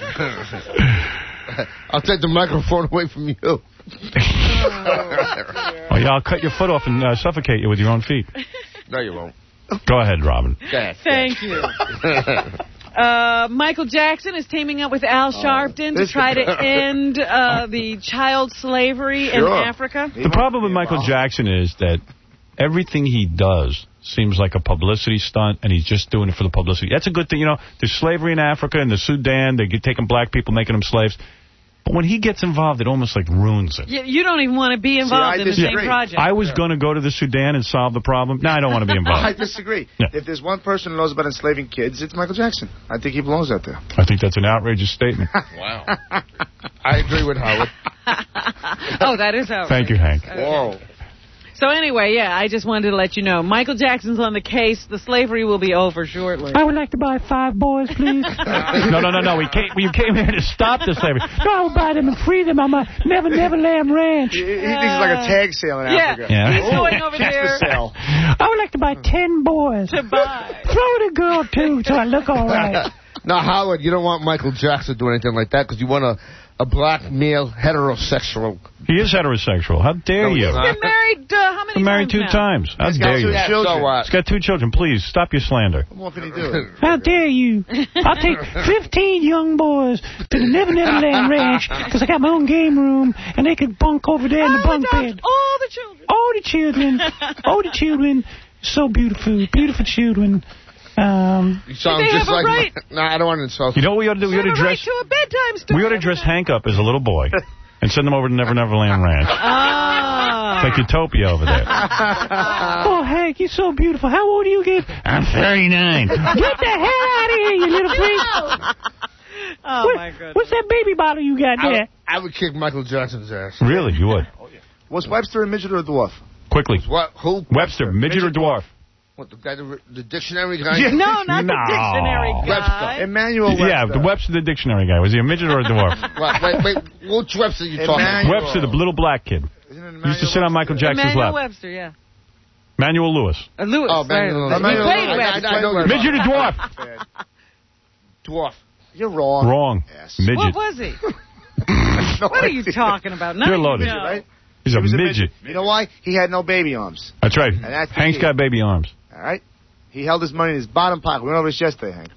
I'll take the microphone away from you. Oh yeah, I'll cut your foot off and uh, suffocate you with your own feet. No, you won't. Go ahead, Robin. Go ahead. Thank you. Uh, Michael Jackson is teaming up with Al Sharpton to try to end uh, the child slavery in Africa. The problem with Michael Jackson is that everything he does seems like a publicity stunt, and he's just doing it for the publicity. That's a good thing. You know, there's slavery in Africa and the Sudan. They're taking black people, making them slaves. But when he gets involved, it almost like ruins it. You, you don't even want to be involved See, in the same project. I was going to go to the Sudan and solve the problem. No, I don't want to be involved. I disagree. Yeah. If there's one person who knows about enslaving kids, it's Michael Jackson. I think he belongs out there. I think that's an outrageous statement. Wow. I agree with Howard. Oh, that is outrageous. Thank you, Hank. Okay. Whoa. So anyway, yeah, I just wanted to let you know. Michael Jackson's on the case. The slavery will be over shortly. I would like to buy five boys, please. no, no, no, no. We came, you came here to stop the slavery. No, I would buy them and free them on my Never Never Land Ranch. He, he thinks it's like a tag sale in yeah, Africa. Yeah, he's going over there. Sale. I would like to buy ten boys. To buy. Throw in a girl, too, so I look all right. Now, Howard, you don't want Michael Jackson to do anything like that because you want a, a black male heterosexual. He is heterosexual. How dare no, you? He's been married uh, how many Been married times two now? times. How He's dare got you? two children. So what? He's got two children. Please, stop your slander. What more can he do? How dare you? I'll take fifteen young boys to the Never Never Land Ranch because I got my own game room and they could bunk over there in the bunk bed. All the children. All the children. All the children. So beautiful. Beautiful children. Um, You sound they just have a like... right. No, I don't want to insult You know what we ought to do? We ought to Right dress... to a bedtime story. We ought to dress Hank up as a little boy and send him over to Never Never Land Ranch. Ah. It's like Utopia over there. oh, Hank, you're so beautiful. How old are you again? I'm thirty-nine. Get the hell out of here, you little freak. Oh, what, my goodness. What's that baby bottle you got I would, there? I would kick Michael Jackson's ass. Really? You would? Was Webster a midget or a dwarf? Quickly. What? Who? Webster, midget or dwarf? What, the guy, the, the dictionary guy? Yeah. No, not No. the dictionary guy. Webster. Emmanuel Webster. Yeah, the Webster, the dictionary guy. Was he a midget or a dwarf? Wait, wait, wait. Which Webster are you talking about? Emmanuel. Webster, the little black kid. Isn't it He used to sit on Michael Jackson's Emmanuel lap. Webster, yeah. Manuel Lewis. Uh, Lewis. Oh, Manuel sorry. Lewis. He played I- I- Webster. I know you're Midget or dwarf? Dwarf. You're wrong. Wrong. Yes. Midget. What was he? What are you talking about? None You're of you loaded. know. Right? He's a He was midget. You know why? He had no baby arms. That's right. And that's the Hank's key. got baby arms. All right? He held his money in his bottom pocket. We went over this yesterday, Hank.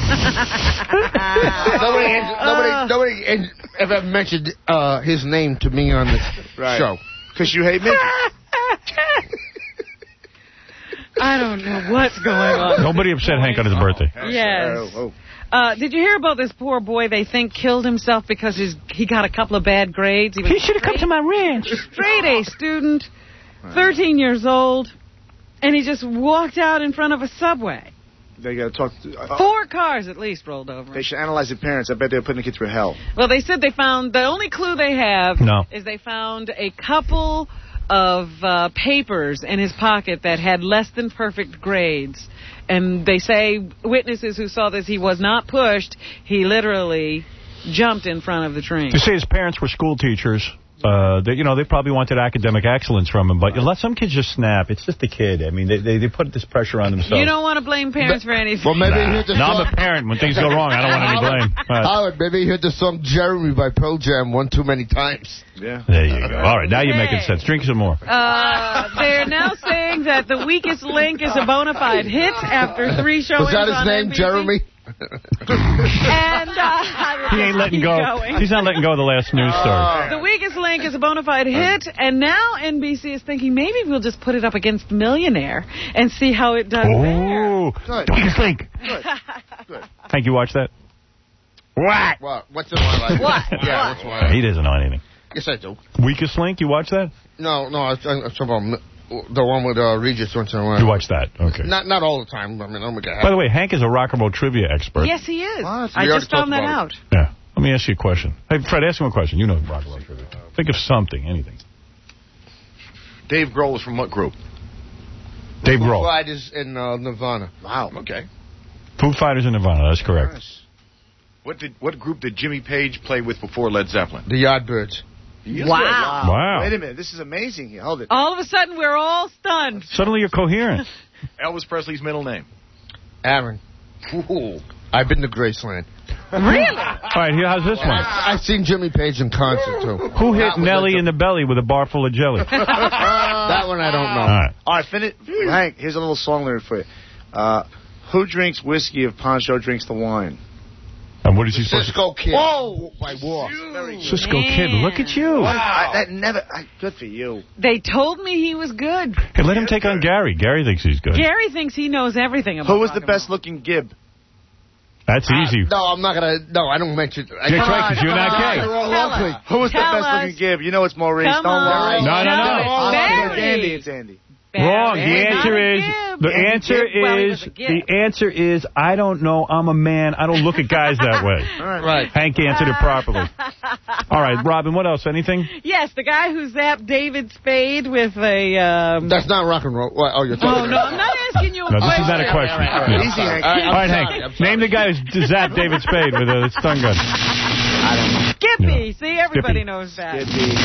nobody, nobody, nobody en- ever mentioned uh, his name to me on this Right. show. Because you hate midgets. I don't know what's going on. Nobody upset Hank on his birthday. Yes. Oh, oh. Uh, did you hear about this poor boy they think killed himself because his, he got a couple of bad grades? He, was He should have come to my ranch. straight A student, thirteen years old, and he just walked out in front of a subway. They got to talk to... Uh, Four cars at least rolled over. They should analyze the parents. I bet they're putting the kid through hell. Well, they said they found, the only clue they have No. is they found a couple of uh, papers in his pocket that had less than perfect grades. And they say witnesses who saw this, he was not pushed. He literally jumped in front of the train. They say his parents were school teachers. Uh, they, you know, they probably wanted academic excellence from him, but you let some kids just snap. It's just a kid. I mean, they they, they put this pressure on themselves. You don't want to blame parents for anything. Well, maybe Nah. he heard the No, song. I'm a parent. When things go wrong, I don't want any blame. All right. Howard, maybe he heard the song Jeremy by Pearl Jam one too many times. Yeah. There you go. All right, now you're making Hey. sense. Drink some more. Uh, they're now saying that The Weakest Link is a bona fide hit after three showings Was that his on name, N B C. Jeremy? And uh, I will He ain't just letting keep go. going. He's not letting go of the last news story. The Weakest Link is a bona fide hit, and now N B C is thinking maybe we'll just put it up against Millionaire and see how it does there. Oh, Good. the weakest link. Good. Good. Hank, you watch that? What? What? What's in my life? What? Yeah, What? what's my He doesn't know anything. Yes, I do. Weakest link, you watch that? No, no, I was I was talking about the one with uh, Regis once in a while. You watch that? Okay. Not not all the time. I mean, I'm gonna By the way, Hank is a rock and roll trivia expert. Yes, he is. What? I We just already found talked that about out. Yeah. Let me ask you a question. Hey, Fred, ask him a question. You know rock and roll trivia. Think of something, anything. Dave Grohl is from what group? Dave Foo Grohl. Fighters in uh, Nirvana. Wow. Okay. Foo Fighters in Nirvana. That's correct. Nice. What did what group did Jimmy Page play with before Led Zeppelin? The Yardbirds. Yes, Wow. Wow. Wow. Wait a minute. This is amazing here. Hold it. All of a sudden, we're all stunned. Suddenly you're coherent. Elvis Presley's middle name. Aaron. Ooh. I've been to Graceland. Really? All right, here, how's this one? I've seen Jimmy Page in concert, too. Who hit That was Nelly a- in the belly with a bar full of jelly? That one I don't know. All right. All right, finish. Hank, here's a little song lyric for you. Uh, Who drinks whiskey if Poncho drinks the wine? And what is he supposed Cisco to... Kid. Whoa! By War. Cisco Kid, look at you. Wow. I, that never... I, good for you. They told me he was good. Hey, let him take on Gary. Gary thinks he's good. Gary thinks he knows everything about Who was the rock and best-looking Gib? That's Uh, easy. no, I'm not going to... No, I don't mention... I That's right, because you're not gay. Tell us. Who was the Tell best-looking us. Gib? You know it's Maurice. Come Don't on. worry. No, no, no. Oh, Barry. it's Andy. It's Andy. Wrong. The Barry. answer is Gibb. the Andy answer Gibb? Well, he is was a Gibb. the answer is I don't know. I'm a man. I don't look at guys that way. All right. Right. Hank answered it properly. All right, Robin. What else? Anything? Yes, the guy who zapped David Spade with a... Um... That's not rock and roll. What? Oh, you're Oh, talking no, I'm not asking you a No, this question. is not a question. All right, all right, Yeah. Easy, Hank. All right, All right, I'm Hank. sorry, I'm sorry. Name the guy who zapped David Spade with a stun gun. Skippy. See, everybody Skippy. knows that.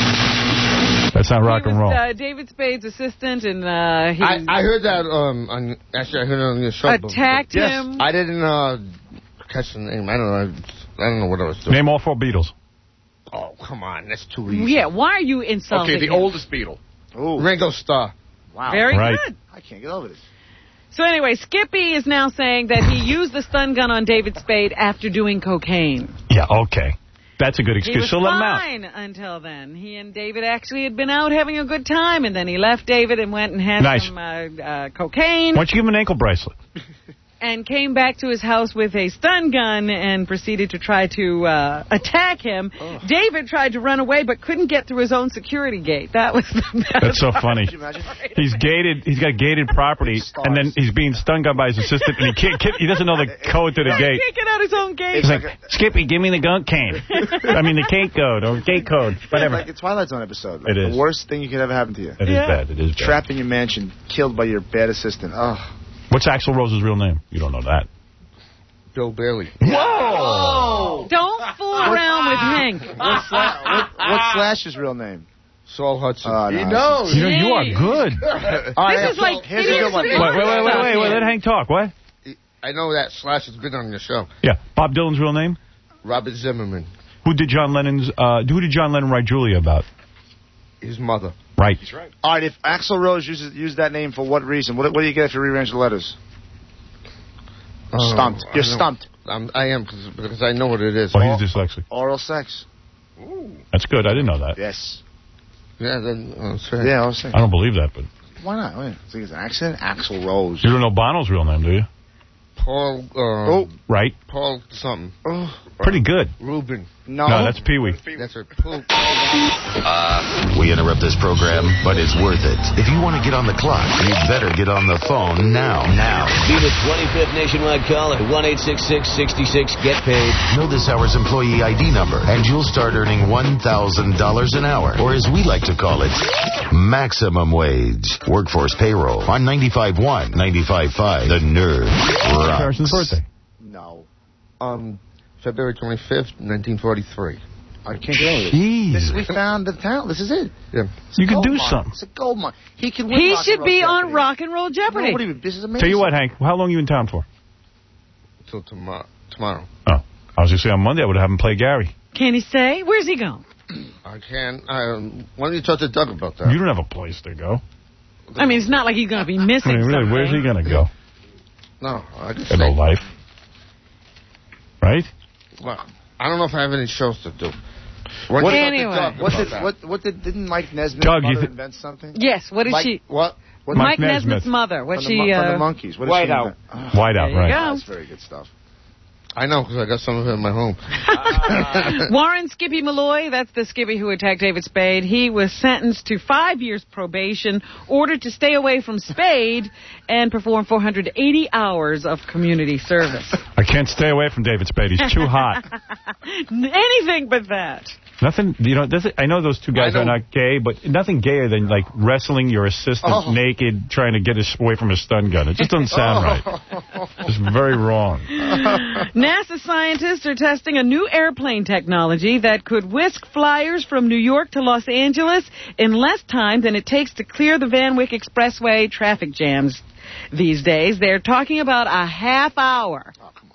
That's not rock he was, and roll. Uh, David Spade's assistant, and uh, he I, I heard that, um, on, actually, I heard it on your show. but- attacked but- him. I didn't, uh, catch the name. I don't know. I don't know what I was doing. Name all four Beatles. Oh, come on. That's too easy. Yeah, why are you insulting Okay, the him? oldest Beatle. Ooh. Ringo Starr. Wow. Very Right. good. I can't get over this. So anyway, Skippy is now saying that he used the stun gun on David Spade after doing cocaine. Yeah, okay. That's a good He excuse. was So let him out. fine until then. He and David actually had been out having a good time, and then he left David and went and had Nice. some uh, uh, cocaine. Why don't you give him an ankle bracelet? And came back to his house with a stun gun and proceeded to try to uh, attack him. Oh. David tried to run away but couldn't get through his own security gate. That was the best That's so part. funny. He's gated. He's got gated property, and then he's being stun gunned by his assistant, and he can't. He doesn't know the code to the He gate. can't get out his own gate. He's like, Skippy, give me the gun cane. I mean, the gate code or gate code, whatever. Like a Twilight Zone episode. Like It is. The worst thing you could ever happen to you. It is Yeah. bad. It is bad. Trapped in your mansion, killed by your bad assistant. Oh. What's Axl Rose's real name? You don't know that. Bill Bailey. Whoa! Don't fool around with Hank. What's, Sla- what, what's Slash's real name? Saul Hudson. Oh, no. He knows. You know, you are good. All right, This is so like here's a good one. Wait, wait, wait, wait, wait, wait. Let Hank talk. What? I know that Slash has been on your show. Yeah. Bob Dylan's real name? Robert Zimmerman. Who did John Lennon's? Uh, who did John Lennon write Julia about? His mother. Right. He's right. All right, if Axl Rose uses used that name for what reason? What, what do you get if you rearrange the letters? Oh, Stumped. I You're know. stumped. I'm, I am, cause, because I know what it is. Oh, he's dyslexic. Oral sex. That's good. I didn't know that. Yes. Yeah, then, uh, sorry. Yeah, I was saying. I don't believe that, but Why not? Wait, think it's an accident? Axl Rose. you don't know Bono's real name, do you? Paul, uh, Oh. Right. Paul something. Oh. Pretty good. Ruben. No. No, that's Pee Wee. That's a Paul. We interrupt this program, but it's worth it. If you want to get on the clock, you better get on the phone now. Now. Be the twenty-fifth nationwide call at one eight six six, six six, get paid. Know this hour's employee I D number, and you'll start earning one thousand dollars an hour, or as we like to call it, maximum wage. Workforce payroll on ninety-five point one, ninety-five point five. The Nerve Rocks. Harrison's birthday. No. Um, February twenty-fifth, nineteen forty-three. I can't get over it. Jeez. This, we found the talent. This is it. Yeah. It's a You can gold do mine. something. It's a gold mine. He can win He Rock and should Roll be Jeopardy. on Rock and Roll Jeopardy. Nobody would- this is amazing. Tell you what, Hank. How long are you in town for? Till tomorrow. Tomorrow. Oh, I was going to say on Monday I would have him play Gary. Can he say? Where's he going? I can. Um, why don't you talk to Doug about that? You don't have a place to go. I mean, it's not like he's going to be I missing mean, really, something. where's he going to go? No, I just Got no life. Right? Well, I don't know if I have any shows to do. What, What- Anyway. what did what what did didn't Mike Nesmith's Doug, you mother th- invent something? Yes, what is Mike, she? What? what Mike, Mike Nesmith's Nesmith. mother. What from, she? the, mon- from uh, the Monkeys. What did White she Out. invent? Oh, White out, There you right. go. that's very good stuff. I know, because I got some of it in my home. Warren Skippy Malloy, that's the Skippy who attacked David Spade. He was sentenced to five years probation, ordered to stay away from Spade, and perform four hundred eighty hours of community service. I can't stay away from David Spade. He's too hot. Anything but that. Nothing, you know, does it, I know those two guys I are know. not gay, but nothing gayer than, like, wrestling your assistant Oh. naked, trying to get us away from a stun gun. It just doesn't sound right. It's very wrong. NASA scientists are testing a new airplane technology that could whisk flyers from New York to Los Angeles in less time than it takes to clear the Van Wyck Expressway traffic jams these days. They're talking about a half hour.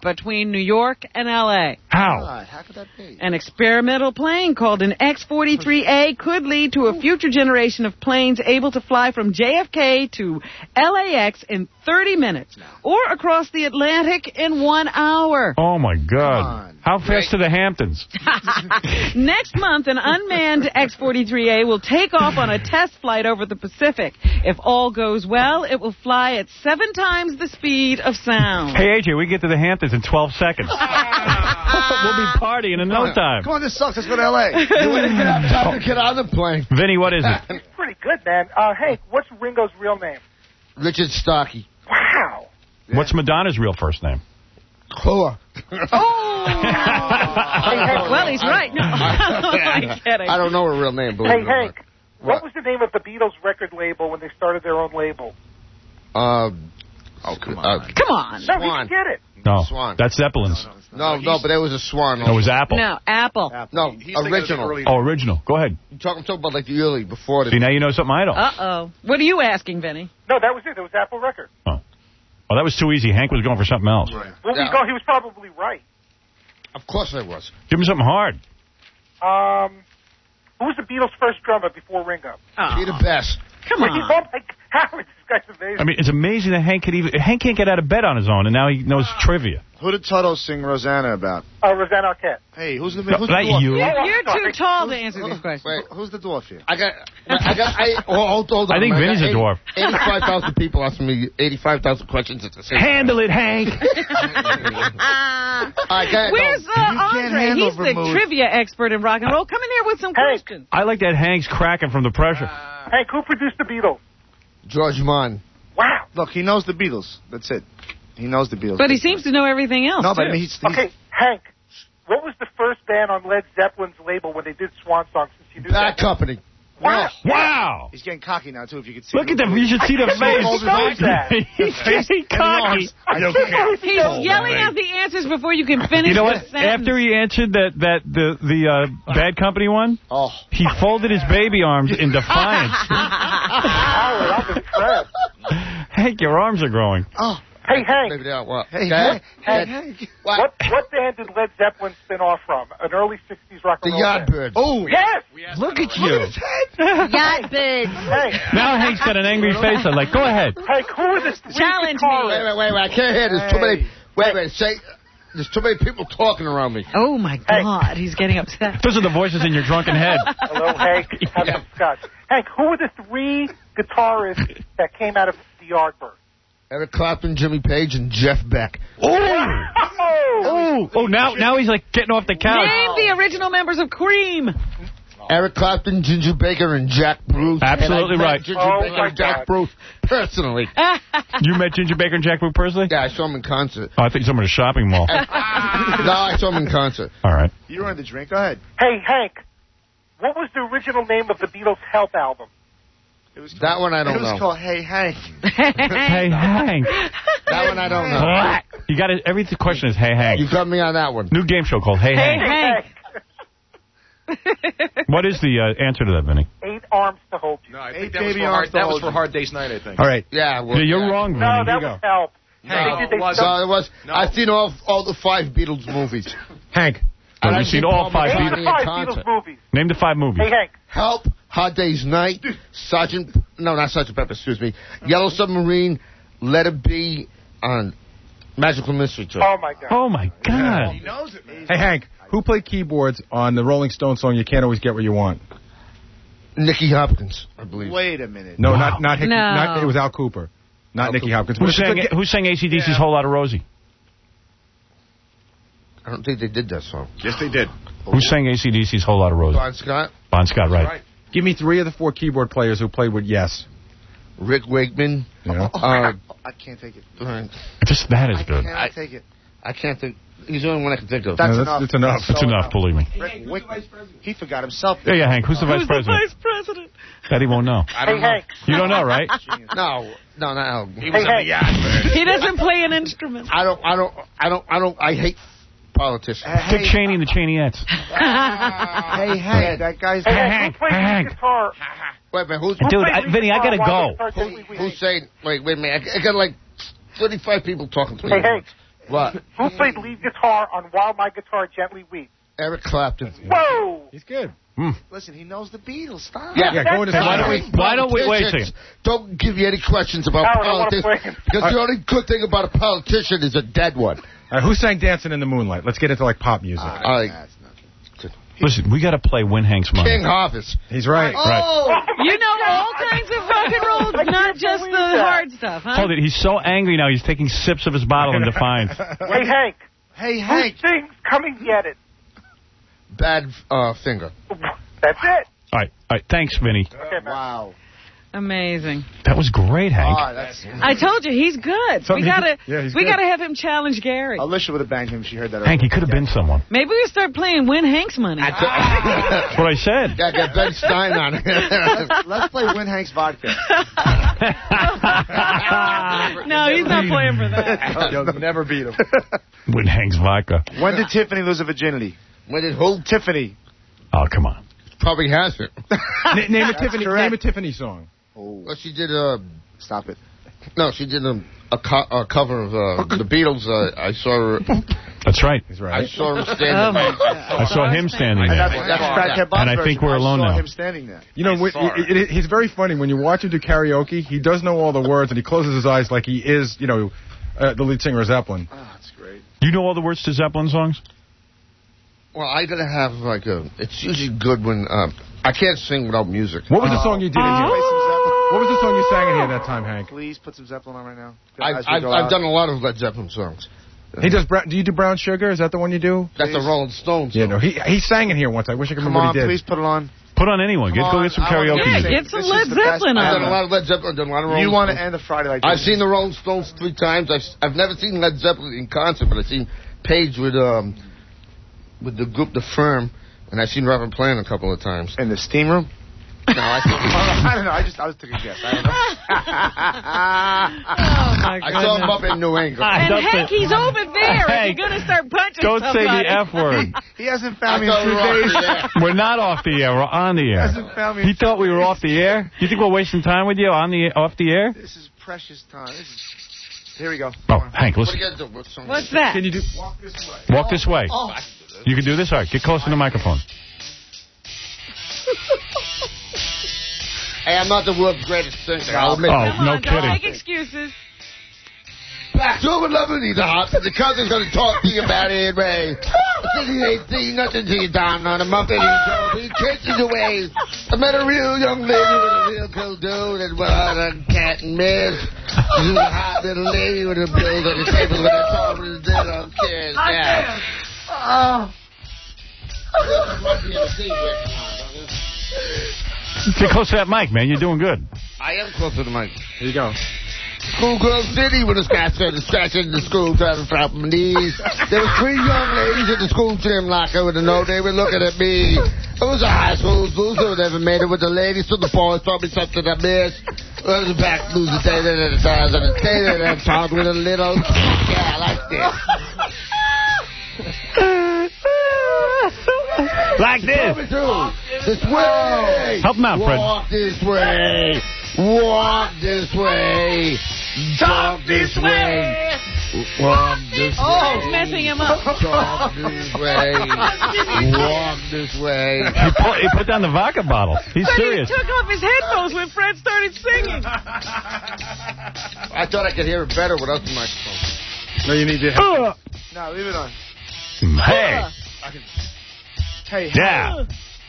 between New York and L A. How? God, how could that be? An experimental plane called an X forty-three A could lead to a future generation of planes able to fly from J F K to L A X in thirty minutes or across the Atlantic in one hour. Oh, my God. How fast to the Hamptons? Next month, an unmanned X forty-three A will take off on a test flight over the Pacific. If all goes well, it will fly at seven times the speed of sound. Hey, A J, we get to the Hamptons in twelve seconds. We'll be partying in no time. Come on, this sucks. Let's go to L A. You wouldn't even have time to get on the plane. Vinny, what is it? Pretty good, man. Uh, hey, what's Ringo's real name? Richard Starkey. Wow. What's Madonna's real first name? Chloe. Oh! Well, he's right. No, I'm kidding. I don't know her real name, believe Hey, it or Hank, what? What? was the name of the Beatles record label when they started their own label? not. Uh, Oh, come on. on. Come on. No, you Swan. can get it. No, Swan. that's Zeppelin's. No, no, but it was a Swan. No, it was Apple. No, Apple. No, He's thinking of the original. early- Oh, original. Go ahead. You talk, I'm talking about like the early, before the... See, now you know something I don't. Uh-oh. What are you asking, Vinny? No, that was it. It was Apple Records. Oh, that was too easy. Hank was going for something else. Well, Yeah. we go, he was probably right. Of course I was. Give me something hard. Um, who was the Beatles' first drummer before Ringo? Oh, Be the best. come Oh on. my Howard, this guy's amazing. I mean, it's amazing that Hank could even... Hank can't get out of bed on his own, and now he knows trivia. Who did Toto sing Rosanna about? uh, Rosanna Arquette. Hey, who's the No, who's not the dwarf? you. You're, Oh, you're sorry. too tall to answer these questions. Wait, Who's the dwarf here? I got... I got... I, oh, hold, hold on. I think man. Vinny's got a dwarf. eighty-five thousand people asking me eighty-five thousand questions at the same time. Handle it, Hank. I can't... Where's no. uh, Andre? handle He's the vermouth. trivia expert in rock and roll. Come in here with some Hey. questions. I like that Hank's cracking from the pressure. Hank, who produced the Beatles? George Mann. Wow. Look, he knows the Beatles. That's it. He knows the Beatles. But he seems to know everything else, No, but too. I mean, he's, he's Okay, Hank, what was the first band on Led Zeppelin's label when they did Swan Song, since you knew Bad that? Company. Wow. Wow. he's getting cocky now too. If you could see. Look at them. You should see the I face. can't believe that. He's getting cocky. I don't care. He's yelling out the answers before you can finish You know the what? sentence. After he answered that, that the the uh, Bad Company one, Oh. he folded his baby arms in defiance. Howard, I'm impressed. Hank, your arms are growing. Oh. Hey, Hank. Maybe that, what? Hey, Okay. hey, Hank. hey. What what band did Led Zeppelin spin off from? An early sixties rock The and roll band. Yardbirds. Oh. Yes. Look at you. Yardbirds. Hank. Now Hank's got an angry face. I'm like, go ahead. Hank, who are the three Challenge me. guitarists? Wait, wait, wait, wait. I can't hear. There's too many... Wait, wait. Say... There's too many people talking around me. Oh, my God. He's getting upset. Those are the voices in your drunken head. Hello, Hank. Have some scotch. Hank, who are the three guitarists that came out of the Yardbirds? Eric Clapton, Jimmy Page, and Jeff Beck. Oh! Oh! Oh, now, now he's like getting off the couch. Name the original members of Cream. Eric Clapton, Ginger Baker, and Jack Bruce. Absolutely And I met right. Ginger Oh, Baker my and Jack God. Bruce personally. You met Ginger Baker and Jack Bruce personally? Yeah, I saw him in concert. Oh, I think someone at a shopping mall. No, I saw him in concert. All right. You wanted to drink? Go ahead. Hey, Hank, what was the original name of the Beatles' Help album? It was called, That one I don't it was know. called Hey Hank. Hey, Hank. That one I don't know. What? You got it. Every question is Hey, Hank. You got me on that one. New game show called Hey, Hey, Hank. Hank. What is the uh, answer to that, Vinny? Eight Arms to Hold You. No, I Eight think that was, baby for arms hard, to that was hold for you. Hard Day's Night, I think. All right. Yeah, well, Yeah, you're yeah. wrong, Vinny. No, that You was go. Help. Hank, They did- they it was- stuck- So it was. No. I've seen all all the five Beatles movies. Hank. And Have I've you seen seen all Paul five Name McCartney the Beatles? in five concert. Beatles movies. Name the five movies. Hey, Hank. Help, Hard Day's Night, Sergeant, no, not Sergeant Pepper, excuse me, Yellow Submarine, Let It Be, on Magical Mystery Tour. Oh, my God. Oh, my God. He knows it, man. Hey, Hank, who played keyboards on the Rolling Stone song You Can't Always Get What You Want? Nicky Hopkins, I believe. Wait a minute. No, Wow. not not, Hickey, No. not it was Al Cooper. Not Al Nicky Cooper. Hopkins. Who But it's a sang, good ge- who sang A C D C's Yeah. Whole Lot of Rosie? I don't think they did that song. Yes, they did. Who sang A C D C's Whole Lot of Rosie? Bon Scott, Bon Scott, right. Right. Give me three of the four keyboard players who played with Yes. Rick Wakeman. You know? Uh, I can't take it. uh, Just that is I good. cannot take it. I can't think. He's the only one I can think of. That's No, enough. that's enough. That's so enough, believe me. Rick Wickman. He forgot himself. Yeah, yeah, Hank. Who's the vice Who's president? the vice president? That he won't know. I don't Hey, know. Hank. You don't know, right? No, no, no. He was Hey, in the Yardbirds. He doesn't play an instrument. I don't, I don't, I don't, I don't, I hate politicians. Hey, Dick Cheney and the Cheneyettes. hey, Hank, that guy's... Hey, Hey, Hank, Hank, who plays Hank. lead guitar? Wait a minute, who's, Who Dude, plays I- lead Vinny, I guitar gotta while go. they start who, Wait, wait, who's wait. saying, wait, wait a minute, I, I got like twenty-five people talking to me. Hey, Hank. What? Who played lead guitar on While My Guitar Gently Weeps? Eric Clapton. Whoa! He's good. Hmm. Listen, he knows the Beatles. Stop. Yeah, Yeah, go into Why don't we? Why don't we- wait a politicians Don't give you any questions about Howard, I wanna politics play him. because the only good thing about a politician is a dead one. All right, who sang Dancing in the Moonlight? Let's get into, like, pop music. All right. Listen, we got to play Win Hank's money. King Harvest. He's right. Oh, you know all kinds of rock and roll, not just the hard stuff, huh? Hold it. He's so angry now. He's taking sips of his bottle in defiance. Hey, Hank. Hey, Who Hank. sings Come and Get It? Bad uh, finger. That's it. All right. All right. Thanks, Vinny. Okay, man. Wow. Amazing. That was great, Hank. Oh, that's, I told you, he's good. Something we he gotta, could- yeah, he's we good. gotta have him challenge Gary. Alicia would have banged him if she heard that. Hank, he could have been someone. Maybe we start playing Win Hank's money. That's what I said. Gotta get Ben Stein on it. let's, let's play Win Hank's vodka. No, he's not playing for that. You'll never beat him. Win Hank's vodka. When did Tiffany lose her virginity? When did who? Tiffany. Oh, come on. Probably has it. N- name a Tiffany. Name a Tiffany song. Oh. Well, she did a. Stop it. No, she did a, a, co- a cover of uh, the Beatles. Uh, I saw her. That's right. He's right. I saw her standing. Oh, my there. God. I saw him standing there. That's, that's Fat Cat Bob's And I think version. we're alone I saw now. him standing there. You know, it, it, it, he's very funny. When you watch him do karaoke, he does know all the words, and he closes his eyes like he is, you know, uh, the lead singer of Zeppelin. Oh, that's great. You know all the words to Zeppelin songs? Well, I gotta have like a. It's usually good when uh, I can't sing without music. What was the song you did in here? Oh. What was the song you sang in here that time, Hank? Please put some Zeppelin on right now. I've, As we I've, go I've out. done a lot of Led Zeppelin songs. He does. Brown, do you do Brown Sugar? Is that the one you do? That's the Rolling Stones. Yeah, no. He he sang in here once. I wish I could Come remember on, what he did. please put it on. Put on anyone. Get, Come go get some on, I wanna karaoke hear Yeah, music. you get some This Led is the best Zeppelin I've on. done a lot of Led Zeppelin. I've done a lot of Rolling You want to Stones. end the Friday like I've this. seen the Rolling Stones three times. I've, I've never seen Led Zeppelin in concert, but I've seen Page with um with the group The Firm, and I've seen Robert Plant a couple of times. In the steam room? No, I think I don't know. I just I was taking a guess. I don't know. Oh, my I saw him goodness. up in New England. And Don't Hank, say- he's over there. Hey, If you're going to start punching Don't say somebody. the F word. He hasn't found me I in thought we two were off days. the air. We're not off the air. We're on the air. Hasn't found me He in thought we were off the air? You think we're wasting time with you on the off the air? This is precious time. This is... Here we go. Oh, Hank, What listen. do you guys do? What's some- What's that? Can you do? Walk this way. Walk this way. Oh. You can do this? All right, get close to the microphone. Hey, I'm not the world's greatest singer. I'll admit Oh, that. Come no on, don't kidding. make excuses. Black Silver Lover needs a hot, and the cousin's gonna talk to you about it, Ray. City ain't seen nothing till you down on a muffin and he chases away. I met a real young lady with a real cool dude and what a cat and miss. She was a hot little lady with a bill on the table with a top of the dead on kids. Yeah. Oh. Get close to that mic, man. You're doing good. I am close to the mic. Here you go. Schoolgirl City with a scratch and a scratch in the school trying to drop my knees. There were three young ladies in the school gym locker with a note. They were looking at me. I was a high school loser who never made it with the ladies, so the boys taught me something I missed. I was a back loser, day at a time, and a day at a time with a little yeah, like this. Like this. This way. Help him out, Fred. Walk this way. Walk this way. Talk this way. Walk this way. Oh, it's messing him up. Talk this way. Walk this way. He put, he put down the vodka bottle. He's But serious. he took off his headphones when Fred started singing. I thought I could hear it better without the microphone. No, you need to. Uh, No, leave it on. hey. I can... Hey, Yeah.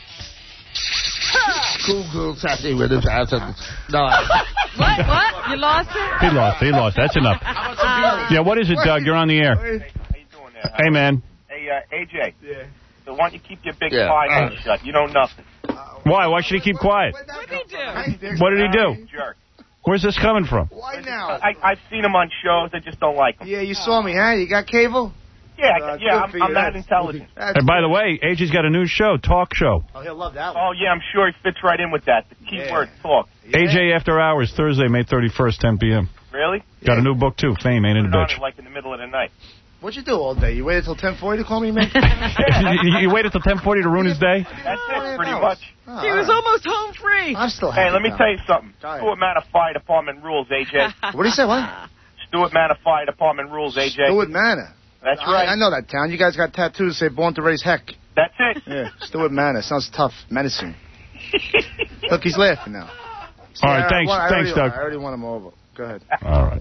Cool girls happy with his ass. No. What? What? You lost it? He lost. He lost. That's enough. Yeah, what is it, Doug? You're on the air. How you doing there? Hey, man. Hey, uh, A J. Yeah. So why don't you keep your big Yeah. pie Uh. mouth shut? You know nothing. Why? Why should he keep quiet? What did he do? What did he do? Jerk. Where's this coming from? Why now? I, I've seen him on shows. I just don't like him. Yeah, you saw me, huh? You got cable? Yeah, Uh, yeah, good I'm, for you. I'm that That's- intelligent. That's And by the way, A J's got a new show, talk show. Oh, he'll love that one. Oh, yeah, I'm sure he fits right in with that. The key Yeah. word, talk. A J After Hours, Thursday, May thirty-first, ten p.m. Really? Got a new book, too. Fame Ain't It a Put it on Bitch. it like in the middle of the night. What'd you do all day? You waited till ten forty to call me, man? you, you- you waited till ten forty to ruin his day? That's it, pretty no. much. Oh, He was almost home free. I'm still Hey, happy let me now. tell you something. Go ahead. School amount of fire department rules, A J. What do you say? What? Stewart Manor Fire Department rules, A J. Stewart Manor. That's I, right. I know that town. You guys got tattoos that say "Born to Raise Heck." That's it. Yeah, Stewart Manor. Sounds tough. Menacing. Look, he's laughing now. All right, I- thanks, I, I thanks, already, Doug. I already won him over. Go ahead. All right.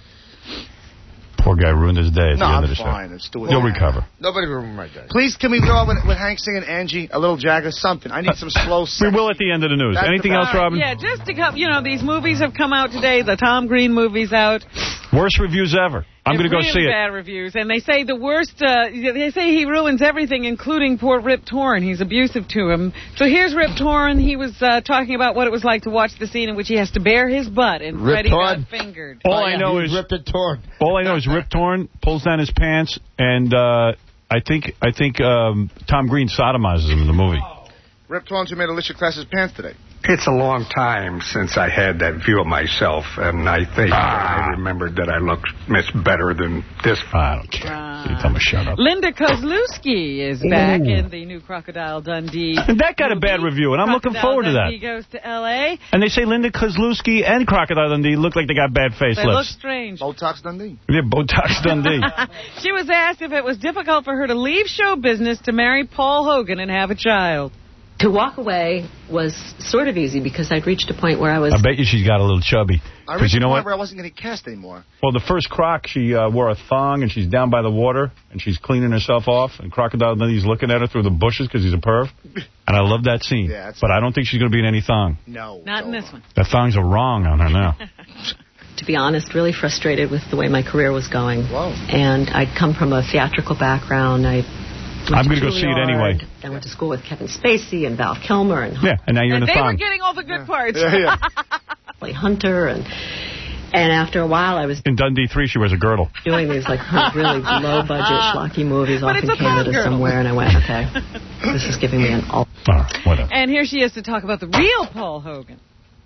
Poor guy ruined his day at No, the end I'm of the fine. show. It's Stewart You'll Manor. recover. Nobody ruined my day. Please, can we go with, with Hank singing Angie, a little Jagger, something? I need some slow. We will at the end of the news. That's Anything the else, best. Robin? Yeah, just to come, you know, these movies have come out today. The Tom Green movie's out. Worst reviews ever. I'm going to go really see it. bad reviews, and they say the worst. Uh, they say he ruins everything, including poor Rip Torn. He's abusive to him. So here's Rip Torn. He was uh, talking about what it was like to watch the scene in which he has to bare his butt, and Rip Freddie Torn? got fingered. All Oh, I yeah, know he is ripped it torn. All I know is Rip Torn pulls down his pants, and uh, I think I think um, Tom Green sodomizes him in the movie. Rip Torrance, who made Alicia Class's pants today. It's a long time since I had that view of myself, and I think I remembered that I looked much better than this. I don't care. You tell me shut up. Linda Kozlowski is back in the new Crocodile Dundee. That got a bad review, and I'm looking Crocodile forward to that. Dundee goes to L A And they say Linda Kozlowski and Crocodile Dundee look like they got bad They look facelifts. strange. Botox Dundee. Yeah, Botox Dundee. She was asked if it was difficult for her to leave show business to marry Paul Hogan and have a child. To walk away was sort of easy because I'd reached a point where I was... I bet you she's got a little chubby. I Because reached you know the what? point where I wasn't going to cast anymore. Well, the first croc, she uh, wore a thong, and she's down by the water, and she's cleaning herself off, and Crocodile Dundee's looking at her through the bushes because he's a perv. And I love that scene. Yeah, that's but I don't think she's going to be in any thong. No. Not in this one. The thongs are wrong on her now. to be honest, really frustrated with the way my career was going. Whoa. And I'd come from a theatrical background. I went I'm to going to go see it Juilliard. anyway. I went to school with Kevin Spacey and Val Kilmer and Yeah, and now you're And in the they thong. were getting all the good parts. Holly Hunter. And and after a while, I was In Dundee three, she wears a girdle. doing these like really low-budget, schlocky movies But off it's in a Bond Canada girl. somewhere. And I went, okay, this is giving me an all. whatever. And here she is to talk about the real Paul Hogan.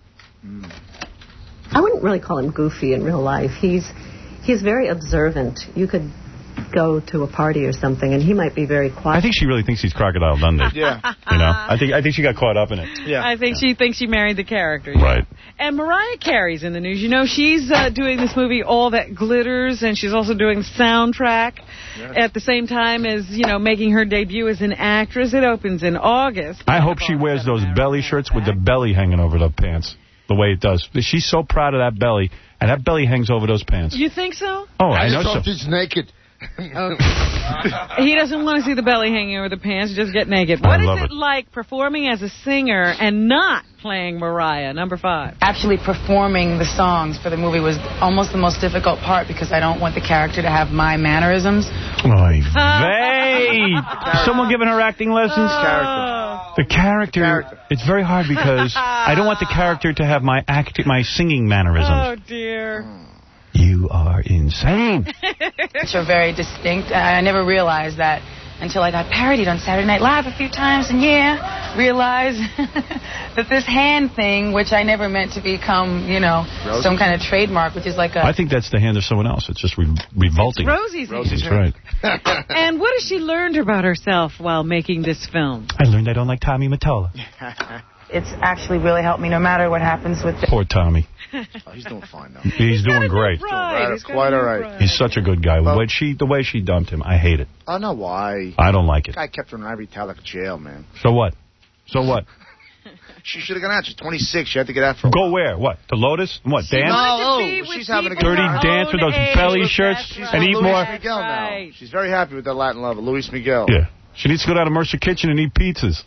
I wouldn't really call him goofy in real life. He's he's very observant. You could go to a party or something, and he might be very quiet. I think she really thinks he's Crocodile Dundee. Yeah. You know, I think I think she got caught up in it. Yeah. I think she thinks she married the character. Right. And Mariah Carey's in the news. You know, she's uh, doing this movie, All That Glitters, and she's also doing the soundtrack Yes. at the same time as, you know, making her debut as an actress. It opens in August. I hope she wears those belly shirts with the belly hanging over the pants, the way it does. She's so proud of that belly, and that belly hangs over those pants. You think so? Oh, I, I know just so. hope she's naked. He doesn't want to see the belly hanging over the pants. Just get naked. I What is love it, it. like performing as a singer and not playing Mariah? Number five. Actually performing the songs for the movie was almost the most difficult part because I don't want the character to have my mannerisms. Oy vey. Someone giving her acting lessons? Oh. The character, Character. it's very hard because I don't want the character to have my act, my singing mannerisms. Oh, dear. You are insane. Which are very distinct. And I never realized that until I got parodied on Saturday Night Live a few times. And yeah, realized that this hand thing, which I never meant to become, you know, Rosie? some kind of trademark, which is like a... I think that's the hand of someone else. It's just re- revolting. Rosie's Rosie's right. And what has she learned about herself while making this film? I learned I don't like Tommy Mottola. It's actually really helped me no matter what happens with... Poor Tommy. Oh, he's doing fine, though. He's doing great. Right, He's quite all right. He's such a good guy. The way she, the way she dumped him, I hate it. I know why. I don't like it. Guy kept her in Ivory Tower like a jail, man. So what? So what? She should have gone out. She's twenty-six. She had to get out for a Go where? What? To Lotus? What? She Dance? wanted to be with she's having a good Dirty time. dance with those belly shirts She's and with eat Luis more. Miguel now. She's very happy with that Latin lover, Luis Miguel. Yeah. She needs to go down to Mercer Kitchen and eat pizzas.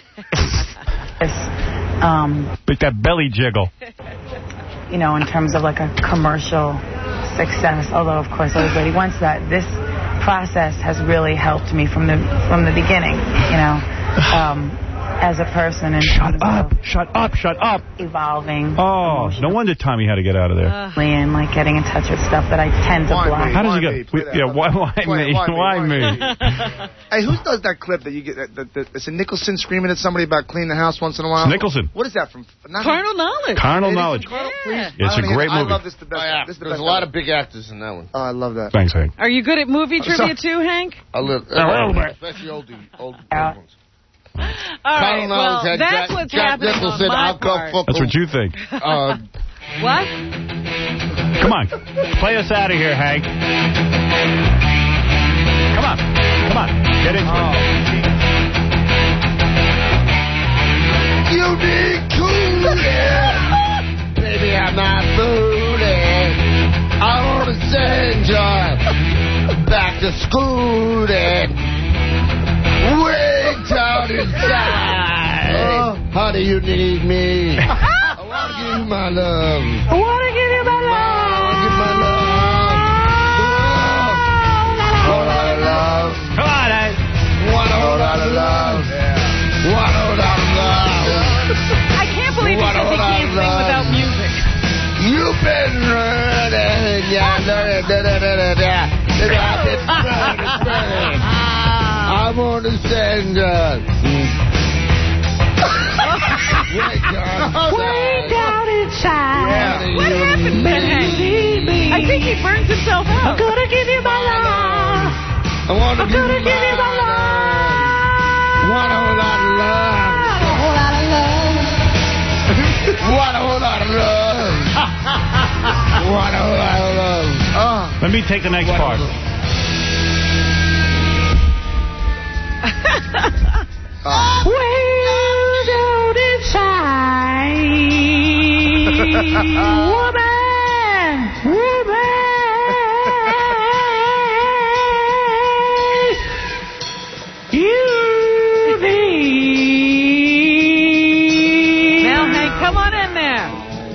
Um, Make that belly jiggle. you know, in terms of like a commercial success, although of course everybody wants that. This process has really helped me from the from the beginning, you know, um, as a person. And Shut up! Shut up! Shut up! Evolving. Oh, no wonder Tommy had to get out of there. And like getting in touch with stuff that I tend to block. How does he get? we- Yeah, why, why Play it, me? why me? Why Why me? Hey, who does that clip that you get? That, that, that, it's a Nicholson screaming at somebody about cleaning the house once in a while. It's Nicholson. What is that from? Not Carnal Knowledge. Carnal It is Knowledge. Carnal- Yeah. please. It's I a wanna great hear- movie. I love this the best. Oh, yeah. This is the There's best a lot ever. of big actors in that one. Oh, I love that. Thanks, Hank. Are you good at movie I'm trivia sorry. too, Hank? A little, A little bit. especially old, old Yeah. ones. All Carl right, Knowles well, had that's Jack, what's Jack happening Nicholson, on my I'll go part. fuck That's what you think. Uh, What? Come on. Play us out of here, Hank. Come on. Come on. Get into oh. it. You need cooling. Baby, I'm not fooling. I want to send you back to school and way down inside. Oh. Honey, you need me. I want to give you my love. I want to give you my love. I want to give my love. Oh, whole lot of love. Come on, Hank. One whole lot of love. Yeah. One whole lot of love. I can't believe he says he can't sing without music. You've been running, yeah, da, da, da, da, da, da. I've been running, running. I want to send you. Way down, way down inside. Yeah. What happened, Ben Hank? I think he burns himself out. I'm gonna give you my love. I want to I'm give gonna you give you my love. One whole lot of love. A whole lot of love. One whole lot of love. One whole lot of love. Oh. Let me take the next part. uh. Way down inside. Woman. Woman. You need. Now, Hank, come on in there.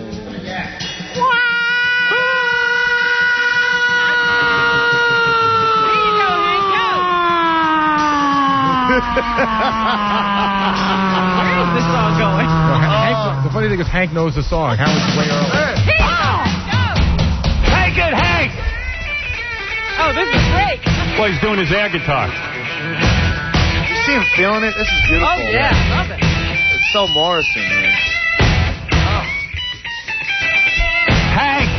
Where is this song going? No, Hank, the funny thing is Hank knows the song. Howard's way early. Hey. Oh. Hank it, Hank! Oh, this is Drake. Well, he's doing his air guitar. You see him feeling it? This is beautiful. Oh, yeah. Man. Love it. It's so Morrison, man. Oh. Hank!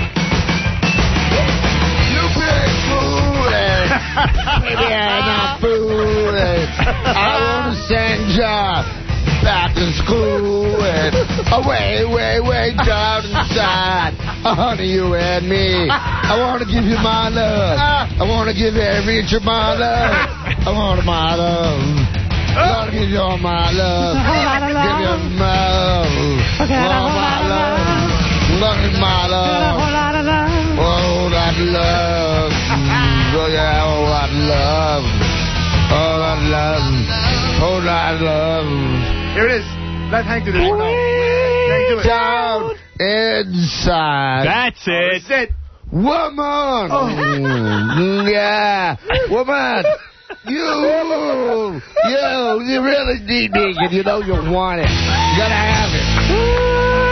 You big fooling. Baby, I'm not fooling. I want to send ya back to school and away, way, way down inside. Oh, honey, you and me. I want to give you my love. I want to give every inch of my love. I want my love. I want to give you all my love. Give you my love. All my love. Love is my love. Oh, that love. Oh, yeah, oh, that love. Oh, that love. Oh, that love. Here it is. Let Hank do this. No. Hank, do it. Down inside. That's it. That's it. Woman. Oh. Mm, yeah. Woman. You. You. You really need me and you know you want it. You gotta have it.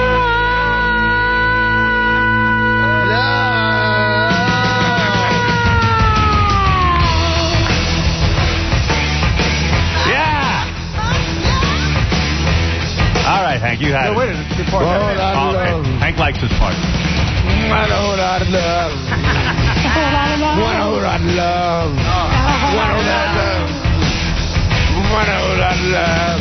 All right, Hank, you had no, it. wait, it's a good part. Oh, oh, okay. Hank likes his part. One whole lot of love. One whole lot of love. One whole lot of love. One whole lot of love.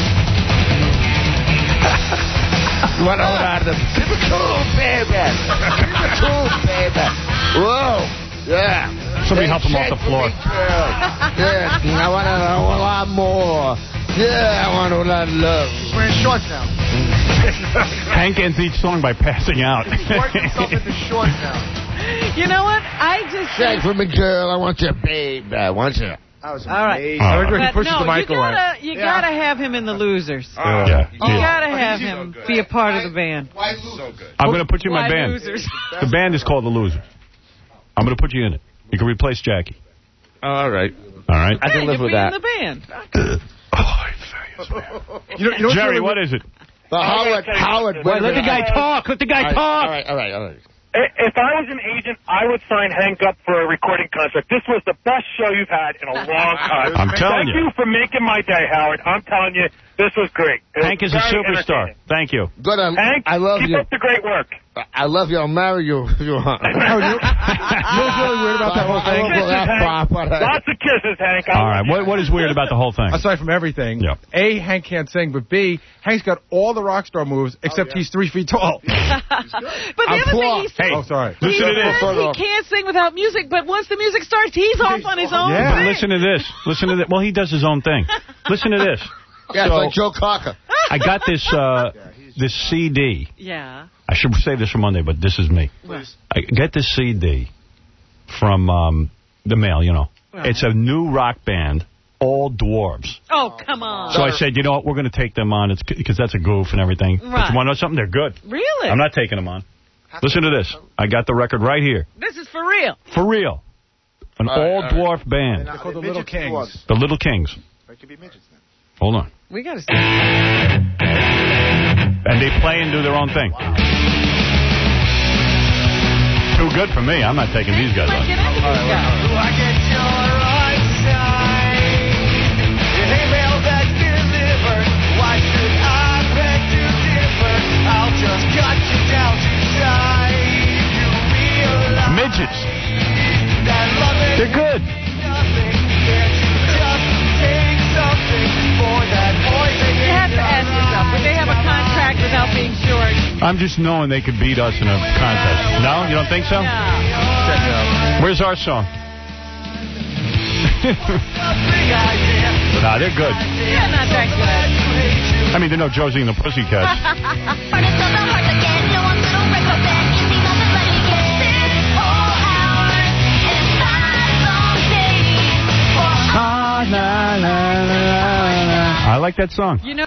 One whole lot of love. Super cool, baby. Super cool, baby. Whoa. Yeah. Somebody help him off the floor. Yeah, I want a, I want a lot more. Yeah, I want a lot of love. He's wearing shorts now. Hank ends each song by passing out. He's working himself into shorts now. You know what? I just... Say for me, girl, I want you, babe. I want you. That was All right. amazing. All right. But Pushes no, the mic you away. gotta, you Yeah. gotta have him in the losers. Oh, yeah. You yeah. gotta Oh, have he's him so good. be a part of the band. Why so good? I'm going to put you in my Why band. Losers? The band is called The Losers. I'm going to put you in it. You can replace Jackie. All right. All right? I can Yeah, live you'll with be that. in the band. You know, you know Jerry, really what is it? The Howard, Howard. Wait, Let the guy talk. Let the guy all right, talk. All right, all right, all right. If I was an agent, I would sign Hank up for a recording contract. This was the best show you've had in a long time. I'm telling Thank you. you for making my day, Howard. I'm telling you, this was great. It Hank was is a very superstar. entertaining. Thank you. Good, I, Hank, I love keep you. up the great work. I love you. I'll marry you. you know what's really weird about that whole thing? Lots of kisses, Hank. All right. What, what is weird about the whole thing? Aside from everything, yeah. A, Hank can't sing, but B, Hank's got all the rock star moves, except oh, yeah. he's three feet tall. But the I'm other poor. thing he said, hey, oh, sorry. he Listen to this. says he can't sing without music, but once the music starts, he's off on his own. Yeah. But listen to this. Listen to this. Well, he does his own thing. Listen to this. Yeah, so, it's like Joe Cocker. I got this uh, this C D. Yeah. I should save this for Monday, but this is me. Please. I get this C D from um, the mail, you know. Right. It's a new rock band, all dwarves. Oh, come on. So I said, you know what, we're going to take them on because that's a goof and everything. Right. But you want to know something? They're good. Really? I'm not taking them on. Listen to this. I got the record right here. This is for real. For real. An all right, all-dwarf right. band. They're called the Little Kings. The Little Kings. They could be midgets then. Hold on. We got to see. And they play and do their own thing. Wow. Too good for me. I'm not taking these guys on. Get into these guys. Midgets. They're good. You have to ask yourself, would they have a contract without being short? I'm just knowing they could beat us in a contest. No? You don't think so? No. Check it out. Where's our song? Nah, they're good. Yeah, not that good. I mean, they're no Josie and the Pussycats. I like that song. You know